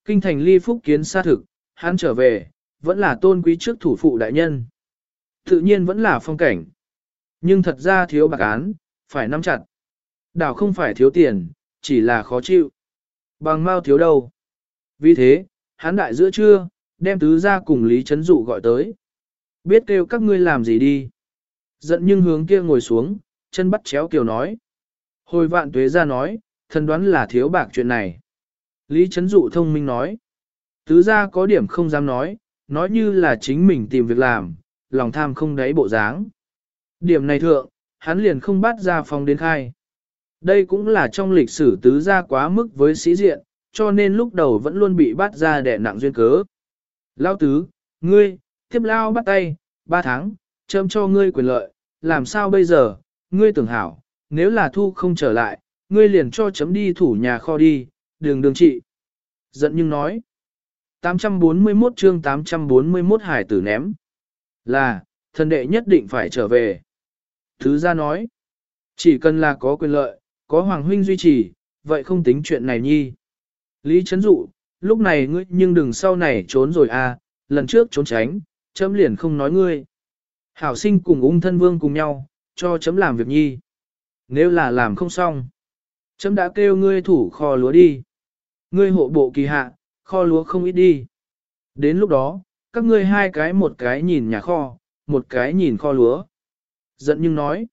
Kinh thành ly phúc kiến xa thực, hắn trở về, vẫn là tôn quý trước thủ phụ đại nhân. Tự nhiên vẫn là phong cảnh. Nhưng thật ra thiếu bạc án, phải nắm chặt. Đảo không phải thiếu tiền, chỉ là khó chịu. Bằng mau thiếu đâu. Vì thế, hắn đại giữa trưa, đem tứ ra cùng Lý Trấn Dụ gọi tới. Biết kêu các ngươi làm gì đi. Giận nhưng hướng kia ngồi xuống, chân bắt chéo kiều nói. Hồi Vạn Tuế ra nói, thần đoán là thiếu bạc chuyện này. Lý Trấn Dụ thông minh nói. Tứ ra có điểm không dám nói như là chính mình tìm việc làm, lòng tham không đáy bộ dáng. Điểm này thượng, hắn liền không bắt ra phòng đến khai. Đây cũng là trong lịch sử tứ gia quá mức với sĩ diện, cho nên lúc đầu vẫn luôn bị bắt ra đẻ nặng duyên cớ. Lao tứ, ngươi, tiếp lao bắt tay, 3 tháng, châm cho ngươi quyền lợi, làm sao bây giờ, ngươi tưởng hảo, nếu là thu không trở lại, ngươi liền cho chấm đi thủ nhà kho đi, đường trị. Giận nhưng nói, 841 chương 841 hải tử ném. Là, thần đệ nhất định phải trở về. Thứ gia nói, chỉ cần là có quyền lợi, có hoàng huynh duy trì, vậy không tính chuyện này nhi. Lý Trấn Dụ, lúc này ngươi nhưng đừng sau này trốn rồi à, lần trước trốn tránh, chấm liền không nói ngươi. Hảo sinh cùng ung thân vương cùng nhau, cho chấm làm việc nhi. Nếu là làm không xong, chấm đã kêu ngươi thủ kho lúa đi. Ngươi hộ bộ kỳ hạ, kho lúa không ít đi. Đến lúc đó, các ngươi hai cái một cái nhìn nhà kho, một cái nhìn kho lúa. Giận nhưng nói,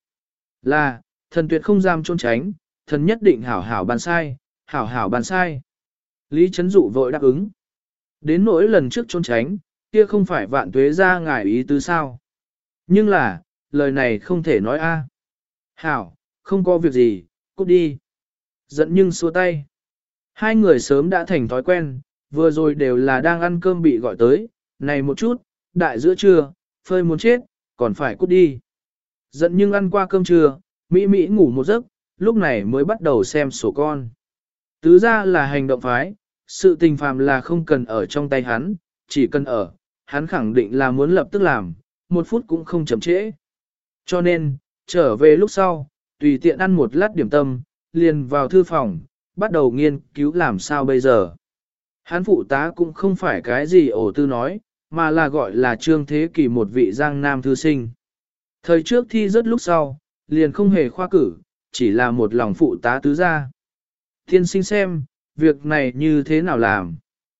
là, thần tuyệt không dám trốn tránh, thần nhất định hảo hảo bàn sai, hảo hảo bàn sai. Lý Trấn Dụ vội đáp ứng. Đến nỗi lần trước trốn tránh, kia không phải Vạn Tuế ra ngài ý tứ sao. Nhưng là, lời này không thể nói a. Hảo, không có việc gì, cút đi. Giận nhưng xua tay. Hai người sớm đã thành thói quen, vừa rồi đều là đang ăn cơm bị gọi tới, này một chút, đại giữa trưa, phơi muốn chết, còn phải cút đi. Giận nhưng ăn qua cơm trưa, Mỹ Mỹ ngủ một giấc, lúc này mới bắt đầu xem sổ con. Tứ ra là hành động phái, sự tình phàm là không cần ở trong tay hắn, chỉ cần ở, hắn khẳng định là muốn lập tức làm, 1 phút cũng không chậm trễ. Cho nên, trở về lúc sau, tùy tiện ăn một lát điểm tâm, liền vào thư phòng, bắt đầu nghiên cứu làm sao bây giờ. Hắn phụ tá cũng không phải cái gì ổ tư nói, mà là gọi là Trương Thế Kỳ một vị giang nam thư sinh. Thời trước thi rất lúc sau, liền không hề khoa cử, chỉ là một lòng phụ tá tứ gia. Tiên sinh xem, việc này như thế nào làm?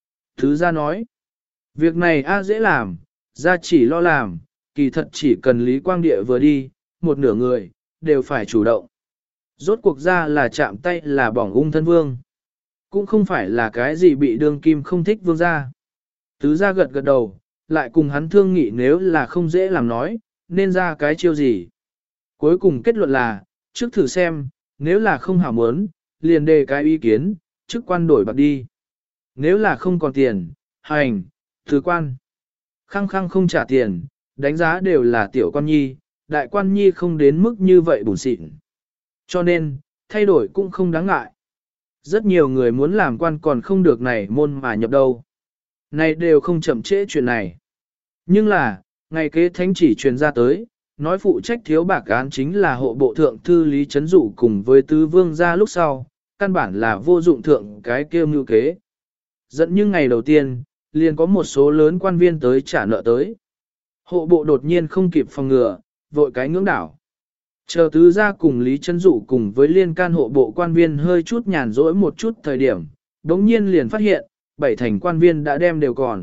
Tứ gia nói, việc này dễ làm, gia chỉ lo làm, kỳ thật chỉ cần Lý Quang Địa vừa đi, một nửa người, đều phải chủ động. Rốt cuộc ra là chạm tay là bỏng ung thân vương. Cũng không phải là cái gì bị đương kim không thích vương gia. Tứ gia gật gật đầu, lại cùng hắn thương nghị nếu là không dễ làm nói, nên ra cái chiêu gì. Cuối cùng kết luận là, trước thử xem, nếu là không hảo muốn, liền đề cái ý kiến, chức quan đổi bạc đi. Nếu là không còn tiền, hành, thứ quan. Khăng khăng không trả tiền, đánh giá đều là tiểu quan nhi, đại quan nhi không đến mức như vậy bùn xịn. Cho nên, thay đổi cũng không đáng ngại. Rất nhiều người muốn làm quan còn không được này môn mà nhập đâu. Này đều không chậm trễ chuyện này. Nhưng là, ngày kế thánh chỉ truyền ra tới, nói phụ trách thiếu bạc án chính là hộ bộ thượng thư Lý Trấn Dụ cùng với tứ vương gia lúc sau, căn bản là vô dụng thượng cái kêu mưu kế. Dẫn như ngày đầu tiên, liền có một số lớn quan viên tới trả nợ tới. Hộ bộ đột nhiên không kịp phòng ngừa, vội cái ngưỡng đảo. Chờ tứ gia cùng Lý Trấn Dụ cùng với liên can hộ bộ quan viên hơi chút nhàn rỗi một chút thời điểm, đống nhiên liền phát hiện, 7 thành quan viên đã đem đều còn.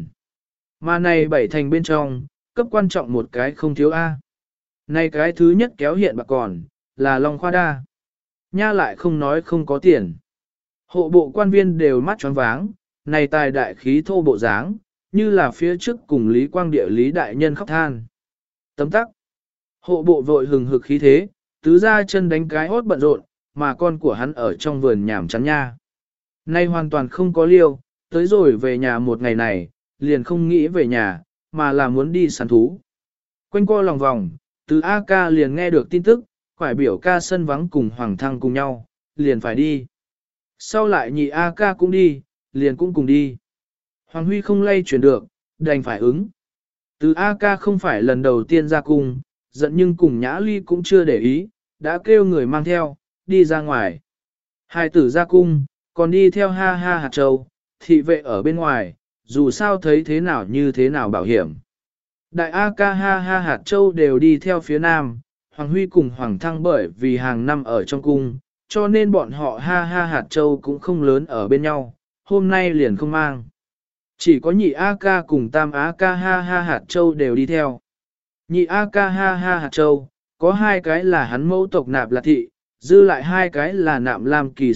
Mà này 7 thành bên trong, cấp quan trọng một cái không thiếu A. Này cái thứ nhất kéo hiện bạc còn, là Long Khoa Đa. Nha lại không nói không có tiền. Hộ bộ quan viên đều mắt tròn váng, này tài đại khí thô bộ dáng, như là phía trước cùng Lý Quang Địa Lý Đại Nhân khóc than. Tấm tắc. Hộ bộ vội hừng hực khí thế, tứ ra chân đánh cái hốt bận rộn, mà con của hắn ở trong vườn nhảm chán nha. Nay hoàn toàn không có liêu, tới rồi về nhà một ngày này, liền không nghĩ về nhà, mà là muốn đi săn thú. Quanh co lòng vòng, từ A ca liền nghe được tin tức, phải biểu ca sân vắng cùng Hoàng Thăng cùng nhau, liền phải đi. Sau lại nhị A ca cũng đi, liền cũng cùng đi. Hoàng Huy không lay chuyển được, đành phải ứng. Từ A ca không phải lần đầu tiên ra cung, giận nhưng cùng Nhã Ly cũng chưa để ý, đã kêu người mang theo, đi ra ngoài. Hai tử ra cung, còn đi theo ha ha hạt châu, thị vệ ở bên ngoài, dù sao thấy thế nào như thế nào bảo hiểm. Đại A ca ha ha hạt châu đều đi theo phía nam, Hoàng Huy cùng Hoàng Thăng bởi vì hàng năm ở trong cung, cho nên bọn họ ha ha hạt châu cũng không lớn ở bên nhau, hôm nay liền không mang. Chỉ có nhị A ca cùng tam A ca ha ha hạt châu đều đi theo. Nhị A ca ha ha hạt châu, có hai cái là hắn mẫu tộc Nạp Lạc Thị, dư lại hai cái là Nạp Lam Kỳ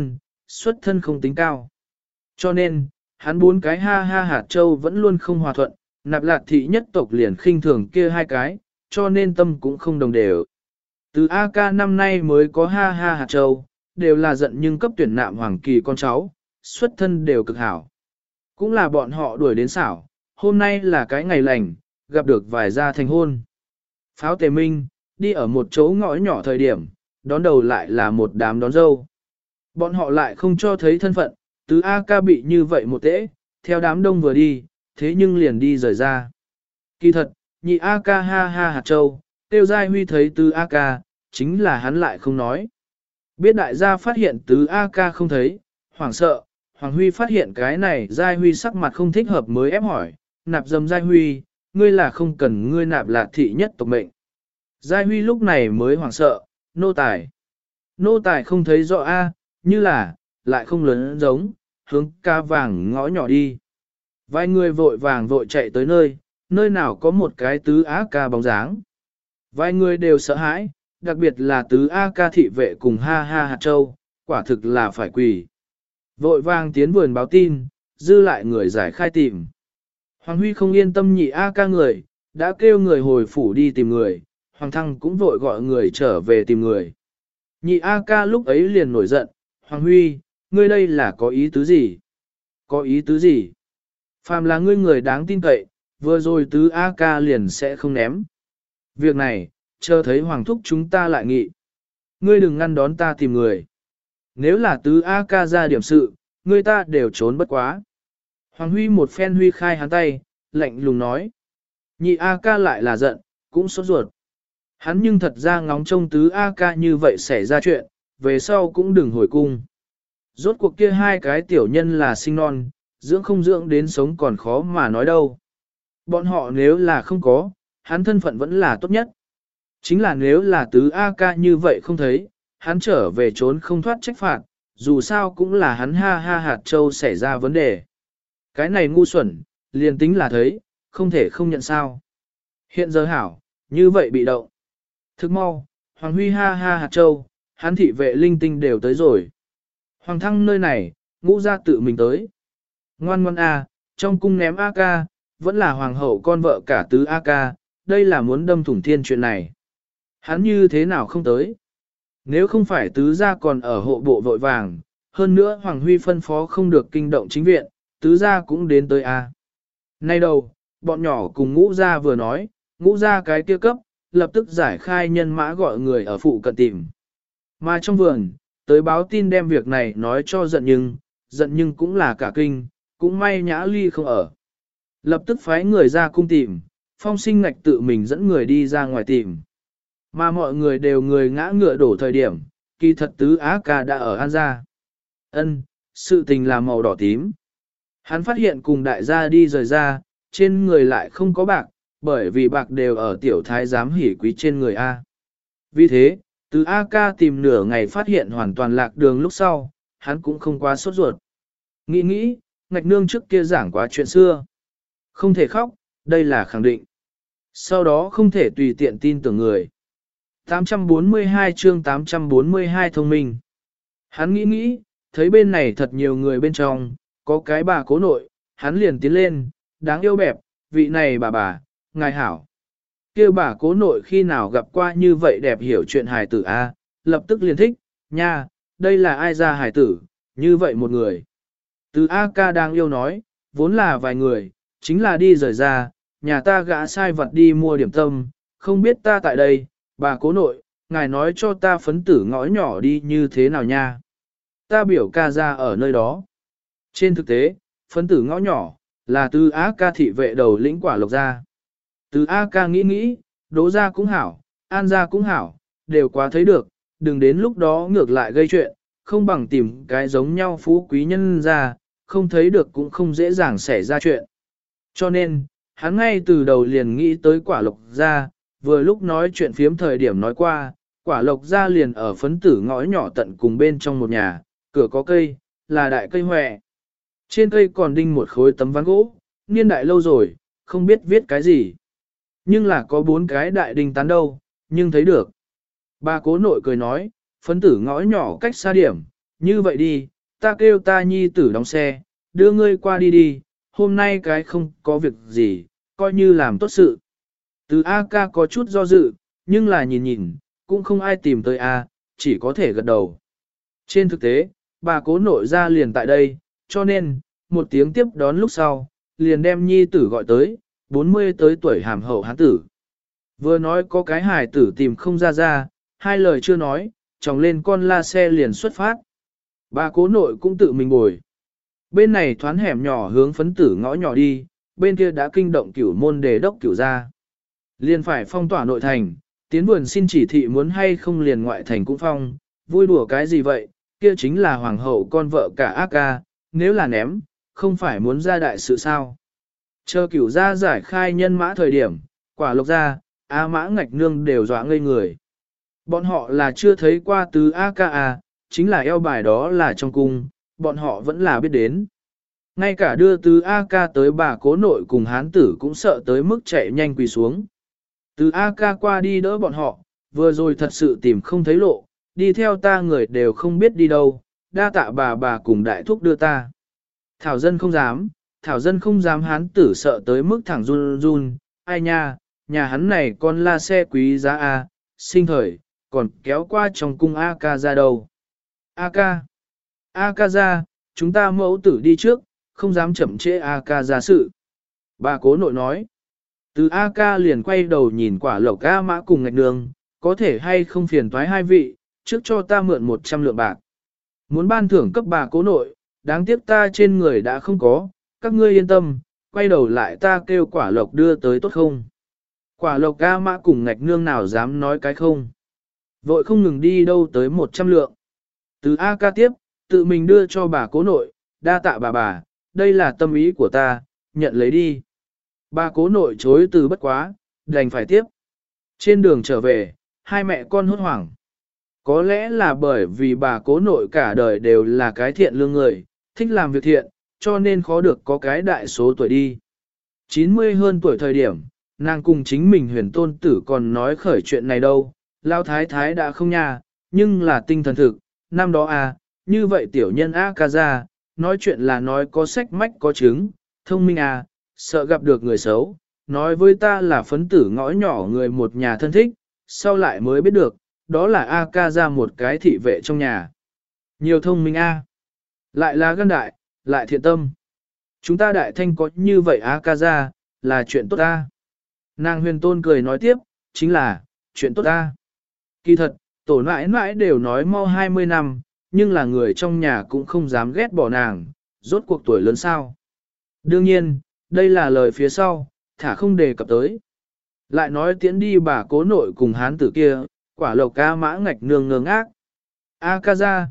xuất thân không tính cao. Cho nên, hắn bốn cái ha ha hạt châu vẫn luôn không hòa thuận, Nạp Lạc Thị nhất tộc liền khinh thường kia hai cái, cho nên tâm cũng không đồng đều. Từ A ca năm nay mới có ha ha hạt châu, đều là giận nhưng cấp tuyển Nạp Hoàng Kỳ con cháu, xuất thân đều cực hảo. Cũng là bọn họ đuổi đến xảo, hôm nay là cái ngày lành, gặp được vài gia thành hôn. Pháo Tề Minh, đi ở một chỗ ngõ nhỏ thời điểm, đón đầu lại là một đám đón dâu. Bọn họ lại không cho thấy thân phận, tứ A ca bị như vậy một tễ, theo đám đông vừa đi, thế nhưng liền đi rời ra. Kỳ thật, nhị A ca ha ha hạt châu, tiêu giai huy thấy tứ A ca, chính là hắn lại không nói. Biết đại gia phát hiện tứ A ca không thấy, hoảng sợ, Hoàng Huy phát hiện cái này giai huy sắc mặt không thích hợp mới ép hỏi, nạp dâm giai huy, ngươi là không cần ngươi Nạp Lạc Thị nhất tộc mệnh. Giai huy lúc này mới hoảng sợ, nô tài. Nô tài không thấy rõ A, như là, lại không lớn giống, hướng ca vàng ngõ nhỏ đi. Vài người vội vàng vội chạy tới nơi nào có một cái tứ á ca bóng dáng. Vài người đều sợ hãi, đặc biệt là tứ A ca thị vệ cùng ha ha hạt châu, quả thực là phải quỳ. Vội vàng tiến vườn báo tin, dư lại người giải khai tìm. Hoàng Huy không yên tâm nhị A ca người, đã kêu người hồi phủ đi tìm người, Hoàng Thăng cũng vội gọi người trở về tìm người. Nhị A ca lúc ấy liền nổi giận, Hoàng Huy, ngươi đây là có ý tứ gì? Có ý tứ gì? Phàm là ngươi người đáng tin cậy, vừa rồi tứ A ca liền sẽ không ném. Việc này, chờ thấy Hoàng thúc chúng ta lại nghị. Ngươi đừng ngăn đón ta tìm người. Nếu là tứ A ca ra điểm sự, ngươi ta đều trốn bất quá. Hoàng Huy một phen huy khai hắn tay, lạnh lùng nói. Nhị A ca lại là giận, cũng sốt ruột. Hắn nhưng thật ra ngóng trông tứ A ca như vậy xảy ra chuyện, về sau cũng đừng hồi cung. Rốt cuộc kia hai cái tiểu nhân là sinh non, dưỡng không dưỡng đến sống còn khó mà nói đâu. Bọn họ nếu là không có, hắn thân phận vẫn là tốt nhất. Chính là nếu là tứ A ca như vậy không thấy, hắn trở về trốn không thoát trách phạt, dù sao cũng là hắn ha ha hạt châu xảy ra vấn đề. Cái này ngu xuẩn, liền tính là thấy, không thể không nhận sao. Hiện giờ hảo, như vậy bị động. Thức mau, Hoàng Huy ha ha hạt châu, hắn thị vệ linh tinh đều tới rồi. Hoàng Thăng nơi này, ngũ ra tự mình tới. Ngoan ngoan A, trong cung ném A ca, vẫn là hoàng hậu con vợ cả tứ A ca, đây là muốn đâm thủng thiên chuyện này. Hắn như thế nào không tới? Nếu không phải tứ gia còn ở hộ bộ vội vàng, hơn nữa Hoàng Huy phân phó không được kinh động chính viện, tứ gia cũng đến tới A. Nay đầu, bọn nhỏ cùng ngũ gia vừa nói, ngũ gia cái kia cấp, lập tức giải khai nhân mã gọi người ở phụ cận tìm. Mà trong vườn, tới báo tin đem việc này nói cho giận nhưng cũng là cả kinh, cũng may Nhã Ly không ở. Lập tức phái người ra cung tìm, Phong Sinh Ngạch tự mình dẫn người đi ra ngoài tìm. Mà mọi người đều người ngã ngựa đổ thời điểm, kỳ thật tứ Á ca đã ở An gia. Ân, sự tình là màu đỏ tím. Hắn phát hiện cùng đại gia đi rời ra, trên người lại không có bạc, bởi vì bạc đều ở tiểu thái giám hỉ quý trên người A. Vì thế, từ A ca tìm nửa ngày phát hiện hoàn toàn lạc đường lúc sau, hắn cũng không quá sốt ruột. Nghĩ, Ngạch nương trước kia giảng quá chuyện xưa. Không thể khóc, đây là khẳng định. Sau đó không thể tùy tiện tin tưởng người. 842 chương 842 thông minh. Hắn nghĩ, thấy bên này thật nhiều người bên trong, có cái bà cố nội, hắn liền tiến lên, đáng yêu bẹp, vị này bà, ngài hảo. Kêu bà cố nội khi nào gặp qua như vậy đẹp hiểu chuyện hài tử a, lập tức liền thích, nha, đây là ai ra hài tử, như vậy một người. Từ A ca đang yêu nói, vốn là vài người, chính là đi rời ra, nhà ta gã sai vật đi mua điểm tâm, không biết ta tại đây, bà cố nội, ngài nói cho ta phấn tử ngõ nhỏ đi như thế nào nha. Ta biểu ca ra ở nơi đó. Trên thực tế, phấn tử ngõ nhỏ, là từ A ca thị vệ đầu lĩnh quả lộc ra. Từ A ca nghĩ, đố ra cũng hảo, an ra cũng hảo, đều quá thấy được, đừng đến lúc đó ngược lại gây chuyện, không bằng tìm cái giống nhau phú quý nhân ra, không thấy được cũng không dễ dàng xảy ra chuyện. Cho nên, hắn ngay từ đầu liền nghĩ tới quả lộc gia, vừa lúc nói chuyện phiếm thời điểm nói qua, quả lộc gia liền ở phấn tử ngõ nhỏ tận cùng bên trong một nhà, cửa có cây, là đại cây hoè. Trên cây còn đinh một khối tấm ván gỗ, niên đại lâu rồi, không biết viết cái gì. Nhưng là có 4 cái đại đinh tán đâu, nhưng thấy được. Bà cố nội cười nói, phấn tử ngõ nhỏ cách xa điểm, như vậy đi, ta kêu ta nhi tử đóng xe, đưa ngươi qua đi đi, hôm nay cái không có việc gì, coi như làm tốt sự. Từ A ca có chút do dự, nhưng là nhìn nhìn, cũng không ai tìm tới A, chỉ có thể gật đầu. Trên thực tế, bà cố nội ra liền tại đây, cho nên, một tiếng tiếp đón lúc sau, liền đem nhi tử gọi tới, 40 tới tuổi hàm hậu hán tử. Vừa nói có cái hài tử tìm không ra, hai lời chưa nói, tròng lên con la xe liền xuất phát. Bà cố nội cũng tự mình bồi. Bên này thoán hẻm nhỏ hướng phấn tử ngõ nhỏ đi, bên kia đã kinh động cửu môn đề đốc cửu ra. Liền phải phong tỏa nội thành, tiến vườn xin chỉ thị muốn hay không liền ngoại thành cũng phong, vui đùa cái gì vậy, kia chính là hoàng hậu con vợ cả ác ca, nếu là ném, không phải muốn ra đại sự sao. Chờ cửu ra giải khai nhân mã thời điểm, quả lộc ra, A mã ngạch nương đều dọa ngây người. Bọn họ là chưa thấy qua từ AKA, chính là eo bài đó là trong cung, bọn họ vẫn là biết đến. Ngay cả đưa từ AK tới bà cố nội cùng hán tử cũng sợ tới mức chạy nhanh quỳ xuống. Từ AK qua đi đỡ bọn họ, vừa rồi thật sự tìm không thấy lộ, đi theo ta người đều không biết đi đâu, đa tạ bà cùng đại thúc đưa ta. Thảo dân không dám hán tử sợ tới mức thẳng run run, ai nha, nhà hắn này con la xe quý giá A, sinh thời, còn kéo qua trong cung AK ra đâu. AK ra, chúng ta mẫu tử đi trước, không dám chậm trễ AK ra sự. Bà cố nội nói, từ AK liền quay đầu nhìn quả lộc A mã cùng ngạch đường, có thể hay không phiền toái hai vị, trước cho ta mượn 100 lượng bạc. Muốn ban thưởng cấp bà cố nội, đáng tiếc ta trên người đã không có, các ngươi yên tâm, quay đầu lại ta kêu quả lộc đưa tới tốt không. Quả lộc A mã cùng ngạch nương nào dám nói cái không. Vội không ngừng đi đâu tới 100 lượng. Từ A ca tiếp, tự mình đưa cho bà cố nội, đa tạ bà, đây là tâm ý của ta, nhận lấy đi. Bà cố nội chối từ bất quá, đành phải tiếp. Trên đường trở về, hai mẹ con hốt hoảng. Có lẽ là bởi vì bà cố nội cả đời đều là cái thiện lương người, thích làm việc thiện, cho nên khó được có cái đại số tuổi đi. 90 hơn tuổi thời điểm, nàng cùng chính mình huyền tôn tử còn nói khởi chuyện này đâu, lao thái thái đã không nha, nhưng là tinh thần thực, năm đó à, như vậy tiểu nhân A ca ra, nói chuyện là nói có sách mách có chứng, thông minh à, sợ gặp được người xấu, nói với ta là phấn tử ngõ nhỏ người một nhà thân thích, sau lại mới biết được, đó là A ca ra một cái thị vệ trong nhà. Nhiều thông minh A, lại là gan đại, lại thiện tâm. Chúng ta đại thanh có như vậy A ca ra, là chuyện tốt A. Nàng huyền tôn cười nói tiếp, chính là, chuyện tốt A. Kỳ thật, tổ nãi nãi đều nói mau 20 năm, nhưng là người trong nhà cũng không dám ghét bỏ nàng, rốt cuộc tuổi lớn sao. Đương nhiên, đây là lời phía sau, thả không đề cập tới. Lại nói tiễn đi bà cố nội cùng hán tử kia, quả lộc ca mã ngạch nương ngơ ngác. A ca ra,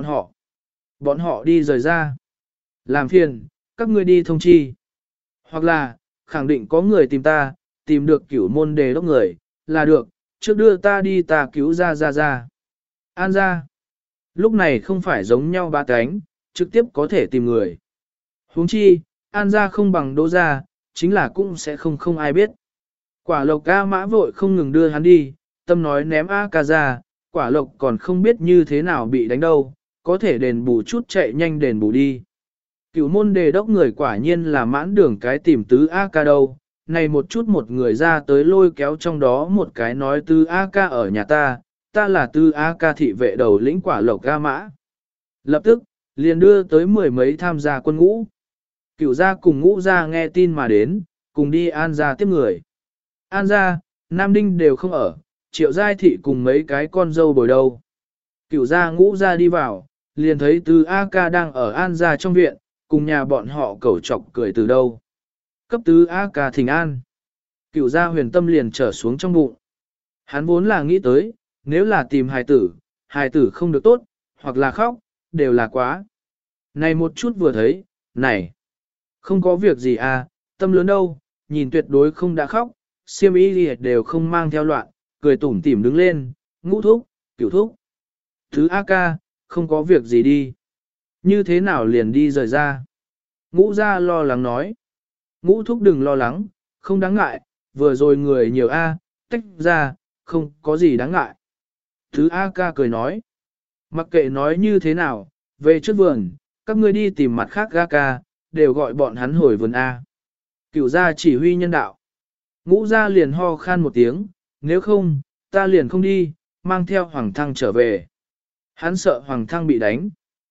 bọn họ đi rời ra. Làm phiền, các ngươi đi thông chi. Hoặc là, khẳng định có người tìm ta, tìm được cửu môn đề đốc người, là được, trước đưa ta đi ta cứu ra. An ra. Lúc này không phải giống nhau ba cánh, trực tiếp có thể tìm người. Huống chi, An ra không bằng Đỗ ra, chính là cũng sẽ không ai biết. Quả lộc ca mã vội không ngừng đưa hắn đi, tâm nói ném A ca ra, quả lộc còn không biết như thế nào bị đánh đâu, có thể đền bù chút chạy nhanh đền bù đi. Cửu môn đề đốc người quả nhiên là mãn đường cái tìm tứ A ca đâu, này một chút một người ra tới lôi kéo trong đó một cái nói tứ A ca ở nhà ta là tứ A ca thị vệ đầu lĩnh quả lộc ca mã. Lập tức, liền đưa tới 10 mấy tham gia quân ngũ. Cửu gia cùng ngũ gia nghe tin mà đến, cùng đi An gia tiếp người. An gia, Nam Đinh đều không ở, Triệu Giai thị cùng mấy cái con dâu bồi đâu. Cửu gia ngũ gia đi vào, liền thấy tứ A ca đang ở An gia trong viện, cùng nhà bọn họ cẩu chọc cười từ đâu. Cấp tứ A ca thỉnh an. Cửu gia huyền tâm liền trở xuống trong bụng. Hắn vốn là nghĩ tới, nếu là tìm hài tử không được tốt, hoặc là khóc, đều là quá. Này một chút vừa thấy, này, không có việc gì à, tâm lớn đâu, nhìn tuyệt đối không đã khóc, xiêm y liệt đều không mang theo loạn, cười tủm tỉm đứng lên, Ngũ thúc, Cửu thúc. Thứ A ca, không có việc gì đi. Như thế nào liền đi rời ra? Ngũ gia lo lắng nói. Ngũ thúc đừng lo lắng, không đáng ngại, vừa rồi người nhiều A, tách ra, không có gì đáng ngại. Thứ A ca cười nói. Mặc kệ nói như thế nào, về trước vườn, các ngươi đi tìm mặt khác A ca, đều gọi bọn hắn hồi vườn A. Cửu gia chỉ huy nhân đạo. Ngũ gia liền ho khan một tiếng, nếu không, ta liền không đi, mang theo Hoàng Thăng trở về. Hắn sợ Hoàng Thăng bị đánh.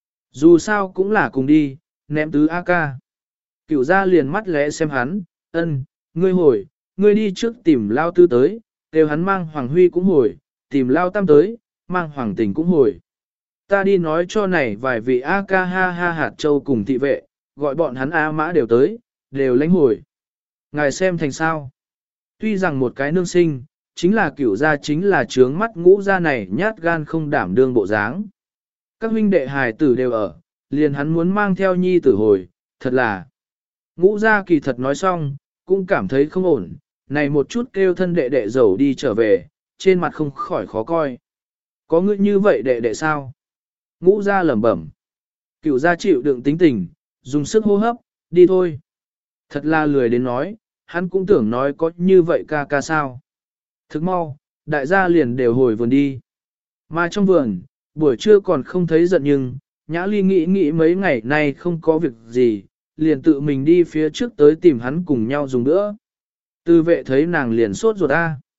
Dù sao cũng là cùng đi, ném tứ A ca. Cửu gia liền mắt lẽ xem hắn, ngươi hồi, ngươi đi trước tìm Lao Tư tới, đều hắn mang Hoàng Huy cũng hồi, tìm Lao Tam tới, mang Hoàng Tình cũng hồi. Ta đi nói cho này vài vị A ca ha ha hạt châu cùng thị vệ, gọi bọn hắn A mã đều tới, đều lãnh hồi. Ngài xem thành sao? Tuy rằng một cái nương sinh, chính là Cửu gia chính là trướng mắt Ngũ gia này nhát gan không đảm đương bộ dáng. Các huynh đệ hài tử đều ở, liền hắn muốn mang theo nhi tử hồi, thật là. Ngũ gia kỳ thật nói xong, cũng cảm thấy không ổn, này một chút kêu thân đệ đệ dầu đi trở về, trên mặt không khỏi khó coi. Có ngươi như vậy đệ đệ sao? Ngũ gia lẩm bẩm. Cửu gia chịu đựng tính tình, dùng sức hô hấp, đi thôi. Thật là lười đến nói, hắn cũng tưởng nói có như vậy ca ca sao. Thức mau, đại gia liền đều hồi vườn đi. Mà trong vườn, buổi trưa còn không thấy giận nhưng, Nhã Ly nghĩ mấy ngày nay không có việc gì, liền tự mình đi phía trước tới tìm hắn cùng nhau dùng nữa. Tư vệ thấy nàng liền sốt ruột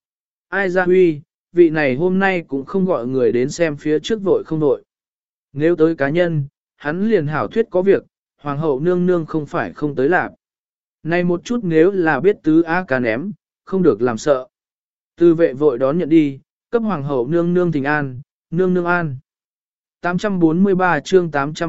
Ai ra huy, vị này hôm nay cũng không gọi người đến xem phía trước vội không vội. Nếu tới cá nhân, hắn liền hảo thuyết có việc, hoàng hậu nương nương không phải không tới lạc. Này một chút nếu là biết tứ á cá ném, không được làm sợ. Tư vệ vội đón nhận đi, cấp hoàng hậu nương nương thỉnh an, nương nương an. 843 chương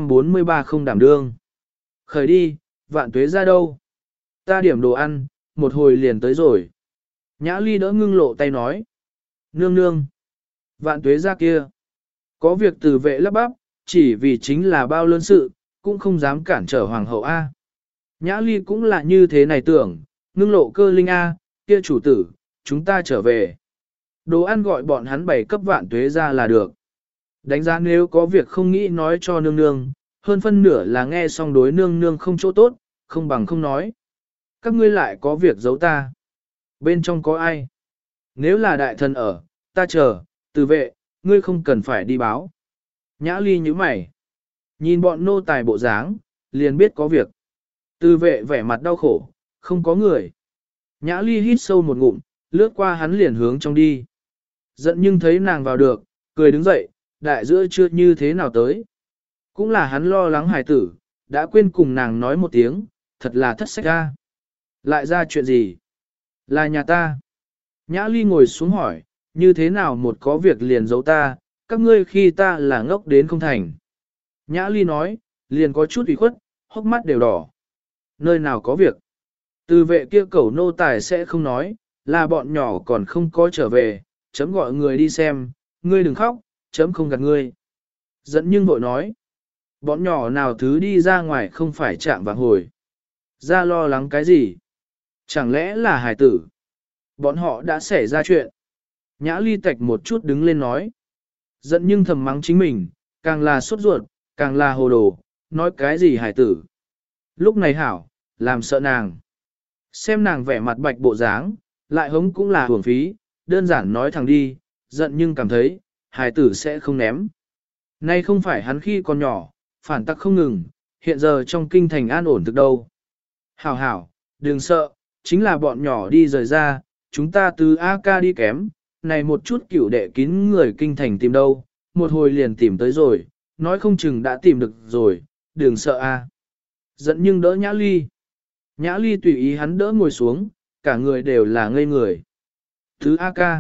843 không đảm đương. Khởi đi, vạn tuế ra đâu? Ta điểm đồ ăn, một hồi liền tới rồi. Nhã Ly đỡ ngưng lộ tay nói. Nương nương. Vạn tuế ra kia. Có việc từ vệ lắp bắp, chỉ vì chính là bao lớn sự, cũng không dám cản trở hoàng hậu A. Nhã Ly cũng là như thế này tưởng, ngưng lộ cơ linh A, kia chủ tử, chúng ta trở về. Đồ ăn gọi bọn hắn bày cấp vạn tuế ra là được. Đánh giá nếu có việc không nghĩ nói cho nương nương, hơn phân nửa là nghe xong đối nương nương không chỗ tốt, không bằng không nói. Các ngươi lại có việc giấu ta. Bên trong có ai? Nếu là đại thần ở, ta chờ, từ vệ, ngươi không cần phải đi báo. Nhã Ly như mày. Nhìn bọn nô tài bộ dáng, liền biết có việc. Từ vệ vẻ mặt đau khổ, không có người. Nhã Ly hít sâu một ngụm, lướt qua hắn liền hướng trong đi. Giận nhưng thấy nàng vào được, cười đứng dậy, đại giữa chưa như thế nào tới. Cũng là hắn lo lắng hài tử, đã quên cùng nàng nói một tiếng, thật là thất sách ra. Lại ra chuyện gì? Là nhà ta. Nhã Ly ngồi xuống hỏi, như thế nào một có việc liền giấu ta, các ngươi khi ta là ngốc đến không thành. Nhã Ly nói, liền có chút ủy khuất, hốc mắt đều đỏ. Nơi nào có việc? Từ vệ kia cẩu nô tài sẽ không nói, là bọn nhỏ còn không có trở về, chấm gọi người đi xem, ngươi đừng khóc, chấm không gạt ngươi. Giận nhưng vội nói, bọn nhỏ nào thứ đi ra ngoài không phải chạm vàng hồi. Ra lo lắng cái gì? Chẳng lẽ là hài tử? Bọn họ đã xảy ra chuyện. Nhã Ly tạch một chút đứng lên nói. Giận nhưng thầm mắng chính mình, càng là sốt ruột, càng là hồ đồ, nói cái gì hài tử. Lúc này hảo, làm sợ nàng. Xem nàng vẻ mặt bạch bộ dáng, lại hống cũng là hưởng phí, đơn giản nói thẳng đi, giận nhưng cảm thấy, hài tử sẽ không ném. Nay không phải hắn khi còn nhỏ, phản tắc không ngừng, hiện giờ trong kinh thành an ổn thực đâu. Hảo hảo, đừng sợ, chính là bọn nhỏ đi rời ra, chúng ta từ A ca đi kém, này một chút cửu đệ kín người kinh thành tìm đâu, một hồi liền tìm tới rồi, nói không chừng đã tìm được rồi, đừng sợ A. Giận nhưng đỡ Nhã Ly. Nhã Ly tùy ý hắn đỡ ngồi xuống, cả người đều là ngây người. Thứ A ca.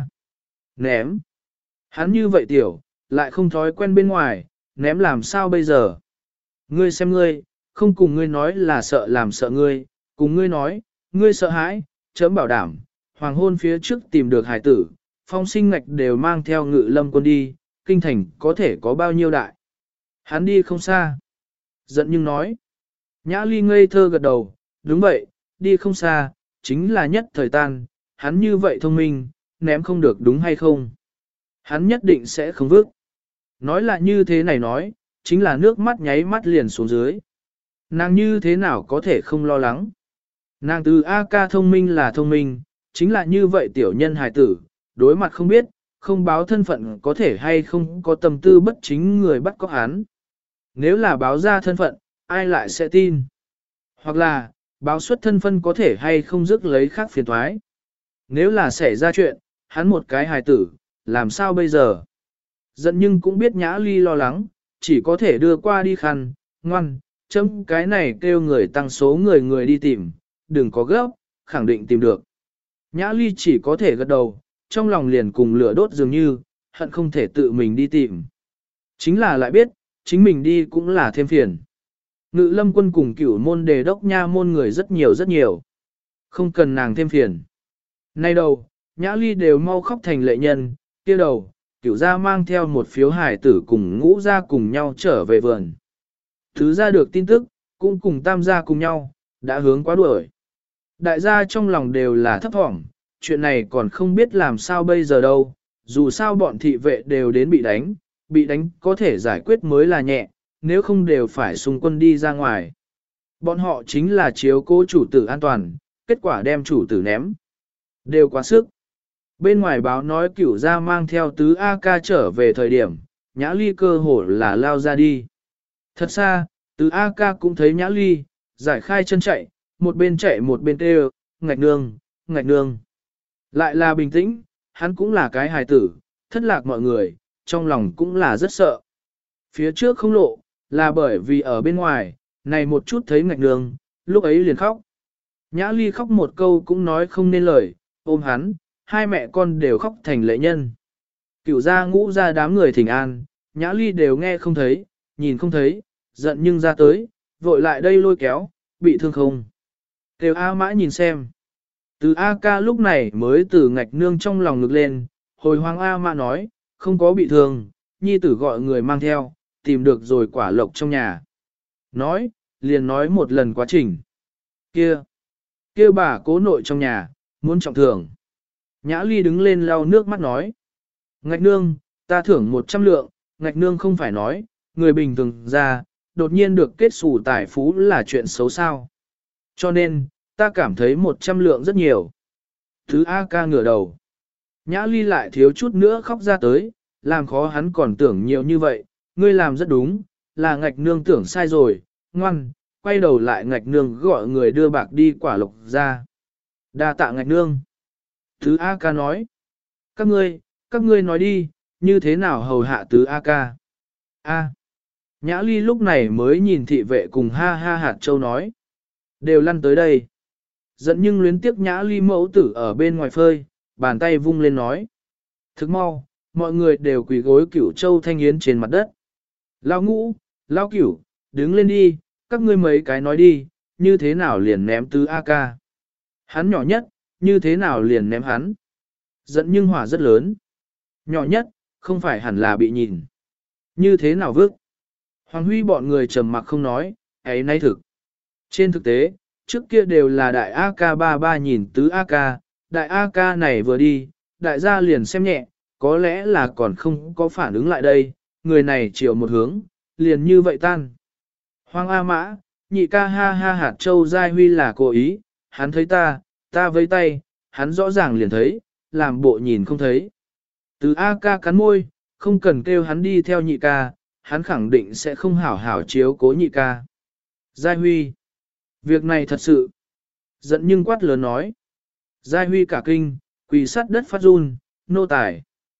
Ném. Hắn như vậy tiểu, lại không thói quen bên ngoài, ném làm sao bây giờ? Ngươi xem ngươi, không cùng ngươi nói là sợ làm sợ ngươi, cùng ngươi nói, ngươi sợ hãi, chấm bảo đảm, hoàng hôn phía trước tìm được hải tử, phong sinh ngạch đều mang theo ngự lâm quân đi, kinh thành có thể có bao nhiêu đại. Hắn đi không xa. Giận nhưng nói, Nhã Ly ngây thơ gật đầu, đúng vậy, đi không xa, chính là nhất thời tan, hắn như vậy thông minh, ném không được đúng hay không? Hắn nhất định sẽ không vứt. Nói là như thế này nói, chính là nước mắt nháy mắt liền xuống dưới. Nàng như thế nào có thể không lo lắng? Nàng từ A ca thông minh là thông minh, chính là như vậy tiểu nhân hài tử, đối mặt không biết, không báo thân phận có thể hay không có tâm tư bất chính người bắt cóc hắn. Nếu là báo ra thân phận, ai lại sẽ tin? Hoặc là, báo xuất thân phận có thể hay không rước lấy khác phiền thoái. Nếu là xảy ra chuyện, hắn một cái hài tử, làm sao bây giờ? Giận nhưng cũng biết Nhã Ly lo lắng, chỉ có thể đưa qua đi khăn, ngoan, chấm cái này kêu người tăng số người đi tìm, đừng có gấp, khẳng định tìm được. Nhã Ly chỉ có thể gật đầu, trong lòng liền cùng lửa đốt dường như, hận không thể tự mình đi tìm. Chính là lại biết, chính mình đi cũng là thêm phiền. Ngự lâm quân cùng cửu môn đề đốc nha môn người rất nhiều rất nhiều. Không cần nàng thêm phiền. Nay đầu, Nhã Ly đều mau khóc thành lệ nhân, kia đầu, cửu gia mang theo một phiếu hải tử cùng ngũ gia cùng nhau trở về vườn. Thứ gia được tin tức, cũng cùng tam gia cùng nhau, đã hướng quá đuổi. Đại gia trong lòng đều là thấp thỏm, chuyện này còn không biết làm sao bây giờ đâu, dù sao bọn thị vệ đều đến bị đánh có thể giải quyết mới là nhẹ, nếu không đều phải xung quân đi ra ngoài. Bọn họ chính là chiếu cố chủ tử an toàn, kết quả đem chủ tử ném. Đều quá sức. Bên ngoài báo nói cửu gia mang theo tứ A ca trở về thời điểm, Nhã Ly cơ hồ là lao ra đi. Thật xa, tứ A ca cũng thấy Nhã Ly, giải khai chân chạy một bên kêu, ngạch nương, ngạch nương. Lại là bình tĩnh, hắn cũng là cái hài tử, thất lạc mọi người, trong lòng cũng là rất sợ. Phía trước không lộ, là bởi vì ở bên ngoài, này một chút thấy ngạch nương, lúc ấy liền khóc. Nhã Ly khóc một câu cũng nói không nên lời, ôm hắn, hai mẹ con đều khóc thành lệ nhân. Cửu gia ngũ gia đám người thỉnh an, Nhã Ly đều nghe không thấy, nhìn không thấy, giận nhưng ra tới, vội lại đây lôi kéo, bị thương không. Kêu A Mã nhìn xem. Từ A ca lúc này mới từ ngạch nương trong lòng ngực lên, hồi hoàng A Mã nói, không có bị thương, nhi tử gọi người mang theo, tìm được rồi quả lộc trong nhà. Nói, liền nói một lần quá trình. Kia bà cố nội trong nhà, muốn trọng thưởng. Nhã Ly đứng lên lau nước mắt nói. Ngạch nương, ta thưởng 100 lượng, ngạch nương không phải nói, người bình thường ra, đột nhiên được kết xù tài phú là chuyện xấu sao. Cho nên, ta cảm thấy 100 lượng rất nhiều. Thứ A ca ngửa đầu. Nhã Ly lại thiếu chút nữa khóc ra tới, làm khó hắn còn tưởng nhiều như vậy, ngươi làm rất đúng, là ngạch nương tưởng sai rồi, ngoan, quay đầu lại ngạch nương gọi người đưa bạc đi quả lộc ra. Đa tạ ngạch nương. Thứ A ca nói, các ngươi nói đi, như thế nào hầu hạ tứ A ca. A. Nhã Ly lúc này mới nhìn thị vệ cùng ha ha hạt châu nói. Đều lăn tới đây. Giận nhưng luyến tiếc Nhã Ly mẫu tử ở bên ngoài phơi, bàn tay vung lên nói. Thức mau, mọi người đều quỳ gối cửu châu thanh yến trên mặt đất. Lao ngũ, lao cửu, đứng lên đi, các ngươi mấy cái nói đi, như thế nào liền ném tứ A ca. Hắn nhỏ nhất, như thế nào liền ném hắn. Giận nhưng hỏa rất lớn. Nhỏ nhất, không phải hẳn là bị nhìn. Như thế nào vước. Hoàng Huy bọn người trầm mặc không nói, ấy nay thực. Trên thực tế, trước kia đều là đại AK-33 nhìn tứ AK, đại AK này vừa đi, đại gia liền xem nhẹ, có lẽ là còn không có phản ứng lại đây, người này chiều một hướng, liền như vậy tan. Hoàng A Mã, nhị ca ha ha hạt châu Giai Huy là cố ý, hắn thấy ta với tay, hắn rõ ràng liền thấy, làm bộ nhìn không thấy. Từ AK cắn môi, không cần kêu hắn đi theo nhị ca, hắn khẳng định sẽ không hảo hảo chiếu cố nhị ca. Giai Huy, việc này thật sự, giận nhưng quát lớn nói. Giai Huy cả kinh, quỳ sát đất phát run, nô tài.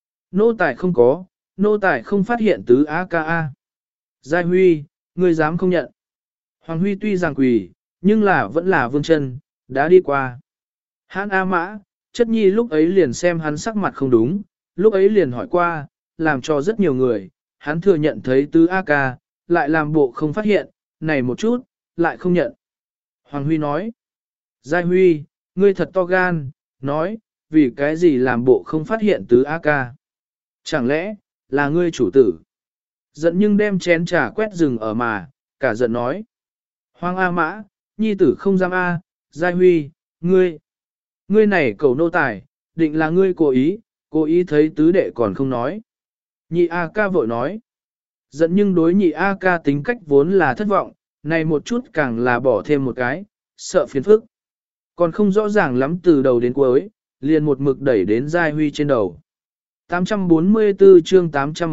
Nô tài không có, nô tài không phát hiện tứ AKA. Giai Huy, ngươi dám không nhận. Hoàng Huy tuy rằng quỳ, nhưng là vẫn là vương chân, đã đi qua. Hãn A Mã, chất nhi lúc ấy liền xem hắn sắc mặt không đúng, lúc ấy liền hỏi qua, làm cho rất nhiều người, hắn thừa nhận thấy tứ AK, lại làm bộ không phát hiện, này một chút, lại không nhận. Hoàng Huy nói, Giai Huy, ngươi thật to gan, nói, vì cái gì làm bộ không phát hiện tứ AK. Chẳng lẽ, là ngươi chủ tử. Giận nhưng đem chén trà quét rừng ở mà, cả giận nói. Hoàng A Mã, nhi tử không dám A, Giai Huy, ngươi này cầu nô tài, định là ngươi cố ý thấy tứ đệ còn không nói. Nhị A ca vội nói, giận nhưng đối nhị A ca tính cách vốn là thất vọng, này một chút càng là bỏ thêm một cái, sợ phiền phức. Còn không rõ ràng lắm từ đầu đến cuối, liền một mực đẩy đến Giai Huy trên đầu. 844 chương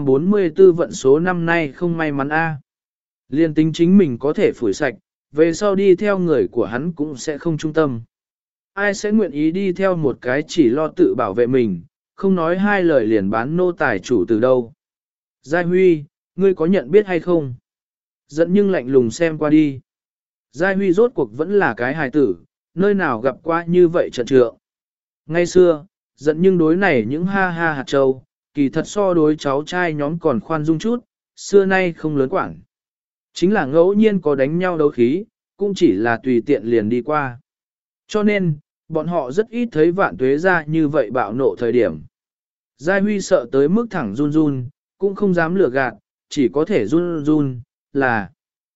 844 vận số năm nay không may mắn A. Liên tính chính mình có thể phủi sạch, về sau đi theo người của hắn cũng sẽ không trung tâm. Ai sẽ nguyện ý đi theo một cái chỉ lo tự bảo vệ mình, không nói hai lời liền bán nô tài chủ từ đâu. Giai Huy, ngươi có nhận biết hay không? Giận nhưng lạnh lùng xem qua đi. Giai Huy rốt cuộc vẫn là cái hài tử, nơi nào gặp qua như vậy trận trượng. Ngay xưa, giận nhưng đối này những ha ha hạt châu, kỳ thật so đối cháu trai nhóm còn khoan dung chút, xưa nay không lớn quản. Chính là ngẫu nhiên có đánh nhau đấu khí, cũng chỉ là tùy tiện liền đi qua. Cho nên, bọn họ rất ít thấy Vạn Tuế ra như vậy bạo nộ thời điểm. Giai Huy sợ tới mức thẳng run run, cũng không dám lừa gạt, chỉ có thể run run, là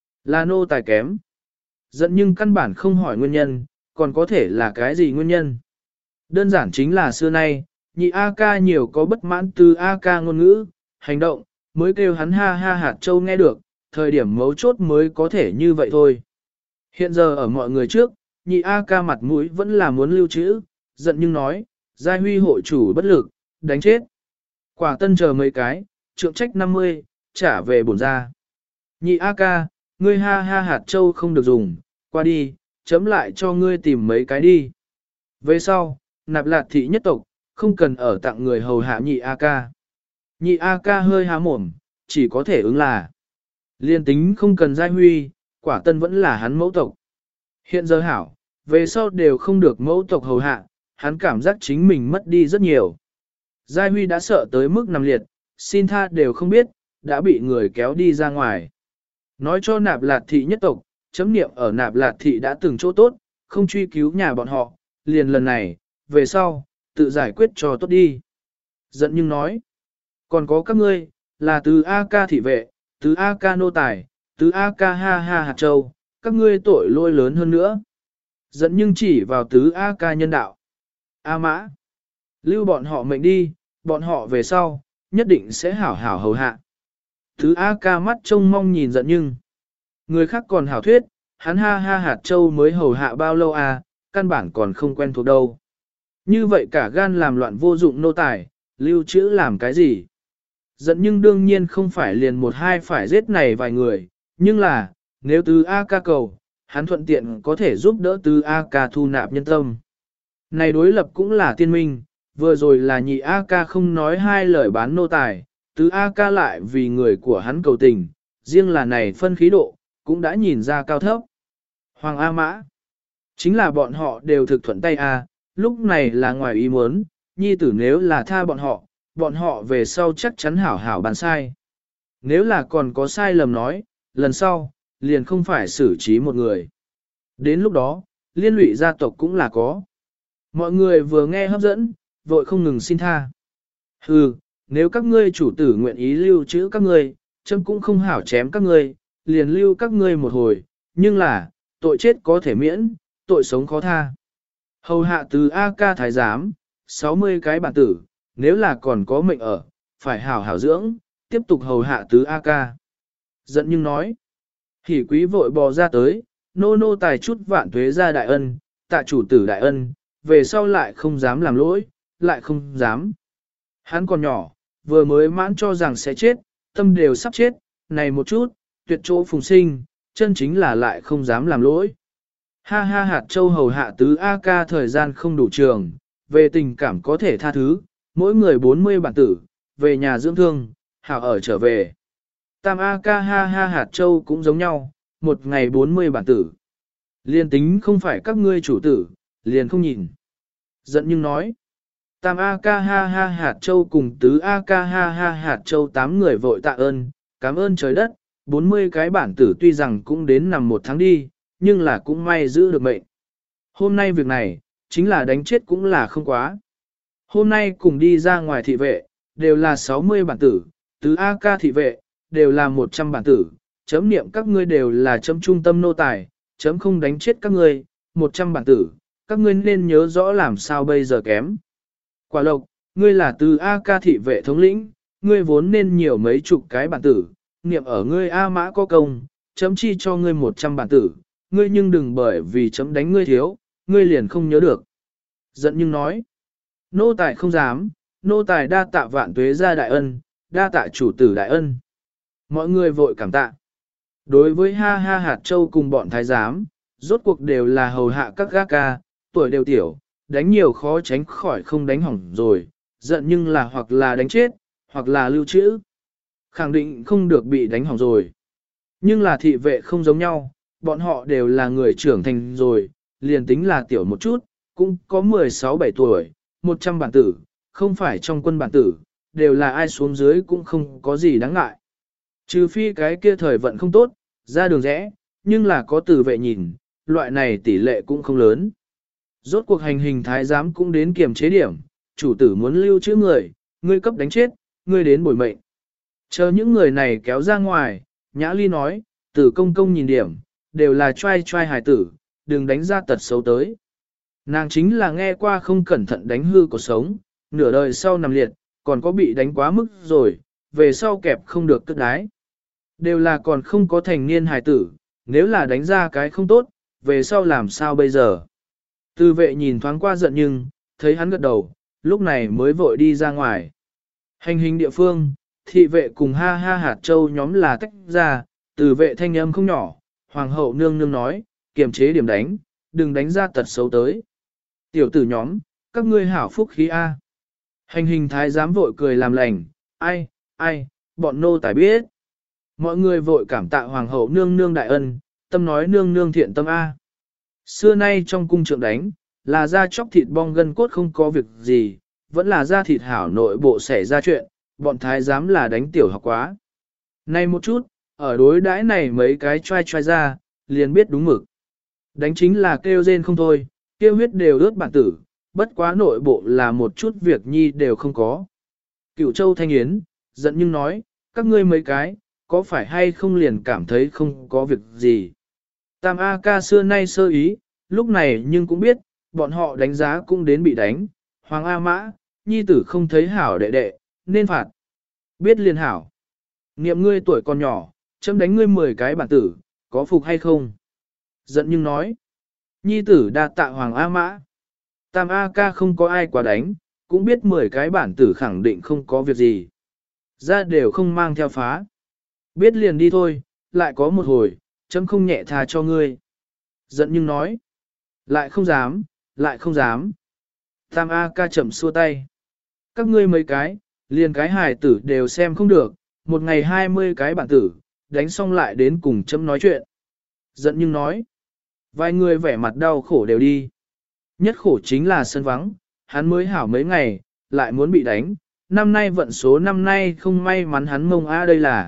nô tài kém. Giận nhưng căn bản không hỏi nguyên nhân, còn có thể là cái gì nguyên nhân. Đơn giản chính là xưa nay, nhị A ca nhiều có bất mãn từ A ca ngôn ngữ, hành động, mới kêu hắn ha ha hạt châu nghe được, thời điểm mấu chốt mới có thể như vậy thôi. Hiện giờ ở mọi người trước, nhị A ca mặt mũi vẫn là muốn lưu trữ, giận nhưng nói, Giai Huy hộ chủ bất lực, đánh chết. Quả tân chờ mấy cái, trượng trách 50, trả về bổn ra. Nhị A ca, ngươi ha ha hạt châu không được dùng, qua đi, chấm lại cho ngươi tìm mấy cái đi. Về sau, Nạp Lạt thị nhất tộc, không cần ở tặng người hầu hạ nhị A ca. Nhị A ca hơi há mồm, chỉ có thể ứng là. Liên tính không cần Giai Huy, quả tân vẫn là hắn mẫu tộc. Hiện giờ hảo, về sau đều không được mẫu tộc hầu hạ, hắn cảm giác chính mình mất đi rất nhiều. Giai Huy đã sợ tới mức nằm liệt, xin tha đều không biết, đã bị người kéo đi ra ngoài. Nói cho Nạp Lạt thị nhất tộc, chấm niệm ở Nạp Lạt thị đã từng chỗ tốt, không truy cứu nhà bọn họ, liền lần này, về sau, tự giải quyết cho tốt đi. Giận nhưng nói, còn có các ngươi, là từ A ca thị vệ, từ A ca nô tài, từ A ca ha ha hạt châu, các ngươi tội lỗi lớn hơn nữa. Giận nhưng chỉ vào tứ A ca nhân đạo. A mã, lưu bọn họ mệnh đi, bọn họ về sau, nhất định sẽ hảo hảo hầu hạ. Tứ A ca mắt trông mong nhìn giận nhưng. Người khác còn hảo thuyết, hắn ha ha hạt châu mới hầu hạ bao lâu à, căn bản còn không quen thuộc đâu. Như vậy cả gan làm loạn vô dụng nô tài, lưu trữ làm cái gì? Giận nhưng đương nhiên không phải liền một hai phải giết này vài người, nhưng là, nếu tứ A ca cầu, hắn thuận tiện có thể giúp đỡ tứ A ca thu nạp nhân tâm. Này đối lập cũng là tiên minh, vừa rồi là nhị A ca không nói hai lời bán nô tài, tứ A ca lại vì người của hắn cầu tình, riêng là này phân khí độ, cũng đã nhìn ra cao thấp. Hoàng A Mã, chính là bọn họ đều thực thuận tay A, lúc này là ngoài ý muốn, nhi tử nếu là tha bọn họ về sau chắc chắn hảo hảo bàn sai. Nếu là còn có sai lầm nói, lần sau, liền không phải xử trí một người. Đến lúc đó, liên lụy gia tộc cũng là có. Mọi người vừa nghe hấp dẫn, vội không ngừng xin tha. Hừ, nếu các ngươi chủ tử nguyện ý lưu trữ các ngươi, chấm cũng không hảo chém các ngươi, liền lưu các ngươi một hồi, nhưng là, tội chết có thể miễn, tội sống khó tha. Hầu hạ từ A ca thái giám, 60 cái bản tử, nếu là còn có mệnh ở, phải hảo hảo dưỡng, tiếp tục hầu hạ tứ A ca. Giận nhưng nói, hỉ quý vội bò ra tới, nô tài chút Vạn Tuế ra đại ân, tạ chủ tử đại ân, về sau lại không dám làm lỗi, lại không dám. Hắn còn nhỏ, vừa mới mãn cho rằng sẽ chết, tâm đều sắp chết, này một chút, tuyệt chỗ phùng sinh, chân chính là lại không dám làm lỗi. Ha ha hạt châu hầu hạ tứ A ca thời gian không đủ trường, về tình cảm có thể tha thứ, mỗi người 40 bản tử, về nhà dưỡng thương, hảo ở trở về. Tam A ca ha ha hạt châu cũng giống nhau, một ngày 40 bản tử. Liên tính không phải các ngươi chủ tử, liền không nhìn. Giận nhưng nói, Tam A ca ha ha hạt châu cùng tứ A ca ha ha hạt châu 8 người vội tạ ơn, cảm ơn trời đất, 40 cái bản tử tuy rằng cũng đến nằm một tháng đi, nhưng là cũng may giữ được mệnh. Hôm nay việc này, chính là đánh chết cũng là không quá. Hôm nay cùng đi ra ngoài thị vệ, đều là 60 bản tử, tứ A ca thị vệ, đều là 100 bản tử, chấm niệm các ngươi đều là chấm trung tâm nô tài, chấm không đánh chết các ngươi, 100 bản tử, các ngươi nên nhớ rõ làm sao bây giờ kém. Quả lộc, ngươi là từ A ca thị vệ thống lĩnh, ngươi vốn nên nhiều mấy chục cái bản tử, niệm ở ngươi A mã có công, chấm chi cho ngươi 100 bản tử, ngươi nhưng đừng bởi vì chấm đánh ngươi thiếu, ngươi liền không nhớ được. Giận nhưng nói, nô tài không dám, nô tài đa tạ vạn tuế gia đại ân, đa tạ chủ tử đại ân. Mọi người vội cảm tạ. Đối với ha ha hạt châu cùng bọn thái giám, rốt cuộc đều là hầu hạ các gác ca, tuổi đều tiểu, đánh nhiều khó tránh khỏi không đánh hỏng rồi, giận nhưng là hoặc là đánh chết, hoặc là lưu trữ. Khẳng định không được bị đánh hỏng rồi. Nhưng là thị vệ không giống nhau, bọn họ đều là người trưởng thành rồi, liền tính là tiểu một chút, cũng có 16-17 tuổi, 100 bản tử, không phải trong quân bản tử, đều là ai xuống dưới cũng không có gì đáng ngại. Trừ phi cái kia thời vận không tốt, ra đường rẽ, nhưng là có tử vệ nhìn, loại này tỷ lệ cũng không lớn. Rốt cuộc hành hình thái giám cũng đến kiềm chế điểm, chủ tử muốn lưu trữ người, ngươi cấp đánh chết, ngươi đến bồi mệnh. Chờ những người này kéo ra ngoài, Nhã Ly nói, tử công công nhìn điểm, đều là trai hài tử, đừng đánh ra tật xấu tới. Nàng chính là nghe qua không cẩn thận đánh hư cuộc sống, nửa đời sau nằm liệt, còn có bị đánh quá mức rồi, về sau kẹp không được cất đái. Đều là còn không có thành niên hài tử, nếu là đánh ra cái không tốt, về sau làm sao bây giờ. Tư vệ nhìn thoáng qua giận nhưng, thấy hắn gật đầu, lúc này mới vội đi ra ngoài. Hành hình địa phương, thị vệ cùng ha ha hạt châu nhóm là tách ra, từ vệ thanh âm không nhỏ, hoàng hậu nương nương nói, kiềm chế điểm đánh, đừng đánh ra tật xấu tới. Tiểu tử nhóm, các ngươi hảo phúc khí A. Hành hình thái giám vội cười làm lành, ai, bọn nô tài biết. Mọi người vội cảm tạ hoàng hậu nương nương đại ân, tâm nói nương nương thiện tâm A. Xưa nay trong cung trượng đánh, là da chóc thịt bong gân cốt không có việc gì, vẫn là da thịt hảo nội bộ xảy ra chuyện, bọn thái giám là đánh tiểu học quá. Này một chút, ở đối đãi này mấy cái trai ra, liền biết đúng mực. Đánh chính là kêu rên không thôi, kêu huyết đều ướt bản tử, bất quá nội bộ là một chút việc nhi đều không có. Cửu Châu Thanh Yến, giận nhưng nói, các ngươi mấy cái, có phải hay không liền cảm thấy không có việc gì. Tam A ca xưa nay sơ ý, lúc này nhưng cũng biết, bọn họ đánh giá cũng đến bị đánh, Hoàng A Mã, nhi tử không thấy hảo đệ đệ, nên phạt. Biết liền hảo. Niệm ngươi tuổi còn nhỏ, chấm đánh ngươi 10 cái bản tử, có phục hay không? Giận nhưng nói, nhi tử đa tạ Hoàng A Mã. Tam A ca không có ai quá đánh, cũng biết 10 cái bản tử khẳng định không có việc gì. Ra đều không mang theo phá. Biết liền đi thôi, lại có một hồi, chấm không nhẹ tha cho ngươi. Giận nhưng nói, lại không dám. Tam A ca chậm xua tay. Các ngươi mấy cái, liền cái hài tử đều xem không được, một ngày 20 cái bản tử, đánh xong lại đến cùng chấm nói chuyện. Giận nhưng nói, vài người vẻ mặt đau khổ đều đi. Nhất khổ chính là sân vắng, hắn mới hảo mấy ngày, lại muốn bị đánh. Năm nay vận số năm nay không may mắn hắn mông A đây là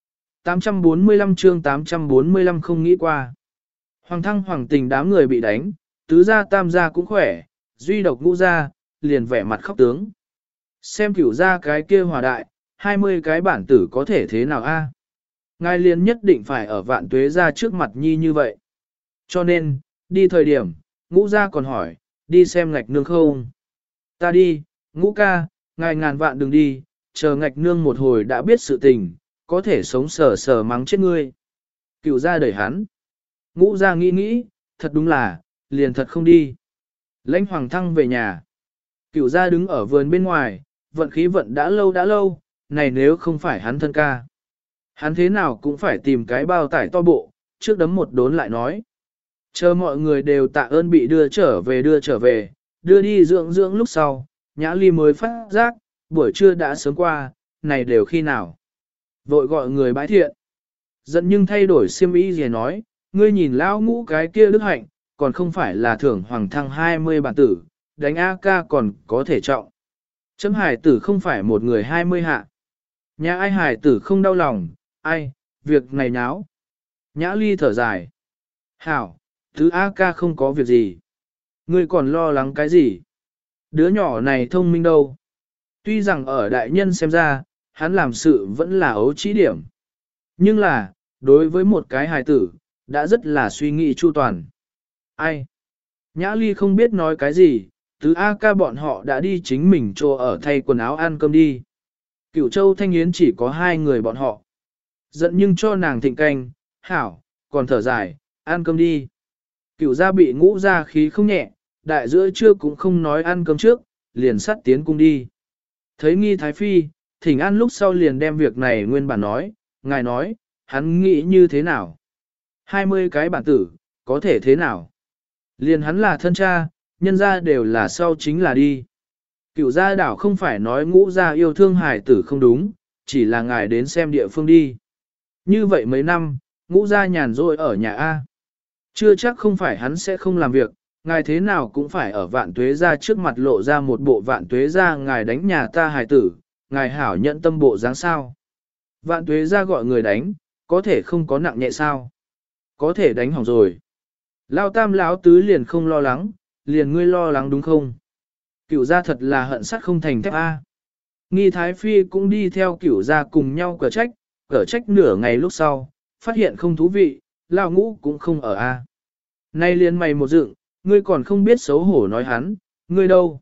845 chương 845 không nghĩ qua. Hoàng thăng hoàng tình đám người bị đánh, tứ gia tam gia cũng khỏe, duy độc ngũ gia, liền vẻ mặt khóc tướng. Xem cửu gia cái kia hòa đại, 20 cái bản tử có thể thế nào a? Ngài liền nhất định phải ở vạn tuế gia trước mặt nhi như vậy. Cho nên, đi thời điểm, ngũ gia còn hỏi, đi xem ngạch nương không? Ta đi, ngũ ca, ngài ngàn vạn đừng đi, chờ ngạch nương một hồi đã biết sự tình, có thể sống sờ sờ mắng chết ngươi. Cửu gia đẩy hắn. Ngũ gia nghĩ, thật đúng là, liền thật không đi. Lãnh hoàng thăng về nhà. Cửu gia đứng ở vườn bên ngoài, vận khí vận đã lâu, này nếu không phải hắn thân ca. Hắn thế nào cũng phải tìm cái bao tải to bộ, trước đấm một đốn lại nói. Chờ mọi người đều tạ ơn bị đưa trở về, đưa đi dưỡng lúc sau, Nhã Ly mới phát giác, buổi trưa đã sớm qua, này đều khi nào. Vội gọi người bái thiện. Giận nhưng thay đổi xiêm y gì nói, ngươi nhìn lão ngũ cái kia đức hạnh, còn không phải là thưởng hoàng thăng 20 bản tử, đánh A ca còn có thể trọng. Chấm hải tử không phải một người 20 hạ. Nhà ai hải tử không đau lòng, ai, việc này nháo. Nhã Ly thở dài. Hảo, thứ A ca không có việc gì. Ngươi còn lo lắng cái gì? Đứa nhỏ này thông minh đâu. Tuy rằng ở đại nhân xem ra, hắn làm sự vẫn là ấu trĩ điểm. Nhưng là, đối với một cái hài tử, đã rất là suy nghĩ chu toàn. Ai? Nhã Ly không biết nói cái gì, tứ A ca bọn họ đã đi chính mình cho ở thay quần áo ăn cơm đi. Cửu Châu Thanh Yến chỉ có hai người bọn họ. Giận nhưng cho nàng thịnh canh, hảo, còn thở dài, ăn cơm đi. Cửu gia bị ngũ ra khí không nhẹ, đại giữa trưa cũng không nói ăn cơm trước, liền sắt tiến cung đi. Thấy Nghi Thái Phi, thỉnh an lúc sau liền đem việc này nguyên bản nói, ngài nói, hắn nghĩ như thế nào? 20 cái bản tử, có thể thế nào? Liền hắn là thân cha, nhân ra đều là sau chính là đi. Cửu gia đảo không phải nói ngũ gia yêu thương hải tử không đúng, chỉ là ngài đến xem địa phương đi. Như vậy mấy năm, ngũ gia nhàn rỗi ở nhà A. Chưa chắc không phải hắn sẽ không làm việc, ngài thế nào cũng phải ở vạn tuế gia trước mặt lộ ra một bộ vạn tuế gia ngài đánh nhà ta hải tử, ngài hảo nhận tâm bộ dáng sao. Vạn tuế gia gọi người đánh, có thể không có nặng nhẹ sao. Có thể đánh hỏng rồi. Lao tam lão tứ liền không lo lắng, liền ngươi lo lắng đúng không? Cửu gia thật là hận sắt không thành thép A. Nghi Thái Phi cũng đi theo cửu gia cùng nhau cở trách nửa ngày lúc sau, phát hiện không thú vị, Lao ngũ cũng không ở A. Nay liền mày một dựng, ngươi còn không biết xấu hổ nói hắn, ngươi đâu?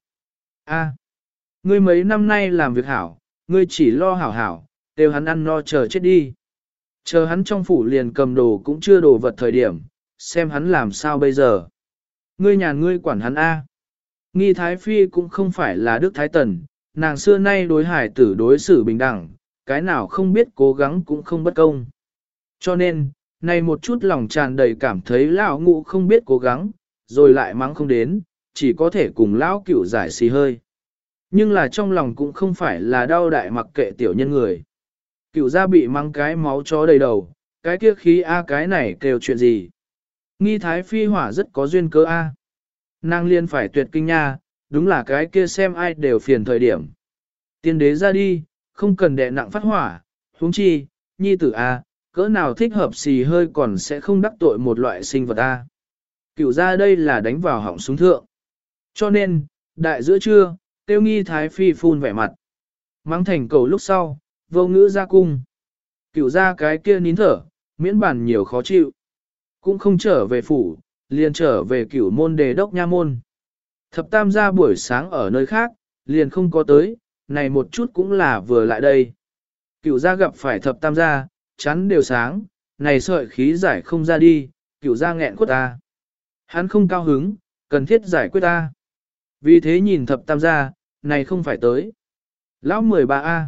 A. Ngươi mấy năm nay làm việc hảo, ngươi chỉ lo hảo hảo, đều hắn ăn no chờ chết đi. Chờ hắn trong phủ liền cầm đồ cũng chưa đồ vật thời điểm, xem hắn làm sao bây giờ. Ngươi nhàn ngươi quản hắn A. Nghi Thái Phi cũng không phải là Đức Thái Tần, nàng xưa nay đối hải tử đối xử bình đẳng, cái nào không biết cố gắng cũng không bất công. Cho nên, này một chút lòng tràn đầy cảm thấy lão ngũ không biết cố gắng, rồi lại mắng không đến, chỉ có thể cùng lão cửu giải xì hơi. Nhưng là trong lòng cũng không phải là đau đại mặc kệ tiểu nhân người. Cửu gia bị mắng cái máu chó đầy đầu, cái kia khí A cái này kêu chuyện gì. Nghi Thái Phi hỏa rất có duyên cơ A. Nàng liên phải tuyệt kinh nha, đúng là cái kia xem ai đều phiền thời điểm. Tiên đế ra đi, không cần đè nặng phát hỏa, huống chi, nhi tử A, cỡ nào thích hợp xì hơi còn sẽ không đắc tội một loại sinh vật A. Cửu ra đây là đánh vào họng súng thượng. Cho nên, đại giữa trưa, tiêu Nghi Thái Phi phun vẻ mặt. Mắng thành cầu lúc sau, vô ngữ ra cung. Cửu ra cái kia nín thở, miễn bản nhiều khó chịu. Cũng không trở về phủ, liền trở về cửu môn đề đốc nha môn. Thập tam gia buổi sáng ở nơi khác, liền không có tới, này một chút cũng là vừa lại đây. Cửu gia gặp phải thập tam gia, chắn đều sáng, này sợi khí giải không ra đi, cửu gia nghẹn quất ta. Hắn không cao hứng, cần thiết giải quyết ta. Vì thế nhìn thập tam gia, này không phải tới. Lão 13A.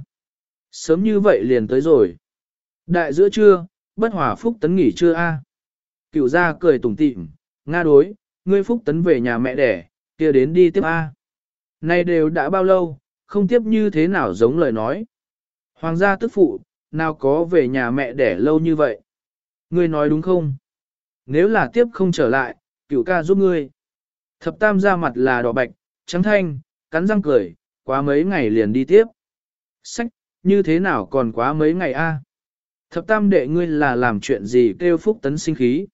Sớm như vậy liền tới rồi. Đại giữa trưa, bất hòa phúc tấn nghỉ trưa A. Cửu gia cười tủm tỉm, Nga đối, ngươi phúc tấn về nhà mẹ đẻ, kia đến đi tiếp A. Này đều đã bao lâu, không tiếp như thế nào giống lời nói. Hoàng gia tức phụ, nào có về nhà mẹ đẻ lâu như vậy. Ngươi nói đúng không? Nếu là tiếp không trở lại, cửu ca giúp ngươi. Thập tam ra mặt là đỏ bạch, trắng thanh, cắn răng cười, quá mấy ngày liền đi tiếp. Sách, như thế nào còn quá mấy ngày a? Thập tam đệ ngươi là làm chuyện gì kêu phúc tấn sinh khí?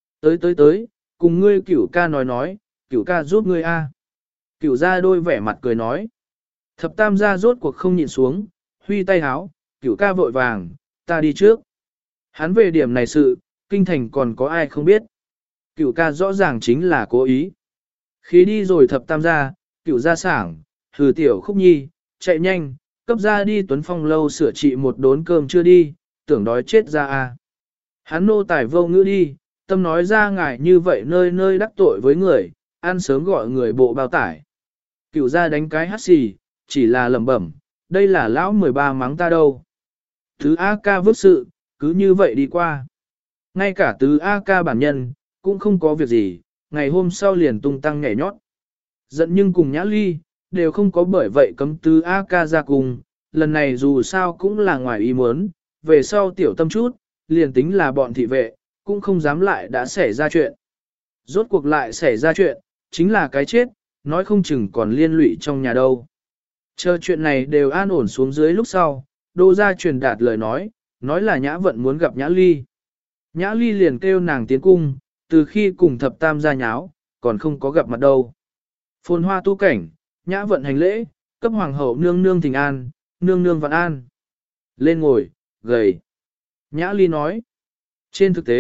Tới, cùng ngươi cửu ca nói, cửu ca giúp ngươi a. Cửu ra đôi vẻ mặt cười nói. Thập tam gia rốt cuộc không nhịn xuống, huy tay háo, cửu ca vội vàng, ta đi trước. Hắn về điểm này sự, kinh thành còn có ai không biết. Cửu ca rõ ràng chính là cố ý. Khi đi rồi thập tam gia, cửu gia sảng, hừ tiểu khúc nhi, chạy nhanh, cấp ra đi Tuấn Phong lâu sửa trị một đốn cơm chưa đi, tưởng đói chết ra a. Hắn nô tài vô ngữ đi, tâm nói ra ngài như vậy nơi nơi đắc tội với người, ăn sớm gọi người bộ bao tải. Cửu gia đánh cái hắt xì, chỉ là lẩm bẩm, đây là lão 13 mắng ta đâu. Tứ A ca vước sự, cứ như vậy đi qua. Ngay cả tứ A ca bản nhân, cũng không có việc gì, ngày hôm sau liền tung tăng nhảy nhót. Giận nhưng cùng Nhã Ly, đều không có bởi vậy cấm tứ A ca ra cùng, lần này dù sao cũng là ngoài ý muốn, về sau tiểu tâm chút, liền tính là bọn thị vệ, cũng không dám lại đã xảy ra chuyện. Rốt cuộc lại xảy ra chuyện, chính là cái chết, nói không chừng còn liên lụy trong nhà đâu. Chờ chuyện này đều an ổn xuống dưới lúc sau, Đô gia truyền đạt lời nói là Nhã Vận muốn gặp Nhã Ly. Nhã Ly liền kêu nàng tiến cung, từ khi cùng thập tam gia nháo, còn không có gặp mặt đâu. Phồn hoa tu cảnh, Nhã Vận hành lễ, cấp hoàng hậu nương nương thỉnh an, nương nương vạn an. Lên ngồi, gầy. Nhã Ly nói. Trên thực tế,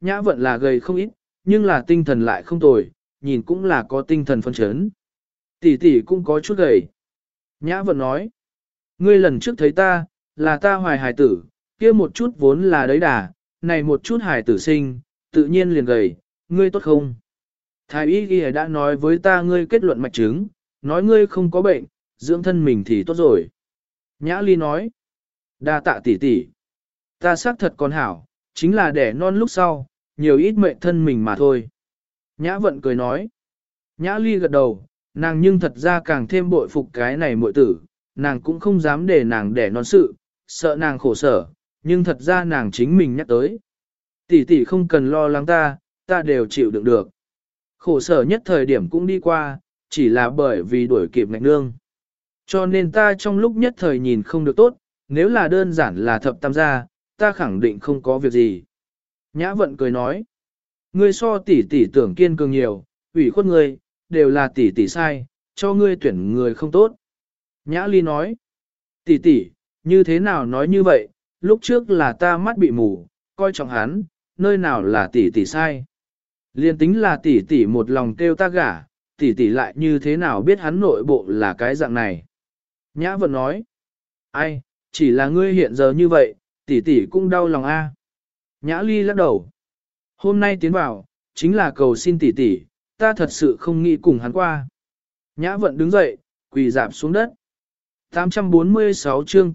Nhã vận là gầy không ít, nhưng là tinh thần lại không tồi, nhìn cũng là có tinh thần phân chấn. Tỷ tỷ cũng có chút gầy. Nhã vận nói, ngươi lần trước thấy ta, là ta hoài hài tử, kia một chút vốn là đấy đà, này một chút hài tử sinh, tự nhiên liền gầy, ngươi tốt không? Thái y ghi đã nói với ta ngươi kết luận mạch chứng, nói ngươi không có bệnh, dưỡng thân mình thì tốt rồi. Nhã ly nói, đa tạ tỷ tỷ, ta xác thật còn hảo, chính là đẻ non lúc sau, nhiều ít mệnh thân mình mà thôi. Nhã vận cười nói, Nhã ly gật đầu, nàng nhưng thật ra càng thêm bội phục cái này muội tử, nàng cũng không dám để nàng đẻ non sự, sợ nàng khổ sở, nhưng thật ra nàng chính mình nhắc tới. Tỷ tỷ không cần lo lắng ta đều chịu đựng được. Khổ sở nhất thời điểm cũng đi qua, chỉ là bởi vì đuổi kịp ngạch nương. Cho nên ta trong lúc nhất thời nhìn không được tốt, nếu là đơn giản là thập tam gia, ta khẳng định không có việc gì. Nhã vận cười nói, ngươi so tỷ tỷ tưởng kiên cường nhiều, ủy khuất ngươi, đều là tỷ tỷ sai, cho ngươi tuyển người không tốt. Nhã ly nói, tỷ tỷ, như thế nào nói như vậy, lúc trước là ta mắt bị mù, coi trọng hắn, nơi nào là tỷ tỷ sai. Liên tính là tỷ tỷ một lòng kêu ta gả, tỷ tỷ lại như thế nào biết hắn nội bộ là cái dạng này. Nhã vận nói, ai, chỉ là ngươi hiện giờ như vậy, tỷ tỷ cũng đau lòng a. Nhã ly lắc đầu, hôm nay tiến vào, chính là cầu xin tỷ tỷ, ta thật sự không nghĩ cùng hắn qua. Nhã vận đứng dậy, quỳ dạp xuống đất. 846 chương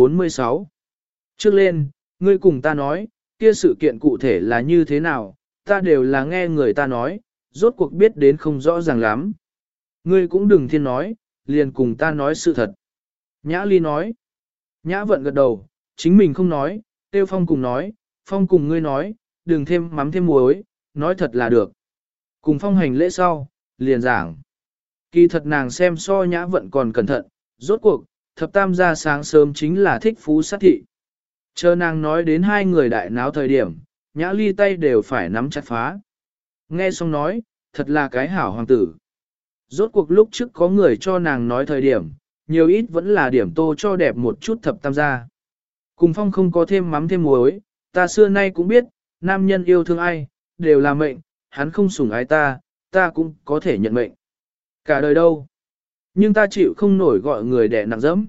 846 Trước lên, ngươi cùng ta nói, kia sự kiện cụ thể là như thế nào, ta đều là nghe người ta nói, rốt cuộc biết đến không rõ ràng lắm. Ngươi cũng đừng thiên nói, liền cùng ta nói sự thật. Nhã ly nói. Nhã vận gật đầu, chính mình không nói, Tiêu Phong cùng nói, Phong cùng ngươi nói, đừng thêm mắm thêm muối, nói thật là được. Cùng Phong hành lễ sau, liền giảng. Kỳ thật nàng xem so Nhã vận còn cẩn thận, rốt cuộc, thập tam gia sáng sớm chính là thích phú sát thị. Chờ nàng nói đến hai người đại náo thời điểm, Nhã ly tay đều phải nắm chặt phá. Nghe xong nói, thật là cái hảo hoàng tử. Rốt cuộc lúc trước có người cho nàng nói thời điểm, nhiều ít vẫn là điểm tô cho đẹp một chút thập tam gia. Cùng Phong không có thêm mắm thêm muối, ta xưa nay cũng biết, nam nhân yêu thương ai, đều là mệnh, hắn không sủng ái ta cũng có thể nhận mệnh. Cả đời đâu. Nhưng ta chịu không nổi gọi người đẻ nặng dẫm.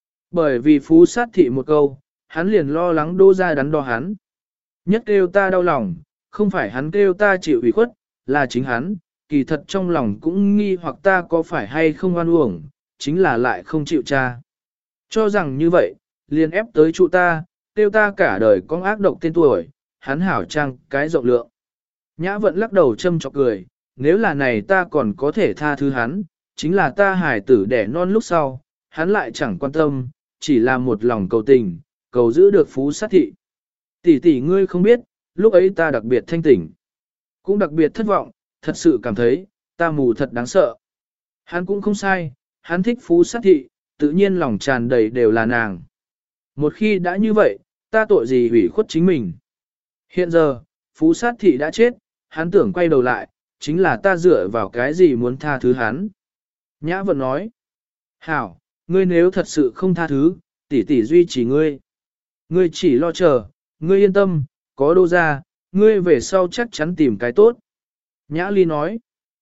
Bởi vì phú sát thị một câu, hắn liền lo lắng đô ra đắn đo hắn. Nhất kêu ta đau lòng, không phải hắn kêu ta chịu ủy khuất, là chính hắn, kỳ thật trong lòng cũng nghi hoặc ta có phải hay không oan uổng, chính là lại không chịu tra. Cho rằng như vậy, liền ép tới trụ ta, kêu ta cả đời con ác độc tên tuổi, hắn hảo trang cái rộng lượng. Nhã vận lắc đầu châm chọc cười, nếu là này ta còn có thể tha thứ hắn, chính là ta hài tử đẻ non lúc sau, hắn lại chẳng quan tâm, chỉ là một lòng cầu tình, cầu giữ được phú sát thị. Tỷ tỷ ngươi không biết, lúc ấy ta đặc biệt thanh tỉnh, cũng đặc biệt thất vọng, thật sự cảm thấy, ta mù thật đáng sợ. Hắn cũng không sai, hắn thích phú sát thị, tự nhiên lòng tràn đầy đều là nàng. Một khi đã như vậy, ta tội gì hủy khuất chính mình. Hiện giờ, phú sát thị đã chết, hắn tưởng quay đầu lại, chính là ta dựa vào cái gì muốn tha thứ hắn. Nhã vận nói, hảo, ngươi nếu thật sự không tha thứ, tỷ tỷ duy trì ngươi. Ngươi chỉ lo chờ, ngươi yên tâm, có đô ra, ngươi về sau chắc chắn tìm cái tốt. Nhã ly nói,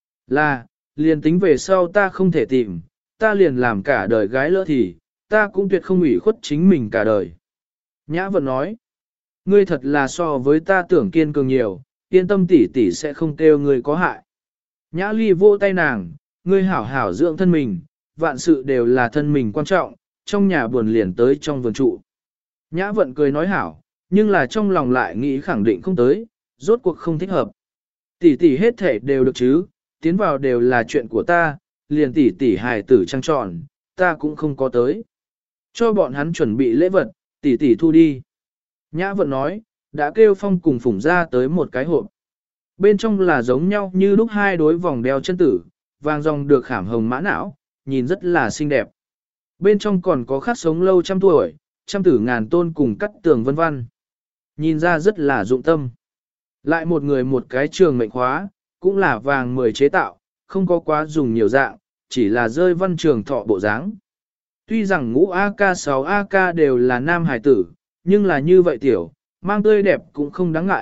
là, liền tính về sau ta không thể tìm, ta liền làm cả đời gái lỡ thì, ta cũng tuyệt không ủy khuất chính mình cả đời. Nhã vận nói, ngươi thật là so với ta tưởng kiên cường nhiều, yên tâm tỷ tỷ sẽ không kêu ngươi có hại. Nhã ly vỗ tay nàng, ngươi hảo hảo dưỡng thân mình, vạn sự đều là thân mình quan trọng, trong nhà buồn liền tới trong vườn trụ. Nhã vận cười nói hảo, nhưng là trong lòng lại nghĩ khẳng định không tới, rốt cuộc không thích hợp. Tỷ tỷ hết thể đều được chứ, tiến vào đều là chuyện của ta, liền tỷ tỷ hài tử trăng tròn, ta cũng không có tới. Cho bọn hắn chuẩn bị lễ vật, tỷ tỷ thu đi. Nhã vận nói, đã kêu Phong cùng Phủng ra tới một cái hộp. Bên trong là giống nhau như lúc hai đối vòng đeo chân tử, vàng dòng được khảm hồng mã não, nhìn rất là xinh đẹp. Bên trong còn có khắc sống lâu trăm tuổi, trăm tử ngàn tôn cùng cắt tường vân vân. Nhìn ra rất là dụng tâm. Lại một người một cái trường mệnh khóa, cũng là vàng 10 chế tạo, không có quá dùng nhiều dạng, chỉ là rơi văn trường thọ bộ dáng. Tuy rằng ngũ AK 6 AK đều là nam hải tử, nhưng là như vậy tiểu, mang tươi đẹp cũng không đáng ngại,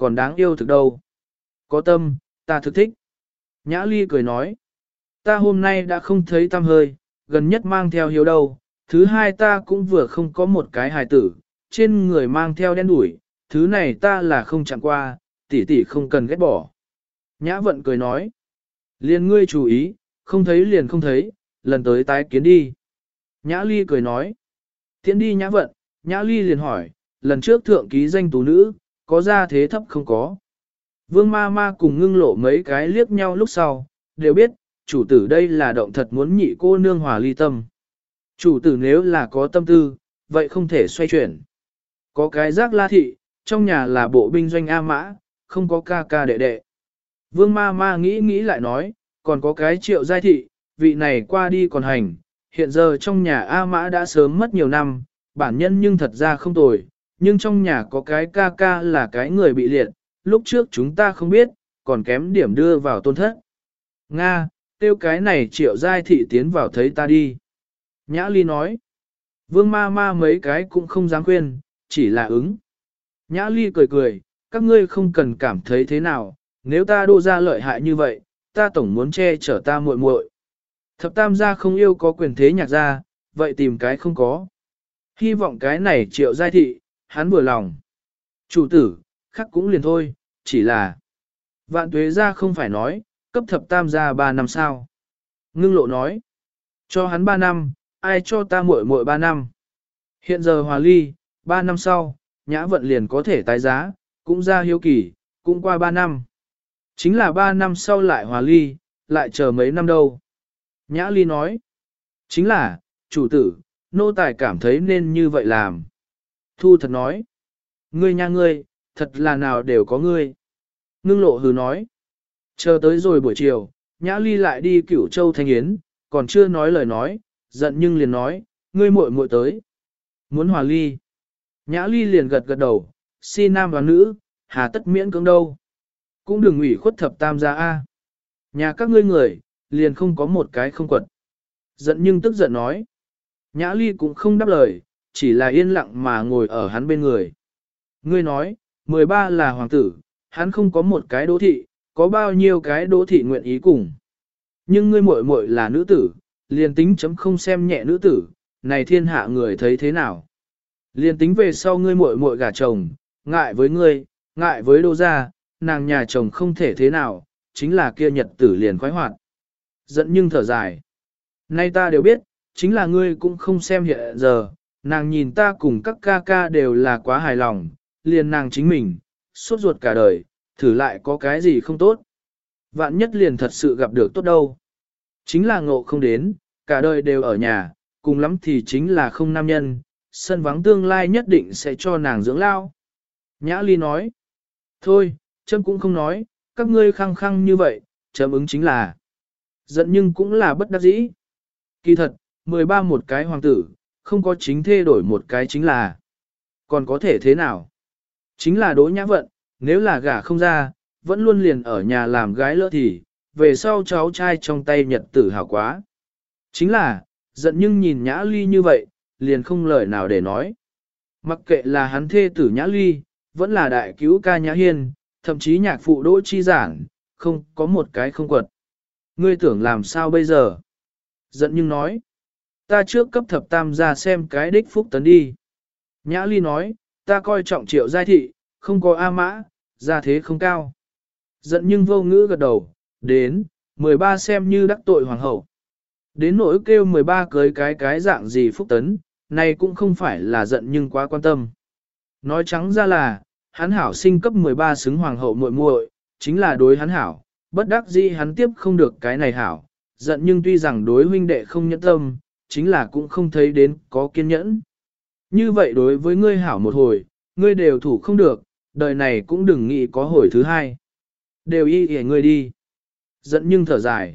còn đáng yêu thực đâu. Có tâm, ta thực thích. Nhã Ly cười nói, ta hôm nay đã không thấy tăm hơi, gần nhất mang theo hiếu đâu, thứ hai ta cũng vừa không có một cái hài tử, trên người mang theo đen đủi, thứ này ta là không chạm qua, tỷ tỷ không cần ghét bỏ. Nhã Vận cười nói, liền ngươi chú ý, không thấy liền không thấy, lần tới tái kiến đi. Nhã Ly cười nói, tiễn đi Nhã Vận, Nhã Ly liền hỏi, lần trước thượng ký danh tú nữ, có ra thế thấp không có. Vương ma ma cùng Ngưng Lộ mấy cái liếc nhau lúc sau, đều biết, chủ tử đây là động thật muốn nhị cô nương hòa ly tâm. Chủ tử nếu là có tâm tư, vậy không thể xoay chuyển. Có cái giác la thị, trong nhà là bộ binh doanh A Mã, không có ca ca đệ đệ. Vương ma ma nghĩ lại nói, còn có cái Triệu Giai thị, vị này qua đi còn hành, hiện giờ trong nhà A Mã đã sớm mất nhiều năm, bản nhân nhưng thật ra không tồi, nhưng trong nhà có cái ca ca là cái người bị liệt, lúc trước chúng ta không biết, còn kém điểm đưa vào tôn thất. Nga, tiêu cái này Triệu Giai thị tiến vào thấy ta đi. Nhã Ly nói, Vương ma ma mấy cái cũng không dám khuyên, chỉ là ứng. Nhã Ly cười, các ngươi không cần cảm thấy thế nào, nếu ta đô ra lợi hại như vậy, ta tổng muốn che chở ta muội muội. Thập tam gia không yêu có quyền thế nhạc gia, vậy tìm cái không có. Hy vọng cái này Triệu Giai thị, hắn vừa lòng. Chủ tử, khắc cũng liền thôi, chỉ là Vạn Tuế gia không phải nói, cấp thập tam gia 3 năm sao. Ngưng Lộ nói, cho hắn 3 năm, ai cho ta muội muội 3 năm. Hiện giờ hòa ly, 3 năm sau, Nhã Vận liền có thể tái giá, cũng ra hiếu kỳ, cũng qua 3 năm. Chính là 3 năm sau lại hòa ly, lại chờ mấy năm đâu. Nhã Ly nói, chính là, chủ tử, nô tài cảm thấy nên như vậy làm. Thu Thật nói, ngươi nha ngươi, thật là nào đều có ngươi. Ngưng Lộ hừ nói, chờ tới rồi buổi chiều, Nhã Ly lại đi Cửu Châu Thanh Yến, còn chưa nói lời nói, giận nhưng liền nói, ngươi muội muội tới. Muốn hòa ly. Nhã Ly liền gật đầu, si nam và nữ, hà tất miễn cưỡng đâu. Cũng đừng ủy khuất thập tam gia A. Nhà các ngươi người, liền không có một cái không quật. Giận nhưng tức giận nói. Nhã Ly cũng không đáp lời, chỉ là yên lặng mà ngồi ở hắn bên người. Ngươi nói, 13 là hoàng tử, hắn không có một cái đỗ thị, có bao nhiêu cái đỗ thị nguyện ý cùng. Nhưng ngươi muội muội là nữ tử, liền tính chấm không xem nhẹ nữ tử, này thiên hạ người thấy thế nào. Liền tính về sau ngươi muội muội gả chồng, ngại với ngươi, ngại với đô gia, nàng nhà chồng không thể thế nào, chính là kia nhật tử liền khoái hoạt. Giận nhưng thở dài. Nay ta đều biết, chính là ngươi cũng không xem hiện giờ, nàng nhìn ta cùng các ca ca đều là quá hài lòng, liền nàng chính mình, sốt ruột cả đời, thử lại có cái gì không tốt. Vạn nhất liền thật sự gặp được tốt đâu. Chính là ngộ không đến, cả đời đều ở nhà, cùng lắm thì chính là không nam nhân, sân vắng tương lai nhất định sẽ cho nàng dưỡng lao. Nhã Ly nói, thôi, chấm cũng không nói, các ngươi khăng khăng như vậy, chấm ứng chính là. Giận nhưng cũng là bất đắc dĩ. Kỳ thật, 13 một cái hoàng tử, không có chính thê đổi một cái chính là. Còn có thể thế nào? Chính là Đỗ Nhã Vận, nếu là gả không ra, vẫn luôn liền ở nhà làm gái lỡ thì, về sau cháu trai trong tay nhật tử hào quá. Chính là, giận nhưng nhìn Nhã Ly như vậy, liền không lời nào để nói. Mặc kệ là hắn thê tử Nhã Ly, vẫn là đại cứu ca Nhã Hiên, thậm chí nhạc phụ Đỗ Chi Giản, không có một cái không quật. Ngươi tưởng làm sao bây giờ? Giận nhưng nói, ta trước cấp thập tam ra xem cái đích phúc tấn đi. Nhã Ly nói, ta coi trọng Triệu Giai thị, không có A Mã, gia thế không cao. Giận nhưng vô ngữ gật đầu, đến, 13 xem như đắc tội hoàng hậu. Đến nỗi kêu 13 cưới cái dạng gì phúc tấn, này cũng không phải là giận nhưng quá quan tâm. Nói trắng ra là, hắn hảo sinh cấp 13 xứng hoàng hậu muội muội, chính là đối hắn hảo, bất đắc dĩ hắn tiếp không được cái này hảo, giận nhưng tuy rằng đối huynh đệ không nhẫn tâm, chính là cũng không thấy đến có kiên nhẫn. Như vậy đối với ngươi hảo một hồi, ngươi đều thủ không được, đời này cũng đừng nghĩ có hồi thứ hai. Đều y ghề ngươi đi. Giận nhưng thở dài.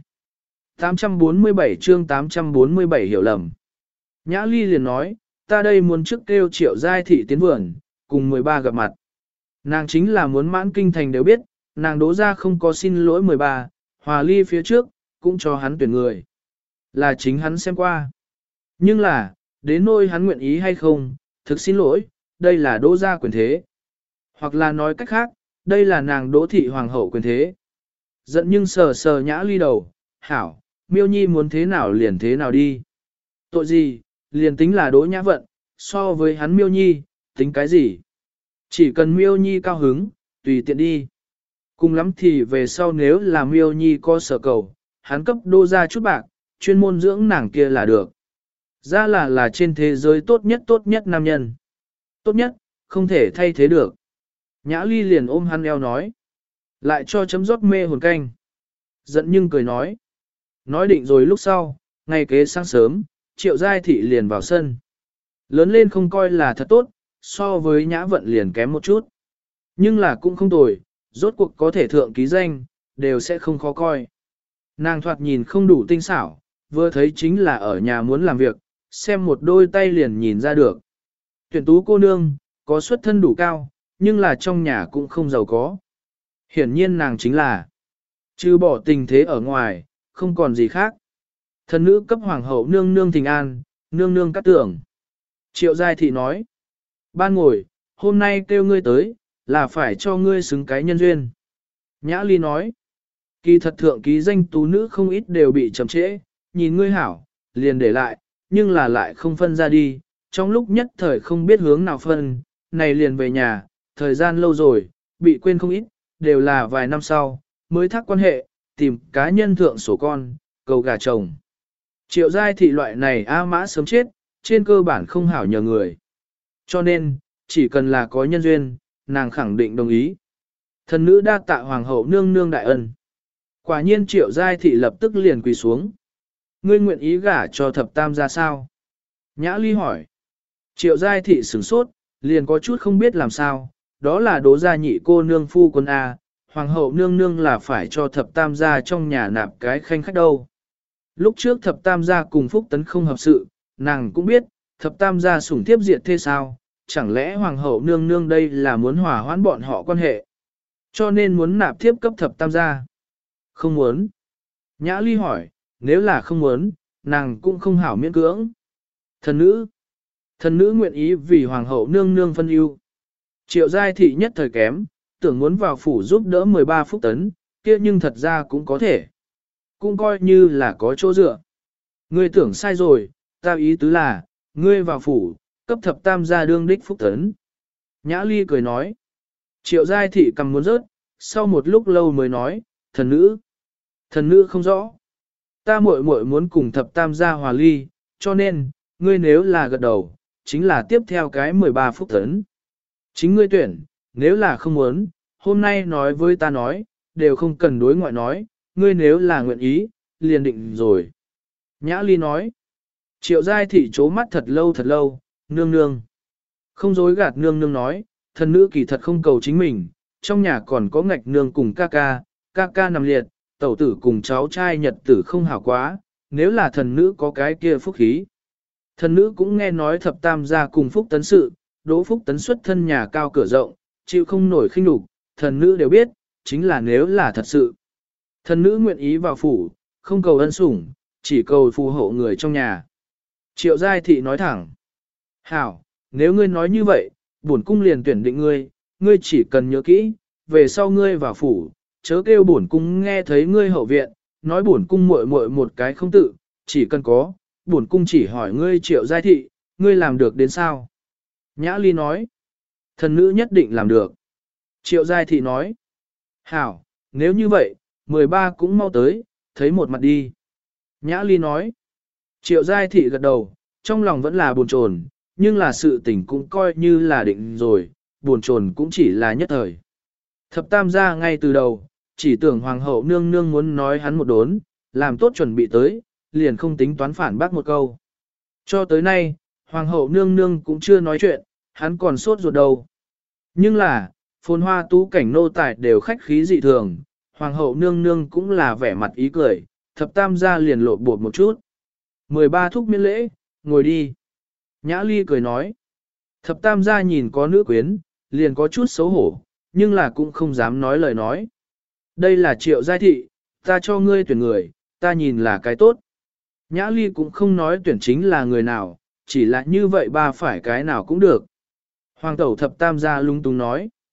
847 chương 847 hiểu lầm. Nhã Ly liền nói, ta đây muốn trước kêu Triệu Giai thị tiến vườn, cùng 13 gặp mặt. Nàng chính là muốn mãn kinh thành đều biết, nàng Đỗ ra không có xin lỗi 13, hòa ly phía trước, cũng cho hắn tuyển người. Là chính hắn xem qua. Nhưng là, đến nỗi hắn nguyện ý hay không, thực xin lỗi, đây là Đỗ gia quyền thế. Hoặc là nói cách khác, Đây là nàng Đỗ thị hoàng hậu quyền thế. Giận nhưng sờ sờ Nhã Ly đầu, hảo, Miêu Nhi muốn thế nào liền thế nào đi. Tội gì, liền tính là Đỗ Nhã Vận, so với hắn Miêu Nhi, tính cái gì? Chỉ cần Miêu Nhi cao hứng, tùy tiện đi. Cùng lắm thì về sau nếu là Miêu Nhi có sở cầu, hắn cấp đô ra chút bạc, chuyên môn dưỡng nàng kia là được. Ra là trên thế giới tốt nhất nam nhân. Tốt nhất, không thể thay thế được. Nhã Ly liền ôm hắn eo nói. Lại cho chấm rót mê hồn canh. Giận nhưng cười nói. Nói định rồi lúc sau, ngày kế sáng sớm, Triệu Giai Thị liền vào sân. Lớn lên không coi là thật tốt, so với Nhã Vận liền kém một chút. Nhưng là cũng không tồi, rốt cuộc có thể thượng ký danh, đều sẽ không khó coi. Nàng thoạt nhìn không đủ tinh xảo, vừa thấy chính là ở nhà muốn làm việc, xem một đôi tay liền nhìn ra được. Tuyển tú cô nương, có xuất thân đủ cao, nhưng là trong nhà cũng không giàu có. Hiển nhiên nàng chính là, trừ bỏ tình thế ở ngoài, không còn gì khác. Thần nữ cấp hoàng hậu nương nương thình an, nương nương cắt tưởng. Triệu Giai Thị nói, ban ngồi, hôm nay kêu ngươi tới, là phải cho ngươi xứng cái nhân duyên. Nhã Ly nói, kỳ thật thượng ký danh tú nữ không ít đều bị chậm trễ, nhìn ngươi hảo, liền để lại, nhưng là lại không phân ra đi, trong lúc nhất thời không biết hướng nào phân, này liền về nhà, thời gian lâu rồi, bị quên không ít, đều là vài năm sau, mới thắc quan hệ, tìm cá nhân thượng sổ con, cầu gà chồng. Triệu Giai Thị loại này A mã sớm chết, trên cơ bản không hảo nhờ người. Cho nên, chỉ cần là có nhân duyên, nàng khẳng định đồng ý. Thần nữ đa tạ hoàng hậu nương nương đại ân. Quả nhiên Triệu Giai Thị lập tức liền quỳ xuống. Ngươi nguyện ý gả cho thập tam ra sao? Nhã Ly hỏi. Triệu Giai Thị sửng sốt, liền có chút không biết làm sao, đó là Đỗ gia nhị cô nương phu quân A, hoàng hậu nương nương là phải cho thập tam gia trong nhà nạp cái khanh khách đâu. Lúc trước thập tam gia cùng Phúc Tấn không hợp sự, nàng cũng biết, thập tam gia sủng thiếp diệt thế sao, chẳng lẽ hoàng hậu nương nương đây là muốn hòa hoãn bọn họ quan hệ, cho nên muốn nạp thiếp cấp thập tam gia. Không muốn. Nhã Ly hỏi, nếu là không muốn, nàng cũng không hảo miễn cưỡng. Thần nữ nguyện ý vì hoàng hậu nương nương phân ưu. Triệu Giai Thị nhất thời kém, tưởng muốn vào phủ giúp đỡ 13 Phúc Tấn, kia nhưng thật ra cũng có thể. Cũng coi như là có chỗ dựa. Ngươi tưởng sai rồi, ta ý tứ là, ngươi vào phủ, cấp thập tam gia đương đích Phúc Tấn. Nhã Ly cười nói. Triệu Giai Thị cầm muốn rớt, sau một lúc lâu mới nói, thần nữ không rõ. Ta muội muội muốn cùng thập tam gia hòa ly, cho nên, ngươi nếu là gật đầu, chính là tiếp theo cái 13 Phúc Tấn. Chính ngươi tuyển, nếu là không muốn, hôm nay nói với ta nói, đều không cần đối ngoại nói, ngươi nếu là nguyện ý, liền định rồi. Nhã Ly nói, Triệu Giai Thị chố mắt thật lâu, nương nương. Không dối gạt nương nương nói, thần nữ kỳ thật không cầu chính mình, trong nhà còn có ngạch nương cùng ca ca nằm liệt, tẩu tử cùng cháu trai nhật tử không hảo quá, nếu là thần nữ có cái kia phúc khí. Thần nữ cũng nghe nói thập tam gia cùng Phúc Tấn sự, Đỗ Phúc Tấn xuất thân nhà cao cửa rộng, chịu không nổi khinh nhục, thần nữ đều biết, chính là nếu là thật sự. Thần nữ nguyện ý vào phủ, không cầu ân sủng, chỉ cầu phù hộ người trong nhà. Triệu Giai Thị nói thẳng. Hảo, nếu ngươi nói như vậy, bổn cung liền tuyển định ngươi, ngươi chỉ cần nhớ kỹ, về sau ngươi vào phủ, chớ kêu bổn cung nghe thấy ngươi hậu viện, nói bổn cung muội muội một cái không tự, chỉ cần có, bổn cung chỉ hỏi ngươi Triệu Giai Thị, ngươi làm được đến sao? Nhã Ly nói, thần nữ nhất định làm được. Triệu Giai Thị nói, hảo, nếu như vậy, 13 cũng mau tới, thấy một mặt đi. Nhã Ly nói, Triệu Giai Thị gật đầu, trong lòng vẫn là buồn chồn, nhưng là sự tình cũng coi như là định rồi, buồn chồn cũng chỉ là nhất thời. Thập tam gia ngay từ đầu, chỉ tưởng hoàng hậu nương nương muốn nói hắn một đốn, làm tốt chuẩn bị tới, liền không tính toán phản bác một câu. Cho tới nay, hoàng hậu nương nương cũng chưa nói chuyện, hắn còn sốt ruột đầu. Nhưng là, phồn hoa tú cảnh nô tài đều khách khí dị thường, hoàng hậu nương nương cũng là vẻ mặt ý cười, thập tam gia liền lộ bột một chút. 13 thúc miễn lễ, ngồi đi. Nhã Ly cười nói. Thập tam gia nhìn có nữ quyến, liền có chút xấu hổ, nhưng là cũng không dám nói lời nói. Đây là Triệu Giai Thị, ta cho ngươi tuyển người, ta nhìn là cái tốt. Nhã Ly cũng không nói tuyển chính là người nào, chỉ là như vậy ba phải cái nào cũng được. Hoàng tẩu thập tam gia lung tung nói.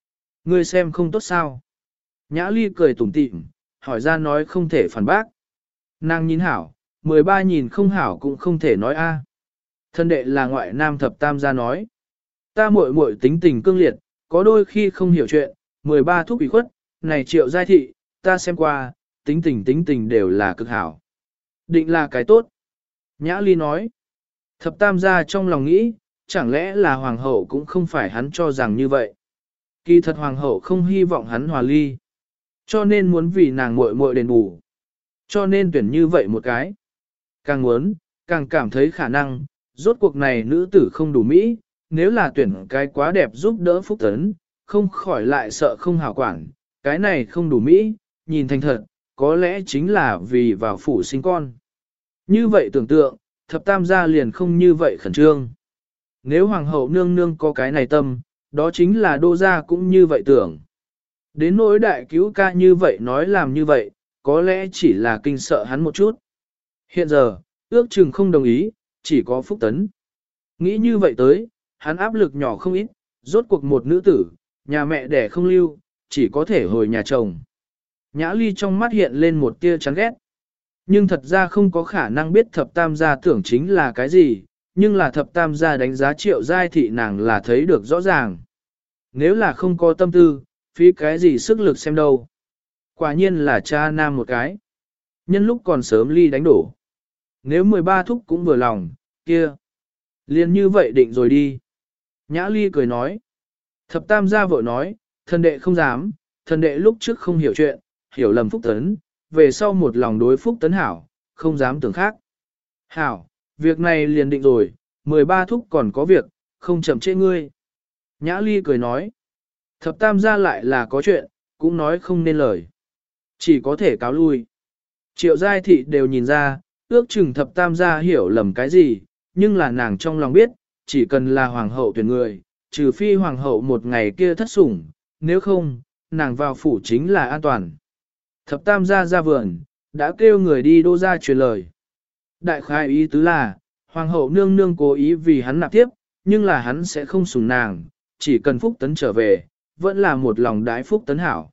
Ngươi xem không tốt sao? Nhã Ly cười tủm tỉm, hỏi ra nói không thể phản bác. Nàng nhìn hảo, 13 nhìn không hảo cũng không thể nói a. Thân đệ là ngoại nam thập tam gia nói. Ta muội muội tính tình cương liệt, có đôi khi không hiểu chuyện, 13 thuốc ủy khuất, này Triệu Giai thị, ta xem qua, tính tình đều là cực hảo. Định là cái tốt. Nhã Ly nói. Thập tam gia trong lòng nghĩ, chẳng lẽ là hoàng hậu cũng không phải hắn cho rằng như vậy. Kỳ thật hoàng hậu không hy vọng hắn hòa ly. Cho nên muốn vì nàng muội muội đền bù. Cho nên tuyển như vậy một cái. Càng muốn, càng cảm thấy khả năng, rốt cuộc này nữ tử không đủ mỹ, nếu là tuyển cái quá đẹp giúp đỡ Phúc Tấn, không khỏi lại sợ không hảo quản, cái này không đủ mỹ, nhìn thành thật, có lẽ chính là vì vào phủ sinh con. Như vậy tưởng tượng, thập tam gia liền không như vậy khẩn trương. Nếu hoàng hậu nương nương có cái này tâm, đó chính là đô gia cũng như vậy tưởng. Đến nỗi đại cứu ca như vậy nói làm như vậy, có lẽ chỉ là kinh sợ hắn một chút. Hiện giờ, ước chừng không đồng ý, chỉ có Phúc Tấn. Nghĩ như vậy tới, hắn áp lực nhỏ không ít, rốt cuộc một nữ tử, nhà mẹ đẻ không lưu, chỉ có thể hồi nhà chồng. Nhã Ly trong mắt hiện lên một tia chán ghét. Nhưng thật ra không có khả năng biết thập tam gia tưởng chính là cái gì, nhưng là thập tam gia đánh giá Triệu Giai thị nàng là thấy được rõ ràng. Nếu là không có tâm tư, phí cái gì sức lực xem đâu. Quả nhiên là cha nam một cái. Nhân lúc còn sớm ly đánh đổ. Nếu 13 thúc cũng vừa lòng, kia. Liền như vậy định rồi đi. Nhã Ly cười nói. Thập tam gia vội nói, thần đệ không dám, thần đệ lúc trước không hiểu chuyện, hiểu lầm Phúc Tấn, về sau một lòng đối Phúc Tấn hảo, không dám tưởng khác. Hảo, việc này liền định rồi, 13 thúc còn có việc, không chậm trễ ngươi. Nhã Ly cười nói. Thập tam gia lại là có chuyện, cũng nói không nên lời. Chỉ có thể cáo lui. Triệu Giai thị đều nhìn ra, ước chừng thập tam gia hiểu lầm cái gì, nhưng là nàng trong lòng biết, chỉ cần là hoàng hậu tuyển người, trừ phi hoàng hậu một ngày kia thất sủng, nếu không, nàng vào phủ chính là an toàn. Thập tam gia ra vườn, đã kêu người đi đô ra truyền lời. Đại khai ý tứ là, hoàng hậu nương nương cố ý vì hắn nạp tiếp, nhưng là hắn sẽ không sủng nàng, chỉ cần Phúc Tấn trở về, vẫn là một lòng đái Phúc Tấn hảo.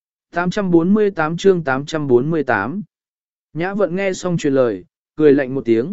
848 chương 848 Nhã Vận nghe xong truyền lời, cười lạnh một tiếng.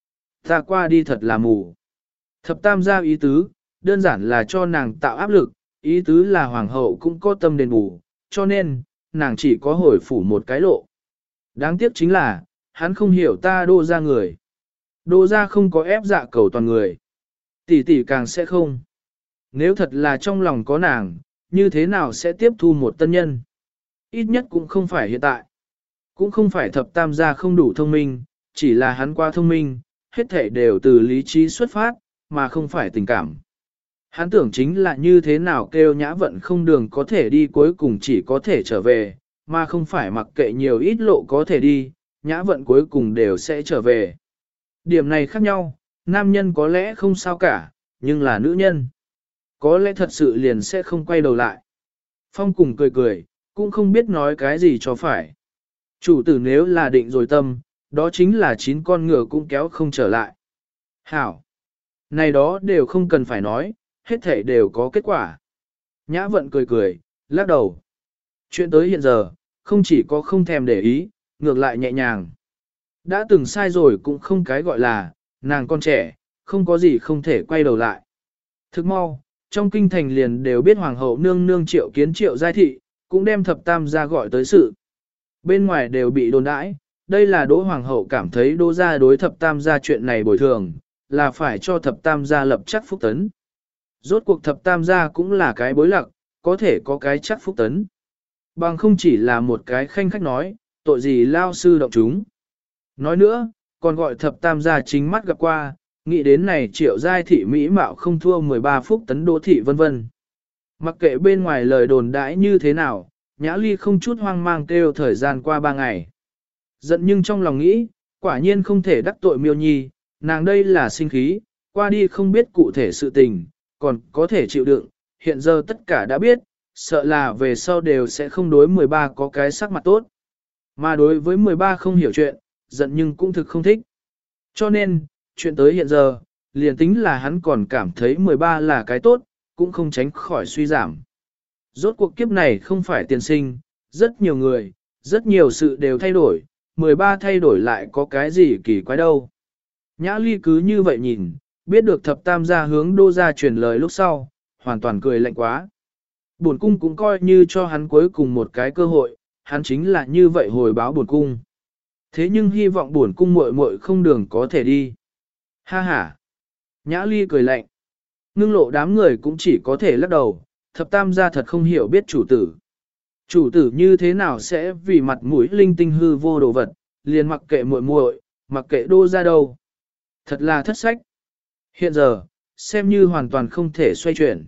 Ta qua đi thật là mù. Thập tam gia ý tứ, đơn giản là cho nàng tạo áp lực, ý tứ là hoàng hậu cũng có tâm đền bù, cho nên, nàng chỉ có hồi phủ một cái lộ. Đáng tiếc chính là, hắn không hiểu ta đô ra người. Đô ra không có ép dạ cầu toàn người. Tỷ tỷ càng sẽ không. Nếu thật là trong lòng có nàng, như thế nào sẽ tiếp thu một tân nhân? Ít nhất cũng không phải hiện tại. Cũng không phải thập tam gia không đủ thông minh, chỉ là hắn quá thông minh, hết thể đều từ lý trí xuất phát, mà không phải tình cảm. Hắn tưởng chính là như thế nào kêu Nhã Vận không đường có thể đi cuối cùng chỉ có thể trở về, mà không phải mặc kệ nhiều ít lộ có thể đi, Nhã Vận cuối cùng đều sẽ trở về. Điểm này khác nhau, nam nhân có lẽ không sao cả, nhưng là nữ nhân. Có lẽ thật sự liền sẽ không quay đầu lại. Phong cùng cười cười, cũng không biết nói cái gì cho phải. Chủ tử nếu là định rồi tâm, đó chính là 9 con ngựa cũng kéo không trở lại. Hảo! Này đó đều không cần phải nói, hết thể đều có kết quả. Nhã Vận cười cười, lắc đầu. Chuyện tới hiện giờ, không chỉ có không thèm để ý, ngược lại nhẹ nhàng. Đã từng sai rồi cũng không cái gọi là, nàng con trẻ, không có gì không thể quay đầu lại. Thức mau, trong kinh thành liền đều biết hoàng hậu nương nương Triệu Kiến Triệu Giai thị, cũng đem thập tam gia gọi tới sự. Bên ngoài đều bị đồn đãi, đây là Đỗ hoàng hậu cảm thấy Đỗ gia đối thập tam gia chuyện này bồi thường, là phải cho thập tam gia lập chắc Phúc Tấn. Rốt cuộc thập tam gia cũng là cái bối lạc, có thể có cái chắc Phúc Tấn. Bằng không chỉ là một cái khanh khách nói, tội gì lao sư động chúng. Nói nữa, còn gọi thập tam gia chính mắt gặp qua, nghĩ đến này Triệu Giai thị mỹ mạo không thua 13 Phúc Tấn Đỗ thị vân vân. Mặc kệ bên ngoài lời đồn đãi như thế nào, Nhã Ly không chút hoang mang kêu thời gian qua 3 ngày. Giận nhưng trong lòng nghĩ, quả nhiên không thể đắc tội Miêu Nhi, nàng đây là sinh khí, qua đi không biết cụ thể sự tình, còn có thể chịu đựng, hiện giờ tất cả đã biết, sợ là về sau đều sẽ không đối 13 có cái sắc mặt tốt. Mà đối với 13 không hiểu chuyện, giận nhưng cũng thực không thích. Cho nên, chuyện tới hiện giờ, liền tính là hắn còn cảm thấy 13 là cái tốt, cũng không tránh khỏi suy giảm. Rốt cuộc kiếp này không phải tiền sinh, rất nhiều người, rất nhiều sự đều thay đổi, 13 thay đổi lại có cái gì kỳ quái đâu. Nhã Ly cứ như vậy nhìn, biết được thập tam gia hướng Đô gia truyền lời lúc sau, hoàn toàn cười lạnh quá. Bổn cung cũng coi như cho hắn cuối cùng một cái cơ hội, hắn chính là như vậy hồi báo bổn cung. Thế nhưng hy vọng bổn cung muội muội không đường có thể đi. Ha ha. Nhã Ly cười lạnh. Ngưng lộ đám người cũng chỉ có thể lắc đầu, thập tam gia thật không hiểu biết chủ tử. Chủ tử như thế nào sẽ vì mặt mũi linh tinh hư vô đồ vật, liền mặc kệ muội muội, mặc kệ Đô gia đâu. Thật là thất sách. Hiện giờ, xem như hoàn toàn không thể xoay chuyển.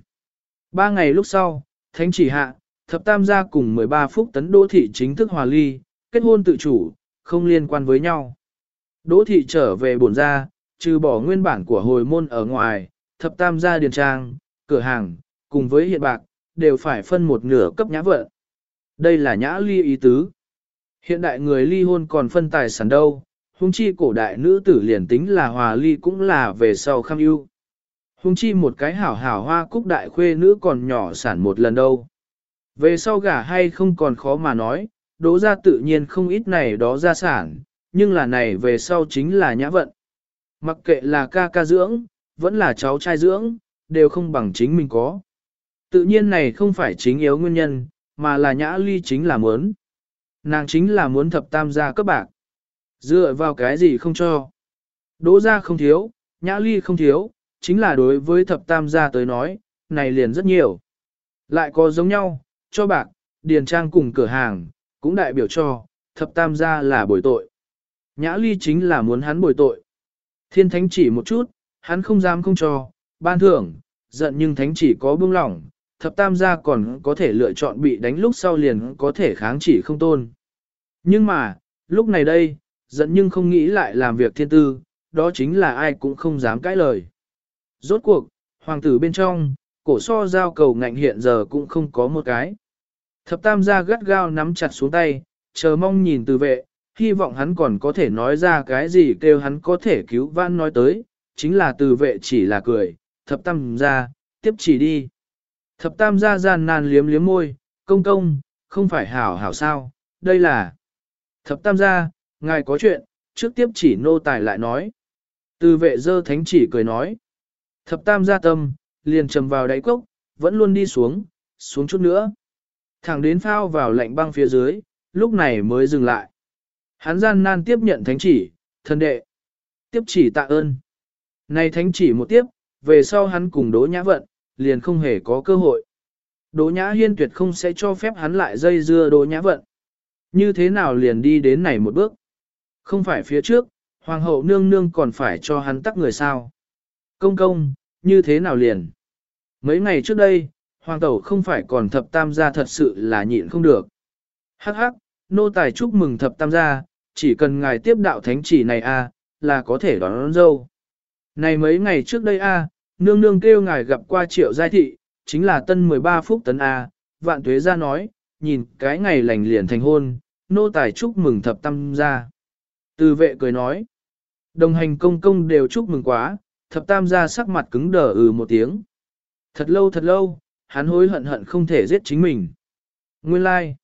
3 ngày lúc sau, thánh chỉ hạ, thập tam gia cùng 13 phúc tấn Đỗ thị chính thức hòa ly, kết hôn tự chủ, không liên quan với nhau. Đỗ thị trở về bổn gia, trừ bỏ nguyên bản của hồi môn ở ngoài, thập tam gia điền trang, cửa hàng, cùng với hiện bạc, đều phải phân một nửa cấp nhã vận. Đây là nhã ly ý tứ. Hiện đại người ly hôn còn phân tài sản đâu, huống chi cổ đại nữ tử liền tính là hòa ly cũng là về sau kham ưu. Huống chi một cái hảo hảo hoa cúc đại khuê nữ còn nhỏ sản một lần đâu. Về sau gả hay không còn khó mà nói, đố ra tự nhiên không ít này đó gia sản, nhưng là này về sau chính là nhã vận. Mặc kệ là ca ca dưỡng, vẫn là cháu trai dưỡng, đều không bằng chính mình có. Tự nhiên này không phải chính yếu nguyên nhân, mà là nhã ly chính là muốn. Nàng chính là muốn thập tam gia cấp bạc. Dựa vào cái gì không cho. Đỗ gia không thiếu, nhã ly không thiếu, chính là đối với thập tam gia tới nói, này liền rất nhiều. Lại có giống nhau, cho bạc, điền trang cùng cửa hàng, cũng đại biểu cho, thập tam gia là bồi tội. Nhã ly chính là muốn hắn bồi tội. Thiên thánh chỉ một chút, hắn không dám không cho, ban thưởng, giận nhưng thánh chỉ có buông lỏng, thập tam gia còn có thể lựa chọn bị đánh lúc sau liền có thể kháng chỉ không tôn. Nhưng mà, lúc này đây, giận nhưng không nghĩ lại làm việc thiên tư, đó chính là ai cũng không dám cãi lời. Rốt cuộc, hoàng tử bên trong, cổ so giao cầu ngạnh hiện giờ cũng không có một cái. Thập tam gia gắt gao nắm chặt xuống tay, chờ mong nhìn từ vệ, hy vọng hắn còn có thể nói ra cái gì kêu hắn có thể cứu vãn nói tới, chính là từ vệ chỉ là cười, thập tam gia, tiếp chỉ đi. Thập tam gia gian nan liếm liếm môi, công công, không phải hảo hảo sao, đây là. Thập tam gia, ngài có chuyện, trước tiếp chỉ nô tài lại nói. Từ vệ dơ thánh chỉ cười nói. Thập tam gia tâm, liền trầm vào đáy cốc, vẫn luôn đi xuống, xuống chút nữa. Thẳng đến phao vào lạnh băng phía dưới, lúc này mới dừng lại. Hắn gian nan tiếp nhận thánh chỉ, thân đệ. Tiếp chỉ tạ ơn. Này thánh chỉ một tiếp, về sau hắn cùng Đỗ Nhã Vận, liền không hề có cơ hội. Đỗ Nhã Hiên tuyệt không sẽ cho phép hắn lại dây dưa Đỗ Nhã Vận. Như thế nào liền đi đến này một bước? Không phải phía trước, hoàng hậu nương nương còn phải cho hắn tắc người sao? Công công, như thế nào liền? Mấy ngày trước đây, hoàng tẩu không phải còn thập tam gia thật sự là nhịn không được. Hắc hắc, nô tài chúc mừng thập tam gia, chỉ cần ngài tiếp đạo thánh chỉ này là có thể đón dâu. Này mấy ngày trước đây nương nương kêu ngài gặp qua Triệu Giai Thị, chính là tân 13 phúc tấn Vạn Tuế gia nói, nhìn cái ngày lành liền thành hôn, nô tài chúc mừng thập tam gia. Từ vệ cười nói, đồng hành công công đều chúc mừng quá, thập tam gia sắc mặt cứng đờ một tiếng. Thật lâu, hắn hối hận hận không thể giết chính mình. Nguyên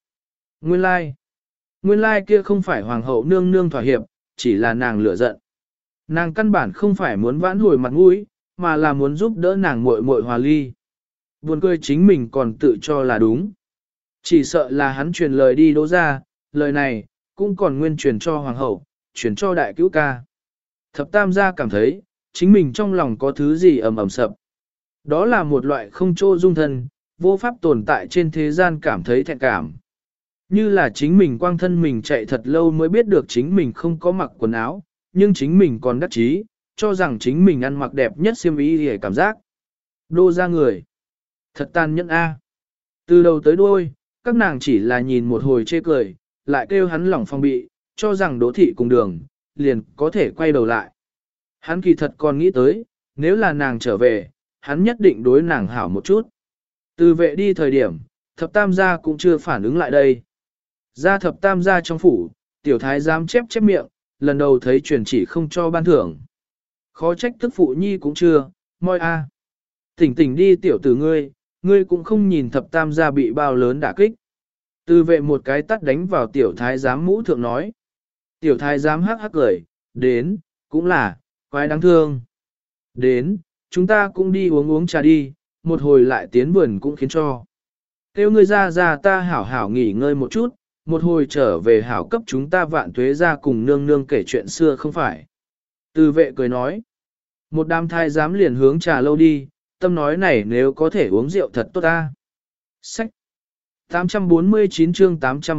lai kia không phải hoàng hậu nương nương thỏa hiệp, chỉ là nàng lửa giận. Nàng căn bản không phải muốn vãn hồi mặt mũi, mà là muốn giúp đỡ nàng muội muội hòa ly. Buồn cười chính mình còn tự cho là đúng. Chỉ sợ là hắn truyền lời đi Đỗ ra, lời này, cũng còn nguyên truyền cho hoàng hậu, truyền cho đại cứu ca. Thập tam gia cảm thấy, chính mình trong lòng có thứ gì ầm ầm sập. Đó là một loại không chỗ dung thân, vô pháp tồn tại trên thế gian cảm thấy thẹn cảm. Như là chính mình quang thân mình chạy thật lâu mới biết được chính mình không có mặc quần áo, nhưng chính mình còn đắc chí, cho rằng chính mình ăn mặc đẹp nhất xiêm y để cảm giác. Đô ra người. Thật tàn nhẫn Từ đầu tới đuôi, các nàng chỉ là nhìn một hồi chê cười, lại kêu hắn lỏng phong bị, cho rằng Đỗ thị cùng đường, liền có thể quay đầu lại. Hắn kỳ thật còn nghĩ tới, nếu là nàng trở về, hắn nhất định đối nàng hảo một chút. Từ vệ đi thời điểm, thập tam gia cũng chưa phản ứng lại đây. Ra thập tam gia trong phủ, tiểu thái giám chép miệng, lần đầu thấy truyền chỉ không cho ban thưởng. Khó trách tức phụ nhi cũng chưa, moi Tỉnh đi tiểu tử ngươi, Ngươi cũng không nhìn thập tam gia bị bao lớn đả kích. Từ vệ một cái tắt đánh vào tiểu thái giám mũ thượng nói. Tiểu thái giám hắc hắc cười, đến, cũng là, quái đáng thương. Đến, chúng ta cũng đi uống uống trà đi, một hồi lại tiến vườn cũng khiến cho. Kêu ngươi ra ta hảo hảo nghỉ ngơi một chút, một hồi trở về hảo cấp chúng ta vạn tuế ra cùng nương nương kể chuyện xưa không phải. Từ vệ cười nói. Một đám thái giám liền hướng trà lâu đi, tâm nói này nếu có thể uống rượu thật tốt ta. Sách 849 chương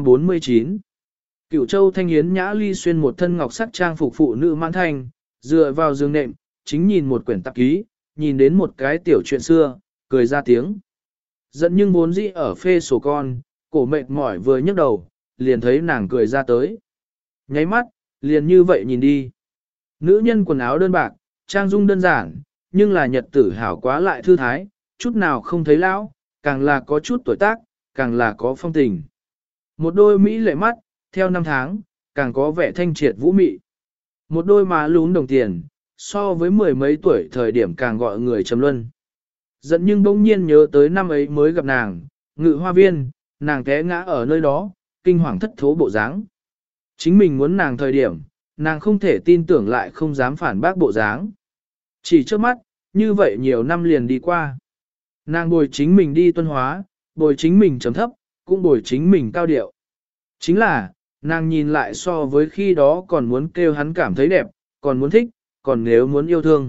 849 Cửu Châu Thanh Yến Nhã Ly xuyên một thân ngọc sắc trang phục phụ nữ mãn thanh, dựa vào giường nệm, chính nhìn một quyển tạp ký, nhìn đến một cái tiểu chuyện xưa, cười ra tiếng. Giận nhưng vốn dĩ ở phê sổ con, cổ mệt mỏi vừa nhấc đầu, liền thấy nàng cười ra tới. Nháy mắt, liền như vậy nhìn đi. Nữ nhân quần áo đơn bạc, trang dung đơn giản, nhưng là nhật tử hảo quá lại thư thái, chút nào không thấy lão, càng là có chút tuổi tác, càng là có phong tình. Một đôi mỹ lệ mắt, theo năm tháng, càng có vẻ thanh triệt vũ mị. Một đôi má lún đồng tiền, so với mười mấy tuổi thời điểm càng gọi người trầm luân. Giận nhưng bỗng nhiên nhớ tới năm ấy mới gặp nàng, ngự hoa viên, nàng té ngã ở nơi đó, kinh hoàng thất thố bộ dáng. Chính mình muốn nàng thời điểm, nàng không thể tin tưởng lại không dám phản bác bộ dáng. Chỉ trước mắt, như vậy nhiều năm liền đi qua. Nàng bồi chính mình đi tuân hóa, bồi chính mình chấm thấp, cũng bồi chính mình cao điệu. Chính là, nàng nhìn lại so với khi đó còn muốn kêu hắn cảm thấy đẹp, còn muốn thích, còn nếu muốn yêu thương.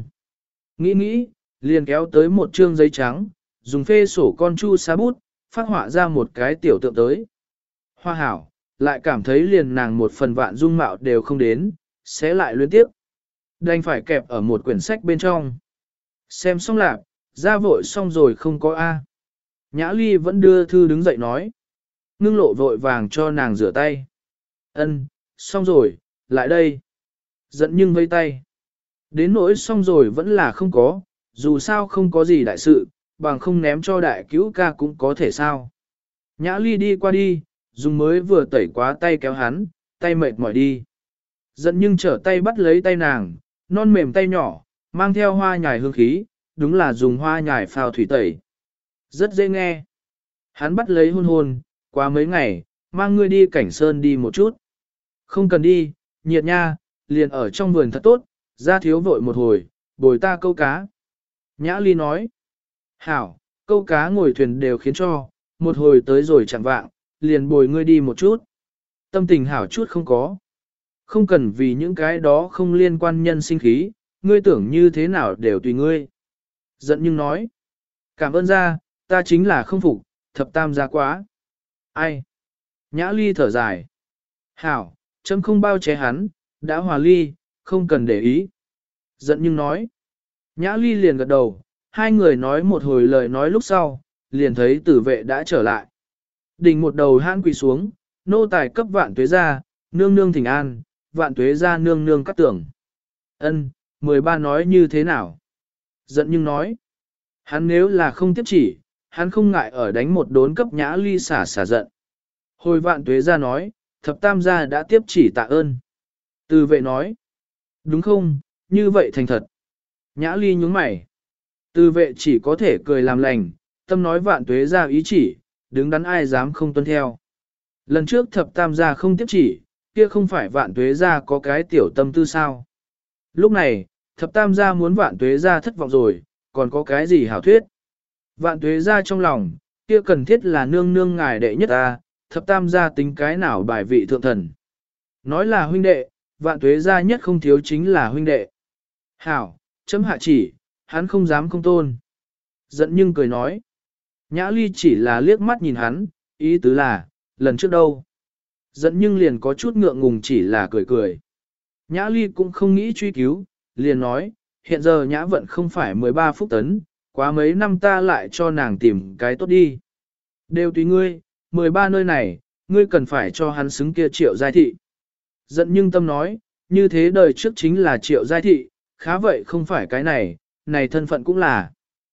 Nghĩ, liền kéo tới một trương giấy trắng, dùng phê sổ con chu sa bút, phát họa ra một cái tiểu tượng tới. Hoa hảo, lại cảm thấy liền nàng một phần vạn dung mạo đều không đến, sẽ lại luyến tiếp. Đành phải kẹp ở một quyển sách bên trong. Xem xong lạc, ra vội xong rồi không có A. Nhã Ly vẫn đưa thư đứng dậy nói. Ngưng lộ vội vàng cho nàng rửa tay. Ân, xong rồi, lại đây. Giận nhưng vây tay. Đến nỗi xong rồi vẫn là không có, dù sao không có gì đại sự, bằng không ném cho đại cứu ca cũng có thể sao. Nhã Ly đi qua đi, dùng mới vừa tẩy quá tay kéo hắn, tay mệt mỏi đi. Giận nhưng trở tay bắt lấy tay nàng, non mềm tay nhỏ, mang theo hoa nhài hương khí, đúng là dùng hoa nhài phao thủy tẩy. Rất dễ nghe. Hắn bắt lấy hôn, qua mấy ngày, mang ngươi đi cảnh sơn đi một chút. Không cần đi, nhiệt nha, liền ở trong vườn thật tốt, ra thiếu vội một hồi, bồi ta câu cá. Nhã Ly nói, hảo, câu cá ngồi thuyền đều khiến cho, một hồi tới rồi chẳng vạng, liền bồi ngươi đi một chút. Tâm tình hảo chút không có. Không cần vì những cái đó không liên quan nhân sinh khí, ngươi tưởng như thế nào đều tùy ngươi. Giận nhưng nói, cảm ơn ra, ta chính là không phục, thập tam gia quá. Ai? Nhã Ly thở dài. Hảo, chấm không bao che hắn, đã hòa ly, không cần để ý. Giận nhưng nói. Nhã Ly liền gật đầu, hai người nói một hồi lời nói lúc sau, liền thấy tử vệ đã trở lại. Đỉnh một đầu hãn quỳ xuống, nô tài cấp vạn tuế ra, nương nương thỉnh an, vạn tuế ra nương nương cắt tưởng. Ân, 13 nói như thế nào? Giận nhưng nói. Hắn nếu là không tiếp chỉ, hắn không ngại ở đánh một đốn cấp Nhã Ly xả giận. Hồi vạn tuế ra nói, thập tam gia đã tiếp chỉ tạ ơn. Từ vệ nói. Đúng không, như vậy thành thật. Nhã Ly nhướng mày. Từ vệ chỉ có thể cười làm lành, tâm nói vạn tuế ra ý chỉ, đứng đắn ai dám không tuân theo. Lần trước thập tam gia không tiếp chỉ, kia không phải vạn tuế ra có cái tiểu tâm tư sao. Lúc này, thập tam gia muốn vạn tuế ra thất vọng rồi, còn có cái gì hảo thuyết. Vạn tuế ra trong lòng, kia cần thiết là nương nương ngài đệ nhất ta, thập tam gia tính cái nào bài vị thượng thần. Nói là huynh đệ, vạn tuế ra nhất không thiếu chính là huynh đệ. Hảo, chấm hạ chỉ, hắn không dám không tôn. Giận nhưng cười nói. Nhã Ly chỉ là liếc mắt nhìn hắn, ý tứ là, lần trước đâu. Giận nhưng liền có chút ngượng ngùng chỉ là cười cười. Nhã Ly cũng không nghĩ truy cứu, liền nói, hiện giờ Nhã vận không phải 13 phút tấn, quá mấy năm ta lại cho nàng tìm cái tốt đi. Đều tùy ngươi, 13 nơi này, ngươi cần phải cho hắn xứng kia Triệu Giai Thị. Giận nhưng tâm nói, như thế đời trước chính là Triệu Giai Thị, khá vậy không phải cái này, này thân phận cũng là.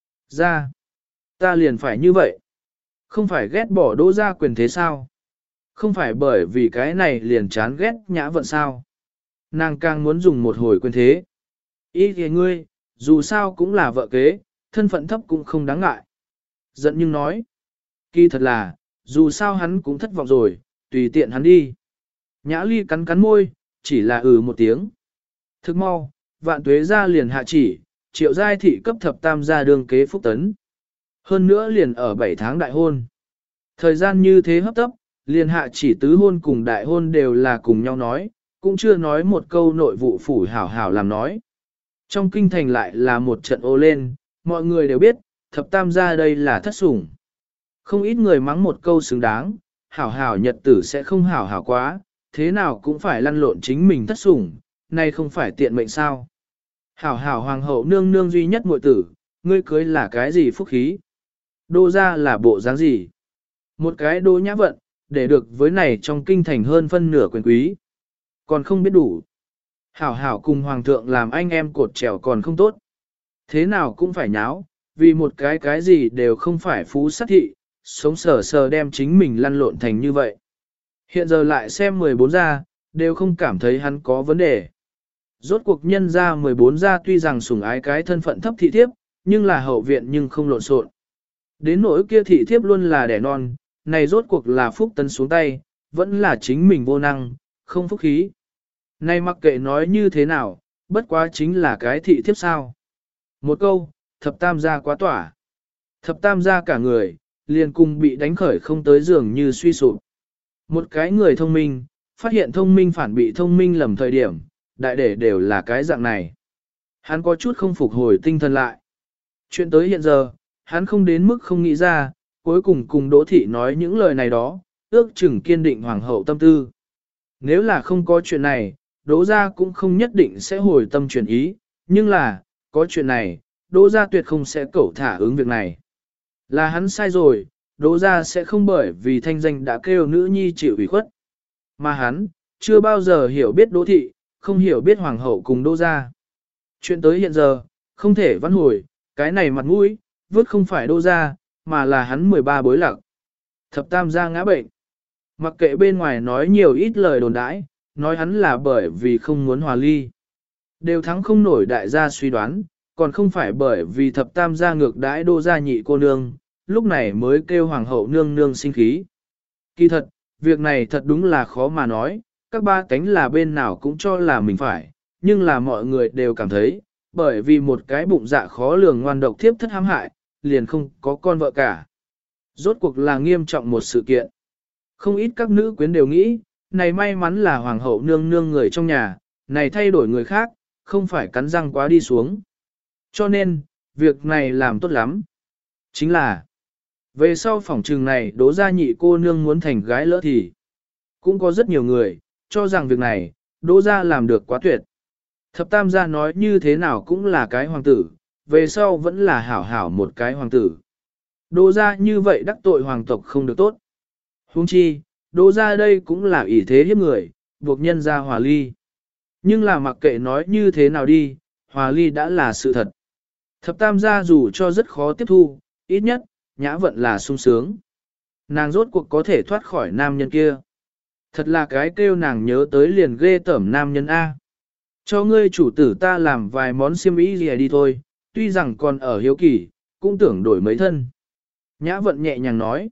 Ra, ta liền phải như vậy. Không phải ghét bỏ Đỗ gia quyền thế sao? Không phải bởi vì cái này liền chán ghét Nhã vận sao? Nàng càng muốn dùng một hồi quyền thế. Ý thì ngươi, dù sao cũng là vợ kế, thân phận thấp cũng không đáng ngại. Giận nhưng nói. Kỳ thật là, dù sao hắn cũng thất vọng rồi, tùy tiện hắn đi. Nhã ly cắn cắn môi, chỉ là một tiếng. Thức mau, vạn tuế ra liền hạ chỉ, triệu giai thị cấp thập tam gia đương kế phúc tấn. Hơn nữa liền ở 7 tháng đại hôn. Thời gian như thế hấp tấp, liền hạ chỉ tứ hôn cùng đại hôn đều là cùng nhau nói, cũng chưa nói một câu nội vụ phủ hảo hảo làm nói. Trong kinh thành lại là một trận ô lên, mọi người đều biết, thập tam gia đây là thất sủng. Không ít người mắng một câu xứng đáng, hảo hảo nhật tử sẽ không hảo hảo quá, thế nào cũng phải lăn lộn chính mình thất sủng, nay không phải tiện mệnh sao. Hảo hảo hoàng hậu nương nương duy nhất muội tử, ngươi cưới là cái gì phúc khí? Đô ra là bộ dáng gì? Một cái đô nhã vận, để được với này trong kinh thành hơn phân nửa quyền quý. Còn không biết đủ. Hảo hảo cùng hoàng thượng làm anh em cột trèo còn không tốt. Thế nào cũng phải nháo, vì một cái gì đều không phải phú sát thị, sống sờ sờ đem chính mình lăn lộn thành như vậy. Hiện giờ lại xem 14 gia, đều không cảm thấy hắn có vấn đề. Rốt cuộc nhân ra 14 gia tuy rằng sủng ái cái thân phận thấp thị thiếp, nhưng là hậu viện nhưng không lộn xộn. Đến nỗi kia thị thiếp luôn là đẻ non, này rốt cuộc là phúc tấn xuống tay, vẫn là chính mình vô năng, không phúc khí. Này mặc kệ nói như thế nào, bất quá chính là cái thị thiếp sao. Một câu, thập tam gia quá tỏa. Thập tam gia cả người, liền cùng bị đánh khởi không tới giường như suy sụp. Một cái người thông minh, phát hiện thông minh phản bị thông minh lầm thời điểm, đại để đều là cái dạng này. Hắn có chút không phục hồi tinh thần lại. Chuyện tới hiện giờ, hắn không đến mức không nghĩ ra, cuối cùng cùng Đỗ Thị nói những lời này đó, ước chừng kiên định hoàng hậu tâm tư. Nếu là không có chuyện này, Đỗ gia cũng không nhất định sẽ hồi tâm chuyển ý, nhưng là, có chuyện này, Đỗ gia tuyệt không sẽ cẩu thả ứng việc này. Là hắn sai rồi, Đỗ gia sẽ không bởi vì thanh danh đã kêu nữ nhi chịu ủy khuất. Mà hắn, chưa bao giờ hiểu biết Đỗ Thị, không hiểu biết hoàng hậu cùng Đỗ gia. Chuyện tới hiện giờ, không thể vãn hồi, cái này mặt mũi, vứt không phải Đỗ gia, mà là hắn 13 bối lạc. Thập tam gia ngã bệnh. Mặc kệ bên ngoài nói nhiều ít lời đồn đãi, nói hắn là bởi vì không muốn hòa ly. Đều thắng không nổi đại gia suy đoán, còn không phải bởi vì thập tam gia ngược đãi Đỗ gia nhị cô nương, lúc này mới kêu hoàng hậu nương nương sinh khí. Kỳ thật, việc này thật đúng là khó mà nói, các ba cánh là bên nào cũng cho là mình phải, nhưng là mọi người đều cảm thấy, bởi vì một cái bụng dạ khó lường ngoan độc thiếp thất hãm hại, liền không có con vợ cả. Rốt cuộc là nghiêm trọng một sự kiện. Không ít các nữ quyến đều nghĩ, này may mắn là hoàng hậu nương nương người trong nhà, này thay đổi người khác, không phải cắn răng quá đi xuống. Cho nên, việc này làm tốt lắm. Chính là, về sau phòng trường này Đỗ gia nhị cô nương muốn thành gái lỡ thì, cũng có rất nhiều người, cho rằng việc này, Đỗ gia làm được quá tuyệt. Thập tam gia nói như thế nào cũng là cái hoàng tử, về sau vẫn là hảo hảo một cái hoàng tử. Đỗ gia như vậy đắc tội hoàng tộc không được tốt. Huống chi, Đỗ gia đây cũng là ỷ thế hiếp người, buộc nhân gia hòa ly. Nhưng là mặc kệ nói như thế nào đi, hòa ly đã là sự thật. Thập tam gia dù cho rất khó tiếp thu, ít nhất, nhã vận là sung sướng. Nàng rốt cuộc có thể thoát khỏi nam nhân kia. Thật là cái kêu nàng nhớ tới liền ghê tởm nam nhân A. Cho ngươi chủ tử ta làm vài món xiêm y gì đi thôi, tuy rằng còn ở hiếu kỳ, cũng tưởng đổi mấy thân. Nhã vận nhẹ nhàng nói.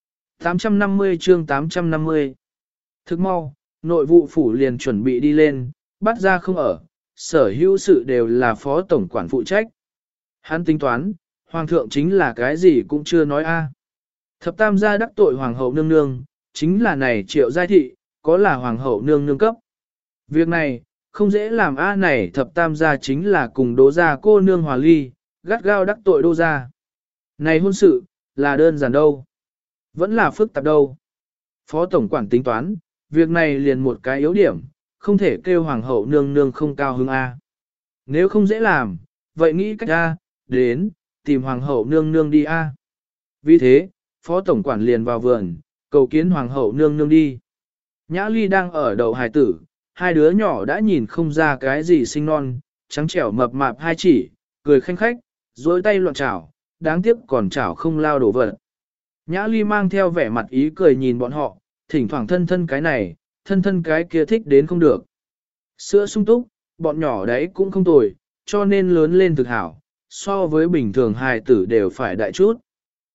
850 chương 850. Thức mau, nội vụ phủ liền chuẩn bị đi lên, bắt ra không ở, sở hữu sự đều là phó tổng quản phụ trách. Hắn tính toán, hoàng thượng chính là cái gì cũng chưa nói a. Thập tam gia đắc tội hoàng hậu nương nương, chính là này triệu giai thị, có là hoàng hậu nương nương cấp. Việc này, không dễ làm a này thập tam gia chính là cùng Đỗ gia cô nương hòa ly, gắt gao đắc tội Đỗ gia. Này hôn sự, là đơn giản đâu. Vẫn là phức tạp đâu. Phó tổng quản tính toán, việc này liền một cái yếu điểm, không thể kêu hoàng hậu nương nương không cao hứng a. Nếu không dễ làm, vậy nghĩ cách a, đến, tìm hoàng hậu nương nương đi a. Vì thế, phó tổng quản liền vào vườn, cầu kiến hoàng hậu nương nương đi. Nhã Ly đang ở đầu hài tử, hai đứa nhỏ đã nhìn không ra cái gì sinh non, trắng trẻo mập mạp hai chỉ, cười khanh khách, dối tay loạn chảo, đáng tiếc còn chảo không lao đổ vật. Nhã Ly mang theo vẻ mặt ý cười nhìn bọn họ, thỉnh thoảng thân thân cái này, thân thân cái kia thích đến không được. Sữa sung túc, bọn nhỏ đấy cũng không tồi, cho nên lớn lên thực hảo, so với bình thường hài tử đều phải đại chút.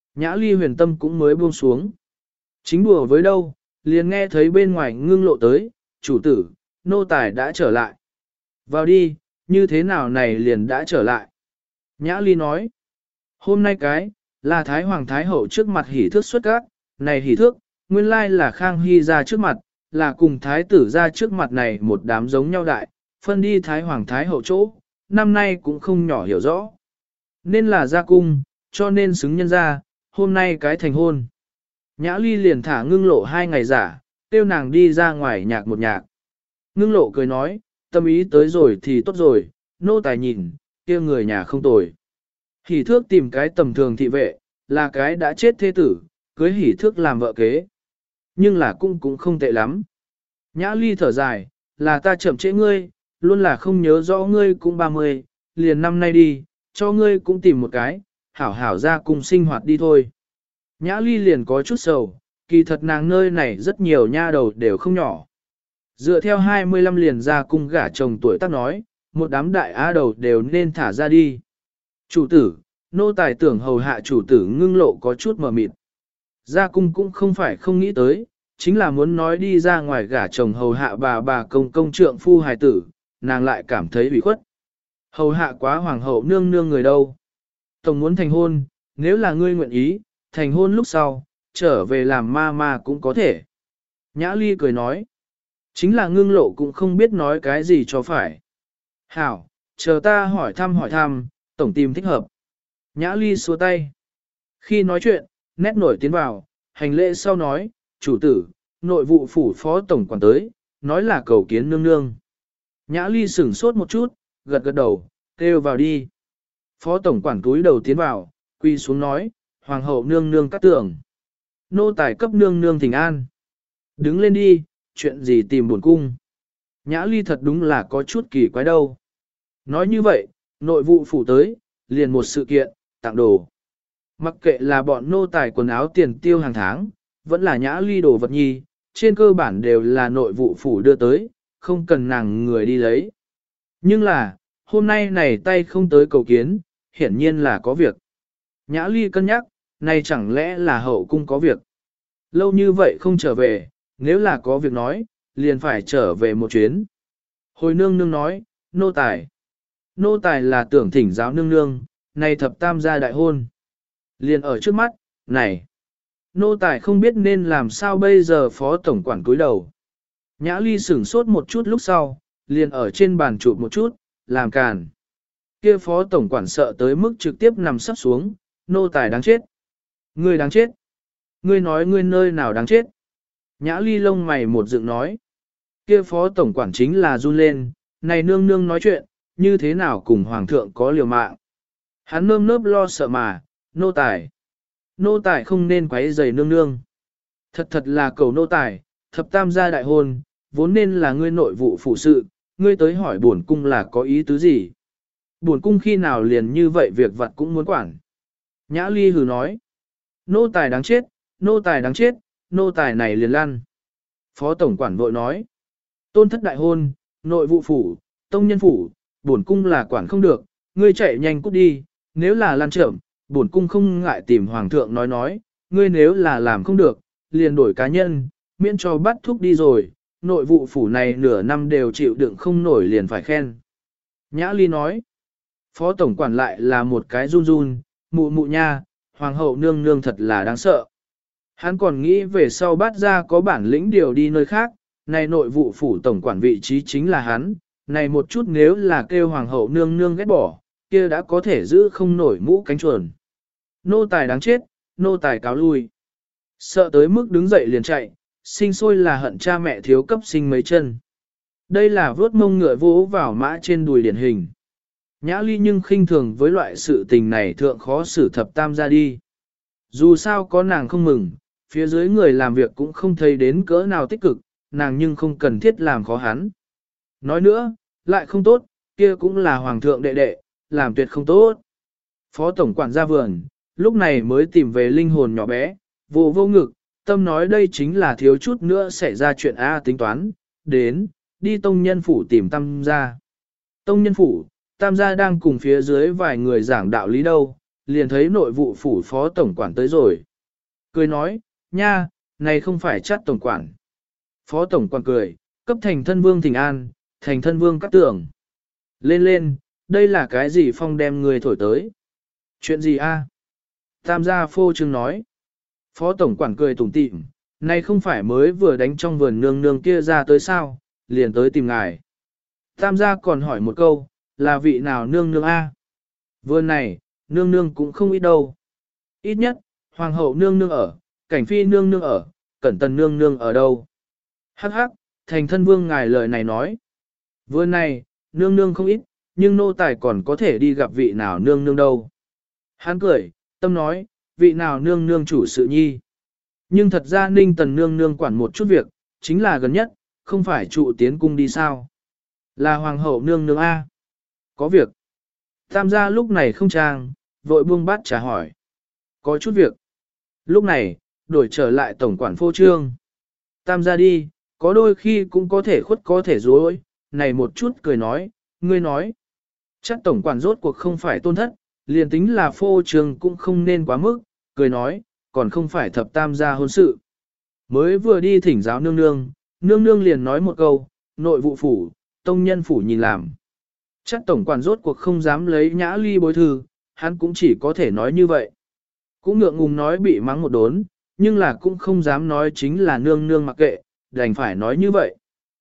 Nhã Ly huyền tâm cũng mới buông xuống. Chính đùa với đâu, liền nghe thấy bên ngoài Ngưng Lộ tới, chủ tử, nô tài đã trở lại. Vào đi, như thế nào này liền đã trở lại. Nhã Ly nói, hôm nay cái, là Thái Hoàng Thái Hậu trước mặt hỷ thước xuất các, này hỷ thước, nguyên lai là Khang Hy ra trước mặt, là cùng Thái tử ra trước mặt này một đám giống nhau đại, phân đi Thái Hoàng Thái Hậu chỗ, năm nay cũng không nhỏ hiểu rõ. Nên là ra cung, cho nên xứng nhân ra, hôm nay cái thành hôn. Nhã Ly liền thả Ngưng Lộ 2 ngày giả, tiêu nàng đi ra ngoài nhạc một nhạc. Ngưng Lộ cười nói, tâm ý tới rồi thì tốt rồi, nô tài nhìn, kia người nhà không tồi. Hỷ thước tìm cái tầm thường thị vệ, là cái đã chết thế tử, cưới hỷ thước làm vợ kế. Nhưng là cũng không tệ lắm. Nhã Ly thở dài, là ta chậm trễ ngươi, luôn là không nhớ rõ ngươi cũng 30, liền năm nay đi, cho ngươi cũng tìm một cái, hảo hảo ra cùng sinh hoạt đi thôi. Nhã Ly liền có chút sầu, kỳ thật nàng nơi này rất nhiều nha đầu đều không nhỏ. Dựa theo 25 liền ra cung gả chồng tuổi tác nói, một đám đại á đầu đều nên thả ra đi. Chủ tử, nô tài tưởng hầu hạ chủ tử Ngưng Lộ có chút mờ mịt. Ra cung cũng không phải không nghĩ tới, chính là muốn nói đi ra ngoài gả chồng hầu hạ bà công trượng phu hài tử, nàng lại cảm thấy bị khuất. Hầu hạ quá hoàng hậu nương nương người đâu. Tổng muốn thành hôn, nếu là ngươi nguyện ý, thành hôn lúc sau, trở về làm ma cũng có thể. Nhã Ly cười nói, chính là Ngưng Lộ cũng không biết nói cái gì cho phải. Hảo, chờ ta hỏi thăm, tổng tìm thích hợp. Nhã Ly xua tay. Khi nói chuyện, nét nổi tiến vào, hành lễ sau nói, chủ tử, nội vụ phủ phó tổng quản tới, nói là cầu kiến nương nương. Nhã Ly sửng sốt một chút, gật đầu, kêu vào đi. Phó tổng quản túi đầu tiến vào, quy xuống nói, hoàng hậu nương nương cắt tưởng. Nô tài cấp nương nương thỉnh an. Đứng lên đi, chuyện gì tìm buồn cung. Nhã Ly thật đúng là có chút kỳ quái đâu. Nói như vậy, nội vụ phủ tới, liền một sự kiện, tặng đồ. Mặc kệ là bọn nô tài quần áo tiền tiêu hàng tháng, vẫn là Nhã Ly đồ vật nhi, trên cơ bản đều là nội vụ phủ đưa tới, không cần nàng người đi lấy. Nhưng là, hôm nay này tay không tới cầu kiến, hiển nhiên là có việc. Nhã Ly cân nhắc, này chẳng lẽ là hậu cung có việc. Lâu như vậy không trở về, nếu là có việc nói, liền phải trở về một chuyến. Hồi nương nương nói, nô tài. Nô tài là tưởng thỉnh giáo nương nương, này thập tam gia đại hôn. Liền ở trước mắt, này. Nô tài không biết nên làm sao bây giờ phó tổng quản cúi đầu. Nhã Ly sửng sốt một chút lúc sau, liền ở trên bàn chụp một chút, làm càn. Kia phó tổng quản sợ tới mức trực tiếp nằm sắp xuống, nô tài đáng chết. Ngươi đáng chết. Ngươi nói ngươi nơi nào đáng chết. Nhã Ly lông mày một dựng nói. Kia phó tổng quản chính là run lên, này nương nương nói chuyện, như thế nào cùng hoàng thượng có liều mạng. Hắn nơm nớp lo sợ mà, nô tài. Nô tài không nên quấy rầy nương nương. Thật là cầu nô tài, thập tam gia đại hôn, vốn nên là ngươi nội vụ phụ sự, ngươi tới hỏi bổn cung là có ý tứ gì. Bổn cung khi nào liền như vậy việc vặt cũng muốn quản. Nhã Ly hừ nói. Nô tài đáng chết, nô tài đáng chết, nô tài này liền lăn. Phó tổng quản vội nói. Tôn thất đại hôn, nội vụ phủ, tông nhân phủ, bổn cung là quản không được, ngươi chạy nhanh cút đi, nếu là lan trộm, bổn cung không ngại tìm hoàng thượng nói, ngươi nếu là làm không được, liền đổi cá nhân, miễn cho bắt thúc đi rồi, nội vụ phủ này nửa năm đều chịu đựng không nổi liền phải khen. Nhã Ly nói, phó tổng quản lại là một cái run run, mụ mụ nha, hoàng hậu nương nương thật là đáng sợ. Hắn còn nghĩ về sau bắt ra có bản lĩnh điều đi nơi khác, này nội vụ phủ tổng quản vị trí chính là hắn, này một chút nếu là kêu hoàng hậu nương nương ghét bỏ, kia đã có thể giữ không nổi mũ cánh chuồn. Nô tài đáng chết, nô tài cáo lui. Sợ tới mức đứng dậy liền chạy, sinh sôi là hận cha mẹ thiếu cấp sinh mấy chân. Đây là vớt mông ngựa vỗ vào mã trên đùi điển hình. Nhã Ly nhưng khinh thường với loại sự tình này thượng khó xử thập tam ra đi. Dù sao có nàng không mừng, phía dưới người làm việc cũng không thấy đến cỡ nào tích cực, nàng nhưng không cần thiết làm khó hắn. Nói nữa, lại không tốt, kia cũng là hoàng thượng đệ đệ, làm tuyệt không tốt. Phó tổng quản ra vườn, lúc này mới tìm về linh hồn nhỏ bé, vô ngực, tâm nói đây chính là thiếu chút nữa xảy ra chuyện tính toán, đến, đi tông nhân phủ tìm tam gia. Tông nhân phủ, tam gia đang cùng phía dưới vài người giảng đạo lý đâu, liền thấy nội vụ phủ phó tổng quản tới rồi. Cười nói, nha, này không phải Chát tổng quản. Phó tổng quản cười, cấp thành thân vương thỉnh an, thành thân vương cắt tưởng. Lên lên, đây là cái gì phong đem người thổi tới? Chuyện gì a? Tam gia phô trương nói. Phó tổng quản cười tủm tỉm, này không phải mới vừa đánh trong vườn nương nương kia ra tới sao, liền tới tìm ngài. Tam gia còn hỏi một câu, là vị nào nương nương a? Vườn này, nương nương cũng không ít đâu. Ít nhất, hoàng hậu nương nương ở, cảnh phi nương nương ở, cẩn tần nương nương ở đâu. Hắc hắc, thành thân vương ngài lời này nói. Vườn này, nương nương không ít, nhưng nô tài còn có thể đi gặp vị nào nương nương đâu. Hắn cười, tâm nói, vị nào nương nương chủ sự nhi. Nhưng thật ra ninh tần nương nương quản một chút việc, chính là gần nhất, không phải trụ tiến cung đi sao. Là hoàng hậu nương nương A. Có việc. Tam gia lúc này không trang, vội buông bát trà hỏi. Có chút việc. Lúc này, đổi trở lại tổng quản phô trương. Tam gia đi, có đôi khi cũng có thể khuất có thể dối, này một chút cười nói, ngươi nói. Chắc tổng quản rốt cuộc không phải tôn thất, liền tính là phô trương cũng không nên quá mức, cười nói, còn không phải thập tam gia hôn sự. Mới vừa đi thỉnh giáo nương nương, nương nương liền nói một câu, nội vụ phủ, tông nhân phủ nhìn làm. Chắc tổng quản rốt cuộc không dám lấy nhã ly bối thư, hắn cũng chỉ có thể nói như vậy. Cũng ngượng ngùng nói bị mắng một đốn, nhưng là cũng không dám nói chính là nương nương mặc kệ, đành phải nói như vậy.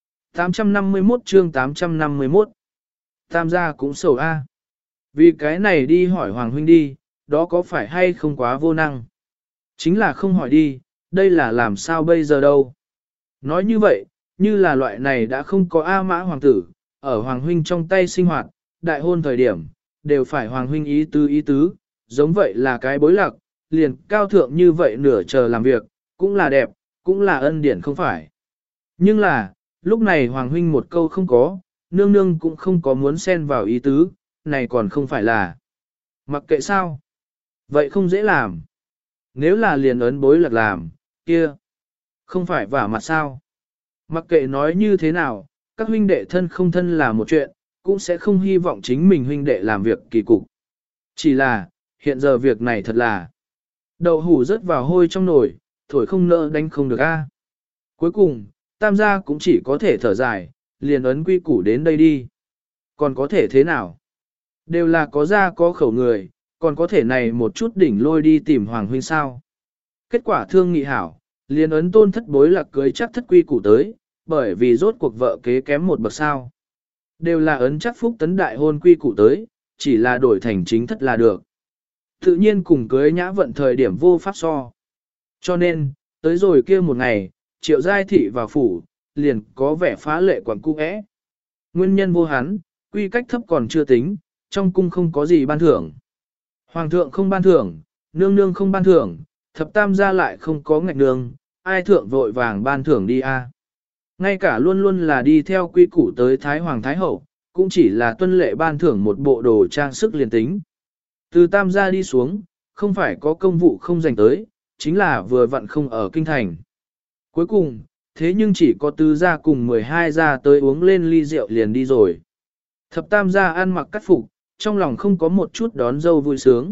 851 chương 851 Tam gia cũng sầu a. Vì cái này đi hỏi Hoàng huynh đi, đó có phải hay không quá vô năng? Chính là không hỏi đi, đây là làm sao bây giờ đâu. Nói như vậy, như là loại này đã không có A mã hoàng tử, ở Hoàng huynh trong tay sinh hoạt, đại hôn thời điểm, đều phải Hoàng huynh ý tứ, giống vậy là cái bối lạc, liền cao thượng như vậy nửa chờ làm việc, cũng là đẹp, cũng là ân điển không phải. Nhưng là, lúc này Hoàng huynh một câu không có, nương nương cũng không có muốn xen vào ý tứ, này còn không phải là. Mặc kệ sao? Vậy không dễ làm. Nếu là liền ấn bối lạc làm, kia, không phải vả mặt sao? Mặc kệ nói như thế nào, các huynh đệ thân không thân là một chuyện, cũng sẽ không hy vọng chính mình huynh đệ làm việc kỳ cục. Chỉ là, hiện giờ việc này thật là đậu hủ rớt vào hôi trong nồi, thổi không nỡ đánh không được a. Cuối cùng, tam gia cũng chỉ có thể thở dài, liền ấn quy củ đến đây đi. Còn có thể thế nào? Đều là có gia có khẩu người, còn có thể này một chút đỉnh lôi đi tìm Hoàng huynh sao. Kết quả thương nghị hảo, liền ấn tôn thất bối lạc cưới chắc thất quy củ tới, bởi vì rốt cuộc vợ kế kém một bậc sao. Đều là ấn chắc phúc tấn đại hôn quy củ tới, chỉ là đổi thành chính thất là được. Tự nhiên cùng cưới nhã vận thời điểm vô pháp so. Cho nên, tới rồi kia một ngày, Triệu Giai Thị vào phủ, liền có vẻ phá lệ quẩn cung ẽ. Nguyên nhân vô hắn, quy cách thấp còn chưa tính, trong cung không có gì ban thưởng. Hoàng thượng không ban thưởng, nương nương không ban thưởng, thập tam gia lại không có ngạch nương, ai thượng vội vàng ban thưởng đi a. Ngay cả luôn luôn là đi theo quy củ tới Thái Hoàng Thái Hậu, cũng chỉ là tuân lệ ban thưởng một bộ đồ trang sức liền tính. Từ tam gia đi xuống, không phải có công vụ không dành tới, chính là vừa vặn không ở kinh thành. Cuối cùng, thế nhưng chỉ có tứ gia cùng 12 gia tới uống lên ly rượu liền đi rồi. Thập tam gia ăn mặc cắt phục, trong lòng không có một chút đón dâu vui sướng.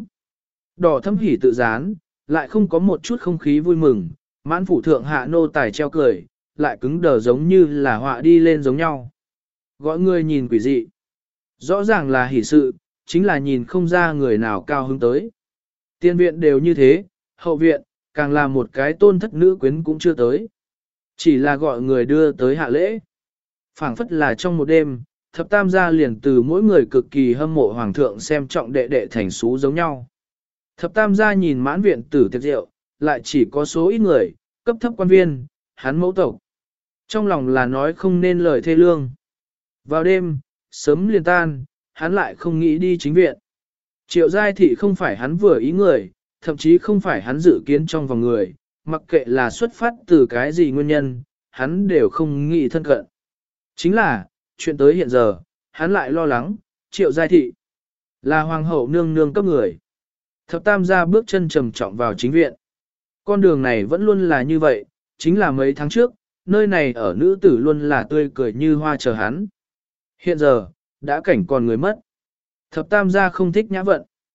Đỏ thâm hỉ tự dán, lại không có một chút không khí vui mừng, mãn phủ thượng hạ nô tài treo cười, lại cứng đờ giống như là họa đi lên giống nhau. Gọi người nhìn quỷ dị. Rõ ràng là hỉ sự, chính là nhìn không ra người nào cao hứng tới. Tiên viện đều như thế, hậu viện, càng là một cái tôn thất nữ quyến cũng chưa tới. Chỉ là gọi người đưa tới hạ lễ. Phảng phất là trong một đêm, thập tam gia liền từ mỗi người cực kỳ hâm mộ hoàng thượng xem trọng đệ đệ thành xú giống nhau. Thập tam gia nhìn mãn viện tử tiệc rượu, lại chỉ có số ít người, cấp thấp quan viên, hắn mẫu tộc. Trong lòng là nói không nên lời thê lương. Vào đêm, sớm liền tan, hắn lại không nghĩ đi chính viện. Triệu Giai Thị không phải hắn vừa ý người, thậm chí không phải hắn dự kiến trong vòng người, mặc kệ là xuất phát từ cái gì nguyên nhân, hắn đều không nghĩ thân cận. Chính là, chuyện tới hiện giờ, hắn lại lo lắng, Triệu Giai Thị là hoàng hậu nương nương cấp người. Thập tam gia bước chân trầm trọng vào chính viện. Con đường này vẫn luôn là như vậy, chính là mấy tháng trước, nơi này ở nữ tử luôn là tươi cười như hoa chờ hắn. Hiện giờ, đã cảnh còn người mất. Thập tam gia không thích nhã vận.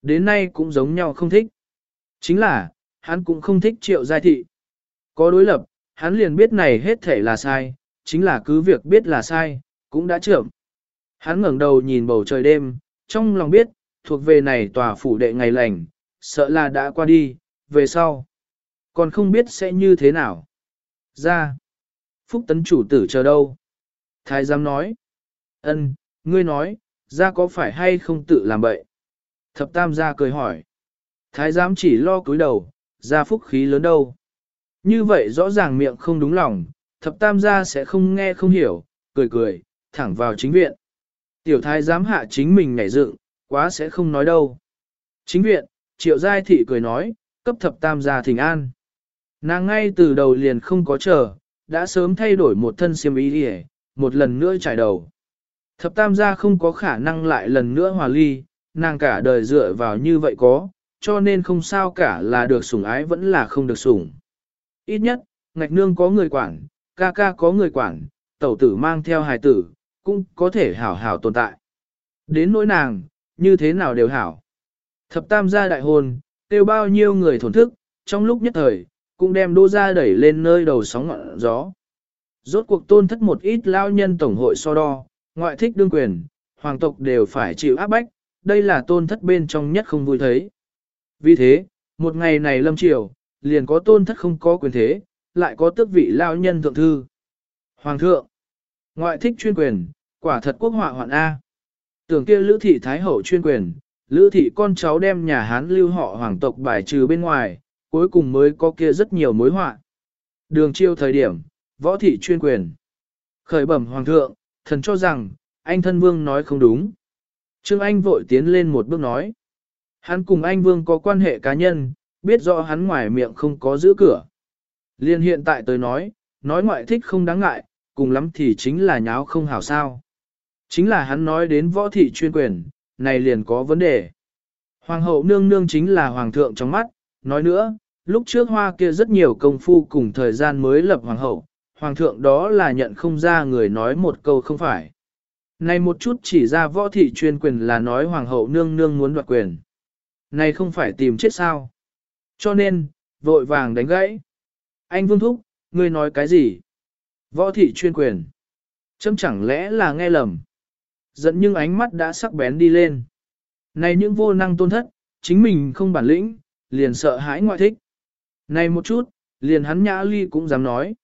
Đến nay cũng giống nhau không thích. Chính là, hắn cũng không thích Triệu Giai Thị. Có đối lập, hắn liền biết này hết thể là sai, chính là cứ việc biết là sai, cũng đã trưởng. Hắn ngẩng đầu nhìn bầu trời đêm, trong lòng biết, thuộc về này tòa phủ đệ ngày lành, sợ là đã qua đi, về sau. Còn không biết sẽ như thế nào. Ra. Phúc tấn chủ tử chờ đâu? Thái giám nói. Ân, ngươi nói, ra có phải hay không tự làm bậy? Thập tam gia cười hỏi. Thái giám chỉ lo cúi đầu, ra phúc khí lớn đâu. Như vậy rõ ràng miệng không đúng lòng, thập tam gia sẽ không nghe không hiểu, cười cười, thẳng vào chính viện. Tiểu thái giám hạ chính mình nhảy dựng, quá sẽ không nói đâu. Chính viện, Triệu Giai Thị cười nói, cấp thập tam gia thỉnh an. Nàng ngay từ đầu liền không có chờ, đã sớm thay đổi một thân xiêm y đi, một lần nữa trải đầu. Thập tam gia không có khả năng lại lần nữa hòa ly, nàng cả đời dựa vào như vậy có, cho nên không sao cả là được sủng ái vẫn là không được sủng. Ít nhất, ngạch nương có người quản, ca ca có người quản, tẩu tử mang theo hài tử, cũng có thể hảo hảo tồn tại. Đến nỗi nàng, như thế nào đều hảo. Thập tam gia đại hôn, tiêu bao nhiêu người thổn thức, trong lúc nhất thời, cũng đem Đỗ gia đẩy lên nơi đầu sóng ngọn gió. Rốt cuộc tôn thất một ít lao nhân tổng hội so đo, ngoại thích đương quyền, hoàng tộc đều phải chịu áp bách, đây là tôn thất bên trong nhất không vui thấy. Vì thế, một ngày này lâm triều, liền có tôn thất không có quyền thế, lại có tước vị lao nhân thượng thư. Hoàng thượng, ngoại thích chuyên quyền, quả thật quốc họa hoạn A. Tưởng kia Lữ thị thái hậu chuyên quyền, Lữ thị con cháu đem nhà Hán lưu họ hoàng tộc bài trừ bên ngoài, cuối cùng mới có kia rất nhiều mối họa. Đường chiêu thời điểm, võ thị chuyên quyền. Khởi bẩm hoàng thượng, thần cho rằng, anh thân vương nói không đúng. Trương Anh vội tiến lên một bước nói. Hắn cùng anh vương có quan hệ cá nhân, biết rõ hắn ngoài miệng không có giữ cửa. Liên hiện tại tới nói ngoại thích không đáng ngại, cùng lắm thì chính là nháo không hảo sao. Chính là hắn nói đến võ thị chuyên quyền, này liền có vấn đề. Hoàng hậu nương nương chính là hoàng thượng trong mắt, nói nữa, lúc trước hoa kia rất nhiều công phu cùng thời gian mới lập hoàng hậu, hoàng thượng đó là nhận không ra người nói một câu không phải. Này một chút chỉ ra võ thị chuyên quyền là nói hoàng hậu nương nương muốn đoạt quyền. Này không phải tìm chết sao. Cho nên, vội vàng đánh gãy. Anh Vương Thúc, ngươi nói cái gì? Võ thị chuyên quyền. Chấm chẳng lẽ là nghe lầm. Giận nhưng ánh mắt đã sắc bén đi lên. Này những vô năng tôn thất, chính mình không bản lĩnh, liền sợ hãi ngoại thích. Này một chút, liền hắn Nhã Ly cũng dám nói.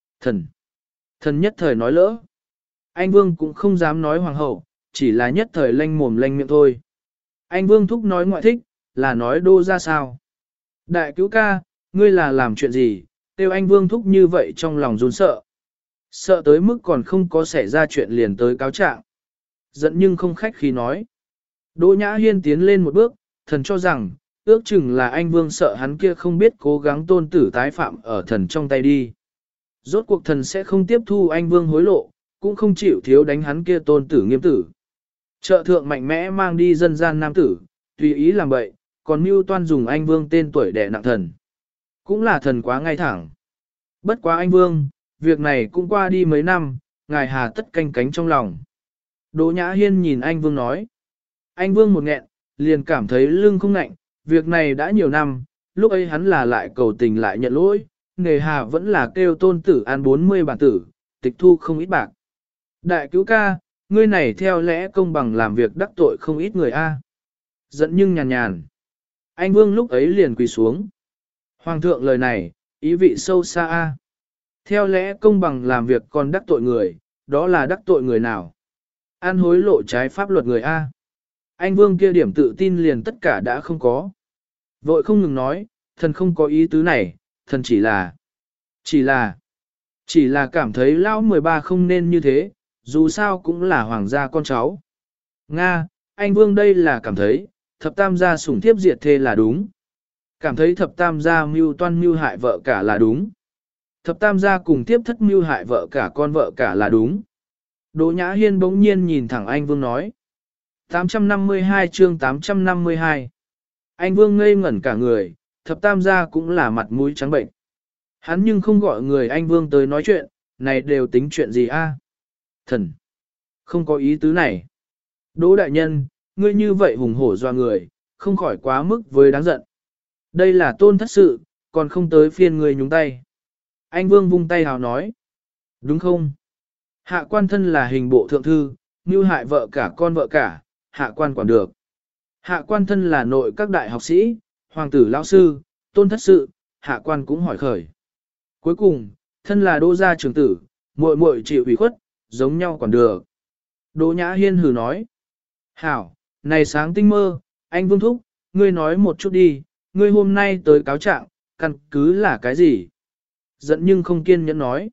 Thần nhất thời nói lỡ. Anh Vương cũng không dám nói hoàng hậu, chỉ là nhất thời lanh mồm lanh miệng thôi. Anh Vương Thúc nói ngoại thích, là nói đô ra sao. Đại cứu ca, ngươi là làm chuyện gì, tiêu anh Vương Thúc như vậy trong lòng run sợ. Sợ tới mức còn không có xảy ra chuyện liền tới cáo trạng. Giận nhưng không khách khí nói. Đỗ Nhã Hiên tiến lên một bước, thần cho rằng, ước chừng là anh Vương sợ hắn kia không biết cố gắng tôn tử tái phạm ở thần trong tay đi. Rốt cuộc thần sẽ không tiếp thu anh Vương hối lộ, cũng không chịu thiếu đánh hắn kia tôn tử nghiêm tử. Trợ thượng mạnh mẽ mang đi dân gian nam tử, tùy ý làm bậy, còn mưu toan dùng anh Vương tên tuổi đẻ nặng thần. Cũng là thần quá ngay thẳng. Bất quá anh Vương, việc này cũng qua đi mấy năm, ngài hà tất canh cánh trong lòng. Đỗ Nhã Hiên nhìn anh Vương nói. Anh Vương một nghẹn, liền cảm thấy lưng không ngạnh, việc này đã nhiều năm, lúc ấy hắn là lại cầu tình lại nhận lỗi, nề hà vẫn là kêu tôn tử ăn 40 bản tử, tịch thu không ít bạc. Đại cứu ca, ngươi này theo lẽ công bằng làm việc đắc tội không ít người a. Giận nhưng nhàn nhàn. Anh Vương lúc ấy liền quỳ xuống. Hoàng thượng lời này, ý vị sâu xa a. Theo lẽ công bằng làm việc còn đắc tội người, đó là đắc tội người nào? Ăn hối lộ trái pháp luật người a. Anh Vương kia điểm tự tin liền tất cả đã không có. Vội không ngừng nói, thần không có ý tứ này, thần chỉ là cảm thấy lão 13 không nên như thế, dù sao cũng là hoàng gia con cháu. Nga, anh Vương đây là cảm thấy, thập tam gia sủng thiếp diệt thê là đúng. Cảm thấy thập tam gia mưu toan mưu hại vợ cả là đúng. Thập tam gia cùng tiếp thất mưu hại vợ cả con vợ cả là đúng. Đỗ Nhã Hiên bỗng nhiên nhìn thẳng anh Vương nói. 852 chương 852. Anh Vương ngây ngẩn cả người, thập tam gia cũng là mặt mũi trắng bệnh. Hắn nhưng không gọi người anh Vương tới nói chuyện, này đều tính chuyện gì a? Thần! Không có ý tứ này. Đỗ đại nhân, ngươi như vậy hùng hổ doa người, không khỏi quá mức với đáng giận. Đây là tôn thất sự, còn không tới phiên người nhúng tay. Anh Vương vung tay hào nói. Đúng không? Hạ quan thân là hình bộ thượng thư, mưu hại vợ cả con vợ cả, hạ quan quản được. Hạ quan thân là nội các đại học sĩ, hoàng tử lão sư, tôn thất sự, hạ quan cũng hỏi khởi. Cuối cùng, thân là đô gia trưởng tử, muội muội chịu ủy khuất, giống nhau quản được. Đỗ Nhã Hiên hừ nói. Hảo, này sáng tinh mơ, anh Vương Thúc, ngươi nói một chút đi, ngươi hôm nay tới cáo trạng, căn cứ là cái gì? Giận nhưng không kiên nhẫn nói.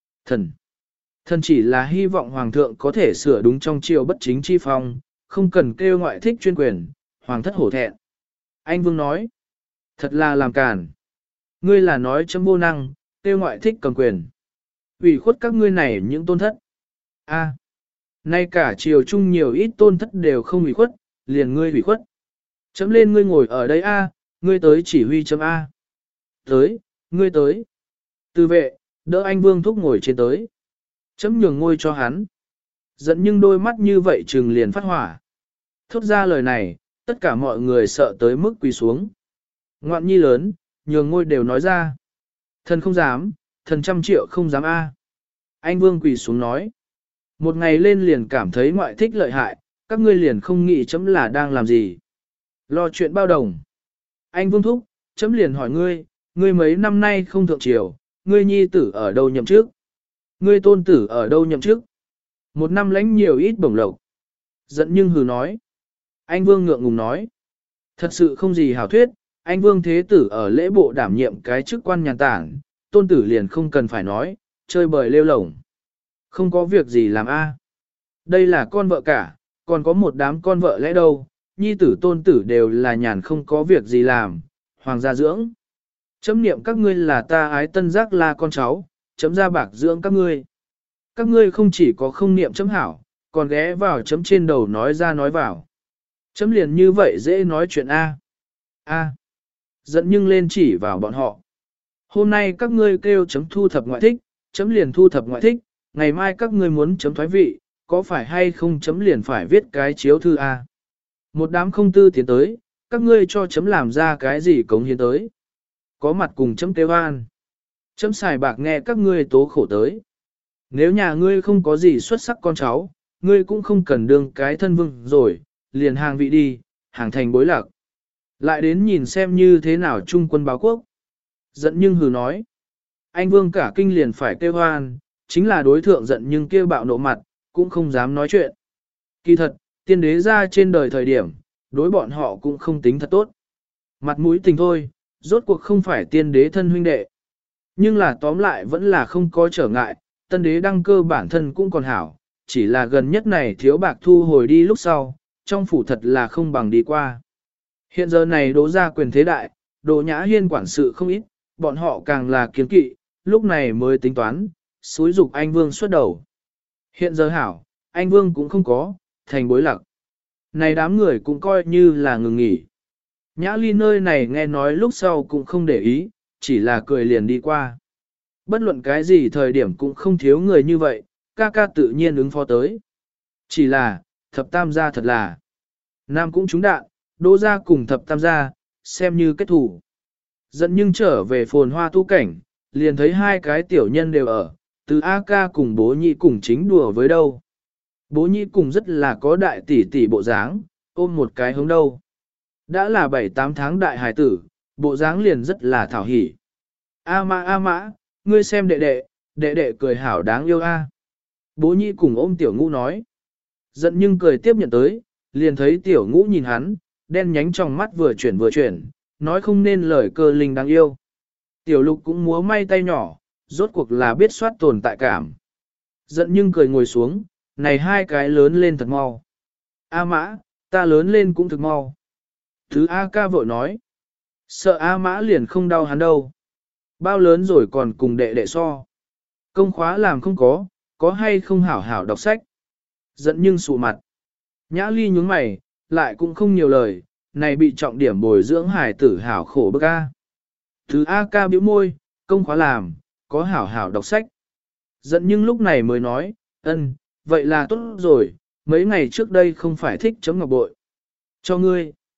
Thần chỉ là hy vọng Hoàng thượng có thể sửa đúng trong triều bất chính chi phong, không cần kêu ngoại thích chuyên quyền, Hoàng thất hổ thẹn. Anh Vương nói. Thật là làm càn. Ngươi là nói chấm vô năng, kêu ngoại thích cầm quyền. Ủy khuất các ngươi này những tôn thất. A, nay cả triều chung nhiều ít tôn thất đều không ủy khuất, liền ngươi ủy khuất. Chấm lên ngươi ngồi ở đây A, ngươi tới chỉ huy chấm A. Tới, ngươi tới. Tư vệ, đỡ anh Vương Thúc ngồi trên tới. Chấm nhường ngôi cho hắn. Giận nhưng đôi mắt như vậy trừng liền phát hỏa. Thốt ra lời này, tất cả mọi người sợ tới mức quỳ xuống. Ngoạn nhi lớn, nhường ngôi đều nói ra. Thần không dám, thần 100 triệu không dám A. Anh Vương quỳ xuống nói. Một ngày lên liền cảm thấy ngoại thích lợi hại, các ngươi liền không nghĩ chấm là đang làm gì. Lo chuyện bao đồng. Anh Vương Thúc, chấm liền hỏi ngươi, ngươi mấy năm nay không thượng triều, ngươi nhi tử ở đâu nhậm chức? Ngươi tôn tử ở đâu nhậm chức? Một năm lãnh nhiều ít bổng lộc. Giận nhưng hừ nói. Anh Vương ngượng ngùng nói. Thật sự không gì hảo thuyết, anh Vương Thế Tử ở lễ bộ đảm nhiệm cái chức quan nhàn tản, tôn tử liền không cần phải nói, chơi bời lêu lổng. Không có việc gì làm a. Đây là con vợ cả, còn có một đám con vợ lẽ đâu, nhi tử tôn tử đều là nhàn không có việc gì làm, hoàng gia dưỡng. Chấm niệm các ngươi là ta ái tân giác là con cháu, chấm ra bạc dưỡng các ngươi. Các ngươi không chỉ có không niệm chấm hảo, còn ghé vào chấm trên đầu nói ra nói vào. Chấm liền như vậy dễ nói chuyện A. A. Giận nhưng lên chỉ vào bọn họ. Hôm nay các ngươi kêu chấm thu thập ngoại thích, chấm liền thu thập ngoại thích, ngày mai các ngươi muốn chấm thoái vị, có phải hay không chấm liền phải viết cái chiếu thư A. Một đám không tư tiến tới, các ngươi cho chấm làm ra cái gì cống hiến tới. Có mặt cùng chấm kêu an. Chấm xài bạc nghe các ngươi tố khổ tới. Nếu nhà ngươi không có gì xuất sắc con cháu, ngươi cũng không cần đương cái thân vương rồi, liền hàng vị đi, hàng thành bối lạc. Lại đến nhìn xem như thế nào trung quân báo quốc. Giận nhưng hừ nói. Anh Vương cả kinh liền phải kêu hoan, chính là đối thượng giận nhưng kêu bạo nộ mặt, cũng không dám nói chuyện. Kỳ thật, tiên đế ra trên đời thời điểm, đối bọn họ cũng không tính thật tốt. Mặt mũi tình thôi, rốt cuộc không phải tiên đế thân huynh đệ. Nhưng là tóm lại vẫn là không có trở ngại, tân đế đăng cơ bản thân cũng còn hảo, chỉ là gần nhất này thiếu bạc thu hồi đi lúc sau, trong phủ thật là không bằng đi qua. Hiện giờ này đỗ ra quyền thế đại, Đỗ Nhã Hiên quản sự không ít, bọn họ càng là kiến kỵ, lúc này mới tính toán, xúi dục anh Vương xuất đầu. Hiện giờ hảo, anh Vương cũng không có, thành bối lạc. Này đám người cũng coi như là ngừng nghỉ. Nhã Ly nơi này nghe nói lúc sau cũng không để ý, chỉ là cười liền đi qua. Bất luận cái gì thời điểm cũng không thiếu người như vậy, ca ca tự nhiên ứng phó tới. Chỉ là, thập tam gia thật là. Nam cũng trúng đạn, Đỗ gia cùng thập tam gia, xem như kết thủ. Giận nhưng trở về phồn hoa tu cảnh, liền thấy hai cái tiểu nhân đều ở, từ A ca cùng bố nhị cùng chính đùa với đâu. Bố nhị cùng rất là có đại tỷ tỷ bộ dáng, ôm một cái hướng đâu. Đã là 7-8 tháng đại hài tử, bộ dáng liền rất là thảo hỉ. A mã, ngươi xem đệ đệ cười hảo đáng yêu a. Bố nhị cùng ôm tiểu ngũ nói. Giận nhưng cười tiếp nhận tới, liền thấy tiểu ngũ nhìn hắn, đen nhánh trong mắt vừa chuyển, nói không nên lời cơ linh đáng yêu. Tiểu lục cũng múa may tay nhỏ, rốt cuộc là biết soát tồn tại cảm. Giận nhưng cười ngồi xuống, này hai cái lớn lên thật mau. A mã, ta lớn lên cũng thực mau. Thứ A ca vội nói. Sợ A mã liền không đau hắn đâu. Bao lớn rồi còn cùng đệ so. Công khóa làm không có hay không hảo hảo đọc sách. Giận nhưng sụ mặt. Nhã Ly nhướng mày, lại cũng không nhiều lời, này bị trọng điểm bồi dưỡng hải tử hảo khổ bức A. Thứ A ca bĩu môi, công khóa làm, có hảo hảo đọc sách. Giận nhưng lúc này mới nói, vậy là tốt rồi, mấy ngày trước đây không phải thích chấm ngọc bội. Cho ngươi.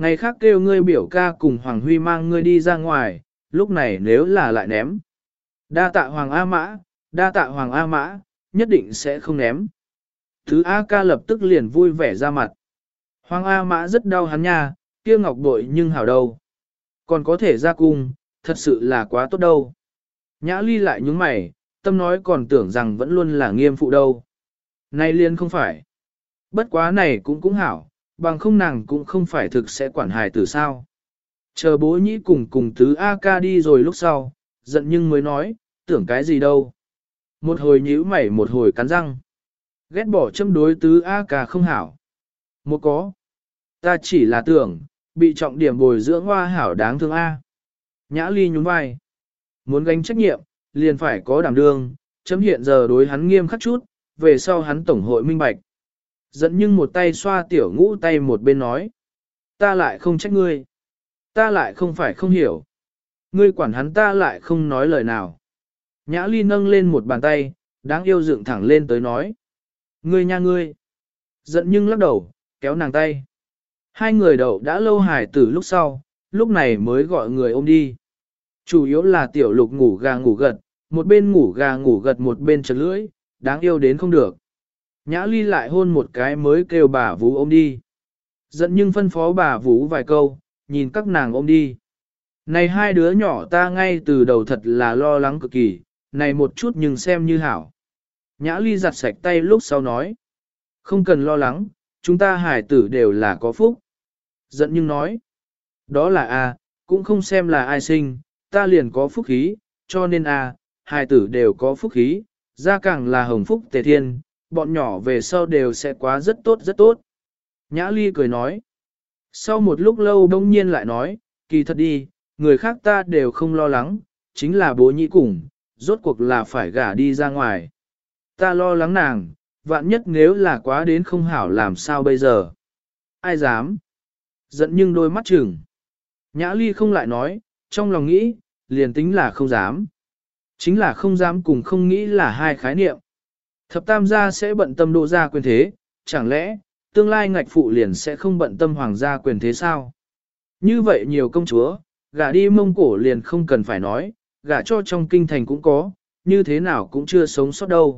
Ngày khác kêu ngươi biểu ca cùng Hoàng Huy mang ngươi đi ra ngoài, lúc này nếu là lại ném. Đa tạ Hoàng A Mã, đa tạ Hoàng A Mã, nhất định sẽ không ném. Thứ A ca lập tức liền vui vẻ ra mặt. Hoàng A Mã rất đau hắn nha, kia ngọc bội nhưng hảo đâu. Còn có thể ra cung, thật sự là quá tốt đâu. Nhã Ly lại nhúng mày, tâm nói còn tưởng rằng vẫn luôn là nghiêm phụ đâu. Này liên không phải. Bất quá này cũng hảo, bằng không nàng cũng không phải thực sẽ quản hài tử sao. Chờ bố nhĩ cùng tứ A ca đi rồi lúc sau, giận nhưng mới nói, tưởng cái gì đâu. Một hồi nhíu mày một hồi cắn răng. Ghét bỏ châm đối tứ A ca không hảo. Một có. Ta chỉ là tưởng, bị trọng điểm bồi dưỡng hoa hảo đáng thương A. Nhã Ly nhún vai. Muốn gánh trách nhiệm, liền phải có đảm đương, chấm hiện giờ đối hắn nghiêm khắc chút, về sau hắn tổng hội minh bạch. Dẫn nhưng một tay xoa tiểu ngũ tay một bên nói. Ta lại không trách ngươi. Ta lại không phải không hiểu. Ngươi quản hắn ta lại không nói lời nào. Nhã Ly nâng lên một bàn tay, đáng yêu dựng thẳng lên tới nói. Ngươi nha ngươi. Giận nhưng lắc đầu, kéo nàng tay. Hai người đậu đã lâu hài tử lúc sau, lúc này mới gọi người ôm đi. Chủ yếu là tiểu lục ngủ gà ngủ gật, một bên ngủ gà ngủ gật một bên chật lưỡi, đáng yêu đến không được. Nhã Ly lại hôn một cái mới kêu bà Vú ôm đi. Giận nhưng phân phó bà Vú vài câu, nhìn các nàng ôm đi. Này hai đứa nhỏ ta ngay từ đầu thật là lo lắng cực kỳ, này một chút nhưng xem như hảo. Nhã Ly giặt sạch tay lúc sau nói. Không cần lo lắng, chúng ta hải tử đều là có phúc. Giận nhưng nói. Đó là cũng không xem là ai sinh, ta liền có phúc khí, cho nên hải tử đều có phúc khí, ra càng là hồng phúc tề thiên, bọn nhỏ về sau đều sẽ quá rất tốt rất tốt. Nhã Ly cười nói. Sau một lúc lâu đông nhiên lại nói, kỳ thật đi, người khác ta đều không lo lắng, chính là bố nhĩ cùng, rốt cuộc là phải gả đi ra ngoài. Ta lo lắng nàng, vạn nhất nếu là quá đến không hảo làm sao bây giờ. Ai dám? Giận nhưng đôi mắt chừng. Nhã Ly không lại nói, trong lòng nghĩ, liền tính là không dám. Chính là không dám cùng không nghĩ là hai khái niệm. Thập tam gia sẽ bận tâm độ gia quyền thế, chẳng lẽ, tương lai ngạch phụ liền sẽ không bận tâm hoàng gia quyền thế sao? Như vậy nhiều công chúa, gả đi Mông Cổ liền không cần phải nói, gả cho trong kinh thành cũng có, như thế nào cũng chưa sống sót đâu.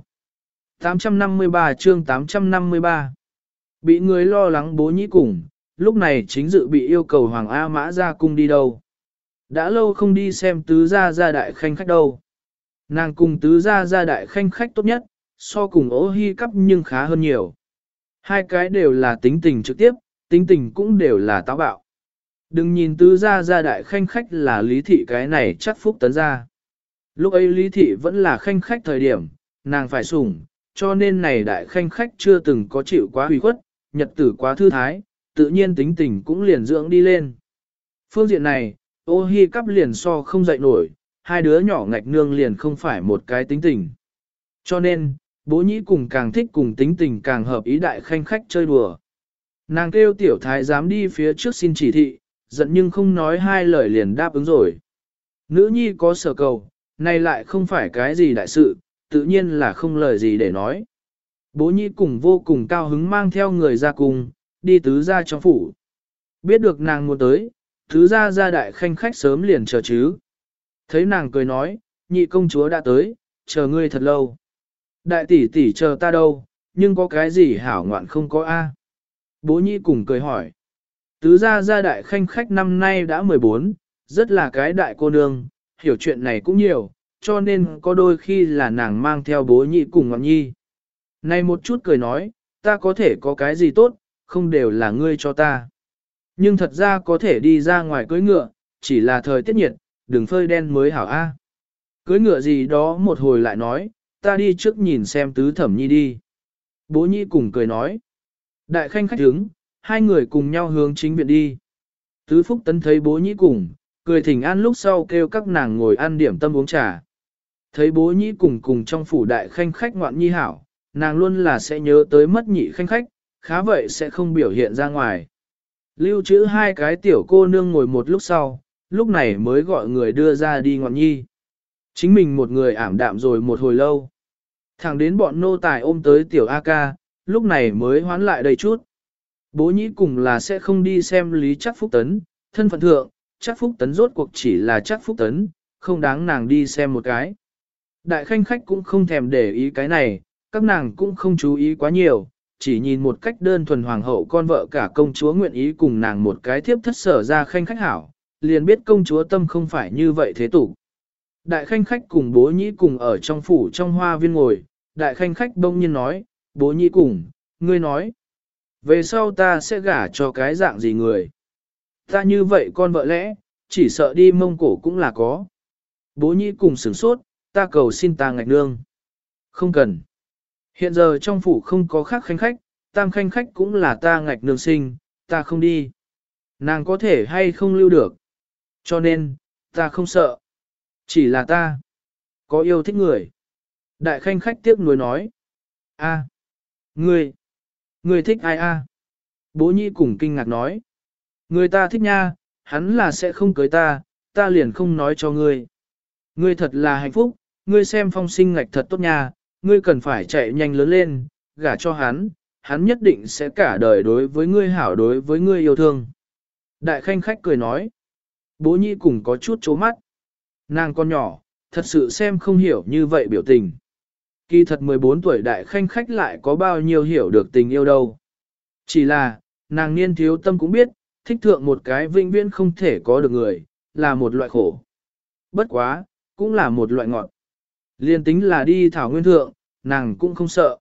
853 chương 853 Bị người lo lắng bố nhĩ cùng, lúc này chính dự bị yêu cầu Hoàng A Mã ra cung đi đâu. Đã lâu không đi xem tứ gia gia đại khanh khách đâu. Nàng cùng tứ gia gia đại khanh khách tốt nhất, so cùng Ô Hi Cắp nhưng khá hơn nhiều. Hai cái đều là tính tình trực tiếp, tính tình cũng đều là táo bạo. Đừng nhìn tứ gia gia đại khanh khách là lý thị cái này chắc phúc tấn gia. Lúc ấy lý thị vẫn là khanh khách thời điểm, nàng phải sủng, cho nên này đại khanh khách chưa từng có chịu quá hủy khuất, nhật tử quá thư thái, tự nhiên tính tình cũng liền dưỡng đi lên. Phương diện này, Ô Hi Cắp liền so không dậy nổi, hai đứa nhỏ ngạch nương liền không phải một cái tính tình. Cho nên, bố nhĩ cùng càng thích cùng tính tình càng hợp ý đại khanh khách chơi đùa. Nàng kêu tiểu thái dám đi phía trước xin chỉ thị, giận nhưng không nói hai lời liền đáp ứng rồi. Nữ nhi có sở cầu, này lại không phải cái gì đại sự, tự nhiên là không lời gì để nói. Bố nhĩ cùng vô cùng cao hứng mang theo người ra cùng, đi tứ gia trong phủ. Biết được nàng muốn tới, tứ gia gia đại khanh khách sớm liền chờ chứ. Thấy nàng cười nói, nhị công chúa đã tới, chờ ngươi thật lâu. Đại tỷ tỷ chờ ta đâu, nhưng có cái gì hảo ngoạn không có a? Bố nhĩ cùng cười hỏi. Tứ gia gia đại khanh khách năm nay đã 14, rất là cái đại cô nương, hiểu chuyện này cũng nhiều, cho nên có đôi khi là nàng mang theo bố nhĩ cùng ngọc nhi. Này một chút cười nói, ta có thể có cái gì tốt, không đều là ngươi cho ta. Nhưng thật ra có thể đi ra ngoài cưới ngựa, chỉ là thời tiết nhiệt, đừng phơi đen mới hảo a. Cưới ngựa gì đó một hồi lại nói, ta đi trước nhìn xem tứ thẩm nhi đi. Bố nhĩ cùng cười nói. Đại khanh khách đứng, hai người cùng nhau hướng chính viện đi. Tứ Phúc Tấn thấy bố nhĩ cùng, cười thỉnh an lúc sau kêu các nàng ngồi ăn điểm tâm uống trà. Thấy bố nhĩ cùng trong phủ đại khanh khách ngoạn nhi hảo, nàng luôn là sẽ nhớ tới mất nhị khanh khách, khá vậy sẽ không biểu hiện ra ngoài. Lưu trữ hai cái tiểu cô nương ngồi một lúc sau, lúc này mới gọi người đưa ra đi ngoạn nhi. Chính mình một người ảm đạm rồi một hồi lâu. Thẳng đến bọn nô tài ôm tới tiểu A ca, lúc này mới hoán lại đầy chút. Bố nhĩ cùng là sẽ không đi xem Lý Trác Phúc Tấn, thân phận thượng, Trác Phúc Tấn rốt cuộc chỉ là Trác Phúc Tấn, không đáng nàng đi xem một cái. Đại khanh khách cũng không thèm để ý cái này, các nàng cũng không chú ý quá nhiều, chỉ nhìn một cách đơn thuần hoàng hậu con vợ cả công chúa nguyện ý cùng nàng một cái thiếp thất sở ra khanh khách hảo, liền biết công chúa tâm không phải như vậy thế tục. Đại khanh khách cùng bố nhĩ cùng ở trong phủ trong hoa viên ngồi, đại khanh khách đông nhiên nói, bố nhĩ cùng, ngươi nói, về sau ta sẽ gả cho cái dạng gì người. Ta như vậy con vợ lẽ, chỉ sợ đi Mông Cổ cũng là có. Bố nhĩ cùng sửng sốt, ta cầu xin ta ngạch nương. Không cần. Hiện giờ trong phủ không có khác khanh khách, tam khanh khách cũng là ta ngạch nương sinh, ta không đi. Nàng có thể hay không lưu được. Cho nên, ta không sợ. Chỉ là ta có yêu thích người. Đại khanh khách tiếc nuối nói. A, ngươi thích ai a? Bố nhĩ cùng kinh ngạc nói. Người ta thích nha, hắn là sẽ không cưới ta, ta liền không nói cho ngươi. Ngươi thật là hạnh phúc, ngươi xem Phong Sinh ngạch thật tốt nha, ngươi cần phải chạy nhanh lớn lên, gả cho hắn, hắn nhất định sẽ cả đời đối với ngươi hảo đối với ngươi yêu thương. Đại khanh khách cười nói. Bố nhĩ cùng có chút chố mắt. Nàng con nhỏ, thật sự xem không hiểu như vậy biểu tình. Kỳ thật 14 tuổi đại khanh khách lại có bao nhiêu hiểu được tình yêu đâu. Chỉ là, nàng niên thiếu tâm cũng biết, thích thượng một cái vĩnh viễn không thể có được người, là một loại khổ. Bất quá, cũng là một loại ngọt. Liên tính là đi thảo nguyên thượng, nàng cũng không sợ.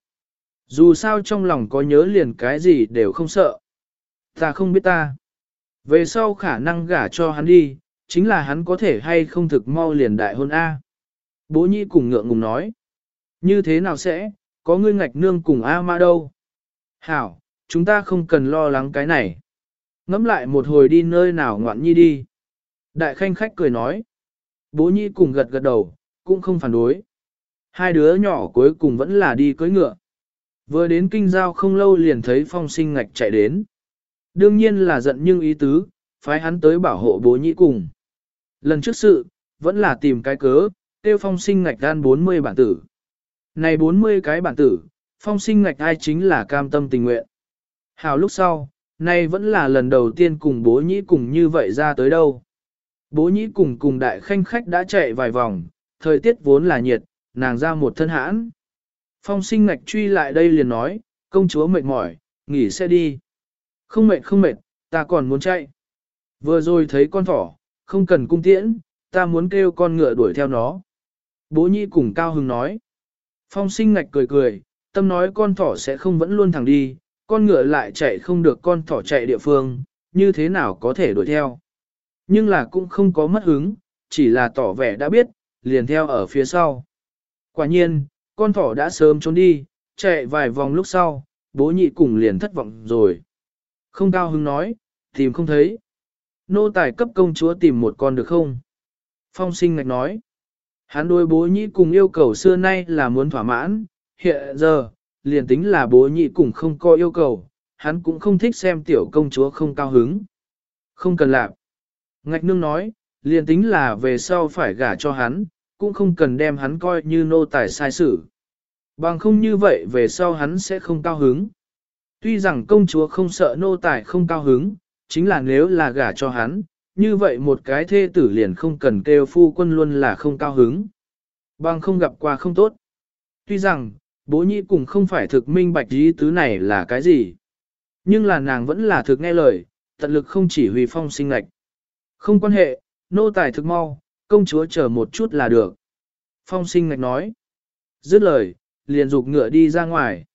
Dù sao trong lòng có nhớ liền cái gì đều không sợ. Ta không biết ta. Về sau khả năng gả cho hắn đi, chính là hắn có thể hay không thực mau liền đại hôn A. Bố nhĩ cùng ngượng ngùng nói. Như thế nào sẽ, có ngươi ngạch nương cùng A ma đâu. Hảo, chúng ta không cần lo lắng cái này. Ngắm lại một hồi đi nơi nào ngoạn nhi đi. Đại khanh khách cười nói. Bố nhĩ cùng gật gật đầu, cũng không phản đối. Hai đứa nhỏ cuối cùng vẫn là đi cưỡi ngựa. Vừa đến kinh giao không lâu liền thấy Phong Sinh ngạch chạy đến. Đương nhiên là giận nhưng ý tứ, phái hắn tới bảo hộ bố nhĩ cùng. Lần trước sự, vẫn là tìm cái cớ, tiêu Phong Sinh ngạch gan 40 bản tử. Này 40 cái bản tử, Phong Sinh ngạch ai chính là cam tâm tình nguyện. Hào lúc sau, nay vẫn là lần đầu tiên cùng bố nhĩ cùng như vậy ra tới đâu. Bố nhĩ cùng đại khanh khách đã chạy vài vòng, thời tiết vốn là nhiệt, nàng ra một thân hãn. Phong Sinh ngạch truy lại đây liền nói, công chúa mệt mỏi, nghỉ xe đi. Không mệt, ta còn muốn chạy. Vừa rồi thấy con thỏ, không cần cung tiễn, ta muốn kêu con ngựa đuổi theo nó. Bố nhĩ cùng cao hứng nói. Phong Sinh ngạch cười, tâm nói con thỏ sẽ không vẫn luôn thẳng đi, con ngựa lại chạy không được con thỏ chạy địa phương, như thế nào có thể đuổi theo. Nhưng là cũng không có mất hứng, chỉ là tỏ vẻ đã biết, liền theo ở phía sau. Quả nhiên, con thỏ đã sớm trốn đi, chạy vài vòng lúc sau, bố nhĩ cùng liền thất vọng rồi. Không cao hứng nói, tìm không thấy. Nô tài cấp công chúa tìm một con được không? Phong Sinh ngạch nói. Hắn đối bố nhĩ cùng yêu cầu xưa nay là muốn thỏa mãn, hiện giờ, liền tính là bố nhĩ cùng không có yêu cầu, hắn cũng không thích xem tiểu công chúa không cao hứng. Không cần làm. Ngạch nương nói, liền tính là về sau phải gả cho hắn, cũng không cần đem hắn coi như nô tài sai sử. Bằng không như vậy về sau hắn sẽ không cao hứng. Tuy rằng công chúa không sợ nô tài không cao hứng, chính là nếu là gả cho hắn, như vậy một cái thê tử liền không cần kêu phu quân luôn là không cao hứng. Bằng không gặp qua không tốt. Tuy rằng, bố nhĩ cùng không phải thực minh bạch ý tứ này là cái gì. Nhưng là nàng vẫn là thực nghe lời, tận lực không chỉ huy Phong Sinh ngạch. Không quan hệ, nô tài thực mau, công chúa chờ một chút là được. Phong Sinh ngạch nói. Dứt lời, liền dục ngựa đi ra ngoài.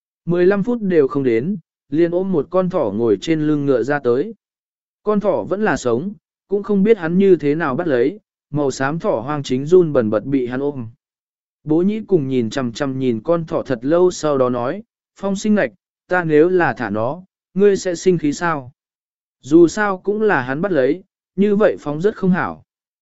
15 phút đều không đến, liền ôm một con thỏ ngồi trên lưng ngựa ra tới. Con thỏ vẫn là sống, cũng không biết hắn như thế nào bắt lấy, màu xám thỏ hoang chính run bần bật bị hắn ôm. Bố nhĩ cùng nhìn chằm chằm nhìn con thỏ thật lâu sau đó nói, Phong Sinh ngạch, ta nếu là thả nó, ngươi sẽ sinh khí sao? Dù sao cũng là hắn bắt lấy, như vậy phóng rất không hảo.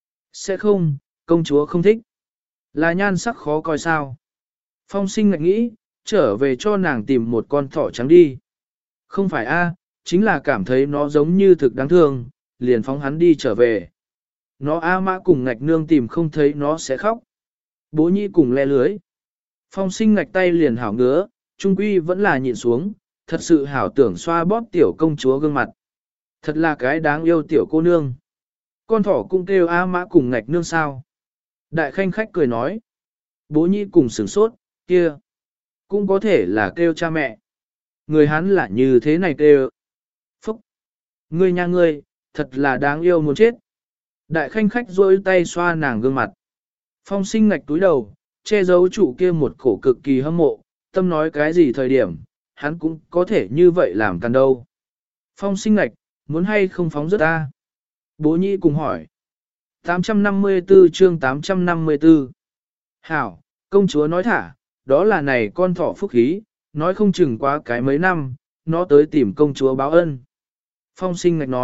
Sẽ không, công chúa không thích. Là nhan sắc khó coi sao? Phong Sinh ngạch nghĩ, trở về cho nàng tìm một con thỏ trắng đi. Không phải a, chính là cảm thấy nó giống như thực đáng thương, liền phóng hắn đi trở về. Nó A Mã cùng ngạch nương tìm không thấy nó sẽ khóc. Bố nhĩ cùng le lưới. Phong Sinh ngạch tay liền hảo ngứa, trung quy vẫn là nhịn xuống, thật sự hảo tưởng xoa bóp tiểu công chúa gương mặt. Thật là cái đáng yêu tiểu cô nương. Con thỏ cũng kêu A Mã cùng ngạch nương sao. Đại khanh khách cười nói. Bố nhĩ cùng sửng sốt, kia. Cũng có thể là kêu cha mẹ. Người hắn là như thế này kêu. Phúc. Ngươi nha ngươi, thật là đáng yêu muốn chết. Đại khanh khách rôi tay xoa nàng gương mặt. Phong sinh ngạch túi đầu, che giấu chủ kia một cổ cực kỳ hâm mộ, tâm nói cái gì thời điểm, hắn cũng có thể như vậy làm cần đâu. Phong sinh ngạch, muốn hay không phóng rất ta? Bố nhĩ cùng hỏi. 854 chương 854 Hảo, công chúa nói thả, đó là này con thỏ phúc khí, nói không chừng quá cái mấy năm, nó tới tìm công chúa báo ân. Phong sinh ngạch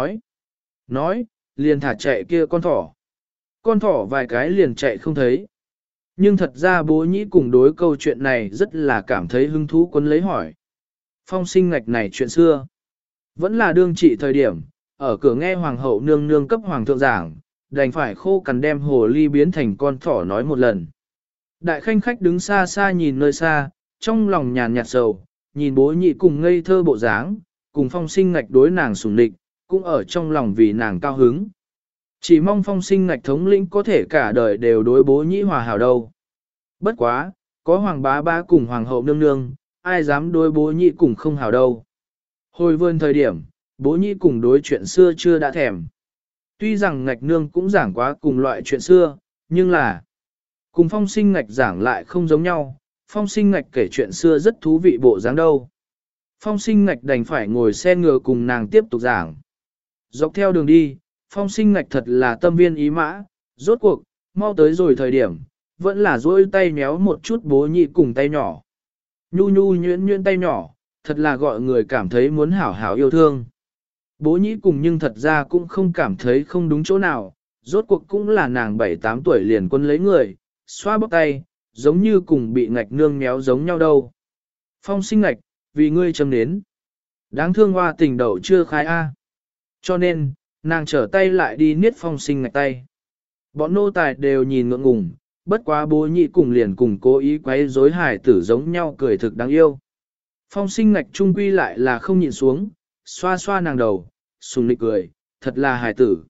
nói, liền thả chạy kia con thỏ. Con thỏ vài cái liền chạy không thấy. Nhưng thật ra bố nhĩ cùng đối câu chuyện này rất là cảm thấy hứng thú quấn lấy hỏi. Phong sinh ngạch này chuyện xưa. Vẫn là đương trị thời điểm, ở cửa nghe hoàng hậu nương nương cấp hoàng thượng giảng, đành phải khô cằn đem hồ ly biến thành con thỏ nói một lần. Đại khanh khách đứng xa xa nhìn nơi xa, trong lòng nhàn nhạt sầu, nhìn bố nhị cùng ngây thơ bộ dáng, cùng phong sinh ngạch đối nàng sủng địch, cũng ở trong lòng vì nàng cao hứng. Chỉ mong phong sinh ngạch thống lĩnh có thể cả đời đều đối bố nhị hòa hảo đâu. Bất quá, có hoàng bá bá cùng hoàng hậu nương nương, ai dám đối bố nhị cùng không hảo đâu. Hồi vươn thời điểm, bố nhị cùng đối chuyện xưa chưa đã thèm. Tuy rằng ngạch nương cũng giảng quá cùng loại chuyện xưa, nhưng là cùng phong sinh ngạch giảng lại không giống nhau, phong sinh ngạch kể chuyện xưa rất thú vị bộ dáng đâu. Phong sinh ngạch đành phải ngồi xe ngựa cùng nàng tiếp tục giảng. Dọc theo đường đi, phong sinh ngạch thật là tâm viên ý mã, rốt cuộc, mau tới rồi thời điểm, vẫn là duỗi tay méo một chút bố nhị cùng tay nhỏ. Nhu nhu nhuyễn nhuyễn tay nhỏ, thật là gọi người cảm thấy muốn hảo hảo yêu thương. Bố nhĩ cùng nhưng thật ra cũng không cảm thấy không đúng chỗ nào, rốt cuộc cũng là nàng 7-8 tuổi liền quân lấy người, xoa bóp tay, giống như cùng bị ngạch nương méo giống nhau đâu. Phong sinh ngạch, vì ngươi châm nến. Đáng thương hoa tình đậu chưa khai A. Cho nên, nàng trở tay lại đi niết phong sinh ngạch tay. Bọn nô tài đều nhìn ngượng ngùng, bất quá bố nhị cùng liền cùng cố ý quấy rối hài tử giống nhau cười thực đáng yêu. Phong sinh ngạch trung quy lại là không nhịn xuống, xoa xoa nàng đầu, sùng nịch cười, thật là hài tử.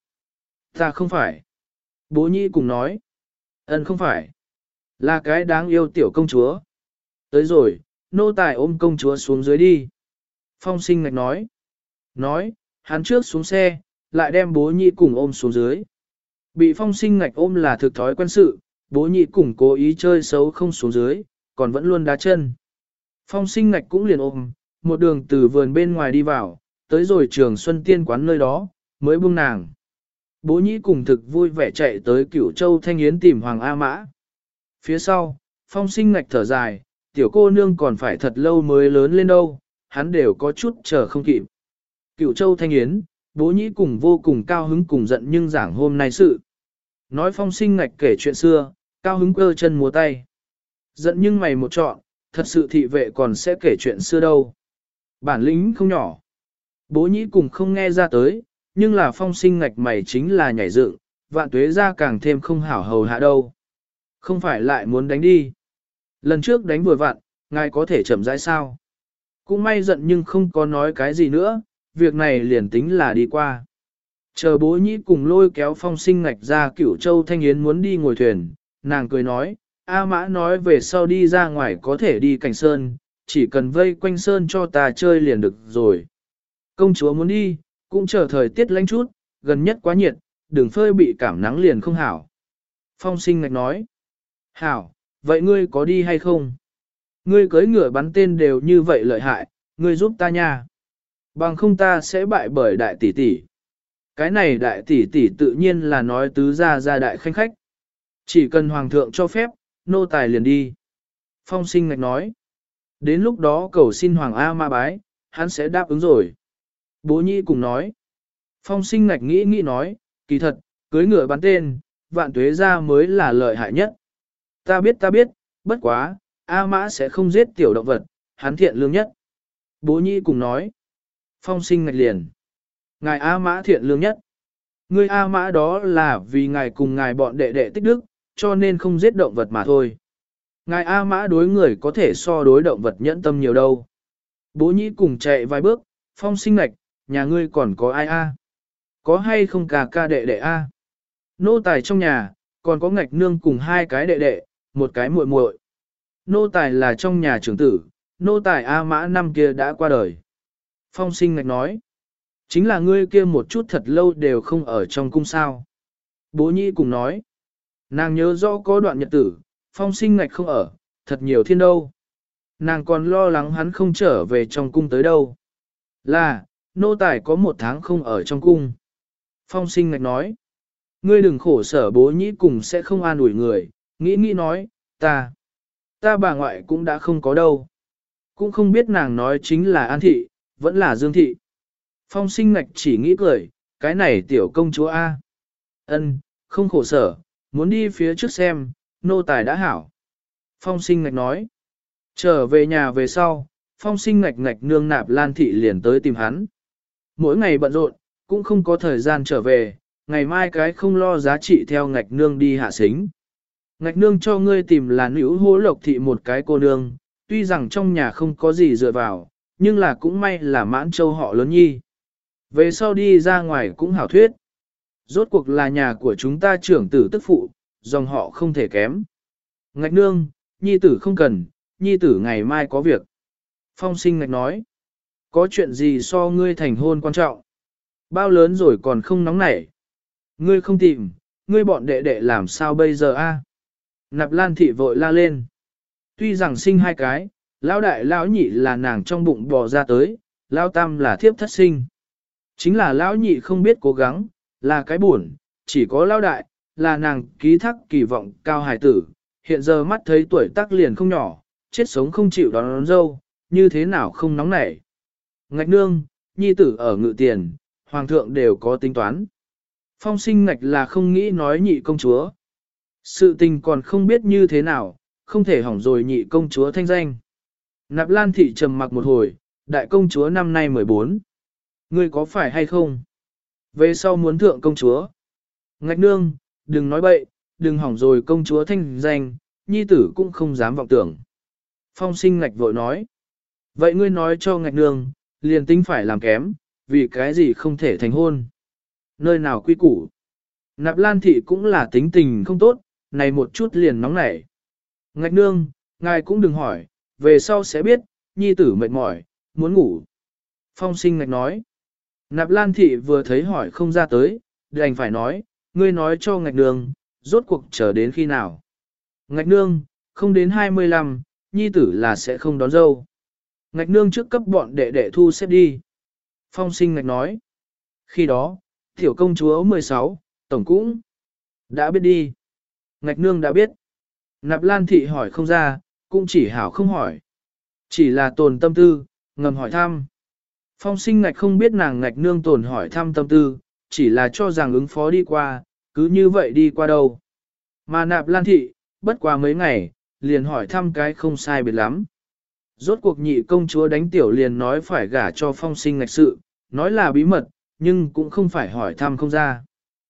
Ta không phải. Bố nhị cùng nói. Ân không phải. Là cái đáng yêu tiểu công chúa. Tới rồi, nô tài ôm công chúa xuống dưới đi. Phong sinh ngạch nói. Nói, hắn trước xuống xe, lại đem bố nhị cùng ôm xuống dưới. Bị phong sinh ngạch ôm là thực thói quen sự, bố nhị cùng cố ý chơi xấu không xuống dưới, còn vẫn luôn đá chân. Phong sinh ngạch cũng liền ôm, một đường từ vườn bên ngoài đi vào, tới rồi trường Xuân Tiên quán nơi đó, mới buông nàng. Bố nhĩ cùng thực vui vẻ chạy tới Cửu Châu Thanh Yến tìm Hoàng A Mã. Phía sau, phong sinh ngạch thở dài, tiểu cô nương còn phải thật lâu mới lớn lên đâu, hắn đều có chút chờ không kịp. Cửu Châu Thanh Yến, bố nhĩ cùng vô cùng cao hứng cùng giận nhưng giảng hôm nay sự. Nói phong sinh ngạch kể chuyện xưa, cao hứng cơ chân múa tay. Giận nhưng mày một trọn, thật sự thị vệ còn sẽ kể chuyện xưa đâu. Bản lĩnh không nhỏ. Bố nhĩ cùng không nghe ra tới, nhưng là phong sinh ngạch mày chính là nhảy dựng, vạn tuế ra càng thêm không hảo hầu hạ đâu. Không phải lại muốn đánh đi. Lần trước đánh vừa vặn, ngài có thể chậm rãi sao. Cũng may giận nhưng không có nói cái gì nữa, việc này liền tính là đi qua. Chờ bố nhĩ cùng lôi kéo phong sinh ngạch ra Cửu Châu Thanh Yến muốn đi ngồi thuyền, nàng cười nói, A Mã nói về sau đi ra ngoài có thể đi cảnh sơn, chỉ cần vây quanh sơn cho ta chơi liền được rồi. Công chúa muốn đi, cũng chờ thời tiết lạnh chút, gần nhất quá nhiệt, đừng phơi bị cảm nắng liền không hảo. Phong sinh ngạch nói, hảo, vậy ngươi có đi hay không? Ngươi cưỡi ngựa bắn tên đều như vậy lợi hại, ngươi giúp ta nha. Bằng không ta sẽ bại bởi đại tỷ tỷ. Cái này đại tỷ tỷ tự nhiên là nói tứ gia đại khanh khách. Chỉ cần hoàng thượng cho phép, nô tài liền đi. Phong sinh ngạch nói, đến lúc đó cầu xin hoàng A Ma bái, hắn sẽ đáp ứng rồi. Bố nhĩ cùng nói, phong sinh ngạch nghĩ nói, kỳ thật, cưới ngựa bắn tên, vạn tuế ra mới là lợi hại nhất. Ta biết, bất quá, A Mã sẽ không giết tiểu động vật, hắn thiện lương nhất. Bố nhĩ cùng nói, phong sinh ngạch liền, ngài A Mã thiện lương nhất. Ngươi A Mã đó là vì ngài cùng ngài bọn đệ đệ tích đức, cho nên không giết động vật mà thôi. Ngài A Mã đối người có thể so đối động vật nhẫn tâm nhiều đâu. Bố nhĩ cùng chạy vài bước, Phong Sinh Ngạch, nhà ngươi còn có ai a? Có hay không cả ca đệ đệ a? Nô tài trong nhà, còn có Ngạch nương cùng hai cái đệ đệ, một cái muội muội. Nô tài là trong nhà trưởng tử, nô tài A Mã năm kia đã qua đời. Phong Sinh Ngạch nói, chính là ngươi kia một chút thật lâu đều không ở trong cung sao. Bố nhĩ cùng nói, nàng nhớ rõ có đoạn nhật tử, Phong Sinh Ngạch không ở, thật nhiều thiên đâu. Nàng còn lo lắng hắn không trở về trong cung tới đâu. Là, nô tài có 1 tháng không ở trong cung. Phong Sinh Ngạch nói, ngươi đừng khổ sở, bố nhĩ cùng sẽ không an ủi người, nghĩ nói, ta bà ngoại cũng đã không có đâu. Cũng không biết nàng nói chính là An Thị, vẫn là Dương Thị. Phong Sinh Ngạch chỉ nghĩ cười, cái này tiểu công chúa A. Ân, không khổ sở, muốn đi phía trước xem, nô tài đã hảo. Phong Sinh Ngạch nói, trở về nhà về sau, Phong Sinh Ngạch nương Nạp Lan Thị liền tới tìm hắn. Mỗi ngày bận rộn, cũng không có thời gian trở về, ngày mai cái không lo giá trị theo Ngạch nương đi hạ xính. Ngạch nương cho ngươi tìm là nữ hố Lộc Thị một cái cô nương, tuy rằng trong nhà không có gì dựa vào, nhưng là cũng may là Mãn Châu họ lớn nhi. Về sau đi ra ngoài cũng hảo thuyết. Rốt cuộc là nhà của chúng ta trưởng tử tức phụ, dòng họ không thể kém. Ngạch nương, nhi tử không cần, nhi tử ngày mai có việc. Phong Sinh Ngạch nói, có chuyện gì so ngươi thành hôn quan trọng? Bao lớn rồi còn không nóng nảy. Ngươi không tìm, ngươi bọn đệ đệ làm sao bây giờ a? Nạp Lan Thị vội la lên. Tuy rằng sinh 2 cái, lão đại lão nhị là nàng trong bụng bò ra tới, lão tam là thiếp thất sinh. Chính là lão nhị không biết cố gắng, là cái buồn, chỉ có lão đại, là nàng ký thác kỳ vọng cao hài tử, hiện giờ mắt thấy tuổi tác liền không nhỏ, chết sống không chịu đón dâu, như thế nào không nóng nảy. Ngạch nương, nhi tử ở ngự tiền, hoàng thượng đều có tính toán. Phong Sinh Ngạch là không nghĩ nói nhị công chúa. Sự tình còn không biết như thế nào, không thể hỏng rồi nhị công chúa thanh danh. Nạp Lan Thị trầm mặc một hồi, đại công chúa năm nay 14. Ngươi có phải hay không? Về sau muốn thượng công chúa. Ngạch nương, đừng nói bậy, đừng hỏng rồi công chúa thanh danh, nhi tử cũng không dám vọng tưởng. Phong Sinh Ngạch vội nói. Vậy ngươi nói cho Ngạch nương, liền tính phải làm kém, vì cái gì không thể thành hôn. Nơi nào quy củ. Nạp Lan Thị cũng là tính tình không tốt, này một chút liền nóng nảy. Ngạch nương, ngài cũng đừng hỏi, về sau sẽ biết, nhi tử mệt mỏi, muốn ngủ. Phong Sinh Ngạch nói. Nạp Lan Thị vừa thấy hỏi không ra tới, đành phải nói, ngươi nói cho Ngạch nương, rốt cuộc chờ đến khi nào. Ngạch nương, không đến 25, nhi tử là sẽ không đón dâu. Ngạch nương trước cấp bọn đệ đệ thu xếp đi. Phong Sinh Ngạch nói. Khi đó, tiểu công chúa 16, tổng cũng đã biết đi. Ngạch nương đã biết. Nạp Lan Thị hỏi không ra, cũng chỉ hảo không hỏi. Chỉ là tồn tâm tư, ngầm hỏi thăm. Phong Sinh Ngạch không biết nàng Ngạch nương tồn hỏi thăm tâm tư, chỉ là cho rằng ứng phó đi qua, cứ như vậy đi qua đâu. Mà Nạp Lan Thị, bất qua mấy ngày, liền hỏi thăm cái không sai biệt lắm. Rốt cuộc nhị công chúa đánh tiểu liền nói phải gả cho Phong Sinh Ngạch sự, nói là bí mật, nhưng cũng không phải hỏi thăm không ra.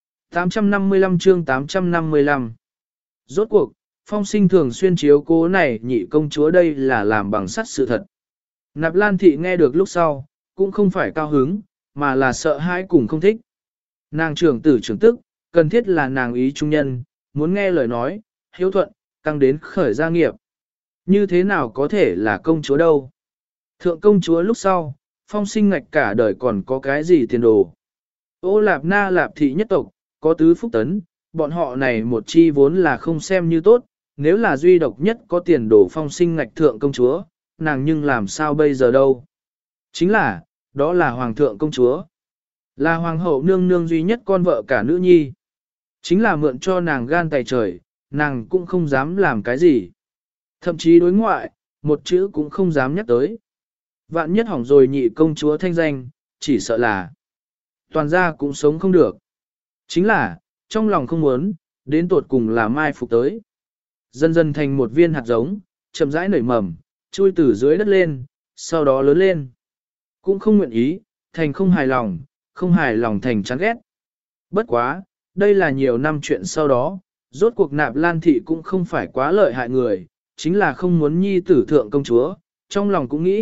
855 chương 855. Rốt cuộc, Phong Sinh thường xuyên chiếu cố này nhị công chúa đây là làm bằng sắt sự thật. Nạp Lan Thị nghe được lúc sau, cũng không phải cao hứng, mà là sợ hãi cùng không thích. Nàng trưởng tử trưởng tức, cần thiết là nàng ý trung nhân, muốn nghe lời nói, hiếu thuận, tăng đến khởi gia nghiệp. Như thế nào có thể là công chúa đâu? Thượng công chúa lúc sau, Phong Sinh Ngạch cả đời còn có cái gì tiền đồ? Ô Lạp Na Lạp Thị nhất tộc, có tứ phúc tấn, bọn họ này một chi vốn là không xem như tốt, nếu là duy độc nhất có tiền đồ Phong Sinh Ngạch thượng công chúa, nàng nhưng làm sao bây giờ đâu? Chính là, đó là hoàng thượng công chúa, là hoàng hậu nương nương duy nhất con vợ cả nữ nhi. Chính là mượn cho nàng gan tài trời, nàng cũng không dám làm cái gì. Thậm chí đối ngoại, một chữ cũng không dám nhắc tới. Vạn nhất hỏng rồi nhị công chúa thanh danh, chỉ sợ là toàn gia cũng sống không được. Chính là, trong lòng không muốn, đến tột cùng là mai phục tới. Dần dần thành một viên hạt giống, chậm rãi nảy mầm, chui từ dưới đất lên, sau đó lớn lên. Cũng không nguyện ý, thành không hài lòng thành chán ghét. Bất quá, đây là nhiều năm chuyện sau đó, rốt cuộc Nạp Lan Thị cũng không phải quá lợi hại người, chính là không muốn nhi tử thượng công chúa, trong lòng cũng nghĩ,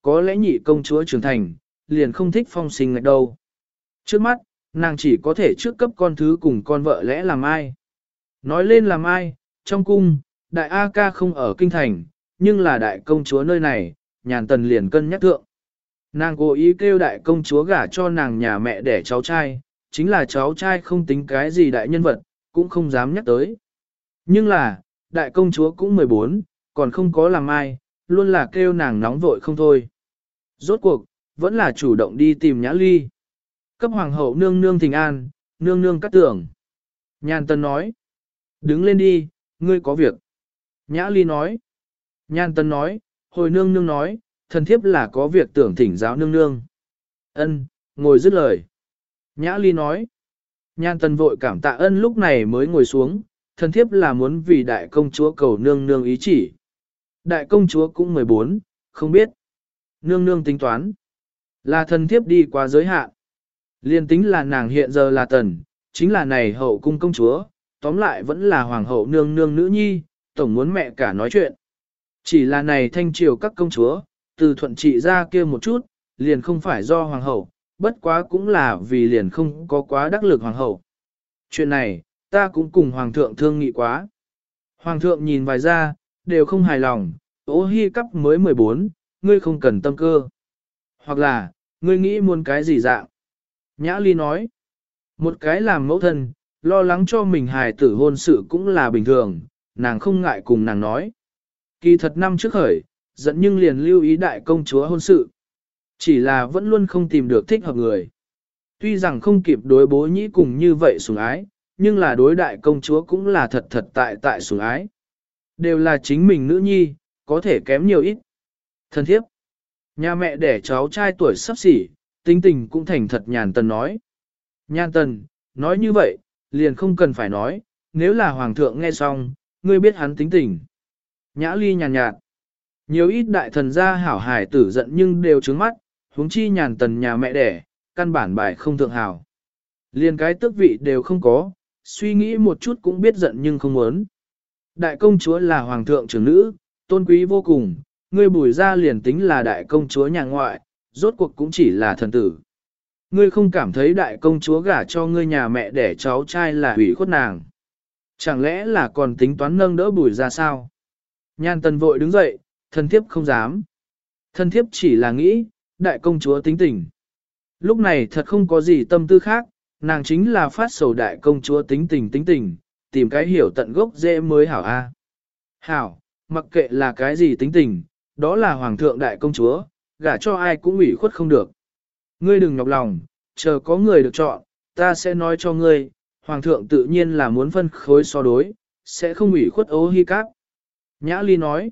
có lẽ nhị công chúa trưởng thành, liền không thích Phong Sinh Ngạch đâu. Trước mắt, nàng chỉ có thể trước cấp con thứ cùng con vợ lẽ làm ai. Nói lên làm ai, trong cung, đại A ca không ở kinh thành, nhưng là đại công chúa nơi này, Nhàn Tần liền cân nhắc thượng. Nàng cố ý kêu đại công chúa gả cho nàng nhà mẹ đẻ cháu trai, chính là cháu trai không tính cái gì đại nhân vật, cũng không dám nhắc tới. Nhưng là, đại công chúa cũng 14, còn không có làm ai, luôn là kêu nàng nóng vội không thôi. Rốt cuộc, vẫn là chủ động đi tìm Nhã Ly. Cấp hoàng hậu nương nương thỉnh an, nương nương cắt tưởng. Nhàn Tần nói, đứng lên đi, ngươi có việc. Nhã Ly nói, Nhàn Tần nói, hồi nương nương nói, thần thiếp là có việc tưởng thỉnh giáo nương nương. Ân, ngồi dứt lời. Nhã Ly nói, Nhàn Tần vội cảm tạ ân lúc này mới ngồi xuống, thần thiếp là muốn vì đại công chúa cầu nương nương ý chỉ. Đại công chúa cũng 14, không biết. Nương nương tính toán. Là thần thiếp đi qua giới hạn. Liên tính là nàng hiện giờ là tần, chính là này hậu cung công chúa, tóm lại vẫn là hoàng hậu nương nương nữ nhi, tổng muốn mẹ cả nói chuyện. Chỉ là này thanh triều các công chúa, từ thuận trị ra kia một chút, liền không phải do hoàng hậu, bất quá cũng là vì liền không có quá đắc lực hoàng hậu. Chuyện này, ta cũng cùng hoàng thượng thương nghị quá. Hoàng thượng nhìn vài ra, đều không hài lòng, Ô Hi Cắp mới 14, ngươi không cần tâm cơ. Hoặc là, ngươi nghĩ muốn cái gì dạng? Nhã Ly nói, một cái làm mẫu thân, lo lắng cho mình hài tử hôn sự cũng là bình thường, nàng không ngại cùng nàng nói. Kỳ thật năm trước khởi, giận nhưng liền lưu ý đại công chúa hôn sự. Chỉ là vẫn luôn không tìm được thích hợp người. Tuy rằng không kịp đối bố nhĩ cùng như vậy sủng ái, nhưng là đối đại công chúa cũng là thật thật tại sủng ái. Đều là chính mình nữ nhi, có thể kém nhiều ít. Thân thiếp, nhà mẹ đẻ cháu trai tuổi sắp xỉ, tính tình cũng thành thật. Nhàn Tần nói. Nhàn Tần, nói như vậy, liền không cần phải nói, nếu là hoàng thượng nghe xong, ngươi biết hắn tính tình. Nhã Ly nhàn nhạt. Nhiều ít đại thần gia hảo hài tử giận nhưng đều trướng mắt, huống chi Nhàn Tần nhà mẹ đẻ, căn bản bài không thượng hảo. Liền cái tước vị đều không có, suy nghĩ một chút cũng biết giận nhưng không muốn. Đại công chúa là hoàng thượng trưởng nữ, tôn quý vô cùng, ngươi Bùi gia liền tính là đại công chúa nhà ngoại, rốt cuộc cũng chỉ là thần tử. Ngươi không cảm thấy đại công chúa gả cho ngươi nhà mẹ đẻ cháu trai là hủy khuất nàng. Chẳng lẽ là còn tính toán nâng đỡ Bùi gia sao? Nhàn Tần vội đứng dậy, thần thiếp không dám. Thần thiếp chỉ là nghĩ, đại công chúa tính tình. Lúc này thật không có gì tâm tư khác, nàng chính là phát sầu đại công chúa tính tình, tìm cái hiểu tận gốc dễ mới hảo a. Hảo, mặc kệ là cái gì tính tình, đó là hoàng thượng đại công chúa, gả cho ai cũng ủy khuất không được. Ngươi đừng nhọc lòng, chờ có người được chọn, ta sẽ nói cho ngươi, hoàng thượng tự nhiên là muốn phân khối so đối, sẽ không ủy khuất Ô Hi Cáp. Nhã Ly nói,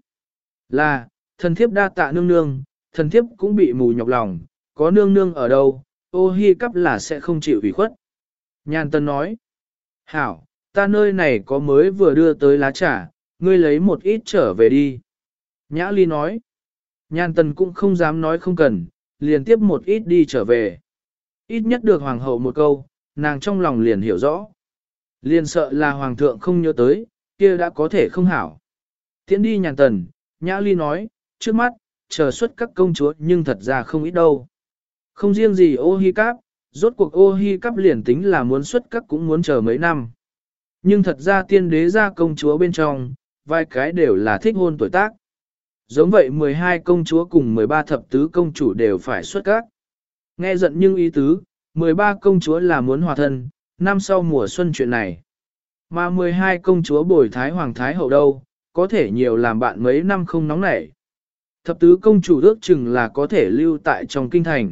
là, thần thiếp đa tạ nương nương, thần thiếp cũng bị mù nhọc lòng, có nương nương ở đâu, Ô Hi Cáp là sẽ không chịu ủy khuất. Nhàn Tần nói, hảo, ta nơi này có mới vừa đưa tới lá trà, ngươi lấy một ít trở về đi. Nhã Ly nói, Nhàn Tần cũng không dám nói không cần, liền tiếp một ít đi trở về. Ít nhất được hoàng hậu một câu, nàng trong lòng liền hiểu rõ. Liền sợ là hoàng thượng không nhớ tới, kia đã có thể không hảo. Tiến đi Nhàn Tần, Nhã Ly nói, trước mắt, chờ xuất các công chúa nhưng thật ra không ít đâu. Không riêng gì Ô Hi Cáp, rốt cuộc Ô Hi Cáp liền tính là muốn xuất các cũng muốn chờ mấy năm. Nhưng thật ra tiên đế gia công chúa bên trong, vài cái đều là thích hôn tuổi tác. Giống vậy 12 công chúa cùng 13 thập tứ công chủ đều phải xuất các. Nghe giận nhưng ý tứ, 13 công chúa là muốn hòa thân, năm sau mùa xuân chuyện này. Mà 12 công chúa bồi thái hoàng thái hậu đâu, có thể nhiều làm bạn mấy năm không nóng nảy. Thập tứ công chủ ước chừng là có thể lưu tại trong kinh thành.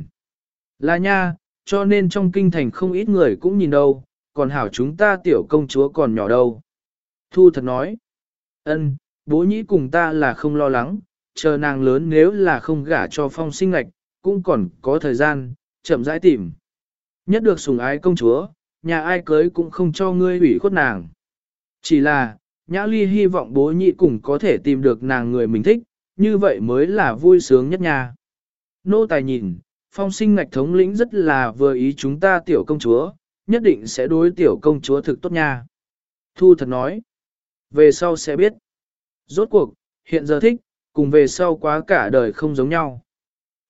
Là nha, cho nên trong kinh thành không ít người cũng nhìn đâu, còn hảo chúng ta tiểu công chúa còn nhỏ đâu. Thu thật nói, ân, bố nhĩ cùng ta là không lo lắng, chờ nàng lớn nếu là không gả cho Phong Sinh Ngạch, cũng còn có thời gian, chậm rãi tìm. Nhất được sủng ái công chúa, nhà ai cưới cũng không cho ngươi hủy khuất nàng. Chỉ là, Nhã Ly hy vọng bố nhĩ cùng có thể tìm được nàng người mình thích, như vậy mới là vui sướng nhất nha. Nô tài nhìn, Phong Sinh Ngạch thống lĩnh rất là vừa ý chúng ta tiểu công chúa, nhất định sẽ đối tiểu công chúa thực tốt nha. Thu thật nói, về sau sẽ biết. Rốt cuộc, hiện giờ thích, cùng về sau quá cả đời không giống nhau.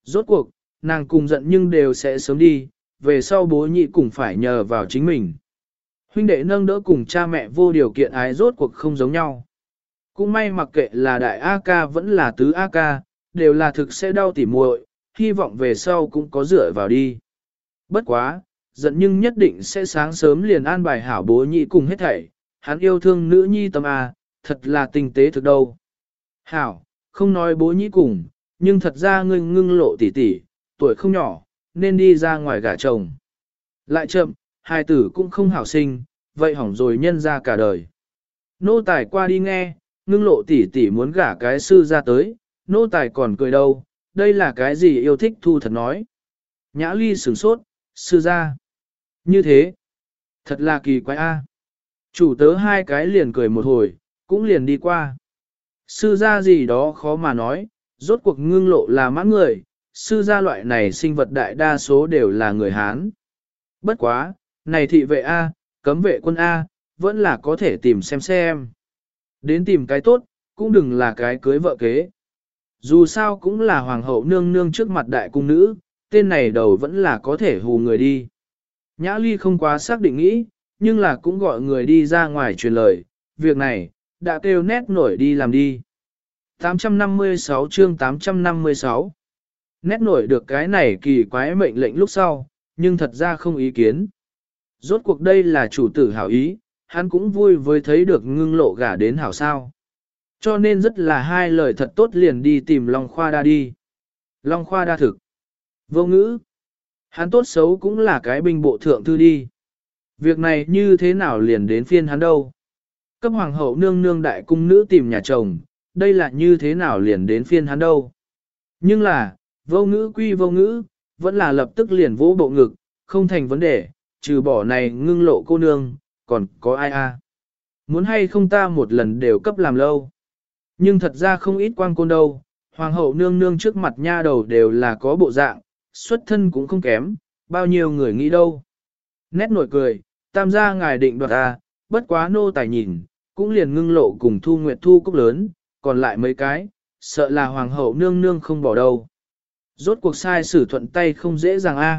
Rốt cuộc, nàng cùng giận nhưng đều sẽ sớm đi, về sau bố nhị cũng phải nhờ vào chính mình. Huynh đệ nâng đỡ cùng cha mẹ vô điều kiện ái rốt cuộc không giống nhau. Cũng may mặc kệ là đại A ca vẫn là tứ A ca, đều là thực sẽ đau tỉ muội, hy vọng về sau cũng có dựa vào đi. Bất quá, giận nhưng nhất định sẽ sáng sớm liền an bài hảo bố nhị cùng hết thảy, hắn yêu thương nữ nhi tâm A, thật là tinh tế thực đâu. Hảo, không nói bố nhị cùng, nhưng thật ra ngươi ngưng lộ tỉ tỉ, tuổi không nhỏ, nên đi ra ngoài gả chồng. Lại chậm, hai tử cũng không hảo sinh, vậy hỏng rồi nhân ra cả đời. Nô tài qua đi nghe, ngưng lộ tỉ tỉ muốn gả cái sư ra tới, nô tài còn cười đâu, đây là cái gì yêu thích thu thật nói. Nhã ly sửng sốt, sư ra. Như thế, thật là kỳ quái a. Chủ tớ hai cái liền cười một hồi, cũng liền đi qua. Sư gia gì đó khó mà nói, rốt cuộc ngưng lộ là mãn người, sư gia loại này sinh vật đại đa số đều là người Hán. Bất quá, này thị vệ A, cấm vệ quân A, vẫn là có thể tìm xem. Đến tìm cái tốt, cũng đừng là cái cưới vợ kế. Dù sao cũng là hoàng hậu nương nương trước mặt đại cung nữ, tên này đầu vẫn là có thể hù người đi. Nhã ly không quá xác định nghĩ, nhưng là cũng gọi người đi ra ngoài truyền lời, việc này, đã kêu nét nổi đi làm đi. 856 chương 856 Nét nổi được cái này kỳ quái mệnh lệnh lúc sau, nhưng thật ra không ý kiến. Rốt cuộc đây là chủ tử hảo ý, hắn cũng vui với thấy được ngưng lộ gả đến hảo sao. Cho nên rất là hai lời thật tốt liền đi tìm Long Khoa Đa đi. Long Khoa Đa thực. Vô ngữ. Hắn tốt xấu cũng là cái binh bộ thượng thư đi. Việc này như thế nào liền đến phiên hắn đâu. Cấp hoàng hậu nương nương đại cung nữ tìm nhà chồng, đây là như thế nào liền đến phiên hắn đâu. Nhưng là, vô ngữ quy vô ngữ, vẫn là lập tức liền vỗ bộ ngực, không thành vấn đề, trừ bỏ này ngưng lộ cô nương, còn có ai a? Muốn hay không ta một lần đều cấp làm lâu. Nhưng thật ra không ít quang côn đâu, hoàng hậu nương nương trước mặt nha đầu đều là có bộ dạng, xuất thân cũng không kém, bao nhiêu người nghĩ đâu. Nét nổi cười, tam gia ngài định đoạt a, bất quá nô tài nhìn, cũng liền ngưng lộ cùng Thu Nguyệt Thu cúc lớn, còn lại mấy cái, sợ là hoàng hậu nương nương không bỏ đâu. Rốt cuộc sai xử thuận tay không dễ dàng a.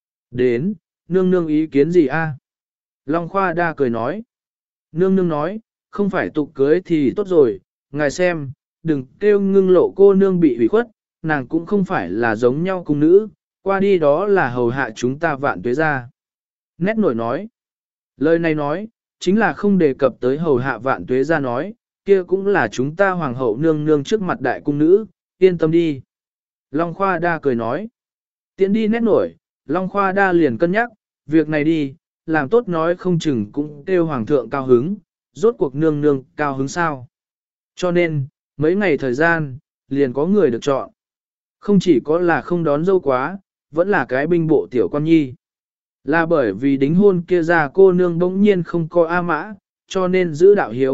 Đến, nương nương ý kiến gì a? Long Khoa Đa cười nói. Nương nương nói, không phải tục cưới thì tốt rồi, ngài xem, đừng kêu ngưng lộ cô nương bị hủy khuất, nàng cũng không phải là giống nhau cung nữ, qua đi đó là hầu hạ chúng ta vạn tuế ra. Nét nổi nói. Lời này nói, chính là không đề cập tới hầu hạ vạn tuế ra nói, kia cũng là chúng ta hoàng hậu nương nương trước mặt đại cung nữ, yên tâm đi. Long Khoa Đa cười nói. Tiến đi nét nổi, Long Khoa Đa liền cân nhắc, việc này đi, làm tốt nói không chừng cũng kêu hoàng thượng cao hứng, rốt cuộc nương nương cao hứng sao. Cho nên, mấy ngày thời gian, liền có người được chọn. Không chỉ có là không đón dâu quá, vẫn là cái binh bộ tiểu quan nhi. Là bởi vì đính hôn kia ra cô nương bỗng nhiên không có A Mã, cho nên giữ đạo hiếu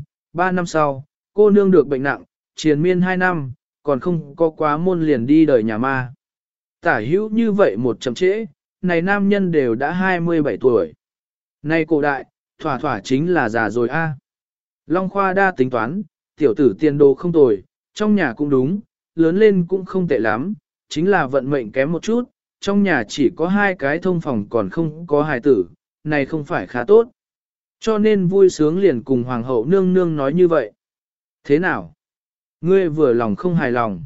3 năm sau, cô nương được bệnh nặng, triền miên 2 năm, còn không có quá môn liền đi đời nhà ma. Tả hữu như vậy một chậm trễ, này nam nhân đều đã 27 tuổi. Này cổ đại, thỏa thỏa chính là già rồi a. Long Khoa Đa tính toán, tiểu tử tiền đồ không tồi, trong nhà cũng đúng, lớn lên cũng không tệ lắm, chính là vận mệnh kém một chút, trong nhà chỉ có 2 cái thông phòng còn không có hài tử, này không phải khá tốt. Cho nên vui sướng liền cùng hoàng hậu nương nương nói như vậy. Thế nào? Ngươi vừa lòng không hài lòng?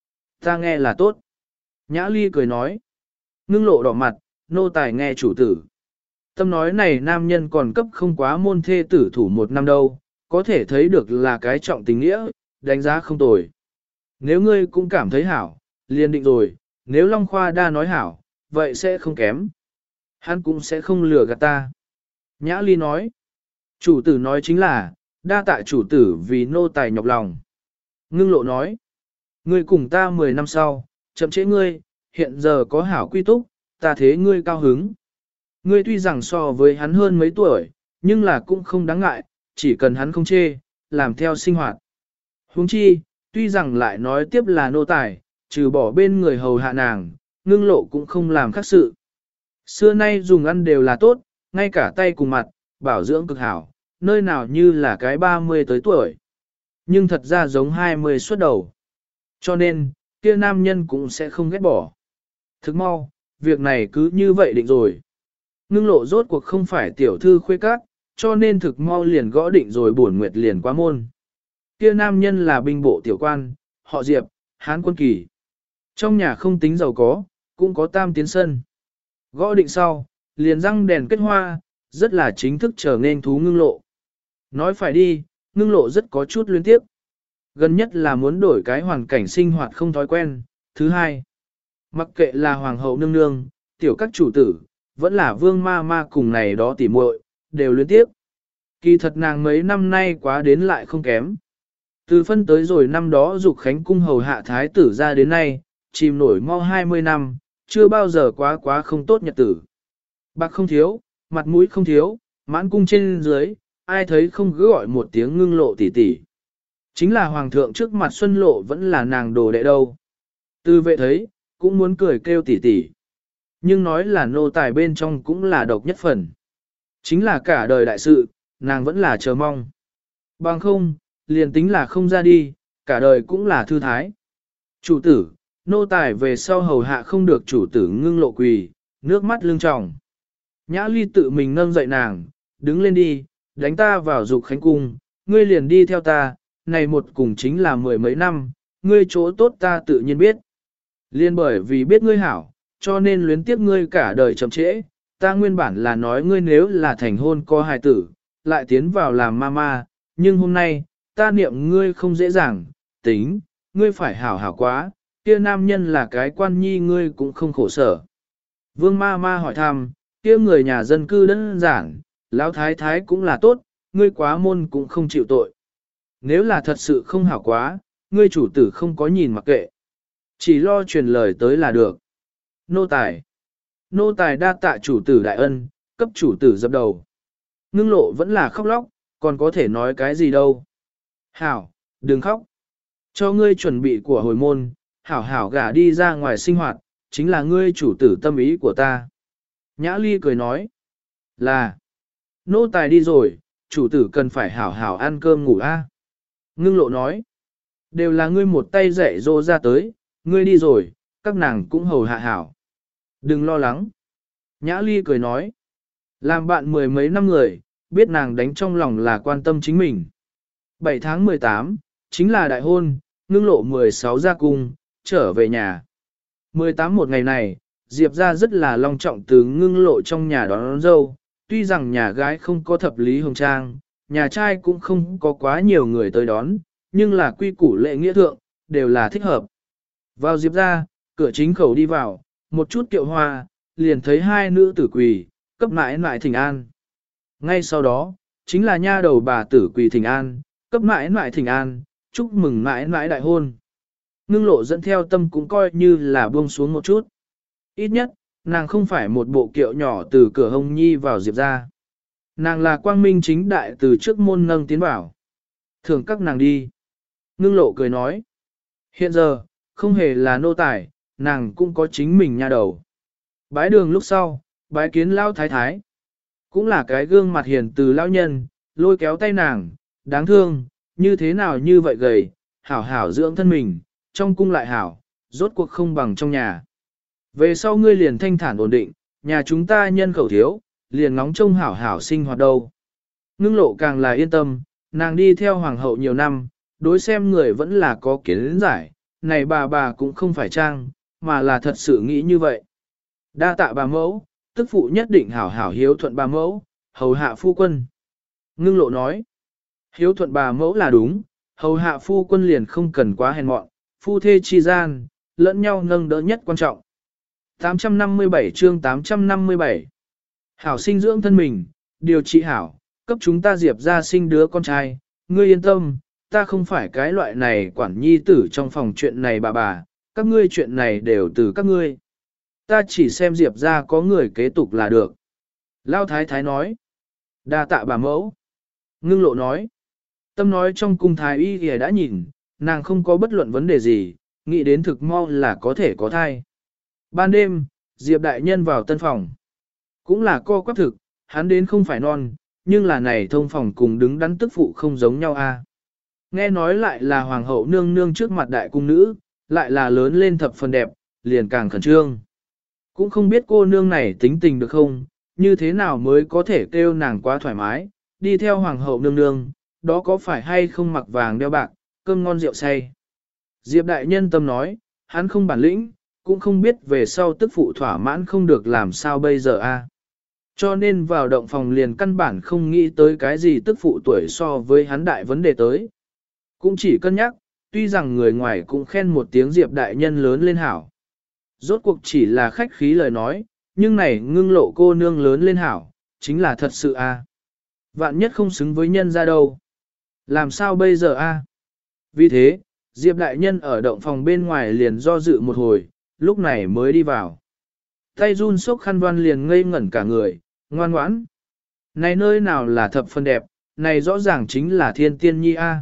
Ta nghe là tốt. Nhã Ly cười nói. Ngưng lộ đỏ mặt, nô tài nghe chủ tử. Tâm nói này nam nhân còn cấp không quá môn thê tử thủ 1 năm đâu, có thể thấy được là cái trọng tình nghĩa, đánh giá không tồi. Nếu ngươi cũng cảm thấy hảo, liền định rồi, nếu Long Khoa Đa nói hảo, vậy sẽ không kém. Hắn cũng sẽ không lừa gạt ta. Nhã Ly nói. Chủ tử nói chính là, đa tạ chủ tử vì nô tài nhọc lòng. Ngưng lộ nói. Ngươi cùng ta 10 năm sau, chậm trễ ngươi, hiện giờ có hảo quy túc, ta thế ngươi cao hứng. Ngươi tuy rằng so với hắn hơn mấy tuổi, nhưng là cũng không đáng ngại, chỉ cần hắn không chê, làm theo sinh hoạt. Huống chi, tuy rằng lại nói tiếp là nô tài, trừ bỏ bên người hầu hạ nàng, ngưng lộ cũng không làm khác sự. Xưa nay dùng ăn đều là tốt, ngay cả tay cùng mặt, bảo dưỡng cực hảo, nơi nào như là cái 30 tới tuổi. Nhưng thật ra giống 20 xuất đầu. Cho nên, kia nam nhân cũng sẽ không ghét bỏ. Thức mau, việc này cứ như vậy định rồi. Ngưng lộ rốt cuộc không phải tiểu thư khuê các, cho nên thực mau liền gõ định rồi bổn nguyệt liền qua môn. Kia nam nhân là binh bộ tiểu quan, họ Diệp, Hán quân kỳ. Trong nhà không tính giàu có, cũng có tam tiến sân. Gõ định sau, liền răng đèn kết hoa, rất là chính thức chờ nên thú ngưng lộ. Nói phải đi, ngưng lộ rất có chút luyến tiếp. Gần nhất là muốn đổi cái hoàn cảnh sinh hoạt không thói quen. Thứ hai, mặc kệ là hoàng hậu nương nương, tiểu các chủ tử, vẫn là vương ma ma cùng này đó tỉ muội đều luyến tiếp. Kỳ thật nàng mấy năm nay quá đến lại không kém. Từ phân tới rồi năm đó dục khánh cung hầu hạ thái tử ra đến nay, chìm nổi mau 20 năm, chưa bao giờ quá không tốt nhật tử. Bạc không thiếu, mặt mũi không thiếu, mãn cung trên dưới, ai thấy không cứ gọi một tiếng ngưng lộ tỉ tỉ. Chính là hoàng thượng trước mặt xuân lộ vẫn là nàng đồ đệ đâu. Từ vệ thấy, cũng muốn cười kêu tỉ tỉ. Nhưng nói là nô tài bên trong cũng là độc nhất phần. Chính là cả đời đại sự, nàng vẫn là chờ mong. Bằng không, liền tính là không ra đi, cả đời cũng là thư thái. Chủ tử, nô tài về sau hầu hạ không được chủ tử ngưng lộ quỳ, nước mắt lưng tròng. Nhã ly tự mình nâng dậy nàng, đứng lên đi, đánh ta vào dục khánh cung, ngươi liền đi theo ta, này một cùng chính là mười mấy năm, ngươi chỗ tốt ta tự nhiên biết. Liên bởi vì biết ngươi hảo, cho nên luyến tiếc ngươi cả đời chậm trễ, ta nguyên bản là nói ngươi nếu là thành hôn có hài tử, lại tiến vào làm mama, nhưng hôm nay, ta niệm ngươi không dễ dàng, tính, ngươi phải hảo hảo quá, kia nam nhân là cái quan nhi ngươi cũng không khổ sở. Vương ma ma hỏi thăm, kia người nhà dân cư đơn giản, lão thái thái cũng là tốt, ngươi quá môn cũng không chịu tội. Nếu là thật sự không hảo quá, ngươi chủ tử không có nhìn mặc kệ. Chỉ lo truyền lời tới là được. Nô tài đa tạ chủ tử đại ân, cấp chủ tử dập đầu. Ngưng lộ vẫn là khóc lóc, còn có thể nói cái gì đâu. Hảo, đừng khóc. Cho ngươi chuẩn bị của hồi môn, hảo hảo gả đi ra ngoài sinh hoạt, chính là ngươi chủ tử tâm ý của ta. Nhã ly cười nói, là, nô tài đi rồi, chủ tử cần phải hảo hảo ăn cơm ngủ a. Ngưng lộ nói, đều là ngươi một tay dạy dỗ ra tới, ngươi đi rồi, các nàng cũng hầu hạ hảo. Đừng lo lắng. Nhã ly cười nói, làm bạn mười mấy năm người, biết nàng đánh trong lòng là quan tâm chính mình. 7 tháng 18, chính là đại hôn, ngưng lộ 16 ra cung, trở về nhà. 18 một ngày này, Diệp ra rất là long trọng từ ngưng lộ trong nhà đón dâu, tuy rằng nhà gái không có thập lý hồng trang, nhà trai cũng không có quá nhiều người tới đón, nhưng là quy củ lệ nghĩa thượng, đều là thích hợp. Vào Diệp ra, cửa chính khẩu đi vào, một chút kiệu hoa, liền thấy hai nữ tử quỳ, cấp mãi mãi thỉnh an. Ngay sau đó, chính là nha đầu bà tử quỳ thỉnh an, cấp mãi mãi thỉnh an, chúc mừng mãi mãi đại hôn. Ngưng lộ dẫn theo tâm cũng coi như là buông xuống một chút. Ít nhất, nàng không phải một bộ kiệu nhỏ từ cửa hông nhi vào Diệp ra. Nàng là quang minh chính đại từ trước môn nâng tiến vào. Thường các nàng đi. Ngưng lộ cười nói. Hiện giờ, không hề là nô tài, nàng cũng có chính mình nha đầu. Bái đường lúc sau, bái kiến lao thái thái. Cũng là cái gương mặt hiền từ lão nhân, lôi kéo tay nàng, đáng thương, như thế nào như vậy gầy, hảo hảo dưỡng thân mình, trong cung lại hảo, rốt cuộc không bằng trong nhà. Về sau ngươi liền thanh thản ổn định, nhà chúng ta nhân khẩu thiếu, liền ngóng trông hảo hảo sinh hoạt đâu. Ngưng lộ càng là yên tâm, nàng đi theo hoàng hậu nhiều năm, đối xem người vẫn là có kiến giải, này bà cũng không phải trang, mà là thật sự nghĩ như vậy. Đa tạ bà mẫu, tức phụ nhất định hảo hảo hiếu thuận bà mẫu, hầu hạ phu quân. Ngưng lộ nói, hiếu thuận bà mẫu là đúng, hầu hạ phu quân liền không cần quá hèn mọn, phu thê chi gian, lẫn nhau nâng đỡ nhất quan trọng. 857 chương 857 Hảo sinh dưỡng thân mình, điều trị hảo, cấp chúng ta Diệp ra sinh đứa con trai, ngươi yên tâm, ta không phải cái loại này quản nhi tử trong phòng chuyện này bà, các ngươi chuyện này đều từ các ngươi. Ta chỉ xem Diệp ra có người kế tục là được. Lao thái thái nói, đa tạ bà mẫu. Ngưng lộ nói, tâm nói trong cung thái y thì đã nhìn, nàng không có bất luận vấn đề gì, nghĩ đến thực mau là có thể có thai. Ban đêm, Diệp đại nhân vào tân phòng. Cũng là co quắp thực, hắn đến không phải non, nhưng là này thông phòng cùng đứng đắn tức phụ không giống nhau a. Nghe nói lại là hoàng hậu nương nương trước mặt đại cung nữ, lại là lớn lên thập phần đẹp, liền càng khẩn trương. Cũng không biết cô nương này tính tình được không, như thế nào mới có thể kêu nàng quá thoải mái, đi theo hoàng hậu nương nương, đó có phải hay không mặc vàng đeo bạc, cơm ngon rượu say. Diệp đại nhân tâm nói, hắn không bản lĩnh, cũng không biết về sau tức phụ thỏa mãn không được làm sao bây giờ a. Cho nên vào động phòng liền căn bản không nghĩ tới cái gì tức phụ tuổi so với hắn đại vấn đề tới. Cũng chỉ cân nhắc, tuy rằng người ngoài cũng khen một tiếng Diệp đại nhân lớn lên hảo. Rốt cuộc chỉ là khách khí lời nói, nhưng này ngưng lộ cô nương lớn lên hảo, chính là thật sự a. Vạn nhất không xứng với nhân ra đâu. Làm sao bây giờ a? Vì thế, Diệp đại nhân ở động phòng bên ngoài liền do dự một hồi, lúc này mới đi vào. Tay run sốc khăn voan liền ngây ngẩn cả người, ngoan ngoãn. Này nơi nào là thập phần đẹp, này rõ ràng chính là thiên tiên nhi a.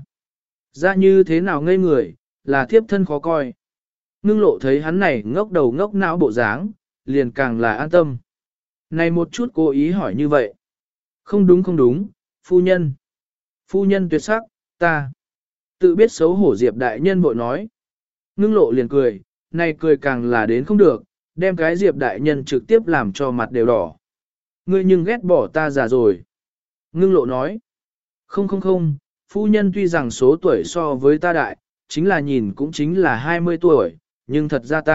Ra như thế nào ngây người, là thiếp thân khó coi. Ngưng lộ thấy hắn này ngốc đầu ngốc não bộ dáng, liền càng là an tâm. Này một chút cố ý hỏi như vậy. Không đúng không đúng, phu nhân. Phu nhân tuyệt sắc, ta. Tự biết xấu hổ Diệp đại nhân bội nói. Ngưng lộ liền cười, này cười càng là đến không được, đem cái Diệp đại nhân trực tiếp làm cho mặt đều đỏ. Ngươi nhưng ghét bỏ ta già rồi. Ngưng lộ nói. Không không không, phu nhân tuy rằng số tuổi so với ta đại, chính là nhìn cũng chính là 20 tuổi, nhưng thật ra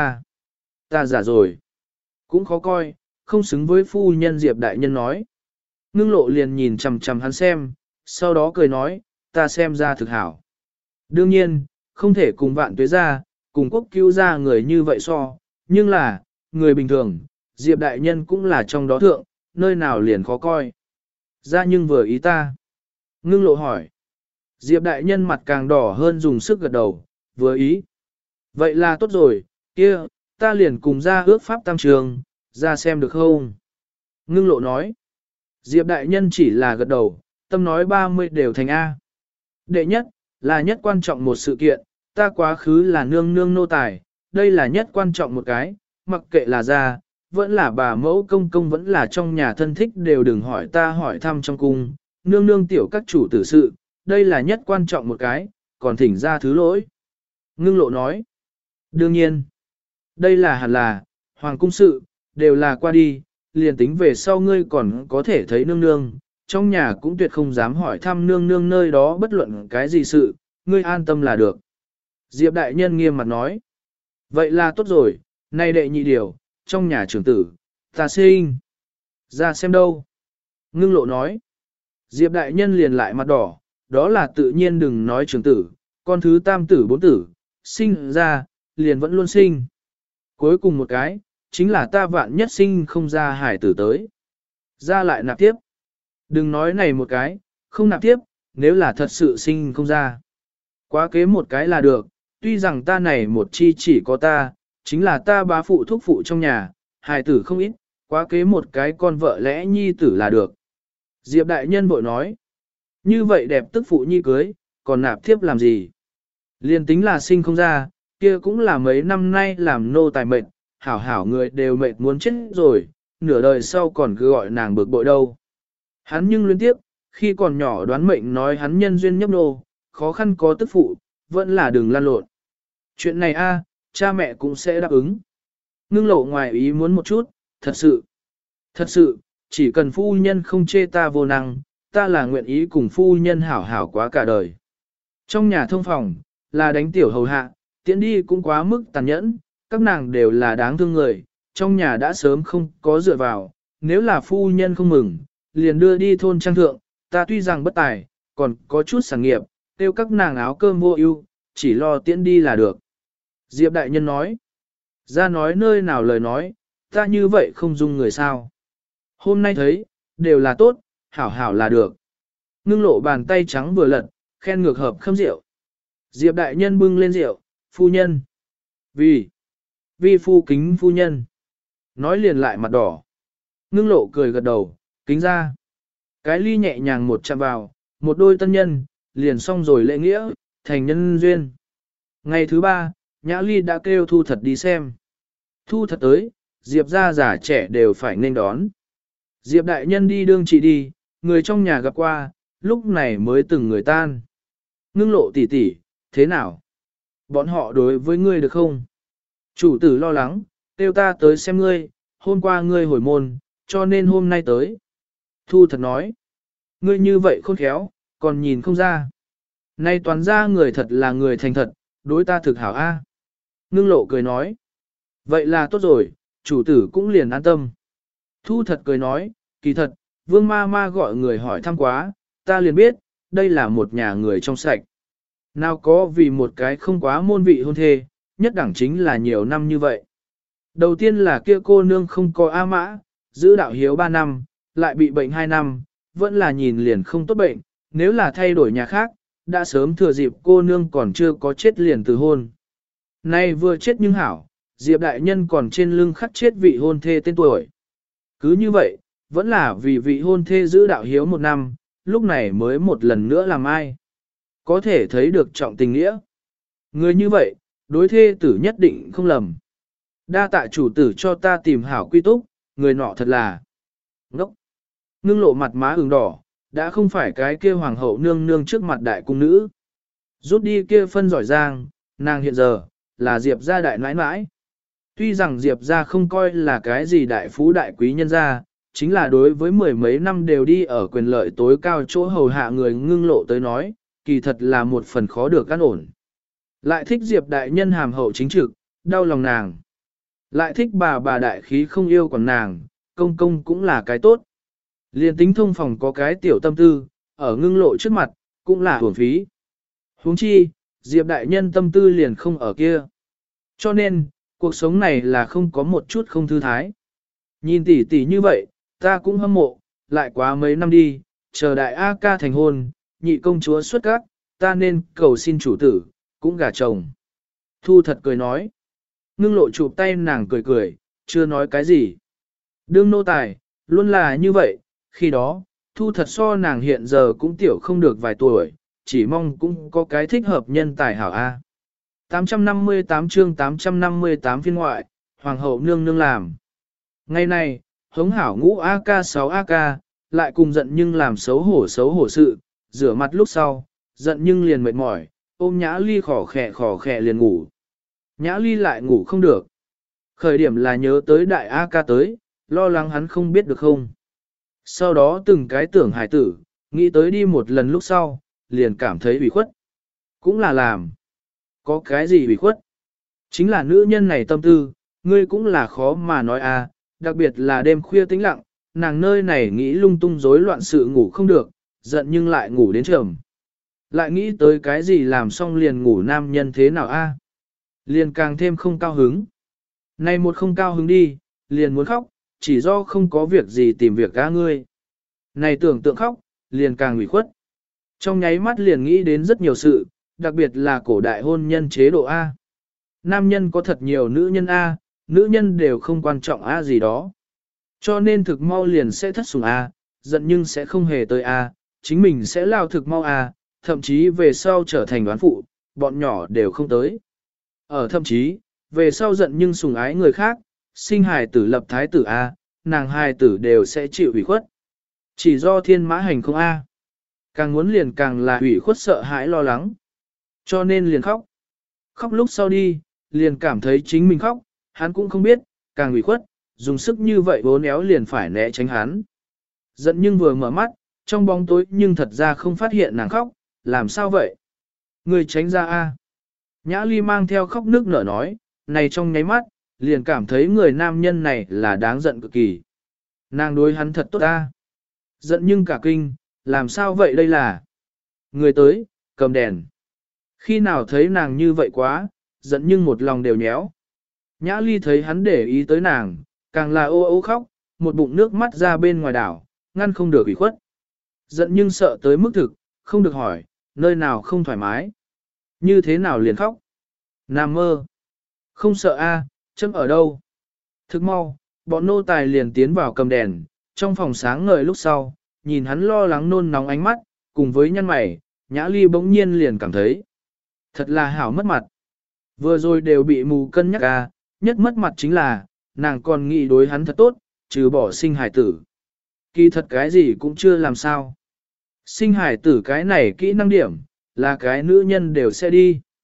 ta già rồi. Cũng khó coi, không xứng với phu nhân Diệp đại nhân nói. Ngưng lộ liền nhìn chằm chằm hắn xem, sau đó cười nói, ta xem ra thực hảo. Đương nhiên, không thể cùng vạn tuế ra, cùng quốc cứu ra người như vậy so, nhưng là, người bình thường, Diệp đại nhân cũng là trong đó thượng, nơi nào liền khó coi. Ra nhưng vừa ý ta. Ngưng lộ hỏi. Diệp đại nhân mặt càng đỏ hơn dùng sức gật đầu, vừa ý. Vậy là tốt rồi, kia, ta liền cùng ra ước pháp tam trường, ra xem được không? Ngưng lộ nói. Diệp đại nhân chỉ là gật đầu, tâm nói 30 đều thành A. Đệ nhất, là nhất quan trọng một sự kiện, ta quá khứ là nương nương nô tài, đây là nhất quan trọng một cái, mặc kệ là ra, vẫn là bà mẫu công công vẫn là trong nhà thân thích đều đừng hỏi ta hỏi thăm trong cung, nương nương tiểu các chủ tử sự, đây là nhất quan trọng một cái, còn thỉnh ra thứ lỗi. Ngưng lộ nói, đương nhiên, đây là hẳn là, hoàng cung sự, đều là qua đi, liền tính về sau ngươi còn có thể thấy nương nương, trong nhà cũng tuyệt không dám hỏi thăm nương nương nơi đó bất luận cái gì sự, ngươi an tâm là được. Diệp đại nhân nghiêm mặt nói, vậy là tốt rồi, nay đệ nhị điều, trong nhà trưởng tử, ta sinh. Ra xem đâu. Ngưng lộ nói, Diệp đại nhân liền lại mặt đỏ, đó là tự nhiên đừng nói trưởng tử, con thứ tam tử bốn tử, sinh ra, liền vẫn luôn sinh. Cuối cùng một cái, chính là ta vạn nhất sinh không ra hải tử tới. Ra lại nạp tiếp. Đừng nói này một cái, không nạp tiếp, nếu là thật sự sinh không ra. Quá kế một cái là được, tuy rằng ta này một chi chỉ có ta, chính là ta bá phụ thúc phụ trong nhà, hài tử không ít, quá kế một cái con vợ lẽ nhi tử là được. Diệp đại nhân bội nói, như vậy đẹp tức phụ nhi cưới, còn nạp thiếp làm gì? Liên tính là sinh không ra, kia cũng là mấy năm nay làm nô tài mệt, hảo hảo người đều mệt muốn chết rồi, nửa đời sau còn cứ gọi nàng bực bội đâu. Hắn nhưng liên tiếp, khi còn nhỏ đoán mệnh nói hắn nhân duyên nhấp nô, khó khăn có tức phụ, vẫn là đừng lan lộn. Chuyện này a, cha mẹ cũng sẽ đáp ứng. Ngưng lộ ngoài ý muốn một chút, thật sự, chỉ cần phu nhân không chê ta vô năng, ta là nguyện ý cùng phu nhân hảo hảo quá cả đời. Trong nhà thông phòng, là đánh tiểu hầu hạ, tiễn đi cũng quá mức tàn nhẫn, các nàng đều là đáng thương người, trong nhà đã sớm không có dựa vào, nếu là phu nhân không mừng, liền đưa đi thôn trang thượng, ta tuy rằng bất tài, còn có chút sản nghiệp, tiêu các nàng áo cơm vô ưu, chỉ lo tiễn đi là được. Diệp đại nhân nói, ra nói nơi nào lời nói, ta như vậy không dung người sao. Hôm nay thấy, đều là tốt, hảo hảo là được. Ngưng lộ bàn tay trắng vừa lật, khen ngược hợp khâm rượu. Diệp đại nhân bưng lên rượu, phu nhân. Vì phu kính phu nhân. Nói liền lại mặt đỏ. Ngưng lộ cười gật đầu, kính ra. Cái ly nhẹ nhàng một chạm vào, một đôi tân nhân, liền xong rồi lễ nghĩa, thành nhân duyên. Ngày thứ ba, Nhã Ly đã kêu Thu Thật đi xem. Thu Thật tới, Diệp gia già trẻ đều phải nên đón. Diệp đại nhân đi đương chị đi, người trong nhà gặp qua, lúc này mới từng người tan. Ngưng lộ tỉ tỉ, thế nào? Bọn họ đối với ngươi được không? Chủ tử lo lắng, kêu ta tới xem ngươi, hôm qua ngươi hồi môn, cho nên hôm nay tới. Thu thật nói, ngươi như vậy khôn khéo, còn nhìn không ra. Nay toàn ra người thật là người thành thật, đối ta thực hảo a. Ngưng lộ cười nói, vậy là tốt rồi, chủ tử cũng liền an tâm. Thu thật cười nói, kỳ thật, vương ma ma gọi người hỏi thăm quá, ta liền biết, đây là một nhà người trong sạch. Nào có vì một cái không quá môn vị hôn thê, nhất đẳng chính là nhiều năm như vậy. Đầu tiên là kia cô nương không có A mã, giữ đạo hiếu 3 năm, lại bị bệnh 2 năm, vẫn là nhìn liền không tốt bệnh, nếu là thay đổi nhà khác, đã sớm thừa dịp cô nương còn chưa có chết liền từ hôn. Nay vừa chết nhưng hảo, Diệp đại nhân còn trên lưng khắc chết vị hôn thê tên tuổi. Cứ như vậy, vẫn là vì vị hôn thê giữ đạo hiếu 1 năm, lúc này mới một lần nữa làm ai. Có thể thấy được trọng tình nghĩa. Người như vậy, đối thê tử nhất định không lầm. Đa tạ chủ tử cho ta tìm hảo quy túc, người nọ thật là ngốc. Ngưng lộ mặt má ửng đỏ, đã không phải cái kia hoàng hậu nương nương trước mặt đại cung nữ. Rút đi kia phân giỏi giang, nàng hiện giờ, là Diệp gia đại nãi nãi. Tuy rằng Diệp gia không coi là cái gì đại phú đại quý nhân gia, chính là đối với mười mấy năm đều đi ở quyền lợi tối cao chỗ hầu hạ người ngưng lộ tới nói, kỳ thật là một phần khó được an ổn. Lại thích Diệp đại nhân hàm hậu chính trực, đau lòng nàng. Lại thích bà đại khí không yêu còn nàng, công công cũng là cái tốt. Liên tính thông phòng có cái tiểu tâm tư, ở ngưng lộ trước mặt, cũng là hưởng phí. Huống chi, Diệp đại nhân tâm tư liền không ở kia. Cho nên, cuộc sống này là không có một chút không thư thái. Nhìn tỷ tỷ như vậy, ta cũng hâm mộ, lại quá mấy năm đi, chờ đại A ca thành hôn, nhị công chúa xuất các, ta nên cầu xin chủ tử, cũng gả chồng. Thu thật cười nói. Ngưng lộ chụp tay nàng cười cười, chưa nói cái gì. Đương nô tài, luôn là như vậy, khi đó, thu thật so nàng hiện giờ cũng tiểu không được vài tuổi, chỉ mong cũng có cái thích hợp nhân tài hảo A. 858 chương 858 phiên ngoại, Hoàng hậu nương nương làm. Ngày này, hống hảo ngũ AK 6 AK, lại cùng giận nhưng làm xấu hổ sự, rửa mặt lúc sau, giận nhưng liền mệt mỏi, ôm Nhã Ly khỏ khẽ liền ngủ. Nhã Ly lại ngủ không được. Khởi điểm là nhớ tới đại AK tới, lo lắng hắn không biết được không. Sau đó từng cái tưởng hài tử, nghĩ tới đi một lần lúc sau, liền cảm thấy bị khuất. Cũng là làm. Có cái gì bị khuất? Chính là nữ nhân này tâm tư, ngươi cũng là khó mà nói à, đặc biệt là đêm khuya tĩnh lặng, nàng nơi này nghĩ lung tung rối loạn sự ngủ không được, giận nhưng lại ngủ đến trầm. Lại nghĩ tới cái gì làm xong liền ngủ nam nhân thế nào a? Liền càng thêm không cao hứng. Này một không cao hứng đi, liền muốn khóc, chỉ do không có việc gì tìm việc ca ngươi. Này tưởng tượng khóc, liền càng ủy khuất. Trong nháy mắt liền nghĩ đến rất nhiều sự, đặc biệt là cổ đại hôn nhân chế độ A. Nam nhân có thật nhiều nữ nhân A, nữ nhân đều không quan trọng A gì đó. Cho nên thực mau liền sẽ thất sủng A, giận nhưng sẽ không hề tới A, chính mình sẽ lao thực mau A, thậm chí về sau trở thành đoán phụ, bọn nhỏ đều không tới. Ở thậm chí, về sau giận nhưng sủng ái người khác, sinh hài tử lập thái tử A, nàng hài tử đều sẽ chịu ủy khuất. Chỉ do thiên mã hành không A. Càng muốn liền càng là ủy khuất sợ hãi lo lắng. Cho nên liền khóc. Khóc lúc sau đi, liền cảm thấy chính mình khóc, hắn cũng không biết, càng ủy khuất, dùng sức như vậy vốn éo liền phải né tránh hắn. Giận nhưng vừa mở mắt, trong bóng tối nhưng thật ra không phát hiện nàng khóc, làm sao vậy? Người tránh ra a. Nhã Ly mang theo khóc nước nở nói, này trong nháy mắt, liền cảm thấy người nam nhân này là đáng giận cực kỳ. Nàng đối hắn thật tốt a. Giận nhưng cả kinh, làm sao vậy đây là? Người tới, cầm đèn. Khi nào thấy nàng như vậy quá, giận nhưng một lòng đều nhéo. Nhã Ly thấy hắn để ý tới nàng, càng là ô ô khóc, một bụng nước mắt ra bên ngoài đảo, ngăn không được ủy khuất. Giận nhưng sợ tới mức thực, không được hỏi, nơi nào không thoải mái. Như thế nào liền khóc? Nam mơ. Không sợ a, châm ở đâu? Thức mau, bọn nô tài liền tiến vào cầm đèn, trong phòng sáng ngời lúc sau, nhìn hắn lo lắng nôn nóng ánh mắt, cùng với nhăn mày, Nhã Ly bỗng nhiên liền cảm thấy. Thật là hảo mất mặt. Vừa rồi đều bị mù cân nhắc à, nhất mất mặt chính là, nàng còn nghĩ đối hắn thật tốt, trừ bỏ sinh hải tử. Kỳ thật cái gì cũng chưa làm sao. Sinh hải tử cái này kỹ năng điểm, là cái nữ nhân đều sẽ đi.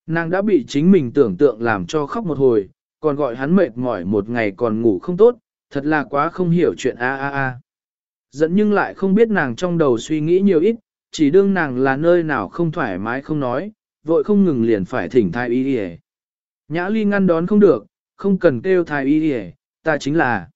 Nàng đã bị chính mình tưởng tượng làm cho khóc một hồi, còn gọi hắn mệt mỏi một ngày còn ngủ không tốt, thật là quá không hiểu chuyện a. Giận nhưng lại không biết nàng trong đầu suy nghĩ nhiều ít, chỉ đương nàng là nơi nào không thoải mái không nói, vội không ngừng liền phải thỉnh thái y đi. Nhã Ly ngăn đón không được, không cần kêu thái y đi, ta chính là.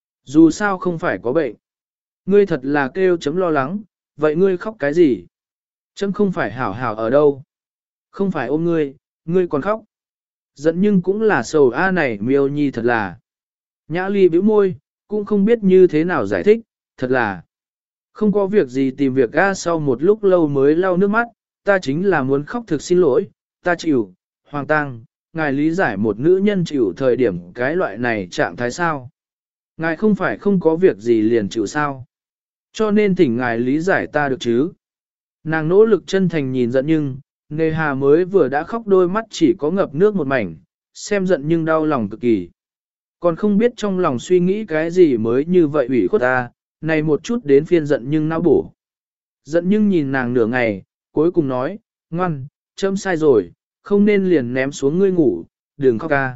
Dù sao không phải có bệnh. Ngươi thật là kêu chấm lo lắng, vậy ngươi khóc cái gì? Chấm không phải hảo hảo ở đâu. Không phải ôm ngươi, ngươi còn khóc. Giận nhưng cũng là sầu a này miêu nhi thật là. Nhã Ly bĩu môi, cũng không biết như thế nào giải thích, thật là. Không có việc gì tìm việc a sau một lúc lâu mới lau nước mắt, ta chính là muốn khóc thực xin lỗi, ta chịu, Hoàng Tăng, ngài lý giải một nữ nhân chịu thời điểm cái loại này trạng thái sao. Ngài không phải không có việc gì liền chịu sao. Cho nên thỉnh ngài lý giải ta được chứ. Nàng nỗ lực chân thành nhìn giận nhưng, nề hà mới vừa đã khóc đôi mắt chỉ có ngập nước một mảnh, xem giận nhưng đau lòng cực kỳ. Còn không biết trong lòng suy nghĩ cái gì mới như vậy ủy khuất ta, này một chút đến phiên giận nhưng não bổ. Giận nhưng nhìn nàng nửa ngày, cuối cùng nói, ngoan, chấm sai rồi, không nên liền ném xuống ngươi ngủ, đừng khóc ca.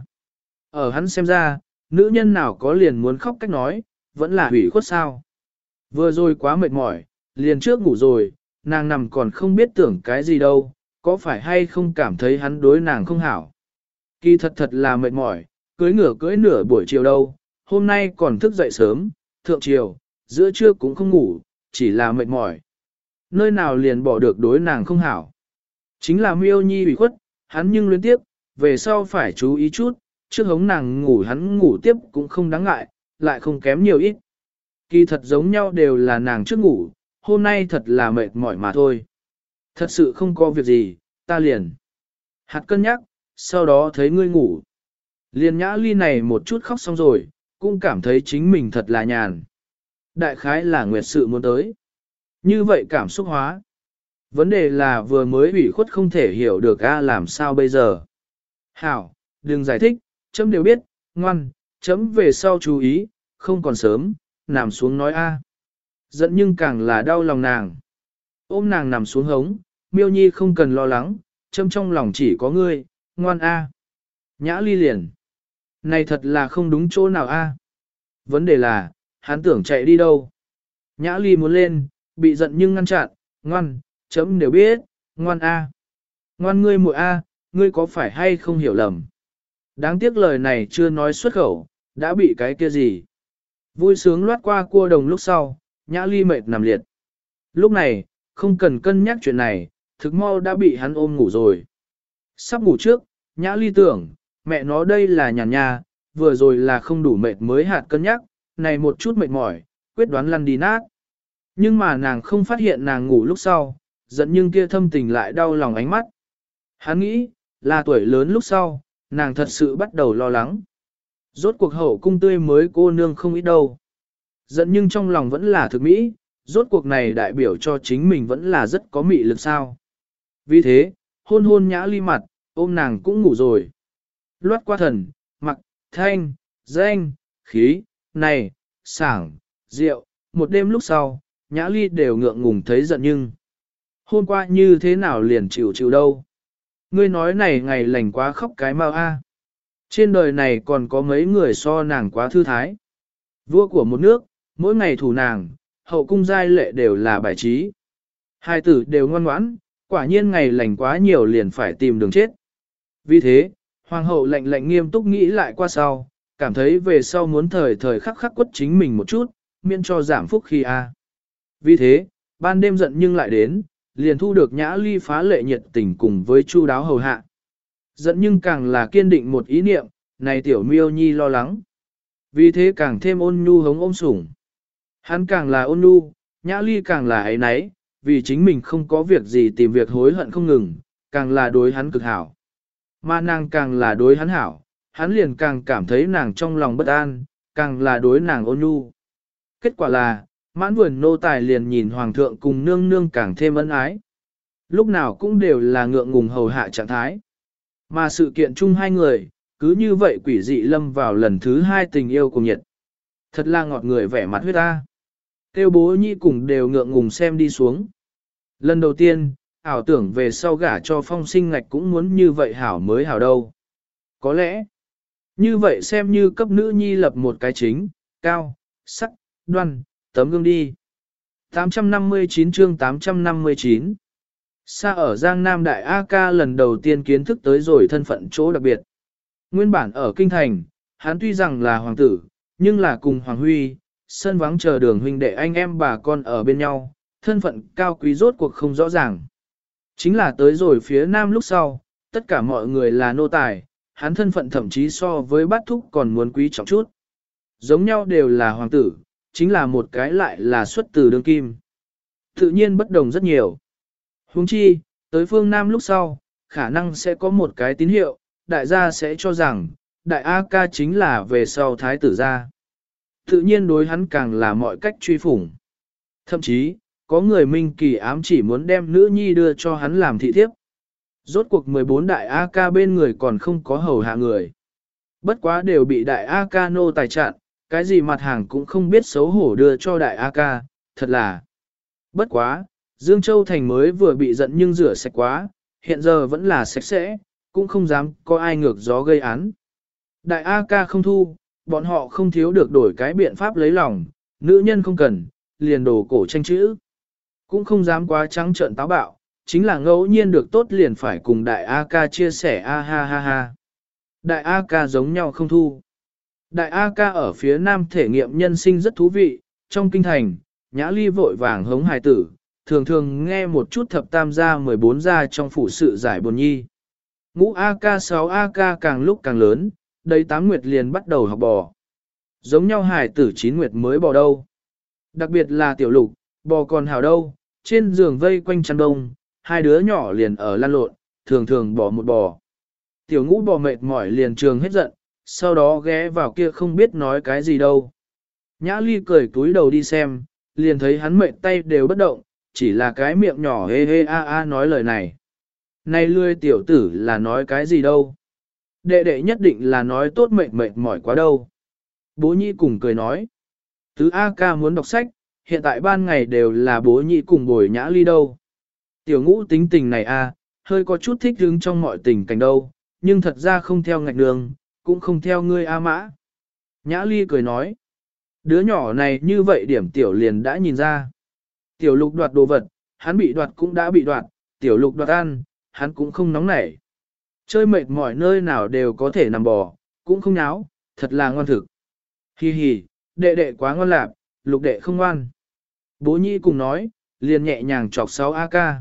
Ở hắn xem ra, nữ nhân nào có liền muốn khóc cách nói, vẫn là ủy khuất sao. Vừa rồi quá mệt mỏi, liền trước ngủ rồi, nàng nằm còn không biết tưởng cái gì đâu, có phải hay không cảm thấy hắn đối nàng không hảo. Kỳ thật thật là mệt mỏi, cưới nửa buổi chiều đâu, hôm nay còn thức dậy sớm, thượng chiều, giữa trưa cũng không ngủ, chỉ là mệt mỏi. Nơi nào liền bỏ được đối nàng không hảo. Chính là miêu nhi bị khuất, hắn nhưng luyến tiếp, về sau phải chú ý chút, trước hống nàng ngủ hắn ngủ tiếp cũng không đáng ngại, lại không kém nhiều ít. Kỳ thật giống nhau đều là nàng trước ngủ, hôm nay thật là mệt mỏi mà thôi. Thật sự không có việc gì, ta liền. Hạt cân nhắc, sau đó thấy ngươi ngủ. Liền Nhã Ly này một chút khóc xong rồi, cũng cảm thấy chính mình thật là nhàn. Đại khái là nguyệt sự muốn tới. Như vậy cảm xúc hóa. Vấn đề là vừa mới ủy khuất không thể hiểu được làm sao bây giờ. Hảo, đừng giải thích, chấm đều biết, ngoan, chấm về sau chú ý, không còn sớm, nằm xuống nói Giận nhưng càng là đau lòng nàng. Ôm nàng nằm xuống hống, miêu nhi không cần lo lắng, chấm trong lòng chỉ có ngươi, ngoan Nhã Ly liền. Này thật là không đúng chỗ nào Vấn đề là, hắn tưởng chạy đi đâu. Nhã Ly muốn lên, bị giận nhưng ngăn chặn, ngoan, chấm đều biết, ngoan Ngoan ngươi muội ngươi có phải hay không hiểu lầm. Đáng tiếc lời này chưa nói xuất khẩu, đã bị cái kia gì. Vui sướng loát qua cua đồng lúc sau, Nhã Ly mệt nằm liệt. Lúc này, không cần cân nhắc chuyện này, thực mau đã bị hắn ôm ngủ rồi. Sắp ngủ trước, Nhã Ly tưởng, mẹ nó đây là nhàn nha, vừa rồi là không đủ mệt mới hạt cân nhắc, này một chút mệt mỏi, quyết đoán lăn đi nát. Nhưng mà nàng không phát hiện nàng ngủ lúc sau, giận nhưng kia thâm tình lại đau lòng ánh mắt. Hắn nghĩ, là tuổi lớn lúc sau, nàng thật sự bắt đầu lo lắng. Rốt cuộc hậu cung tươi mới cô nương không ít đâu. Giận nhưng trong lòng vẫn là thực mỹ, rốt cuộc này đại biểu cho chính mình vẫn là rất có mị lực sao. Vì thế, hôn hôn Nhã Ly mặt, ôm nàng cũng ngủ rồi. Loát qua thần, mặc, thanh, danh, khí, này, sảng, rượu, một đêm lúc sau, Nhã Ly đều ngượng ngùng thấy giận nhưng. Hôm qua như thế nào liền chịu đâu. Ngươi nói này ngày lành quá khóc cái mau Trên đời này còn có mấy người so nàng quá thư thái. Vua của một nước, mỗi ngày thủ nàng, hậu cung giai lệ đều là bài trí. Hai tử đều ngoan ngoãn, quả nhiên ngày lành quá nhiều liền phải tìm đường chết. Vì thế, hoàng hậu lạnh nghiêm túc nghĩ lại qua sau, cảm thấy về sau muốn thời thời khắc khắc quất chính mình một chút, miễn cho giảm phúc khi Vì thế, ban đêm giận nhưng lại đến, liền thu được Nhã Ly phá lệ nhiệt tình cùng với chu đáo hầu hạ. Giận nhưng càng là kiên định một ý niệm, này tiểu miêu nhi lo lắng. Vì thế càng thêm ôn nhu hống ôm sủng. Hắn càng là ôn nhu, Nhã Ly càng là ấy náy, vì chính mình không có việc gì tìm việc hối hận không ngừng, càng là đối hắn cực hảo. Mà nàng càng là đối hắn hảo, hắn liền càng cảm thấy nàng trong lòng bất an, càng là đối nàng ôn nhu. Kết quả là, mãn vườn nô tài liền nhìn hoàng thượng cùng nương nương càng thêm ân ái. Lúc nào cũng đều là ngượng ngùng hầu hạ trạng thái. Mà sự kiện chung hai người, cứ như vậy quỷ dị lâm vào lần thứ hai tình yêu cùng nhiệt. Thật là ngọt người vẻ mặt huyết ta. Tiêu bố nhi cùng đều ngượng ngùng xem đi xuống. Lần đầu tiên, ảo tưởng về sau gả cho Phong Sinh Ngạch cũng muốn như vậy hảo mới hảo đâu. Có lẽ, như vậy xem như cấp nữ nhi lập một cái chính, cao, sắc, đoan, tấm gương đi. 859 chương 859 Xa ở Giang Nam Đại A Ca lần đầu tiên kiến thức tới rồi thân phận chỗ đặc biệt. Nguyên bản ở Kinh Thành, hắn tuy rằng là hoàng tử, nhưng là cùng Hoàng Huy, sân vắng chờ đường huynh đệ anh em bà con ở bên nhau, thân phận cao quý rốt cuộc không rõ ràng. Chính là tới rồi phía Nam lúc sau, tất cả mọi người là nô tài, hắn thân phận thậm chí so với bát thúc còn muốn quý trọng chút. Giống nhau đều là hoàng tử, chính là một cái lại là xuất từ đương kim. Tự nhiên bất đồng rất nhiều. Huống chi, tới phương Nam lúc sau, khả năng sẽ có một cái tín hiệu, đại gia sẽ cho rằng, đại A ca chính là về sau thái tử gia. Tự nhiên đối hắn càng là mọi cách truy phủng. Thậm chí, có người minh kỳ ám chỉ muốn đem nữ nhi đưa cho hắn làm thị thiếp. Rốt cuộc 14 đại A ca bên người còn không có hầu hạ người. Bất quá đều bị đại A ca nô tài chặn, cái gì mặt hàng cũng không biết xấu hổ đưa cho đại A ca, thật là. Bất quá, Dương Châu Thành mới vừa bị giận nhưng rửa sạch quá, hiện giờ vẫn là sạch sẽ, cũng không dám có ai ngược gió gây án. Đại A ca không thu, bọn họ không thiếu được đổi cái biện pháp lấy lòng, nữ nhân không cần, liền đổ cổ tranh chữ. Cũng không dám quá trắng trợn táo bạo, chính là ngẫu nhiên được tốt liền phải cùng đại A ca chia sẻ a ha ha ha. Đại A ca giống nhau không thu. Đại A ca ở phía nam thể nghiệm nhân sinh rất thú vị, trong kinh thành, Nhã Ly vội vàng hống hài tử, thường thường nghe một chút thập tam gia 14 gia trong phủ sự giải buồn nhi. Ngũ A ca 6 A ca càng lúc càng lớn, đầy 8 nguyệt liền bắt đầu học bò. Giống nhau hài tử 9 nguyệt mới bò đâu. Đặc biệt là tiểu lục, bò còn hào đâu, trên giường vây quanh chăn đông, hai đứa nhỏ liền ở lăn lộn, thường thường bò một bò. Tiểu ngũ bò mệt mỏi liền trường hết giận, sau đó ghé vào kia không biết nói cái gì đâu. Nhã Ly cười túi đầu đi xem, liền thấy hắn mệt tay đều bất động, chỉ là cái miệng nhỏ hê hê a a nói lời này. Này lươi tiểu tử là nói cái gì đâu. Đệ đệ nhất định là nói tốt mệt mệt mỏi quá đâu. Bố nhi cùng cười nói. Tứ A ca muốn đọc sách, hiện tại ban ngày đều là bố nhi cùng bồi Nhã Ly đâu. Tiểu ngũ tính tình này a, hơi có chút thích hứng trong mọi tình cảnh đâu, nhưng thật ra không theo ngạch đường, cũng không theo ngươi A mã. Nhã Ly cười nói. Đứa nhỏ này như vậy điểm tiểu liền đã nhìn ra. Tiểu lục đoạt đồ vật, hắn bị đoạt cũng đã bị đoạt, tiểu lục đoạt ăn, hắn cũng không nóng nảy. Chơi mệt mỏi nơi nào đều có thể nằm bò, cũng không náo, thật là ngoan thực. Hi hi, đệ đệ quá ngoan lạc, lục đệ không ngoan. Bố nhi cùng nói, liền nhẹ nhàng chọc 6AK.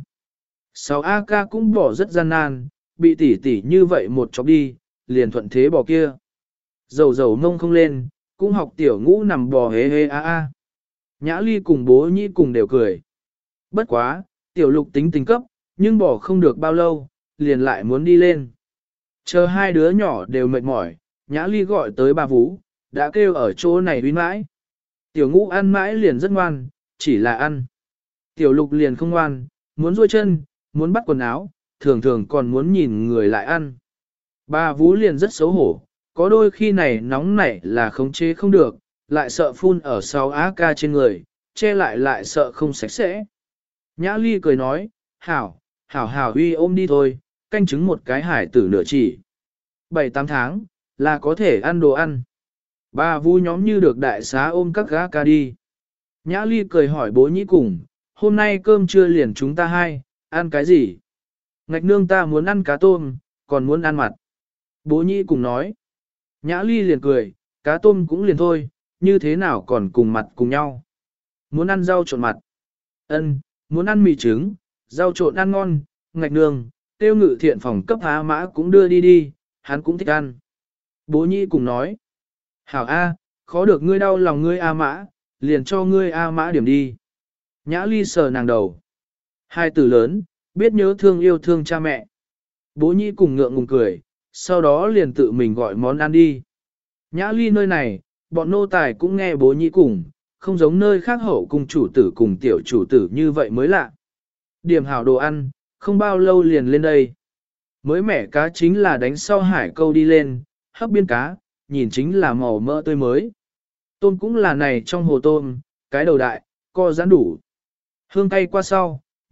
6AK cũng bỏ rất gian nan, bị tỉ tỉ như vậy một chọc đi, liền thuận thế bò kia. Dầu dầu mông không lên, cũng học tiểu ngũ nằm bò hê hê a a. Nhã Ly cùng bố nhi cùng đều cười. Bất quá, tiểu lục tính tình cấp, nhưng bỏ không được bao lâu, liền lại muốn đi lên. Chờ hai đứa nhỏ đều mệt mỏi, Nhã Ly gọi tới bà Vũ, đã kêu ở chỗ này uy mãi. Tiểu ngũ ăn mãi liền rất ngoan, chỉ là ăn. Tiểu lục liền không ngoan, muốn duỗi chân, muốn bắt quần áo, thường thường còn muốn nhìn người lại ăn. Bà Vũ liền rất xấu hổ, có đôi khi này nóng nảy là khống chế không được, lại sợ phun ở sau AK trên người, che lại sợ không sạch sẽ. Nhã Ly cười nói, hảo huy ôm đi thôi, canh chứng một cái hải tử nửa chỉ. 7-8 tháng, là có thể ăn đồ ăn. Bà Vu nhóm như được đại xá ôm các gã ca đi. Nhã Ly cười hỏi bố nhĩ cùng, hôm nay cơm trưa liền chúng ta hai, ăn cái gì? Ngạch nương ta muốn ăn cá tôm, còn muốn ăn mặt. Bố nhĩ cùng nói. Nhã Ly liền cười, cá tôm cũng liền thôi, như thế nào còn cùng mặt cùng nhau. Muốn ăn rau trộn mặt. Ân, muốn ăn mì trứng, rau trộn ăn ngon, ngạch nương, tiêu ngự thiện phòng cấp há mã cũng đưa đi, hắn cũng thích ăn. Bố nhĩ cùng nói. Hảo A, khó được ngươi đau lòng ngươi A mã, liền cho ngươi A mã điểm đi. Nhã Ly sờ nàng đầu. Hai từ lớn, biết nhớ thương yêu thương cha mẹ. Bố nhĩ cùng ngượng ngùng cười, sau đó liền tự mình gọi món ăn đi. Nhã Ly nơi này, bọn nô tài cũng nghe bố nhĩ cùng, không giống nơi khác hậu cùng chủ tử cùng tiểu chủ tử như vậy mới lạ. Điểm hảo đồ ăn, không bao lâu liền lên đây. Mới mẻ cá chính là đánh sau hải câu đi lên, hấp biên cá, nhìn chính là màu mỡ tươi mới. Tôm cũng là này trong hồ tôm, cái đầu đại, co giãn đủ. Hương cay qua sau,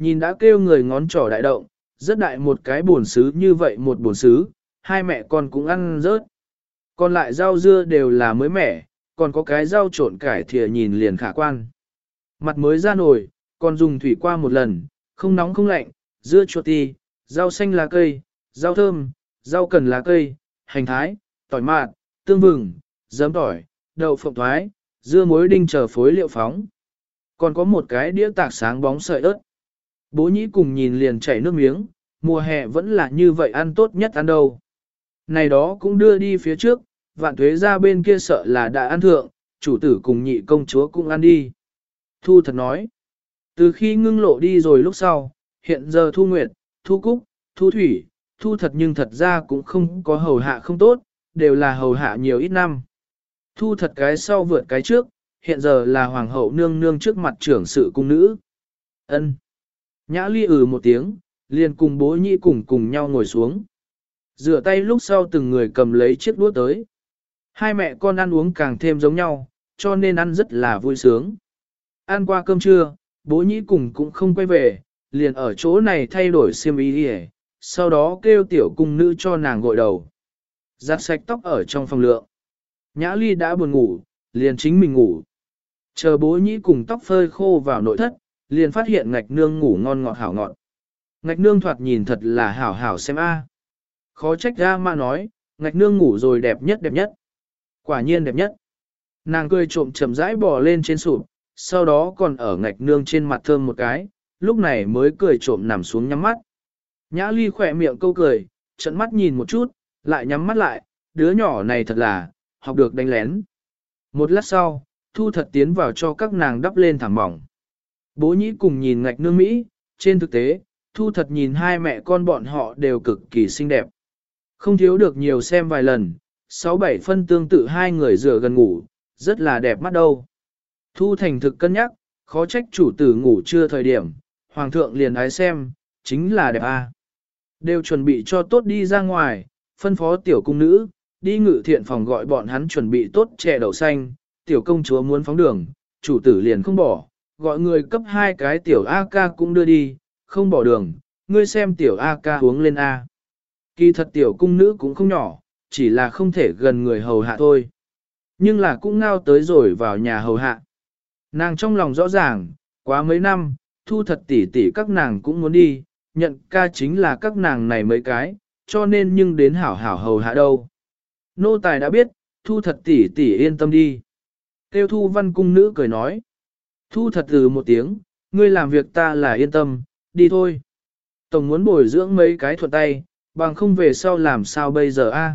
nhìn đã kêu người ngón trỏ đại động, rất đại một cái bồn sứ như vậy một bồn sứ, hai mẹ con cũng ăn rớt. Còn lại rau dưa đều là mới mẻ, còn có cái rau trộn cải thìa nhìn liền khả quan. Mặt mới ra nồi, còn dùng thủy qua một lần, không nóng không lạnh, dưa chuột ti, rau xanh lá cây, rau thơm, rau cần lá cây, hành thái, tỏi mạt, tương vừng, giấm tỏi, đậu phộng thoái, dưa muối đinh chờ phối liệu phóng. Còn có một cái đĩa tạc sáng bóng sợi ớt. Bố nhĩ cùng nhìn liền chảy nước miếng, mùa hè vẫn là như vậy ăn tốt nhất ăn đâu. Này đó cũng đưa đi phía trước, vạn thuế ra bên kia sợ là đã ăn thượng, chủ tử cùng nhị công chúa cũng ăn đi. Thu thật nói, từ khi ngưng lộ đi rồi lúc sau, hiện giờ Thu Nguyệt, Thu Cúc, Thu Thủy, Thu thật nhưng thật ra cũng không có hầu hạ không tốt, đều là hầu hạ nhiều ít năm. Thu thật cái sau vượt cái trước, hiện giờ là hoàng hậu nương nương trước mặt trưởng sự cung nữ. Ân. Nhã Ly một tiếng, liền cùng bố nhị cùng nhau ngồi xuống. Rửa tay lúc sau từng người cầm lấy chiếc đũa tới. Hai mẹ con ăn uống càng thêm giống nhau, cho nên ăn rất là vui sướng. Ăn qua cơm trưa, bố nhĩ cùng cũng không quay về, liền ở chỗ này thay đổi xiêm y đi, sau đó kêu tiểu cung nữ cho nàng gội đầu. Giặt sạch tóc ở trong phòng lượng. Nhã Ly đã buồn ngủ, liền chính mình ngủ. Chờ bố nhĩ cùng tóc phơi khô vào nội thất, liền phát hiện ngạch nương ngủ ngon ngọt hảo ngọt. Ngạch nương thoạt nhìn thật là hảo hảo xem a. Khó trách ra mà nói, ngạch nương ngủ rồi đẹp nhất đẹp nhất. Quả nhiên đẹp nhất. Nàng cười trộm chậm rãi bò lên trên sụp, sau đó còn ở ngạch nương trên mặt thơm một cái, lúc này mới cười trộm nằm xuống nhắm mắt. Nhã Ly khỏe miệng câu cười, trận mắt nhìn một chút, lại nhắm mắt lại, đứa nhỏ này thật là, học được đánh lén. Một lát sau, Thu thật tiến vào cho các nàng đắp lên thảm mỏng. Bố nhĩ cùng nhìn ngạch nương Mỹ, trên thực tế, Thu thật nhìn hai mẹ con bọn họ đều cực kỳ xinh đẹp. Không thiếu được nhiều xem vài lần, 6-7 phân tương tự hai người rửa gần ngủ, rất là đẹp mắt đâu. Thu thành thực cân nhắc, khó trách chủ tử ngủ chưa thời điểm, hoàng thượng liền ái xem, chính là đẹp a. Đều chuẩn bị cho tốt đi ra ngoài, phân phó tiểu cung nữ, đi ngự thiện phòng gọi bọn hắn chuẩn bị tốt chè đậu xanh, tiểu công chúa muốn phóng đường, chủ tử liền không bỏ, gọi người cấp hai cái tiểu A ca cũng đưa đi, không bỏ đường, ngươi xem tiểu A ca uống lên A. Kỳ thật tiểu cung nữ cũng không nhỏ, chỉ là không thể gần người hầu hạ thôi. Nhưng là cũng ngao tới rồi vào nhà hầu hạ. Nàng trong lòng rõ ràng, quá mấy năm, Thu thật tỉ tỉ các nàng cũng muốn đi, nhận ca chính là các nàng này mấy cái, cho nên nhưng đến hảo hảo hầu hạ đâu. Nô tài đã biết, Thu thật tỉ tỉ yên tâm đi. Tiêu Thu Văn cung nữ cười nói. Thu thật một tiếng, ngươi làm việc ta là yên tâm, đi thôi. Tổng muốn bồi dưỡng mấy cái thuận tay, bằng không về sau làm sao bây giờ a?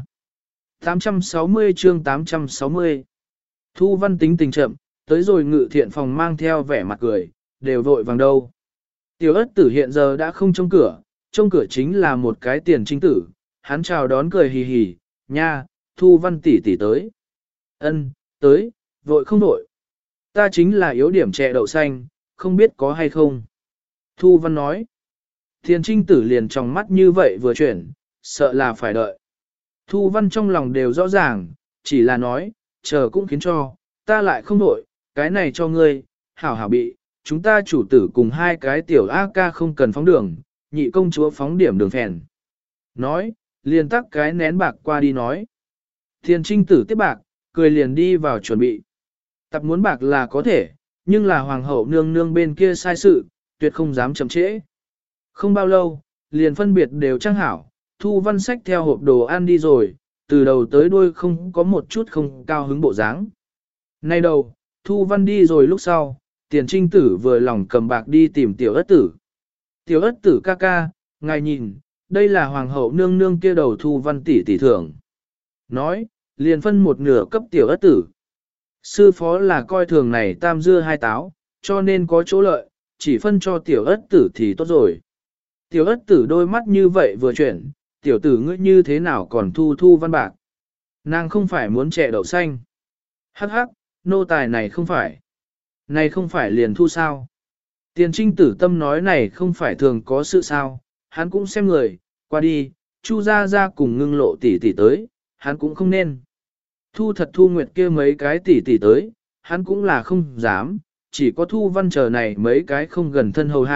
860 chương 860. Thu Văn tính tình chậm, tới rồi ngự thiện phòng mang theo vẻ mặt cười, đều vội vàng đâu. Tiểu ất tử hiện giờ đã không trông cửa chính là một cái tiền trinh tử, hắn chào đón cười hì hì, nha, Thu Văn tỷ tỷ tới. Ân, tới, vội không vội. Ta chính là yếu điểm chè đậu xanh, không biết có hay không. Thu Văn nói. Tiền trinh tử liền trong mắt như vậy vừa chuyển, sợ là phải đợi. Thu Văn trong lòng đều rõ ràng, chỉ là nói, chờ cũng khiến cho, ta lại không vội, cái này cho ngươi, hảo hảo bị, chúng ta chủ tử cùng hai cái tiểu A ca không cần phóng đường, nhị công chúa phóng điểm đường phèn. Nói, liền tắc cái nén bạc qua đi nói. Tiền trinh tử tiếp bạc, cười liền đi vào chuẩn bị. Tập muốn bạc là có thể, nhưng là hoàng hậu nương nương bên kia sai sự, tuyệt không dám chậm trễ. Không bao lâu, liền phân biệt đều trang hảo, Thu Văn sách theo hộp đồ ăn đi rồi, từ đầu tới đuôi không có một chút không cao hứng bộ dáng. Nay đầu, Thu Văn đi rồi lúc sau, tiền trinh tử vừa lòng cầm bạc đi tìm tiểu ất tử. Tiểu ất tử ca ca, ngài nhìn, đây là hoàng hậu nương nương kia đầu Thu Văn tỷ tỷ thưởng. Nói, liền phân một nửa cấp tiểu ất tử. Sư phó là coi thường này tam dưa hai táo, cho nên có chỗ lợi, chỉ phân cho tiểu ất tử thì tốt rồi. Tiểu ất tử đôi mắt như vậy vừa chuyển, tiểu tử ngươi như thế nào còn Thu Văn bạc. Nàng không phải muốn chè đậu xanh. Hắc hắc, nô tài này không phải. Này không phải liền thu sao. Tiền trinh tử tâm nói này không phải thường có sự sao, hắn cũng xem người, qua đi, Chu ra ra cùng ngưng lộ tỷ tỷ tới, hắn cũng không nên. Thu thật Thu Nguyệt kia mấy cái tỷ tỷ tới, hắn cũng là không dám, chỉ có Thu Văn chờ này mấy cái không gần thân hầu hạ,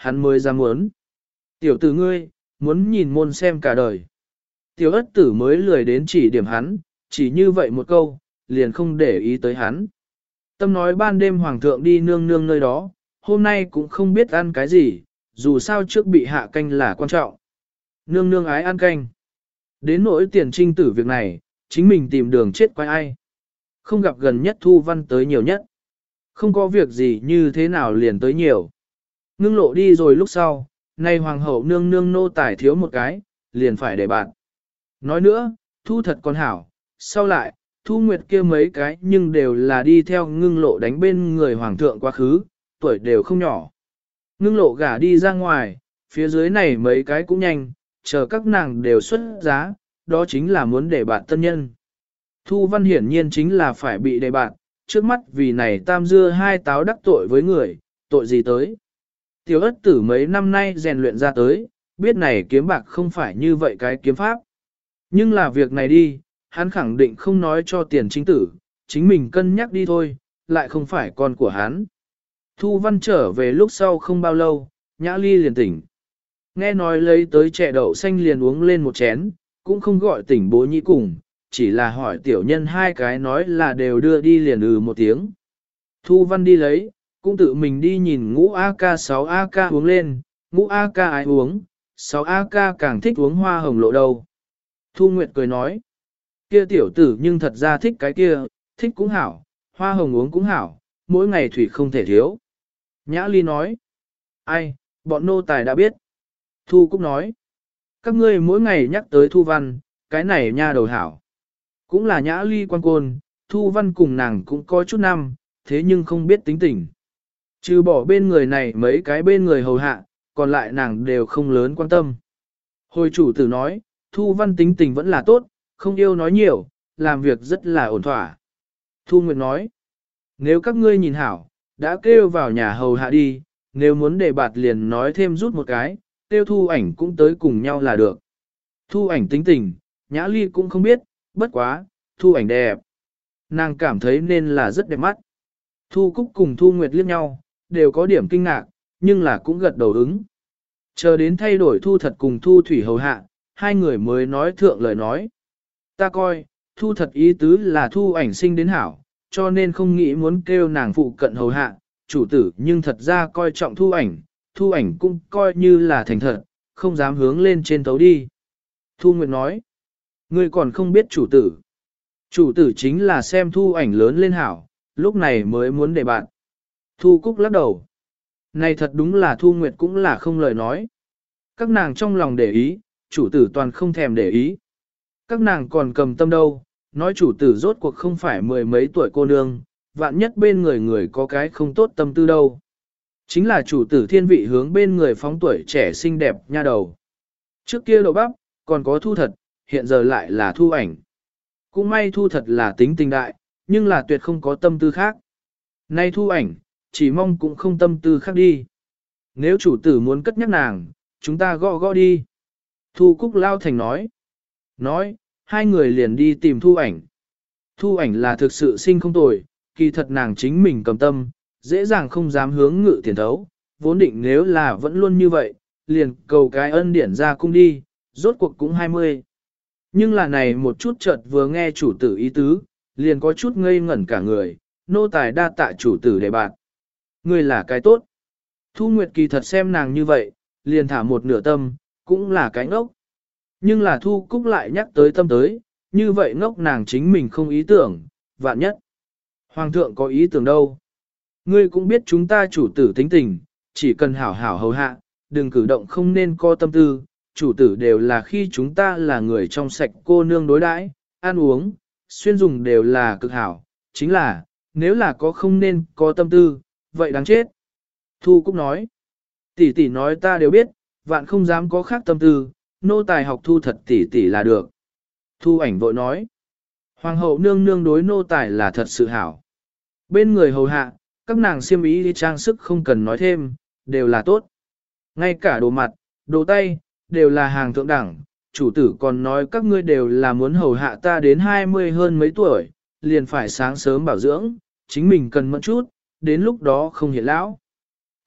hắn mới dám muốn. Tiểu tử ngươi, muốn nhìn môn xem cả đời. Tiểu ất tử mới lười đến chỉ điểm hắn, chỉ như vậy một câu, liền không để ý tới hắn. Tâm nói ban đêm hoàng thượng đi nương nương nơi đó, hôm nay cũng không biết ăn cái gì, dù sao trước bị hạ canh là quan trọng. Nương nương ái ăn canh. Đến nỗi tiền trinh tử việc này, chính mình tìm đường chết quay ai. Không gặp gần nhất Thu Văn tới nhiều nhất. Không có việc gì như thế nào liền tới nhiều. Ngưng lộ đi rồi lúc sau, nay hoàng hậu nương nương nô tài thiếu một cái, liền phải để bạn. Nói nữa, Thu thật còn hảo, sau lại, Thu Nguyệt kia mấy cái nhưng đều là đi theo ngưng lộ đánh bên người hoàng thượng quá khứ, tuổi đều không nhỏ. Ngưng lộ gả đi ra ngoài, phía dưới này mấy cái cũng nhanh, chờ các nàng đều xuất giá, đó chính là muốn để bạn tân nhân. Thu Văn hiển nhiên chính là phải bị đề bạn, trước mắt vì này tam dưa hai táo đắc tội với người, tội gì tới. Tiểu ất tử mấy năm nay rèn luyện ra tới, biết này kiếm bạc không phải như vậy cái kiếm pháp. Nhưng là việc này đi, hắn khẳng định không nói cho tiền chính tử, chính mình cân nhắc đi thôi, lại không phải con của hắn. Thu Văn trở về lúc sau không bao lâu, Nhã Ly liền tỉnh. Nghe nói lấy tới chè đậu xanh liền uống lên một chén, cũng không gọi tỉnh bố nhĩ cùng, chỉ là hỏi tiểu nhân hai cái nói là đều đưa đi liền một tiếng. Thu Văn đi lấy, cũng tự mình đi nhìn ngũ AK 6 AK uống lên, ngũ AK ai uống, 6 AK càng thích uống hoa hồng lộ đâu. Thu Nguyệt cười nói, kia tiểu tử nhưng thật ra thích cái kia, thích cũng hảo, hoa hồng uống cũng hảo, mỗi ngày thủy không thể thiếu. Nhã Ly nói, ai, bọn nô tài đã biết. Thu Cúc nói, các ngươi mỗi ngày nhắc tới Thu Văn, cái này nha đầu hảo. Cũng là Nhã Ly quan côn, Thu Văn cùng nàng cũng có chút năm, thế nhưng không biết tính tình. Trừ bỏ bên người này mấy cái bên người hầu hạ, còn lại nàng đều không lớn quan tâm. Hồi chủ tử nói, Thu Văn tính tình vẫn là tốt, không yêu nói nhiều, làm việc rất là ổn thỏa. Thu Nguyệt nói, nếu các ngươi nhìn hảo, đã kêu vào nhà hầu hạ đi, nếu muốn để bạt liền nói thêm rút một cái, kêu Thu Ảnh cũng tới cùng nhau là được. Thu Ảnh tính tình, Nhã Ly cũng không biết, bất quá, Thu Ảnh đẹp. Nàng cảm thấy nên là rất đẹp mắt. Thu Cúc cùng Thu Nguyệt liếc nhau, đều có điểm kinh ngạc, nhưng là cũng gật đầu ứng. Chờ đến thay đổi Thu Thật cùng Thu Thủy hầu hạ, hai người mới nói thượng lời nói. Ta coi, Thu Thật ý tứ là Thu Ảnh sinh đến hảo, cho nên không nghĩ muốn kêu nàng phụ cận hầu hạ, chủ tử nhưng thật ra coi trọng Thu Ảnh cũng coi như là thành thật, không dám hướng lên trên tấu đi. Thu Nguyệt nói, ngươi còn không biết chủ tử. Chủ tử chính là xem Thu Ảnh lớn lên hảo, lúc này mới muốn để bạn. Thu Cúc lắc đầu. Này thật đúng là Thu Nguyệt cũng là không lời nói. Các nàng trong lòng để ý, chủ tử toàn không thèm để ý. Các nàng còn cầm tâm đâu, nói chủ tử rốt cuộc không phải mười mấy tuổi cô nương, vạn nhất bên người người có cái không tốt tâm tư đâu. Chính là chủ tử thiên vị hướng bên người phóng tuổi trẻ xinh đẹp nha đầu. Trước kia Đậu Bắp, còn có Thu Thật, hiện giờ lại là Thu Ảnh. Cũng may Thu Thật là tính tình đại, nhưng là tuyệt không có tâm tư khác. Nay Thu Ảnh, chỉ mong cũng không tâm tư khác đi. Nếu chủ tử muốn cất nhắc nàng, chúng ta gõ gõ đi. Thu Cúc lao thành nói. Nói, hai người liền đi tìm Thu Ảnh. Thu Ảnh là thực sự sinh không tồi, kỳ thật nàng chính mình cầm tâm, dễ dàng không dám hướng ngự tiền thấu, vốn định nếu là vẫn luôn như vậy, liền cầu cái ân điển ra cung đi, rốt cuộc cũng 20. Nhưng là này một chút chợt vừa nghe chủ tử ý tứ, liền có chút ngây ngẩn cả người, nô tài đa tạ chủ tử để bạn. Người là cái tốt. Thu Nguyệt kỳ thật xem nàng như vậy, liền thả một nửa tâm, cũng là cái ngốc. Nhưng là Thu Cúc lại nhắc tới tâm tới, như vậy ngốc nàng chính mình không ý tưởng, vạn nhất. Hoàng thượng có ý tưởng đâu. Ngươi cũng biết chúng ta chủ tử tính tình, chỉ cần hảo hảo hầu hạ, đừng cử động không nên có tâm tư, chủ tử đều là khi chúng ta là người trong sạch cô nương đối đãi, ăn uống, xuyên dùng đều là cực hảo, chính là, nếu là có không nên có tâm tư, vậy đáng chết. Thu Cúc nói, tỷ tỷ nói ta đều biết, vạn không dám có khác tâm tư, nô tài học Thu Thật tỷ tỷ là được. Thu Ảnh vội nói, hoàng hậu nương nương đối nô tài là thật sự hảo. Bên người hầu hạ, các nàng xiêm ý đi trang sức không cần nói thêm, đều là tốt. Ngay cả đồ mặt, đồ tay, đều là hàng thượng đẳng, chủ tử còn nói các ngươi đều là muốn hầu hạ ta đến 20 hơn mấy tuổi, liền phải sáng sớm bảo dưỡng, chính mình cần mẫn chút, đến lúc đó không hiện lão.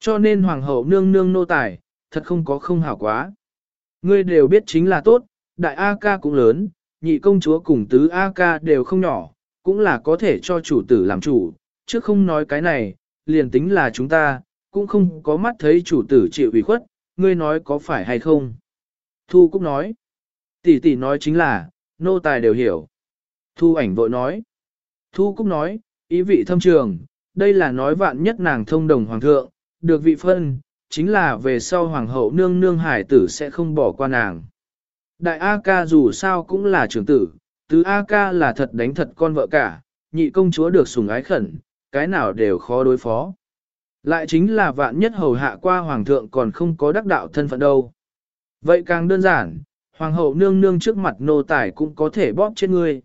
Cho nên hoàng hậu nương nương nô tài, thật không có không hảo quá. Ngươi đều biết chính là tốt, đại A ca cũng lớn, nhị công chúa cùng tứ A ca đều không nhỏ, cũng là có thể cho chủ tử làm chủ, chứ không nói cái này, liền tính là chúng ta, cũng không có mắt thấy chủ tử chịu ủy khuất, ngươi nói có phải hay không. Thu Cúc nói, tỷ tỷ nói chính là, nô tài đều hiểu. Thu ảnh vội nói, Thu Cúc nói, ý vị thâm trường, đây là nói vạn nhất nàng thông đồng hoàng thượng, được vị phân, chính là về sau hoàng hậu nương nương hải tử sẽ không bỏ qua nàng. Đại A ca dù sao cũng là trưởng tử, tứ A ca là thật đánh thật con vợ cả, nhị công chúa được sủng ái khẩn, cái nào đều khó đối phó. Lại chính là vạn nhất hầu hạ qua hoàng thượng còn không có đắc đạo thân phận đâu. Vậy càng đơn giản, hoàng hậu nương nương trước mặt nô tài cũng có thể bóp chết ngươi.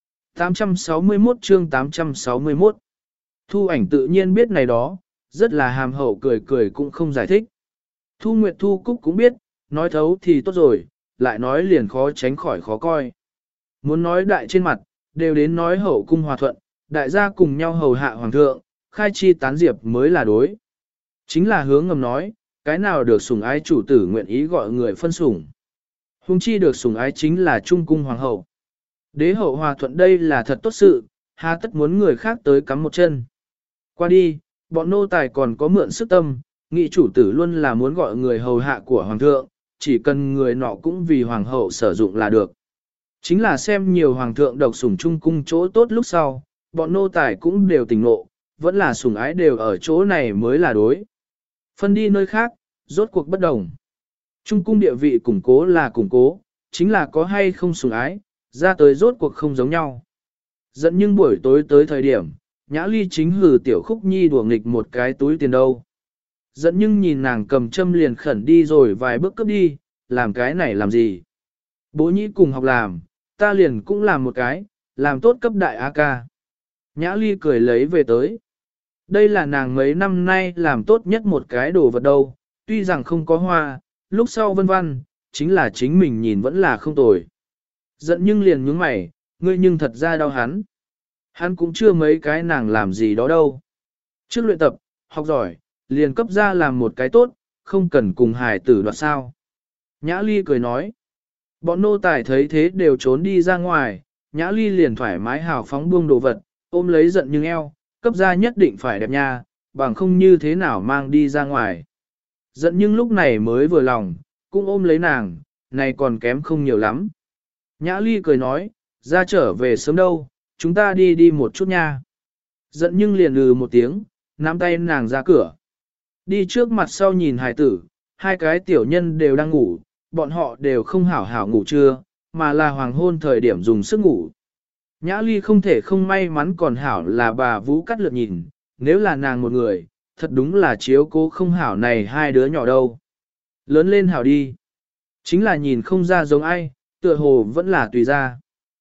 861 chương 861 Thu ảnh tự nhiên biết này đó, rất là hàm hậu cười cười cũng không giải thích. Thu Nguyệt Thu Cúc cũng biết, nói thấu thì tốt rồi, lại nói liền khó tránh khỏi khó coi. Muốn nói đại trên mặt, đều đến nói hậu cung hòa thuận, đại gia cùng nhau hầu hạ hoàng thượng, khai chi tán diệp mới là đối. Chính là hướng ngầm nói, cái nào được sủng ái chủ tử nguyện ý gọi người phân sủng. Hùng chi được sủng ái chính là trung cung hoàng hậu. Đế hậu hòa thuận đây là thật tốt sự, hà tất muốn người khác tới cắm một chân. Qua đi, bọn nô tài còn có mượn sức tâm, nghị chủ tử luôn là muốn gọi người hầu hạ của hoàng thượng, chỉ cần người nọ cũng vì hoàng hậu sử dụng là được. Chính là xem nhiều hoàng thượng độc sủng trung cung chỗ tốt lúc sau, bọn nô tài cũng đều tỉnh ngộ, vẫn là sủng ái đều ở chỗ này mới là đối. Phân đi nơi khác, rốt cuộc bất đồng. Trung cung địa vị củng cố là củng cố, chính là có hay không sủng ái, ra tới rốt cuộc không giống nhau. Dẫn nhưng buổi tối tới thời điểm, Nhã Ly chính hừ tiểu Khúc Nhi đùa nghịch một cái túi tiền đâu. Dẫn nhưng nhìn nàng cầm châm liền khẩn đi rồi vài bước cướp đi, làm cái này làm gì. Bố nhĩ cùng học làm, ta liền cũng làm một cái, làm tốt cấp đại A ca. Nhã Ly cười lấy về tới. Đây là nàng mấy năm nay làm tốt nhất một cái đồ vật đâu, tuy rằng không có hoa, lúc sau vân vân, chính là chính mình nhìn vẫn là không tồi. Giận nhưng liền nhướng mày, ngươi nhưng thật ra đau hắn. Hắn cũng chưa mấy cái nàng làm gì đó đâu. Trước luyện tập, học giỏi, liền cấp ra làm một cái tốt, không cần cùng hài tử đoạt sao. Nhã Ly cười nói. Bọn nô tài thấy thế đều trốn đi ra ngoài, Nhã Ly liền thoải mái hào phóng buông đồ vật, ôm lấy giận nhưng eo, cấp ra nhất định phải đẹp nha, bằng không như thế nào mang đi ra ngoài. Giận nhưng lúc này mới vừa lòng, cũng ôm lấy nàng, này còn kém không nhiều lắm. Nhã Ly cười nói, ra trở về sớm đâu, chúng ta đi đi một chút nha. Giận nhưng liền một tiếng, nắm tay nàng ra cửa. Đi trước mặt sau nhìn hài tử, hai cái tiểu nhân đều đang ngủ, bọn họ đều không hảo hảo ngủ trưa, mà là hoàng hôn thời điểm dùng sức ngủ. Nhã Ly không thể không may mắn còn hảo là bà Vũ cắt lượt nhìn, nếu là nàng một người, thật đúng là chiếu cố không hảo này hai đứa nhỏ đâu. Lớn lên hảo đi. Chính là nhìn không ra giống ai, tựa hồ vẫn là tùy ra.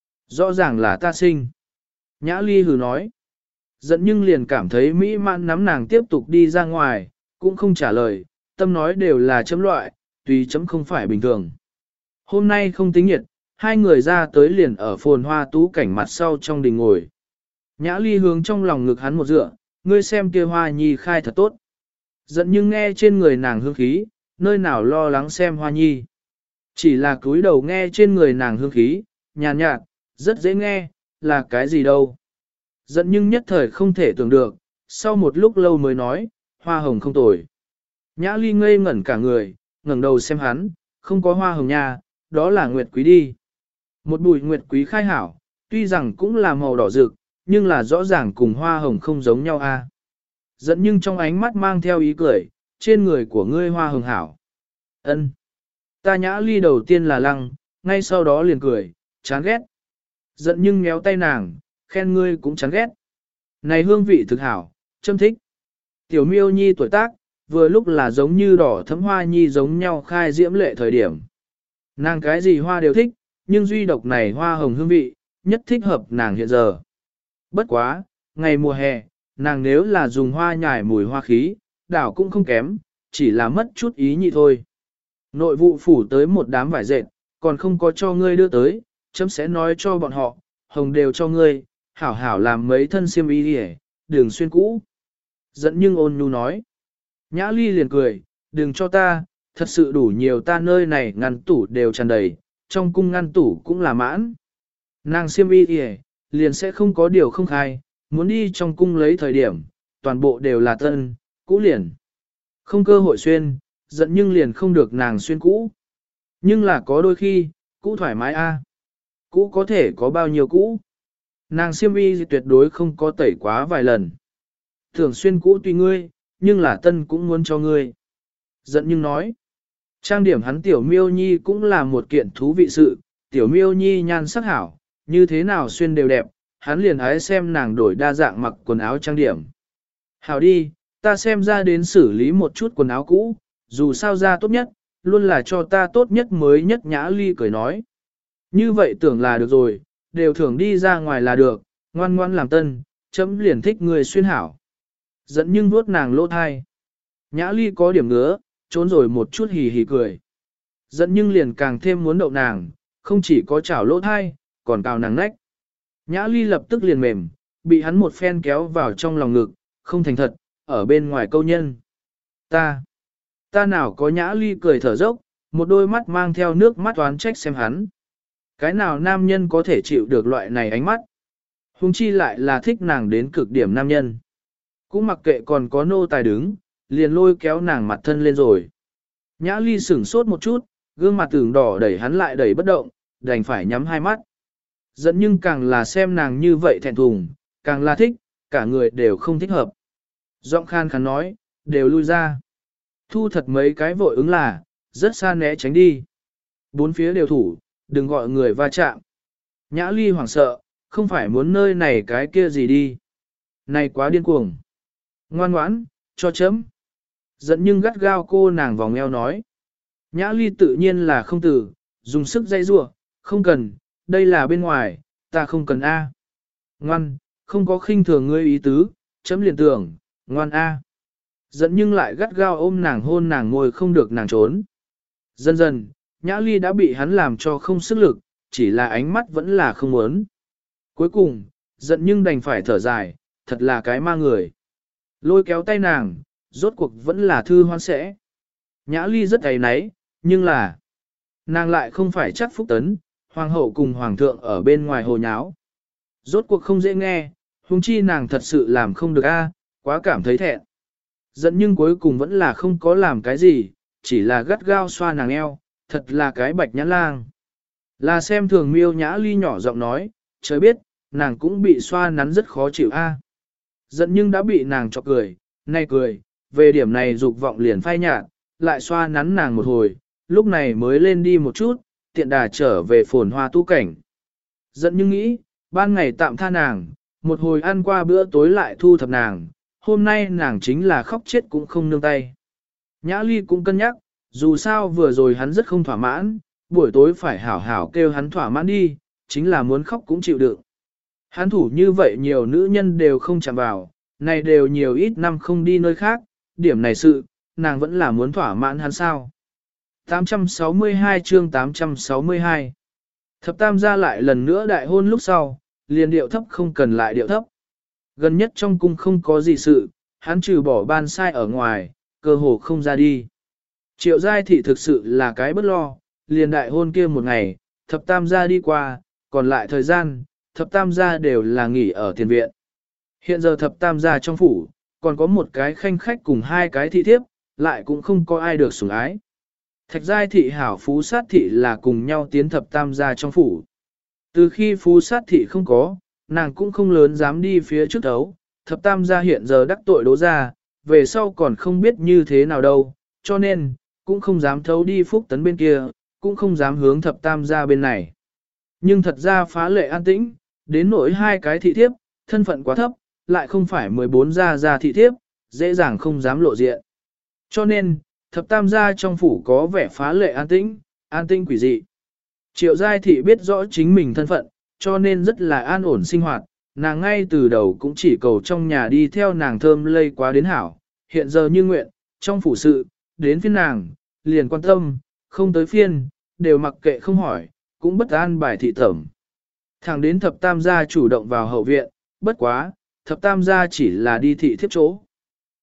Rõ ràng là ta sinh. Nhã Ly hừ nói. Giận nhưng liền cảm thấy mỹ mãn nắm nàng tiếp tục đi ra ngoài, cũng không trả lời, tâm nói đều là chấm loại, tùy chấm không phải bình thường. Hôm nay không tính nhiệt, hai người ra tới liền ở phồn hoa tú cảnh mặt sau trong đình ngồi. Nhã Ly hướng trong lòng ngực hắn một dựa, ngươi xem kia hoa nhi khai thật tốt. Giận nhưng nghe trên người nàng hương khí, nơi nào lo lắng xem hoa nhi. Chỉ là cúi đầu nghe trên người nàng hương khí, nhàn nhạt, rất dễ nghe, là cái gì đâu. Giận nhưng nhất thời không thể tưởng được, sau một lúc lâu mới nói, hoa hồng không tồi. Nhã Ly ngây ngẩn cả người, ngẩng đầu xem hắn, không có hoa hồng nha, đó là nguyệt quý đi. Một bụi nguyệt quý khai hảo, tuy rằng cũng là màu đỏ rực, nhưng là rõ ràng cùng hoa hồng không giống nhau a. Giận nhưng trong ánh mắt mang theo ý cười, trên người của ngươi hoa hồng hảo. Ân. Ta Nhã Ly đầu tiên là lăng, ngay sau đó liền cười, chán ghét. Giận nhưng méo tay nàng, khen ngươi cũng chán ghét. Này hương vị thực hảo, châm thích. Tiểu miêu nhi tuổi tác, vừa lúc là giống như đỏ thấm hoa nhi giống nhau khai diễm lệ thời điểm. Nàng cái gì hoa đều thích, nhưng duy độc này hoa hồng hương vị, nhất thích hợp nàng hiện giờ. Bất quá, ngày mùa hè, nàng nếu là dùng hoa nhài mùi hoa khí, đảo cũng không kém, chỉ là mất chút ý nhị thôi. Nội vụ phủ tới một đám vải dệt, còn không có cho ngươi đưa tới, chấm sẽ nói cho bọn họ, hồng đều cho ngươi, hảo hảo làm mấy thân xiêm y đi đừng xuyên cũ. Dẫn nhưng ôn nhu nói. Nhã Ly liền cười, đừng cho ta, thật sự đủ nhiều, ta nơi này ngăn tủ đều tràn đầy, trong cung ngăn tủ cũng là mãn. Nàng xiêm y kìa, liền sẽ không có điều không khai, muốn đi trong cung lấy thời điểm, toàn bộ đều là tân, cũ liền. Không cơ hội xuyên, giận nhưng liền không được nàng xuyên cũ. Nhưng là có đôi khi, cũ thoải mái a. Cũ có thể có bao nhiêu cũ. Nàng xiêm y tuyệt đối không có tẩy quá vài lần. Thường xuyên cũ tùy ngươi, nhưng là tân cũng muốn cho ngươi. Giận nhưng nói, trang điểm hắn tiểu miêu nhi cũng là một kiện thú vị sự, tiểu miêu nhi nhan sắc hảo, như thế nào xuyên đều đẹp, hắn liền ái xem nàng đổi đa dạng mặc quần áo trang điểm. Hảo đi, ta xem ra đến xử lý một chút quần áo cũ, dù sao ra tốt nhất, luôn là cho ta tốt nhất mới nhất. Nhã Ly cười nói. Như vậy tưởng là được rồi, đều thưởng đi ra ngoài là được, ngoan ngoan làm tân, chấm liền thích người xuyên hảo. Dẫn nhưng vuốt nàng lỗ thai. Nhã Ly có điểm ngứa, trốn rồi một chút hì hì cười. Dẫn nhưng liền càng thêm muốn đậu nàng, không chỉ có chảo lỗ thai, còn cào nàng nách. Nhã Ly lập tức liền mềm, bị hắn một phen kéo vào trong lòng ngực, không thành thật, ở bên ngoài câu nhân. Ta nào có. Nhã Ly cười thở dốc, một đôi mắt mang theo nước mắt oán trách xem hắn. Cái nào nam nhân có thể chịu được loại này ánh mắt? Hùng chi lại là thích nàng đến cực điểm nam nhân. Cũng mặc kệ còn có nô tài đứng, liền lôi kéo nàng mặt thân lên rồi. Nhã Ly sửng sốt một chút, gương mặt tưởng đỏ đẩy hắn lại đẩy bất động, đành phải nhắm hai mắt. Giận nhưng càng là xem nàng như vậy thẹn thùng, càng là thích, cả người đều không thích hợp. Giọng khan khán nói, đều lui ra. Thu thật mấy cái vội ứng là, rất xa né tránh đi. Bốn phía đều thủ, đừng gọi người va chạm. Nhã Ly hoảng sợ, không phải muốn nơi này cái kia gì đi. Này quá điên cuồng. Ngoan ngoãn, cho chấm. Giận nhưng gắt gao cô nàng vòng eo nói. Nhã Ly tự nhiên là không tử, dùng sức dây rua, không cần, đây là bên ngoài, ta không cần A. Ngoan, không có khinh thường ngươi ý tứ, chấm liền tưởng, ngoan A. Giận nhưng lại gắt gao ôm nàng hôn nàng ngồi không được nàng trốn. Dần dần, Nhã Ly đã bị hắn làm cho không sức lực, chỉ là ánh mắt vẫn là không muốn. Cuối cùng, giận nhưng đành phải thở dài, thật là cái ma người. Lôi kéo tay nàng, rốt cuộc vẫn là thư hoan sẽ. Nhã Ly rất ấy náy, nhưng là nàng lại không phải chắc phúc tấn, hoàng hậu cùng hoàng thượng ở bên ngoài hồ nháo. Rốt cuộc không dễ nghe, huống chi nàng thật sự làm không được a, quá cảm thấy thẹn. Giận nhưng cuối cùng vẫn là không có làm cái gì, chỉ là gắt gao xoa nàng eo, thật là cái bạch nhãn lang. Là xem thường Miêu. Nhã Ly nhỏ giọng nói, trời biết, nàng cũng bị xoa nắn rất khó chịu a. Giận nhưng đã bị nàng chọc cười, nay cười, về điểm này dục vọng liền phai nhạt, lại xoa nắn nàng một hồi, lúc này mới lên đi một chút, tiện đà trở về phồn hoa tu cảnh. Giận nhưng nghĩ, ban ngày tạm tha nàng, một hồi ăn qua bữa tối lại thu thập nàng, hôm nay nàng chính là khóc chết cũng không nương tay. Nhã Ly cũng cân nhắc, dù sao vừa rồi hắn rất không thỏa mãn, buổi tối phải hảo hảo kêu hắn thỏa mãn đi, chính là muốn khóc cũng chịu đựng. Hắn thủ như vậy nhiều nữ nhân đều không chạm vào, này đều nhiều ít năm không đi nơi khác, điểm này sự, nàng vẫn là muốn thỏa mãn hắn sao. 862 chương 862 Thập tam gia lại lần nữa đại hôn lúc sau, liền điệu thấp không cần lại điệu thấp. Gần nhất trong cung không có gì sự, hắn trừ bỏ ban sai ở ngoài, cơ hồ không ra đi. Triệu giai thị thực sự là cái bất lo, liền đại hôn kia một ngày, thập tam gia đi qua, còn lại thời gian, thập tam gia đều là nghỉ ở tiền viện. Hiện giờ thập tam gia trong phủ, còn có một cái khanh khách cùng hai cái thị thiếp, lại cũng không có ai được sủng ái. Thạch giai thị hảo phú sát thị là cùng nhau tiến thập tam gia trong phủ. Từ khi phú sát thị không có, nàng cũng không lớn dám đi phía trước đấu, thập tam gia hiện giờ đắc tội đố ra, về sau còn không biết như thế nào đâu, cho nên, cũng không dám thấu đi phúc tấn bên kia, cũng không dám hướng thập tam gia bên này. Nhưng thật ra phá lệ an tĩnh, đến nỗi hai cái thị thiếp, thân phận quá thấp, lại không phải 14 gia thị thiếp, dễ dàng không dám lộ diện. Cho nên, thập tam gia trong phủ có vẻ phá lệ an tĩnh quỷ dị. Triệu giai thị biết rõ chính mình thân phận, cho nên rất là an ổn sinh hoạt, nàng ngay từ đầu cũng chỉ cầu trong nhà đi theo nàng thơm lây quá đến hảo, hiện giờ như nguyện, trong phủ sự, đến phiên nàng, liền quan tâm, không tới phiên, đều mặc kệ không hỏi, cũng bất an bài thị tẩm. Thẳng đến thập tam gia chủ động vào hậu viện, bất quá, thập tam gia chỉ là đi thị thiếp chỗ.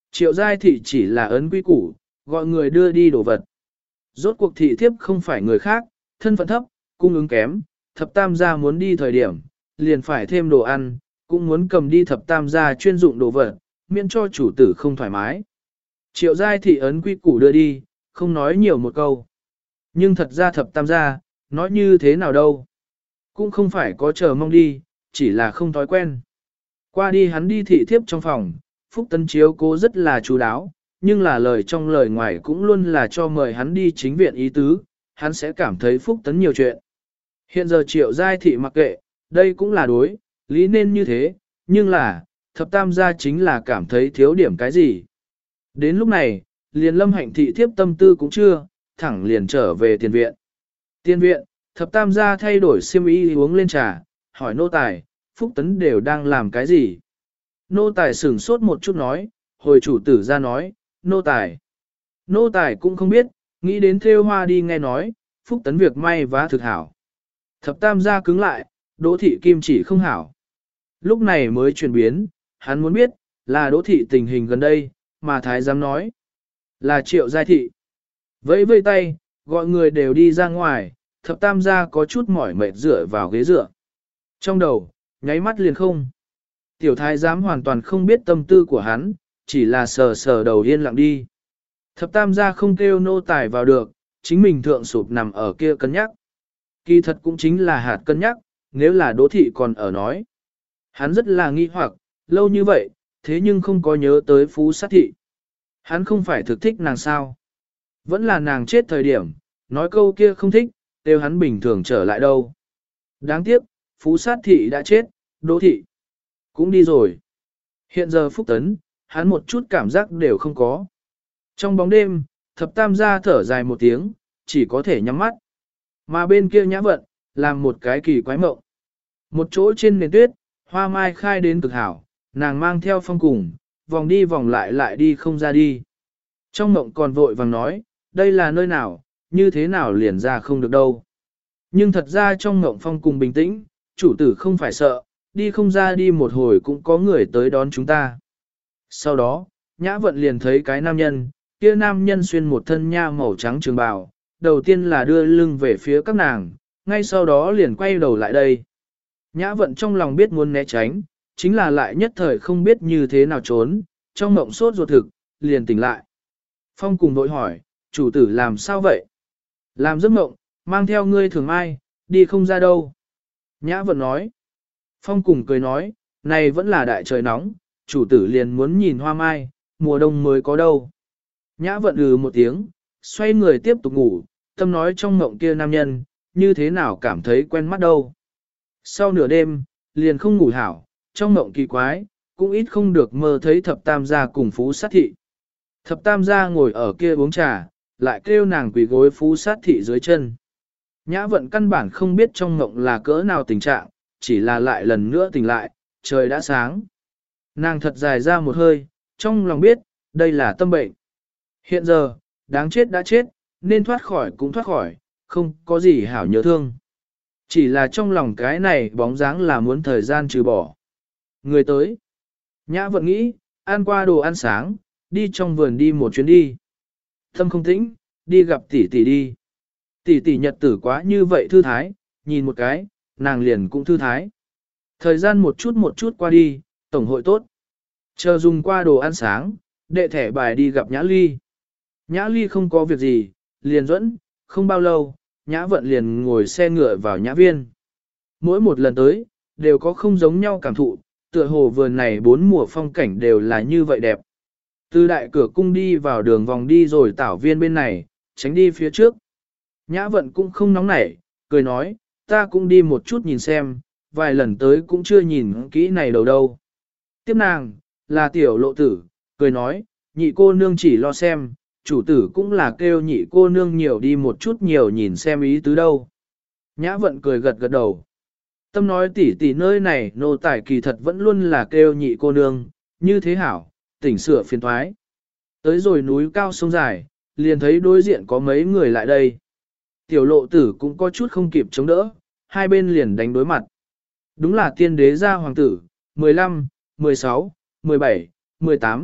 Triệu giai thị chỉ là ấn quy củ, gọi người đưa đi đồ vật. Rốt cuộc thị thiếp không phải người khác, thân phận thấp, cung ứng kém, thập tam gia muốn đi thời điểm, liền phải thêm đồ ăn, cũng muốn cầm đi thập tam gia chuyên dụng đồ vật, miễn cho chủ tử không thoải mái. Triệu giai thị ấn quy củ đưa đi, không nói nhiều một câu. Nhưng thật ra thập tam gia, nói như thế nào đâu. Cũng không phải có chờ mong đi, chỉ là không thói quen. Qua đi hắn đi thị thiếp trong phòng, Phúc Tấn chiếu cố rất là chú đáo, nhưng là lời trong lời ngoài cũng luôn là cho mời hắn đi chính viện ý tứ, hắn sẽ cảm thấy Phúc Tấn nhiều chuyện. Hiện giờ Triệu giai thị mặc kệ, đây cũng là đối, lý nên như thế, nhưng là, thập tam gia chính là cảm thấy thiếu điểm cái gì. Đến lúc này, liền Lâm Hạnh thị thiếp tâm tư cũng chưa, thẳng liền trở về tiền viện. Tiền viện, thập tam gia thay đổi xiêm y uống lên trà, hỏi nô tài, Phúc Tấn đều đang làm cái gì. Nô tài sửng sốt một chút nói, hồi chủ tử ra nói, nô tài. Nô tài cũng không biết, nghĩ đến thêu hoa đi nghe nói, Phúc Tấn việc may vá thực hảo. Thập tam gia cứng lại, Đỗ thị kim chỉ không hảo. Lúc này mới chuyển biến, hắn muốn biết, là Đỗ thị tình hình gần đây, mà thái giám nói. Là Triệu giai thị. Vẫy vây tay, gọi người đều đi ra ngoài, thập tam gia có chút mỏi mệt dựa vào ghế dựa. Trong đầu, nháy mắt liền không. Tiểu thái giám hoàn toàn không biết tâm tư của hắn, chỉ là sờ sờ đầu yên lặng đi. Thập tam gia không kêu nô tài vào được, chính mình thượng sụp nằm ở kia cân nhắc. Kỳ thật cũng chính là hạt cân nhắc, nếu là Đỗ thị còn ở nói. Hắn rất là nghi hoặc, lâu như vậy, thế nhưng không có nhớ tới Phú Sát thị. Hắn không phải thực thích nàng sao. Vẫn là nàng chết thời điểm, nói câu kia không thích, đều hắn bình thường trở lại đâu. Đáng tiếc, Phú Sát thị đã chết, Đỗ thị cũng đi rồi. Hiện giờ Phúc Tấn, hắn một chút cảm giác đều không có. Trong bóng đêm, thập tam gia thở dài một tiếng, chỉ có thể nhắm mắt. Mà bên kia Nhã Vận, làm một cái kỳ quái mộng. Một chỗ trên nền tuyết, hoa mai khai đến cực hảo, nàng mang theo Phong cùng, vòng đi vòng lại đi không ra đi. Trong mộng còn vội vàng nói, đây là nơi nào, như thế nào liền ra không được đâu. Nhưng thật ra trong mộng Phong cùng bình tĩnh, chủ tử không phải sợ, đi không ra đi một hồi cũng có người tới đón chúng ta. Sau đó, Nhã Vận liền thấy cái nam nhân, kia nam nhân xuyên một thân nha màu trắng trường bào, đầu tiên là đưa lưng về phía các nàng, ngay sau đó liền quay đầu lại đây. Nhã Vận trong lòng biết muốn né tránh, chính là lại nhất thời không biết như thế nào trốn, trong mộng sốt ruột thực, liền tỉnh lại. Phong cùng đội hỏi, chủ tử làm sao vậy? Làm giấc mộng, mang theo ngươi thường mai, đi không ra đâu. Nhã Vận nói. Phong cùng cười nói, này vẫn là đại trời nóng, chủ tử liền muốn nhìn hoa mai, mùa đông mới có đâu. Nhã Vận một tiếng, xoay người tiếp tục ngủ, tâm nói trong mộng kia nam nhân, như thế nào cảm thấy quen mắt đâu. Sau nửa đêm, liền không ngủ hảo, trong mộng kỳ quái, cũng ít không được mơ thấy thập tam gia cùng Phú Sát thị. Thập tam gia ngồi ở kia uống trà, lại kêu nàng quỳ gối Phú Sát thị dưới chân. Nhã Vận căn bản không biết trong mộng là cỡ nào tình trạng, chỉ là lại lần nữa tỉnh lại, trời đã sáng. Nàng thật dài ra một hơi, trong lòng biết, đây là tâm bệnh. Hiện giờ, đáng chết đã chết, nên thoát khỏi cũng thoát khỏi, không có gì hảo nhớ thương. Chỉ là trong lòng cái này bóng dáng là muốn thời gian trừ bỏ. Người tới. Nhã Vận nghĩ, ăn qua đồ ăn sáng, đi trong vườn đi một chuyến đi. Tâm không tĩnh, đi gặp tỷ tỷ đi. Tỷ tỷ nhật tử quá như vậy thư thái, nhìn một cái, nàng liền cũng thư thái. Thời gian một chút qua đi, tổng hội tốt. Chờ dùng qua đồ ăn sáng, đệ thẻ bài đi gặp Nhã Ly. Nhã Ly không có việc gì, liền dẫn, không bao lâu, Nhã Vận liền ngồi xe ngựa vào Nhã Viên. Mỗi một lần tới, đều có không giống nhau cảm thụ, tựa hồ vườn này bốn mùa phong cảnh đều là như vậy đẹp. Từ đại cửa cung đi vào đường vòng đi rồi tảo viên bên này, tránh đi phía trước. Nhã Vận cũng không nóng nảy, cười nói, ta cũng đi một chút nhìn xem, vài lần tới cũng chưa nhìn kỹ này đầu đâu. Tiếp nàng, là tiểu lộ tử, cười nói, nhị cô nương chỉ lo xem, chủ tử cũng là kêu nhị cô nương nhiều đi một chút nhiều nhìn xem ý tứ đâu. Nhã Vận cười gật gật đầu. Tâm nói tỷ tỷ nơi này nô tài kỳ thật vẫn luôn là kêu nhị cô nương, như thế hảo, tỉnh sửa phiền thoái. Tới rồi núi cao sông dài, liền thấy đối diện có mấy người lại đây. Tiểu lộ tử cũng có chút không kịp chống đỡ, hai bên liền đánh đối mặt. Đúng là tiên đế gia hoàng tử, 15, 16, 17, 18,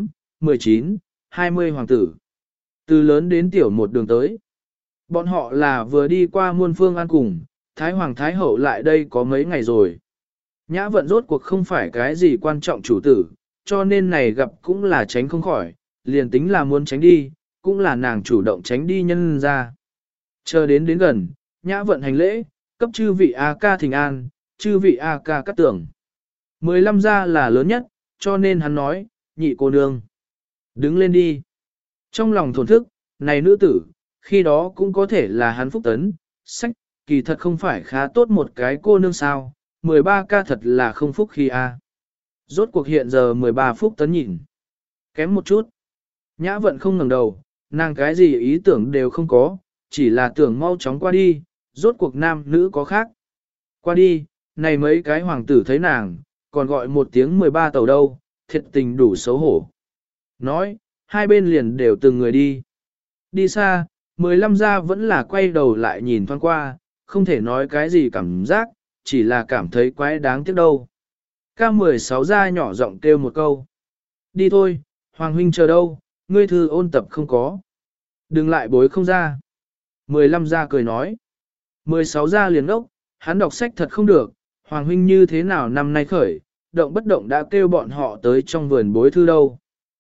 19, 20 hoàng tử. Từ lớn đến tiểu một đường tới. Bọn họ là vừa đi qua muôn phương an cùng, Thái Hoàng Thái Hậu lại đây có mấy ngày rồi. Nhã vận rốt cuộc không phải cái gì quan trọng chủ tử, cho nên này gặp cũng là tránh không khỏi, liền tính là muốn tránh đi, cũng là nàng chủ động tránh đi nhân ra. Chờ đến gần, Nhã vận hành lễ, cấp chư vị A ca thỉnh an, chư vị A ca cắt tưởng. 15 gia là lớn nhất, cho nên hắn nói, nhị cô nương. Đứng lên đi. Trong lòng thổn thức, này nữ tử, khi đó cũng có thể là hắn phúc tấn, sách, kỳ thật không phải khá tốt một cái cô nương sao, 13 ca thật là không phúc khi a. Rốt cuộc hiện giờ 13 phúc tấn nhìn. Kém một chút. Nhã vận không ngẩng đầu, nàng cái gì ý tưởng đều không có, chỉ là tưởng mau chóng qua đi, rốt cuộc nam nữ có khác. Qua đi, này mấy cái hoàng tử thấy nàng, còn gọi một tiếng 13 tàu đâu, thiệt tình đủ xấu hổ. Nói, hai bên liền đều từng người đi. Đi xa, 15 gia vẫn là quay đầu lại nhìn thoáng qua, không thể nói cái gì cảm giác, chỉ là cảm thấy quái đáng tiếc đâu. K16 gia nhỏ giọng kêu một câu. Đi thôi, Hoàng huynh chờ đâu, ngươi thư ôn tập không có. Đừng lại bối không ra. 15 gia cười nói. 16 gia liền ốc, hắn đọc sách thật không được, Hoàng huynh như thế nào năm nay khởi, động bất động đã kêu bọn họ tới trong vườn bối thư đâu.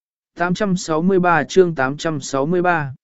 863 chương 863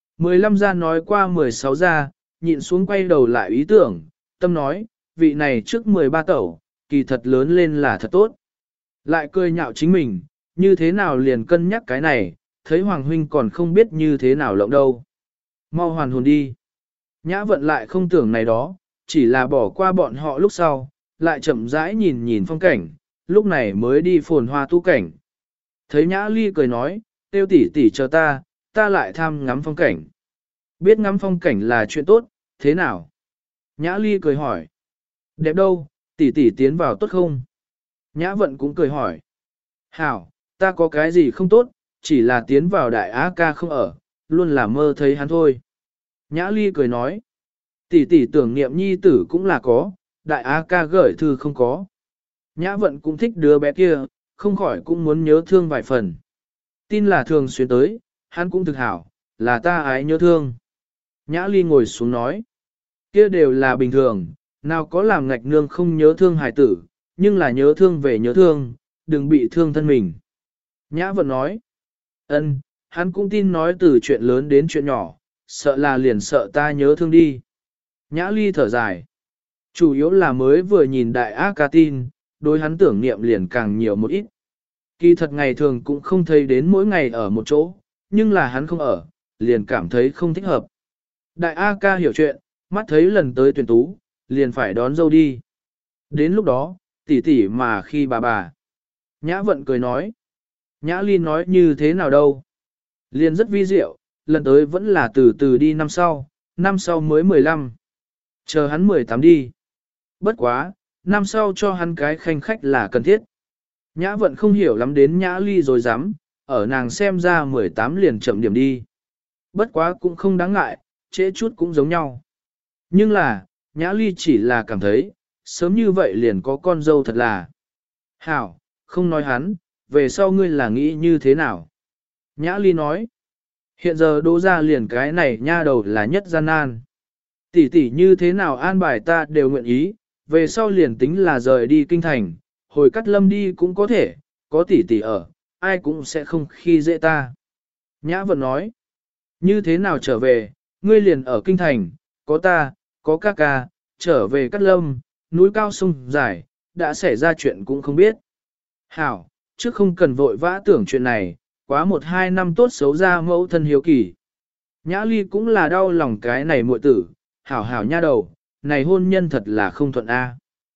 15 gia nói qua 16 gia, nhịn xuống quay đầu lại ý tưởng, tâm nói, vị này trước 13 tẩu, kỳ thật lớn lên là thật tốt. Lại cười nhạo chính mình, như thế nào liền cân nhắc cái này, thấy Hoàng huynh còn không biết như thế nào lộng đâu. Mau hoàn hồn đi. Nhã vận lại không tưởng này đó, chỉ là bỏ qua bọn họ lúc sau, lại chậm rãi nhìn nhìn phong cảnh, lúc này mới đi phồn hoa tu cảnh. Thấy Nhã Ly cười nói, tiêu tỷ tỷ chờ ta lại tham ngắm phong cảnh. Biết ngắm phong cảnh là chuyện tốt, thế nào? Nhã Ly cười hỏi. Đẹp đâu, tỷ tỷ tiến vào tốt không? Nhã Vận cũng cười hỏi. Hảo, ta có cái gì không tốt, chỉ là tiến vào đại á ca không ở, luôn là mơ thấy hắn thôi. Nhã Ly cười nói. Tỷ tỷ tưởng niệm nhi tử cũng là có, đại á ca gửi thư không có. Nhã Vận cũng thích đứa bé kia, không khỏi cũng muốn nhớ thương vài phần. Tin là thường xuyên tới, hắn cũng thực hảo, là ta ái nhớ thương. Nhã Ly ngồi xuống nói, kia đều là bình thường, nào có làm ngạch nương không nhớ thương hài tử, nhưng là nhớ thương về nhớ thương, đừng bị thương thân mình. Nhã Vận nói, ân, hắn cũng tin nói từ chuyện lớn đến chuyện nhỏ, sợ là liền sợ ta nhớ thương đi. Nhã Ly thở dài, chủ yếu là mới vừa nhìn đại ác ca tin, đối hắn tưởng niệm liền càng nhiều một ít. Kỳ thật ngày thường cũng không thấy đến mỗi ngày ở một chỗ, nhưng là hắn không ở, liền cảm thấy không thích hợp. Đại A ca hiểu chuyện, mắt thấy lần tới tuyển tú, liền phải đón dâu đi. Đến lúc đó, tỷ tỷ mà khi bà. Nhã Vận cười nói. Nhã Ly nói như thế nào đâu. Liền rất vi diệu, lần tới vẫn là từ từ đi năm sau mới 15. Chờ hắn 18 đi. Bất quá, năm sau cho hắn cái khanh khách là cần thiết. Nhã Vận không hiểu lắm đến Nhã Ly rồi dám, ở nàng xem ra 18 liền chậm điểm đi. Bất quá cũng không đáng ngại, trễ chút cũng giống nhau. Nhưng là, Nhã Ly chỉ là cảm thấy, sớm như vậy liền có con dâu thật là. Hảo, không nói hắn, về sau ngươi là nghĩ như thế nào? Nhã Ly nói, hiện giờ đỗ ra liền cái này nha đầu là nhất gian nan. Tỷ tỷ như thế nào an bài ta đều nguyện ý, về sau liền tính là rời đi kinh thành, hồi Cát Lâm đi cũng có thể, có tỷ tỷ ở, ai cũng sẽ không khi dễ ta. Nhã Vận nói, như thế nào trở về, ngươi liền ở kinh thành, có ta, có ca ca, trở về Cát Lâm, núi cao sông dài, đã xảy ra chuyện cũng không biết. Hảo, chứ không cần vội vã tưởng chuyện này, quá 1-2 năm tốt xấu ra mẫu thân hiếu kỳ. Nhã Ly cũng là đau lòng cái này muội tử, hảo nha đầu, này hôn nhân thật là không thuận a.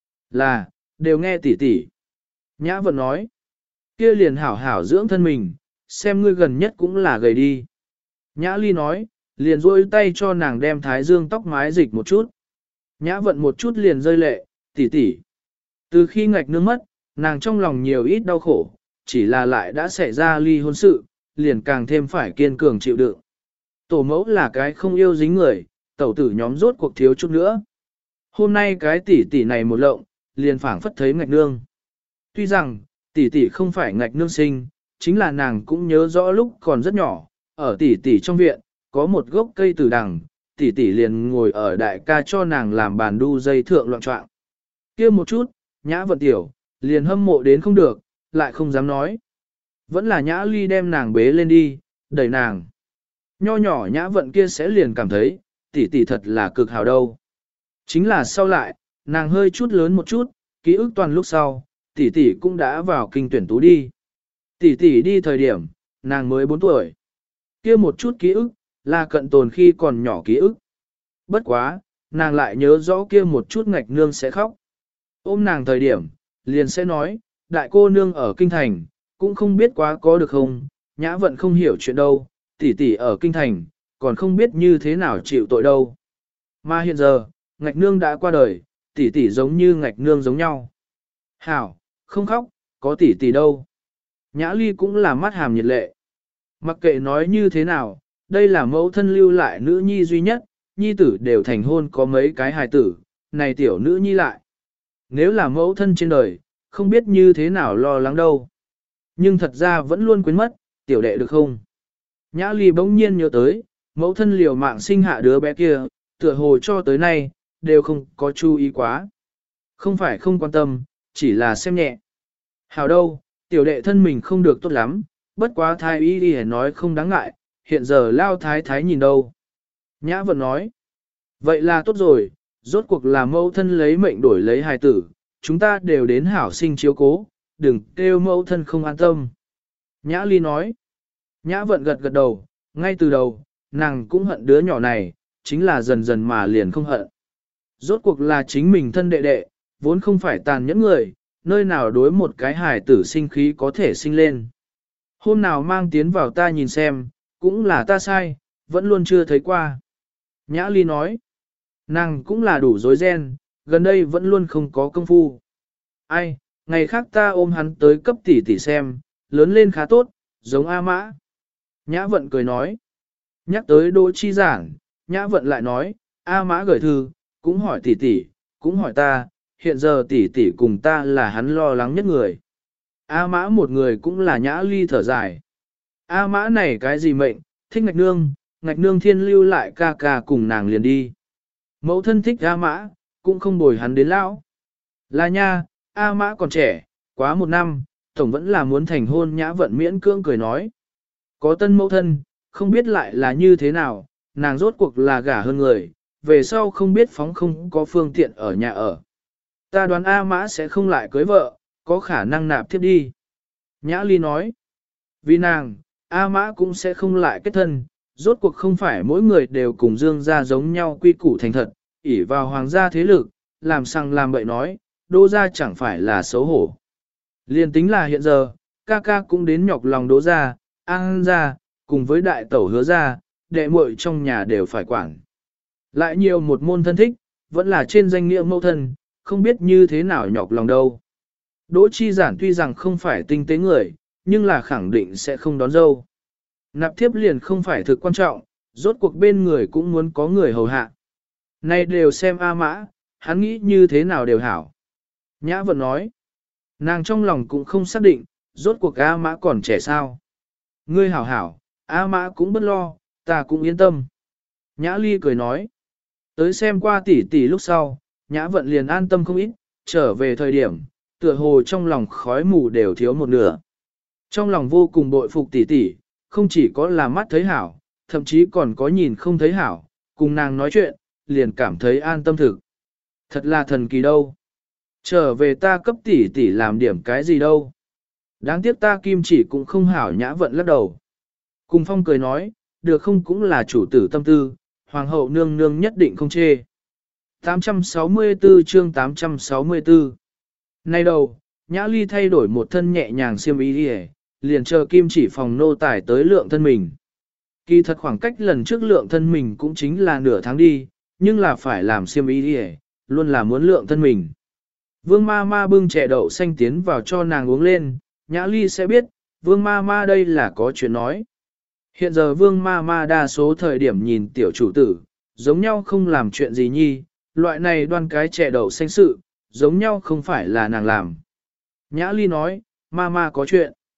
Là, đều nghe tỷ tỷ. Nhã Vận nói, kia liền hảo dưỡng thân mình, xem ngươi gần nhất cũng là gầy đi. Nhã Ly nói, liền duỗi tay cho nàng đem thái dương tóc mái dịch một chút. Nhã Vận một chút liền rơi lệ, tỷ. Từ khi ngạch nương mất, nàng trong lòng nhiều ít đau khổ, chỉ là lại đã xảy ra ly hôn sự, liền càng thêm phải kiên cường chịu đựng. Tổ mẫu là cái không yêu dính người, tẩu tử nhóm rốt cuộc thiếu chút nữa. Hôm nay cái tỷ này một lộng, liền phảng phất thấy ngạch nương. Tuy rằng, tỷ không phải ngạch nương sinh, chính là nàng cũng nhớ rõ lúc còn rất nhỏ, ở tỷ tỷ trong viện, có một gốc cây tử đằng, tỷ tỷ liền ngồi ở đại ca cho nàng làm bàn đu dây thượng loạn trọng. Kia một chút, Nhã Vận tiểu, liền hâm mộ đến không được, lại không dám nói. Vẫn là Nhã Ly đem nàng bế lên đi, đẩy nàng. Nho nhỏ Nhã Vận kia sẽ liền cảm thấy, tỷ tỷ thật là cực hào đâu. Chính là sau lại, nàng hơi chút lớn một chút, ký ức toàn lúc sau, tỷ tỷ cũng đã vào kinh tuyển tú đi. Tỷ tỷ đi thời điểm, nàng mới 4 tuổi. Kia một chút ký ức, là cận tồn khi còn nhỏ ký ức. Bất quá, nàng lại nhớ rõ kia một chút ngạch nương sẽ khóc. Ôm nàng thời điểm, liền sẽ nói, đại cô nương ở kinh thành, cũng không biết quá có được không, Nhã Vận không hiểu chuyện đâu, tỷ tỷ ở kinh thành, còn không biết như thế nào chịu tội đâu. Mà hiện giờ, ngạch nương đã qua đời, tỷ tỷ giống như ngạch nương giống nhau. Hảo, không khóc, có tỷ tỷ đâu. Nhã Ly cũng là mắt hàm nhiệt lệ. Mặc kệ nói như thế nào, đây là mẫu thân lưu lại nữ nhi duy nhất, nhi tử đều thành hôn có mấy cái hài tử, này tiểu nữ nhi lại. Nếu là mẫu thân trên đời, không biết như thế nào lo lắng đâu. Nhưng thật ra vẫn luôn quên mất, tiểu đệ được không? Nhã Ly bỗng nhiên nhớ tới, mẫu thân liều mạng sinh hạ đứa bé kia, tựa hồ cho tới nay, đều không có chú ý quá. Không phải không quan tâm, chỉ là xem nhẹ. Hảo đâu, tiểu đệ thân mình không được tốt lắm, bất quá thái y đi nói không đáng ngại, hiện giờ lao thái thái nhìn đâu. Nhã Vận nói, vậy là tốt rồi, rốt cuộc là mẫu thân lấy mệnh đổi lấy hài tử, chúng ta đều đến hảo sinh chiếu cố, đừng kêu mẫu thân không an tâm. Nhã Ly nói, Nhã Vận gật gật đầu, ngay từ đầu, nàng cũng hận đứa nhỏ này, chính là dần dần mà liền không hận. Rốt cuộc là chính mình thân đệ đệ, vốn không phải tàn nhẫn người, nơi nào đối một cái hài tử sinh khí có thể sinh lên. Hôm nào mang tiến vào ta nhìn xem, cũng là ta sai, vẫn luôn chưa thấy qua. Nhã Ly nói, nàng cũng là đủ dối ren, gần đây vẫn luôn không có công phu. Ai, ngày khác ta ôm hắn tới cấp tỷ tỷ xem, lớn lên khá tốt, giống A Mã. Nhã Vận cười nói, nhắc tới Đỗ Chi Giản, Nhã Vận lại nói, A Mã gửi thư, cũng hỏi tỷ tỷ, cũng hỏi ta, hiện giờ tỷ tỷ cùng ta là hắn lo lắng nhất người. A Mã một người cũng là Nhã Ly thở dài. A Mã này cái gì mệnh, thích ngạch nương thiên lưu lại ca ca cùng nàng liền đi. Mẫu thân thích A Mã, cũng không bồi hắn đến lão. Là nha, A Mã còn trẻ, quá 1 năm, tổng vẫn là muốn thành hôn. Nhã Vận miễn cưỡng cười nói. Có tân mẫu thân, không biết lại là như thế nào, nàng rốt cuộc là gả hơn người, về sau không biết phóng không có phương tiện ở nhà ở. Ta đoán A Mã sẽ không lại cưới vợ, có khả năng nạp tiếp đi. Nhã Ly nói, vì nàng, A Mã cũng sẽ không lại kết thân, rốt cuộc không phải mỗi người đều cùng Dương gia giống nhau quy củ thành thật, ỷ vào hoàng gia thế lực, làm sang làm bậy nói, Đỗ gia chẳng phải là xấu hổ. Liên tính là hiện giờ, ca ca cũng đến nhọc lòng Đỗ gia, An gia, cùng với đại tẩu Hứa gia, đệ muội trong nhà đều phải quản. Lại nhiều một môn thân thích, vẫn là trên danh nghĩa mẫu thân, không biết như thế nào nhọc lòng đâu. Đỗ Chi Giản tuy rằng không phải tinh tế người, nhưng là khẳng định sẽ không đón dâu. Nạp thiếp liền không phải thực quan trọng, rốt cuộc bên người cũng muốn có người hầu hạ. Này đều xem A Mã, hắn nghĩ như thế nào đều hảo. Nhã Vận nói, nàng trong lòng cũng không xác định, rốt cuộc A Mã còn trẻ sao. Ngươi hảo hảo, A Mã cũng bất lo, ta cũng yên tâm. Nhã Ly cười nói, tới xem qua tỷ tỷ lúc sau, Nhã Vận liền an tâm không ít, trở về thời điểm, tựa hồ trong lòng khói mù đều thiếu một nửa. Trong lòng vô cùng bội phục tỷ tỷ, không chỉ có là mắt thấy hảo, thậm chí còn có nhìn không thấy hảo, cùng nàng nói chuyện, liền cảm thấy an tâm thực. Thật là thần kỳ đâu. Trở về ta cấp tỷ tỷ làm điểm cái gì đâu. Đáng tiếc ta kim chỉ cũng không hảo. Nhã Vận lắc đầu. Cùng Phong cười nói, được không cũng là chủ tử tâm tư, hoàng hậu nương nương nhất định không chê. 864 chương 864 Nay đầu, Nhã Ly thay đổi một thân nhẹ nhàng xiêm y đi, liền chờ kim chỉ phòng nô tải tới lượng thân mình. Kỳ thật khoảng cách lần trước lượng thân mình cũng chính là nửa tháng đi, nhưng là phải làm xiêm y đi, luôn là muốn lượng thân mình. Vương ma ma bưng chè đậu xanh tiến vào cho nàng uống lên, Nhã Ly sẽ biết, vương ma ma đây là có chuyện nói. Hiện giờ vương ma ma đa số thời điểm nhìn tiểu chủ tử, giống nhau không làm chuyện gì nhi, loại này đoan cái chè đậu xanh sự, giống nhau không phải là nàng làm. Nhã Ly nói, ma ma có chuyện.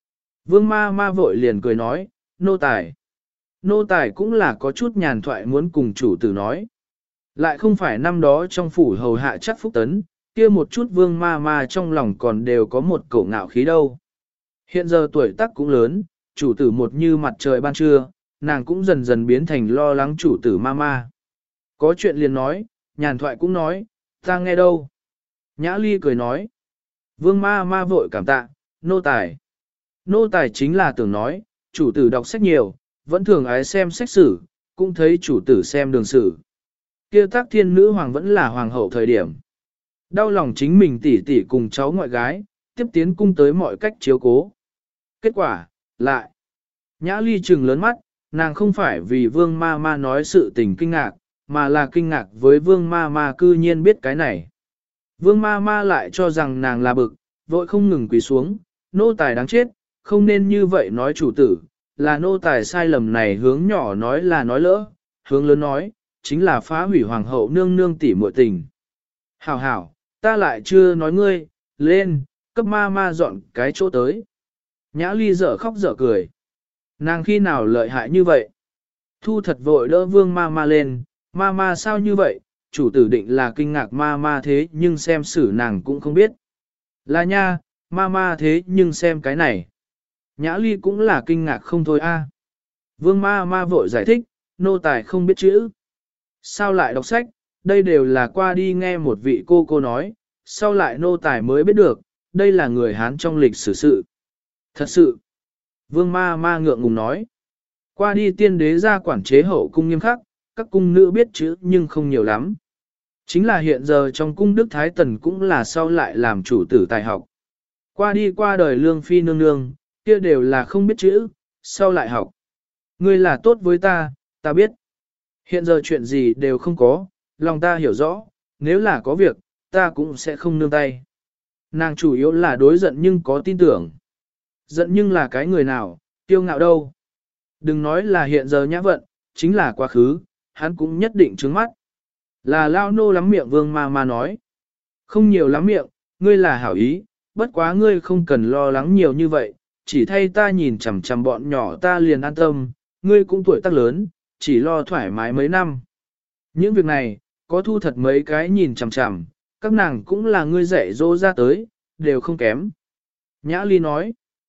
Vương ma ma vội liền cười nói, nô tài. Nô tài cũng là có chút nhàn thoại muốn cùng chủ tử nói. Lại không phải năm đó trong phủ hầu hạ chắc phúc tấn, kia một chút vương ma ma trong lòng còn đều có một cổ ngạo khí đâu. Hiện giờ tuổi tác cũng lớn, chủ tử một như mặt trời ban trưa, nàng cũng dần dần biến thành lo lắng chủ tử ma ma. Có chuyện liền nói, nhàn thoại cũng nói, ta nghe đâu. Nhã Ly cười nói, vương ma ma vội cảm tạ, nô tài. Nô tài chính là tưởng nói, chủ tử đọc sách nhiều, vẫn thường ái xem sách sử, cũng thấy chủ tử xem đường sử. Kia tác thiên nữ hoàng vẫn là hoàng hậu thời điểm. Đau lòng chính mình tỷ tỷ cùng cháu ngoại gái, tiếp tiến cung tới mọi cách chiếu cố. Kết quả, lại. Nhã Ly trừng lớn mắt, nàng không phải vì vương ma ma nói sự tình kinh ngạc, mà là kinh ngạc với vương ma ma cư nhiên biết cái này. Vương ma ma lại cho rằng nàng là bực, vội không ngừng quỳ xuống, nô tài đáng chết, không nên như vậy nói chủ tử, là nô tài sai lầm này hướng nhỏ nói là nói lỡ, hướng lớn nói, chính là phá hủy hoàng hậu nương nương tỷ muội tình. Hảo hảo, ta lại chưa nói ngươi, lên, cấp ma ma dọn cái chỗ tới. Nhã Ly dở khóc dở cười. Nàng khi nào lợi hại như vậy? Thu thật vội đỡ vương ma ma lên, ma ma sao như vậy? Chủ tử định là kinh ngạc ma ma thế nhưng xem xử nàng cũng không biết. Là nha, ma ma thế nhưng xem cái này. Nhã Ly cũng là kinh ngạc không thôi a. Vương ma ma vội giải thích, nô tài không biết chữ. Sao lại đọc sách, đây đều là qua đi nghe một vị cô nói, sau lại nô tài mới biết được, đây là người Hán trong lịch sử sự. Thật sự, vương ma ma ngượng ngùng nói, qua đi tiên đế ra quản chế hậu cung nghiêm khắc, các cung nữ biết chữ nhưng không nhiều lắm. Chính là hiện giờ trong cung Đức Thái Tần cũng là sau lại làm chủ tử tài học. Qua đi qua đời lương phi nương nương, kia đều là không biết chữ, sau lại học. Ngươi là tốt với ta, ta biết. Hiện giờ chuyện gì đều không có, lòng ta hiểu rõ, nếu là có việc, ta cũng sẽ không nương tay. Nàng chủ yếu là đối giận nhưng có tin tưởng. Giận nhưng là cái người nào, kiêu ngạo đâu. Đừng nói là hiện giờ nhã vận, chính là quá khứ, hắn cũng nhất định trướng mắt. Là lao nô lắm miệng vương ma ma nói. Không nhiều lắm miệng, ngươi là hảo ý, bất quá ngươi không cần lo lắng nhiều như vậy, chỉ thay ta nhìn chằm chằm bọn nhỏ ta liền an tâm, ngươi cũng tuổi tác lớn, chỉ lo thoải mái mấy năm. Những việc này, có thu thật mấy cái nhìn chằm chằm, các nàng cũng là ngươi dạy dỗ ra tới, đều không kém. Nhã Ly nói,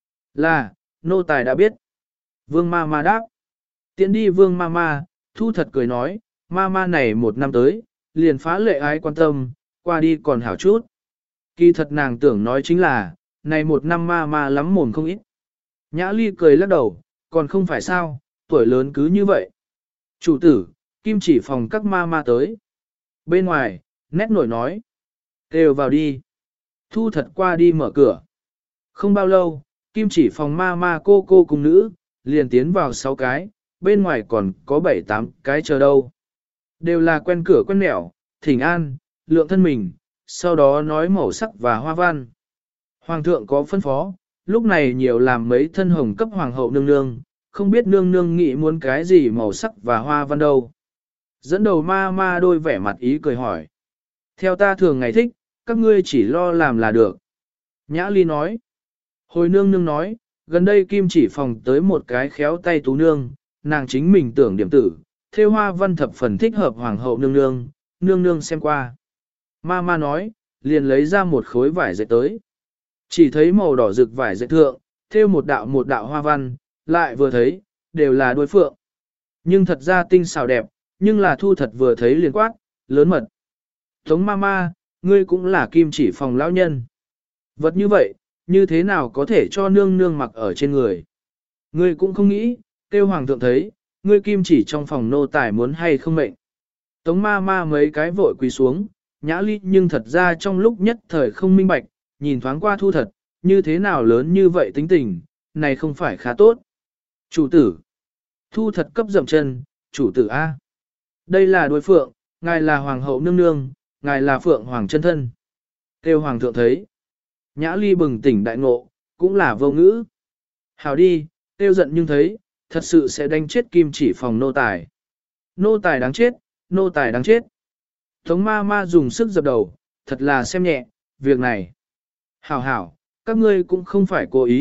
là, nô tài đã biết. Vương ma ma đáp, tiện đi vương ma ma, thu thật cười nói, ma ma này một năm tới, liền phá lệ ai quan tâm, qua đi còn hảo chút. Kỳ thật nàng tưởng nói chính là, này một năm ma ma lắm mồm không ít. Nhã Ly cười lắc đầu, còn không phải sao, tuổi lớn cứ như vậy. Chủ tử, kim chỉ phòng các ma ma tới. Bên ngoài, nét nổi nói. Đều vào đi. Thu thật qua đi mở cửa. Không bao lâu, kim chỉ phòng ma ma cô cùng nữ, liền tiến vào 6 cái, bên ngoài còn có 7-8 cái chờ đâu. Đều là quen cửa quen nẻo, thỉnh an, lượng thân mình, sau đó nói màu sắc và hoa văn. Hoàng thượng có phân phó, lúc này nhiều làm mấy thân hồng cấp hoàng hậu nương nương, không biết nương nương nghĩ muốn cái gì màu sắc và hoa văn đâu. Dẫn đầu ma ma đôi vẻ mặt ý cười hỏi. Theo ta thường ngày thích, các ngươi chỉ lo làm là được. Nhã Ly nói. Hồi nương nương nói, gần đây kim chỉ phòng tới một cái khéo tay tú nương, nàng chính mình tưởng điểm tử, theo hoa văn thập phần thích hợp hoàng hậu nương nương xem qua. Ma ma nói, liền lấy ra một khối vải dệt tới. Chỉ thấy màu đỏ rực vải dệt thượng, theo một đạo hoa văn, lại vừa thấy, đều là đuôi phượng. Nhưng thật ra tinh xảo đẹp, nhưng là thu thật vừa thấy liền quát, lớn mật. Tống ma ma, ngươi cũng là kim chỉ phòng lão nhân. Vật như vậy, như thế nào có thể cho nương nương mặc ở trên người? Ngươi cũng không nghĩ, tiêu hoàng thượng thấy, ngươi kim chỉ trong phòng nô tài muốn hay không mệnh. Tống ma ma mấy cái vội quỳ xuống, Nhã Ly nhưng thật ra trong lúc nhất thời không minh bạch, nhìn thoáng qua thu thật, như thế nào lớn như vậy tính tình, này không phải khá tốt. Chủ tử. Thu thật cấp dậm chân, chủ tử A. Đây là đối phượng, ngài là hoàng hậu nương nương, ngài là phượng hoàng chân thân. Tiêu hoàng thượng thấy. Nhã Ly bừng tỉnh đại ngộ, cũng là vô ngữ. Hảo đi, tiêu giận nhưng thấy, thật sự sẽ đánh chết kim chỉ phòng nô tài. Nô tài đáng chết, nô tài đáng chết. Tống ma ma dùng sức dập đầu, thật là xem nhẹ, việc này. Hảo hảo, các ngươi cũng không phải cố ý,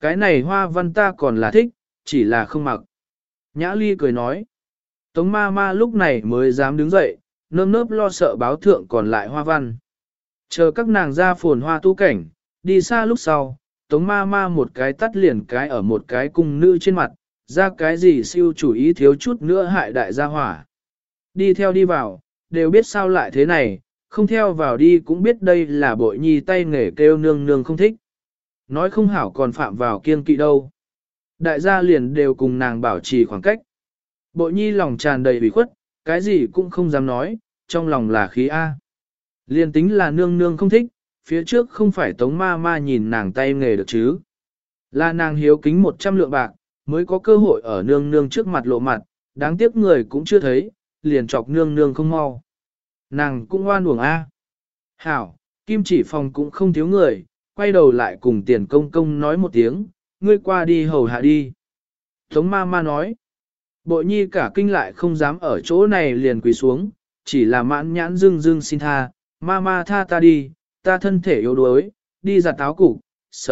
Cái này hoa văn ta còn là thích, chỉ là không mặc. Nhã Ly cười nói. Tống ma ma lúc này mới dám đứng dậy, nơm nớp lo sợ báo thượng còn lại hoa văn. Chờ các nàng ra phồn hoa tu cảnh, đi xa lúc sau, Tống ma ma một cái tắt liền cái ở một cái cung nữ trên mặt, ra cái gì siêu chủ ý thiếu chút nữa hại đại gia hỏa. Đi theo đi vào, đều biết sao lại thế này, không theo vào đi cũng biết đây là bội nhi tay nghề kêu nương nương không thích. Nói không hảo còn phạm vào kiêng kỵ đâu. Đại gia liền đều cùng nàng bảo trì khoảng cách. Bội nhi lòng tràn đầy ủy khuất, cái gì cũng không dám nói, trong lòng là khí A. Liền tính là nương nương không thích, phía trước không phải tống ma ma nhìn nàng tay nghề được chứ. Là nàng hiếu kính 100 lượng bạc, mới có cơ hội ở nương nương trước mặt lộ mặt, đáng tiếc người cũng chưa thấy, liền chọc nương nương không mau. Nàng cũng oan uổng A. Hảo, kim chỉ phòng cũng không thiếu người, quay đầu lại cùng tiền công công nói một tiếng, ngươi qua đi hầu hạ đi. Tống ma ma nói, bội nhi cả kinh lại không dám ở chỗ này liền quỳ xuống, chỉ là mãn nhãn dưng dưng xin tha, ma ma tha ta đi, ta thân thể yếu đuối, đi giặt áo cục,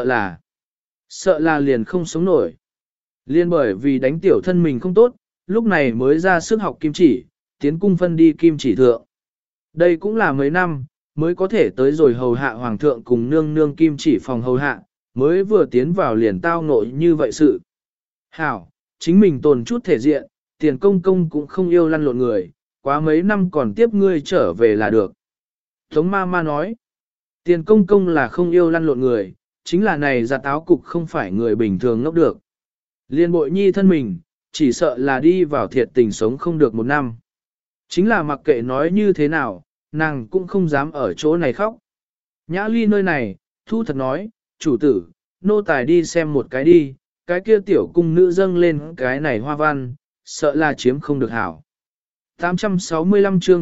sợ là liền không sống nổi. Liên bởi vì đánh tiểu thân mình không tốt, lúc này mới ra sức học kim chỉ, tiến cung phân đi kim chỉ thượng. Đây cũng là mấy năm, mới có thể tới rồi hầu hạ hoàng thượng cùng nương nương kim chỉ phòng hầu hạ, mới vừa tiến vào liền tao nội như vậy sự. Hảo, chính mình tồn chút thể diện, tiền công công cũng không yêu lăn lộn người, quá mấy năm còn tiếp ngươi trở về là được. Tống ma ma nói, tiền công công là không yêu lăn lộn người, chính là này giặt áo cục không phải người bình thường ngốc được. Liên bội nhi thân mình, chỉ sợ là đi vào thiệt tình sống không được 1 năm. Chính là mặc kệ nói như thế nào, nàng cũng không dám ở chỗ này khóc. Nhã Ly nơi này, thu thật nói, chủ tử, nô tài đi xem một cái đi, cái kia tiểu cung nữ dâng lên cái này hoa văn, sợ là chiếm không được hảo. 865 chương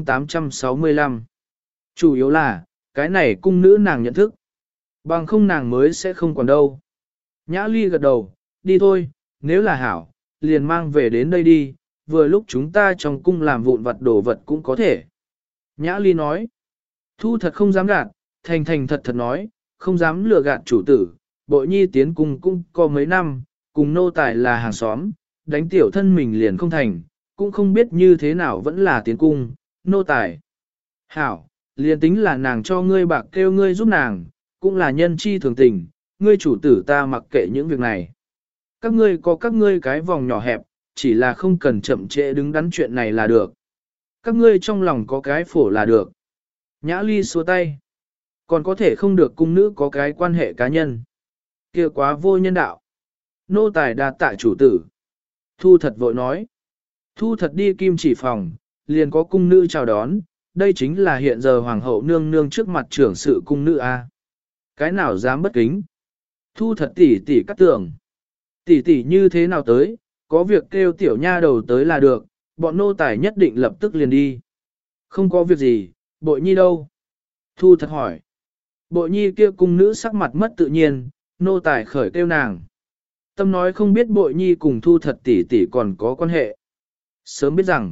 865 Chủ yếu là, cái này cung nữ nàng nhận thức. Bằng không nàng mới sẽ không còn đâu. Nhã Ly gật đầu, đi thôi, nếu là hảo, liền mang về đến đây đi, vừa lúc chúng ta trong cung làm vụn vặt đồ vật cũng có thể. Nhã Ly nói, thu thật không dám gạt, thành thành thật thật nói, không dám lừa gạt chủ tử, bội nhi tiến cung cũng có mấy năm, cùng nô tài là hàng xóm, đánh tiểu thân mình liền không thành, cũng không biết như thế nào vẫn là tiến cung, nô tài. Hảo, liền tính là nàng cho ngươi bạc kêu ngươi giúp nàng, cũng là nhân chi thường tình, ngươi chủ tử ta mặc kệ những việc này. Các ngươi có các ngươi cái vòng nhỏ hẹp, chỉ là không cần chậm trễ đứng đắn chuyện này là được. Các ngươi trong lòng có cái phổ là được. Nhã Ly xua tay. Còn có thể không được cung nữ có cái quan hệ cá nhân. Kia quá vô nhân đạo. Nô tài đa tạ chủ tử. Thu thật vội nói. Thu thật đi kim chỉ phòng, liền có cung nữ chào đón. Đây chính là hiện giờ hoàng hậu nương nương trước mặt trưởng sự cung nữ a. Cái nào dám bất kính. Thu thật tỉ tỉ cắt tưởng. Tỉ tỉ như thế nào tới, có việc kêu tiểu nha đầu tới là được, bọn nô tài nhất định lập tức liền đi. Không có việc gì, bội nhi đâu? Thu thật hỏi. Bội nhi kia cung nữ sắc mặt mất tự nhiên, nô tài khởi kêu nàng. Tâm nói không biết bội nhi cùng thu thật tỷ tỷ còn có quan hệ. Sớm biết rằng,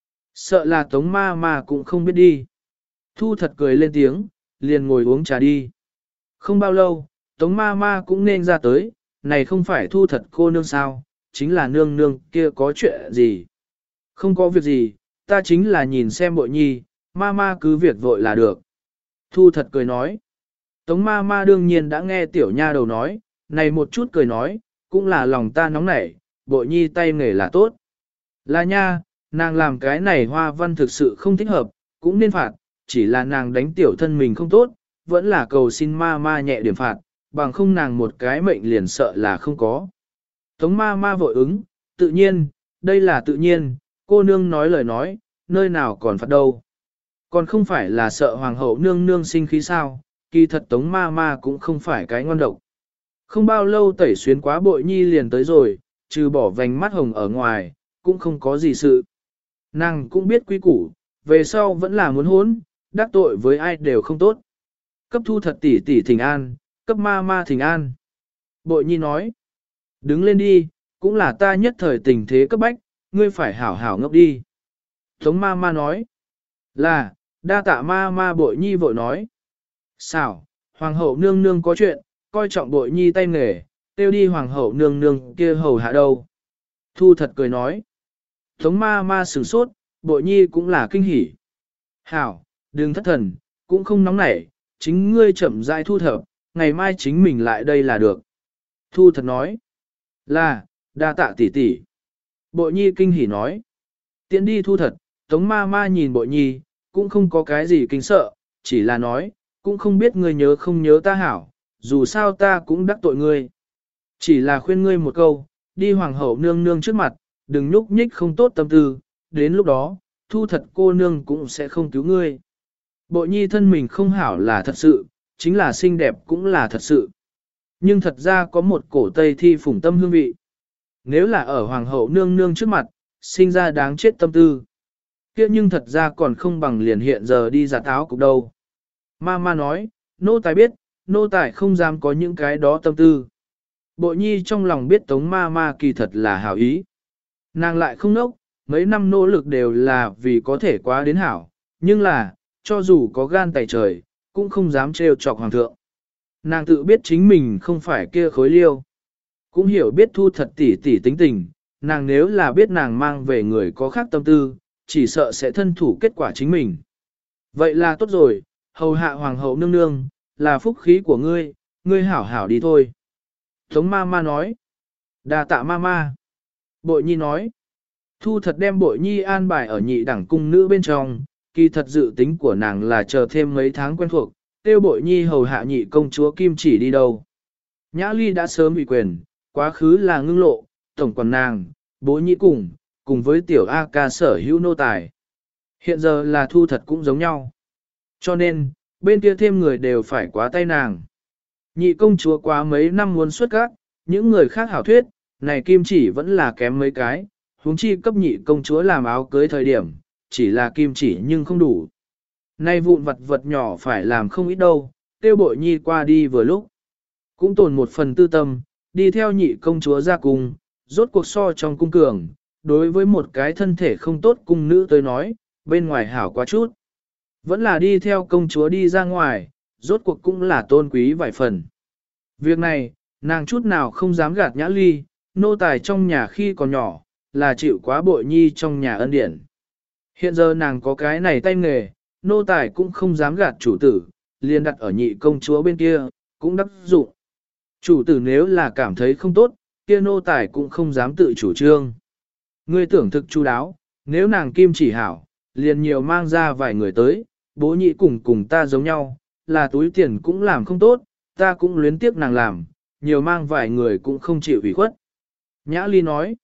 sợ là tống ma mà cũng không biết đi. Thu thật cười lên tiếng, liền ngồi uống trà đi. Không bao lâu, tống ma ma cũng nên ra tới, này không phải thu thật cô nương sao, chính là nương nương kia có chuyện gì. Không có việc gì, ta chính là nhìn xem bội nhi, ma ma cứ việc vội là được. Thu thật cười nói. Tống ma ma đương nhiên đã nghe tiểu nha đầu nói, này một chút cười nói, cũng là lòng ta nóng nảy, bội nhi tay nghề là tốt. Là nha, nàng làm cái này hoa văn thực sự không thích hợp, cũng nên phạt, chỉ là nàng đánh tiểu thân mình không tốt, vẫn là cầu xin ma ma nhẹ điểm phạt, bằng không nàng một cái mệnh liền sợ là không có. Tống ma ma vội ứng, tự nhiên, đây là tự nhiên, cô nương nói lời nói, nơi nào còn phạt đâu. Còn không phải là sợ hoàng hậu nương nương sinh khí sao, kỳ thật tống ma ma cũng không phải cái ngon độc. Không bao lâu tẩy xuyến quá bội nhi liền tới rồi, trừ bỏ vành mắt hồng ở ngoài, cũng không có gì sự. Nàng cũng biết quý củ, về sau vẫn là muốn hốn, đắc tội với ai đều không tốt. Cấp thu thật tỷ tỷ thỉnh an, cấp ma ma thỉnh an. Bội nhi nói, đứng lên đi, cũng là ta nhất thời tình thế cấp bách, ngươi phải hảo hảo ngốc đi. Tống ma ma nói, là, đa tạ ma ma bội nhi vội nói. Xảo, hoàng hậu nương nương có chuyện, coi trọng bội nhi tay nghề, tiêu đi hoàng hậu nương nương kia hầu hạ đâu. Thu thật cười nói. Tống ma ma sửng sốt, bội nhi cũng là kinh hỉ. Hảo, đừng thất thần, cũng không nóng nảy, chính ngươi chậm rãi thu thập, ngày mai chính mình lại đây là được. Thu thật nói. Là, đa tạ tỷ tỷ. Bội nhi kinh hỉ nói. Tiễn đi thu thật, tống ma ma nhìn bội nhi, cũng không có cái gì kinh sợ, chỉ là nói, cũng không biết ngươi nhớ không nhớ ta hảo, dù sao ta cũng đắc tội ngươi. Chỉ là khuyên ngươi một câu, đi hoàng hậu nương nương trước mặt, đừng nhúc nhích không tốt tâm tư, đến lúc đó, thu thật cô nương cũng sẽ không cứu ngươi. Bội nhi thân mình không hảo là thật sự, chính là xinh đẹp cũng là thật sự. Nhưng thật ra có một cổ tây thi phủng tâm hương vị. Nếu là ở hoàng hậu nương nương trước mặt, sinh ra đáng chết tâm tư. Kia nhưng thật ra còn không bằng liền hiện giờ đi giặt áo cục đâu. Ma nói, nô tài biết, nô tài không dám có những cái đó tâm tư. Bội nhi trong lòng biết tống ma kỳ thật là hảo ý. Nàng lại không nốc, mấy năm nỗ lực đều là vì có thể quá đến hảo, nhưng là, cho dù có gan tài trời, cũng không dám trêu chọc hoàng thượng. Nàng tự biết chính mình không phải kia khối liêu. Cũng hiểu biết thu thật tỉ tính tình, nàng nếu là biết nàng mang về người có khác tâm tư, chỉ sợ sẽ thân thủ kết quả chính mình. Vậy là tốt rồi, hầu hạ hoàng hậu nương nương, là phúc khí của ngươi, ngươi hảo hảo đi thôi. Tống ma nói. Đà tạ ma. Bội nhi nói. Thu thật đem bội nhi an bài ở nhị đẳng cung nữ bên trong, kỳ thật dự tính của nàng là chờ thêm mấy tháng quen thuộc, tiêu bội nhi hầu hạ nhị công chúa Kim Chỉ đi đâu. Nhã Ly đã sớm bị quyền, quá khứ là ngưng lộ, tổng quản nàng, bố nhị cùng với tiểu A ca sở hữu nô tài. Hiện giờ là thu thật cũng giống nhau. Cho nên, bên kia thêm người đều phải quá tay nàng. Nhị công chúa quá mấy năm muốn xuất các, những người khác hảo thuyết, này Kim Chỉ vẫn là kém mấy cái, huống chi cấp nhị công chúa làm áo cưới thời điểm, chỉ là Kim Chỉ nhưng không đủ. Nay vụn vật nhỏ phải làm không ít đâu, tiêu bội nhi qua đi vừa lúc. Cũng tồn một phần tư tâm, đi theo nhị công chúa ra cung, rốt cuộc so trong cung cường, đối với một cái thân thể không tốt cung nữ tới nói, bên ngoài hảo quá chút. Vẫn là đi theo công chúa đi ra ngoài, rốt cuộc cũng là tôn quý vài phần. Việc này, nàng chút nào không dám gạt Nhã Ly, nô tài trong nhà khi còn nhỏ, là chịu quá bội nhi trong nhà ân điển. Hiện giờ nàng có cái này tay nghề, nô tài cũng không dám gạt chủ tử, liền đặt ở nhị công chúa bên kia, cũng đắc dụng. Chủ tử nếu là cảm thấy không tốt, kia nô tài cũng không dám tự chủ trương. Ngươi tưởng thực chu đáo, nếu nàng Kim Chỉ hảo, liền nhiều mang ra vài người tới, bố nhị cùng ta giống nhau, là túi tiền cũng làm không tốt, ta cũng luyến tiếc nàng làm, nhiều mang vài người cũng không chịu ủy khuất. Nhã Ly nói,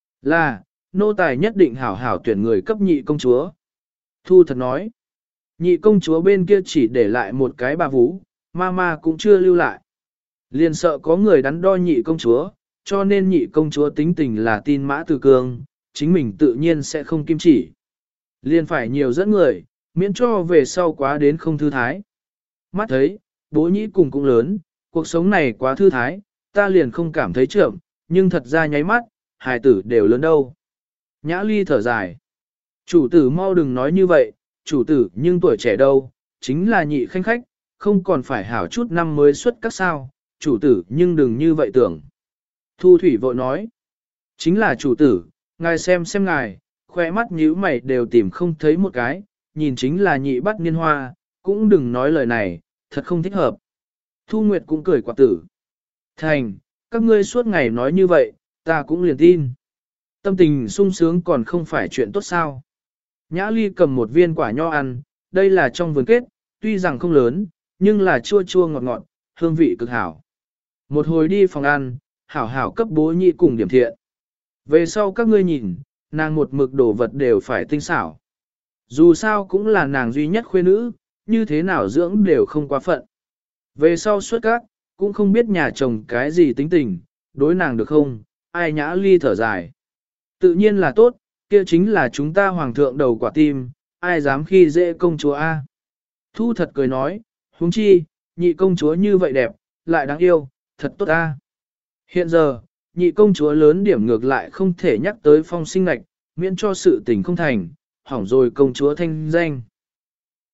là, nô tài nhất định hảo hảo tuyển người cấp nhị công chúa. Thu thật nói, nhị công chúa bên kia chỉ để lại một cái bà vú, ma cũng chưa lưu lại. Liền sợ có người đắn đo nhị công chúa, cho nên nhị công chúa tính tình là tin mã từ cường, chính mình tự nhiên sẽ không Kim Chỉ. Liền phải nhiều dẫn người, miễn cho về sau quá đến không thư thái. Mắt thấy, bố nhĩ cùng cũng lớn, cuộc sống này quá thư thái, ta liền không cảm thấy trưởng, nhưng thật ra nháy mắt, hài tử đều lớn đâu. Nhã Ly thở dài. Chủ tử mau đừng nói như vậy, chủ tử nhưng tuổi trẻ đâu, chính là nhị khanh khách, không còn phải hảo chút năm mới xuất các sao, chủ tử nhưng đừng như vậy tưởng. Thu Thủy vội nói, chính là chủ tử, ngài xem ngài, khoe mắt nhíu mày đều tìm không thấy một cái, nhìn chính là nhị bắt niên hoa, cũng đừng nói lời này, thật không thích hợp. Thu Nguyệt cũng cười quạt tử. Thành, các ngươi suốt ngày nói như vậy, ta cũng liền tin. Tâm tình sung sướng còn không phải chuyện tốt sao. Nhã Ly cầm một viên quả nho ăn, đây là trong vườn kết, tuy rằng không lớn, nhưng là chua chua ngọt ngọt, hương vị cực hảo. Một hồi đi phòng ăn, hảo hảo cấp bố nhị cùng điểm thiện. Về sau các ngươi nhìn, nàng một mực đồ vật đều phải tinh xảo. Dù sao cũng là nàng duy nhất khuê nữ, như thế nào dưỡng đều không quá phận. Về sau xuất các, cũng không biết nhà chồng cái gì tính tình, đối nàng được không, ai. Nhã Ly thở dài. Tự nhiên là tốt, kia chính là chúng ta hoàng thượng đầu quả tim, ai dám khi dễ công chúa A. Thu thật cười nói, huống chi, nhị công chúa như vậy đẹp, lại đáng yêu, thật tốt A. Hiện giờ, nhị công chúa lớn điểm ngược lại không thể nhắc tới phong sinh ngạch, miễn cho sự tình không thành, hỏng rồi công chúa thanh danh.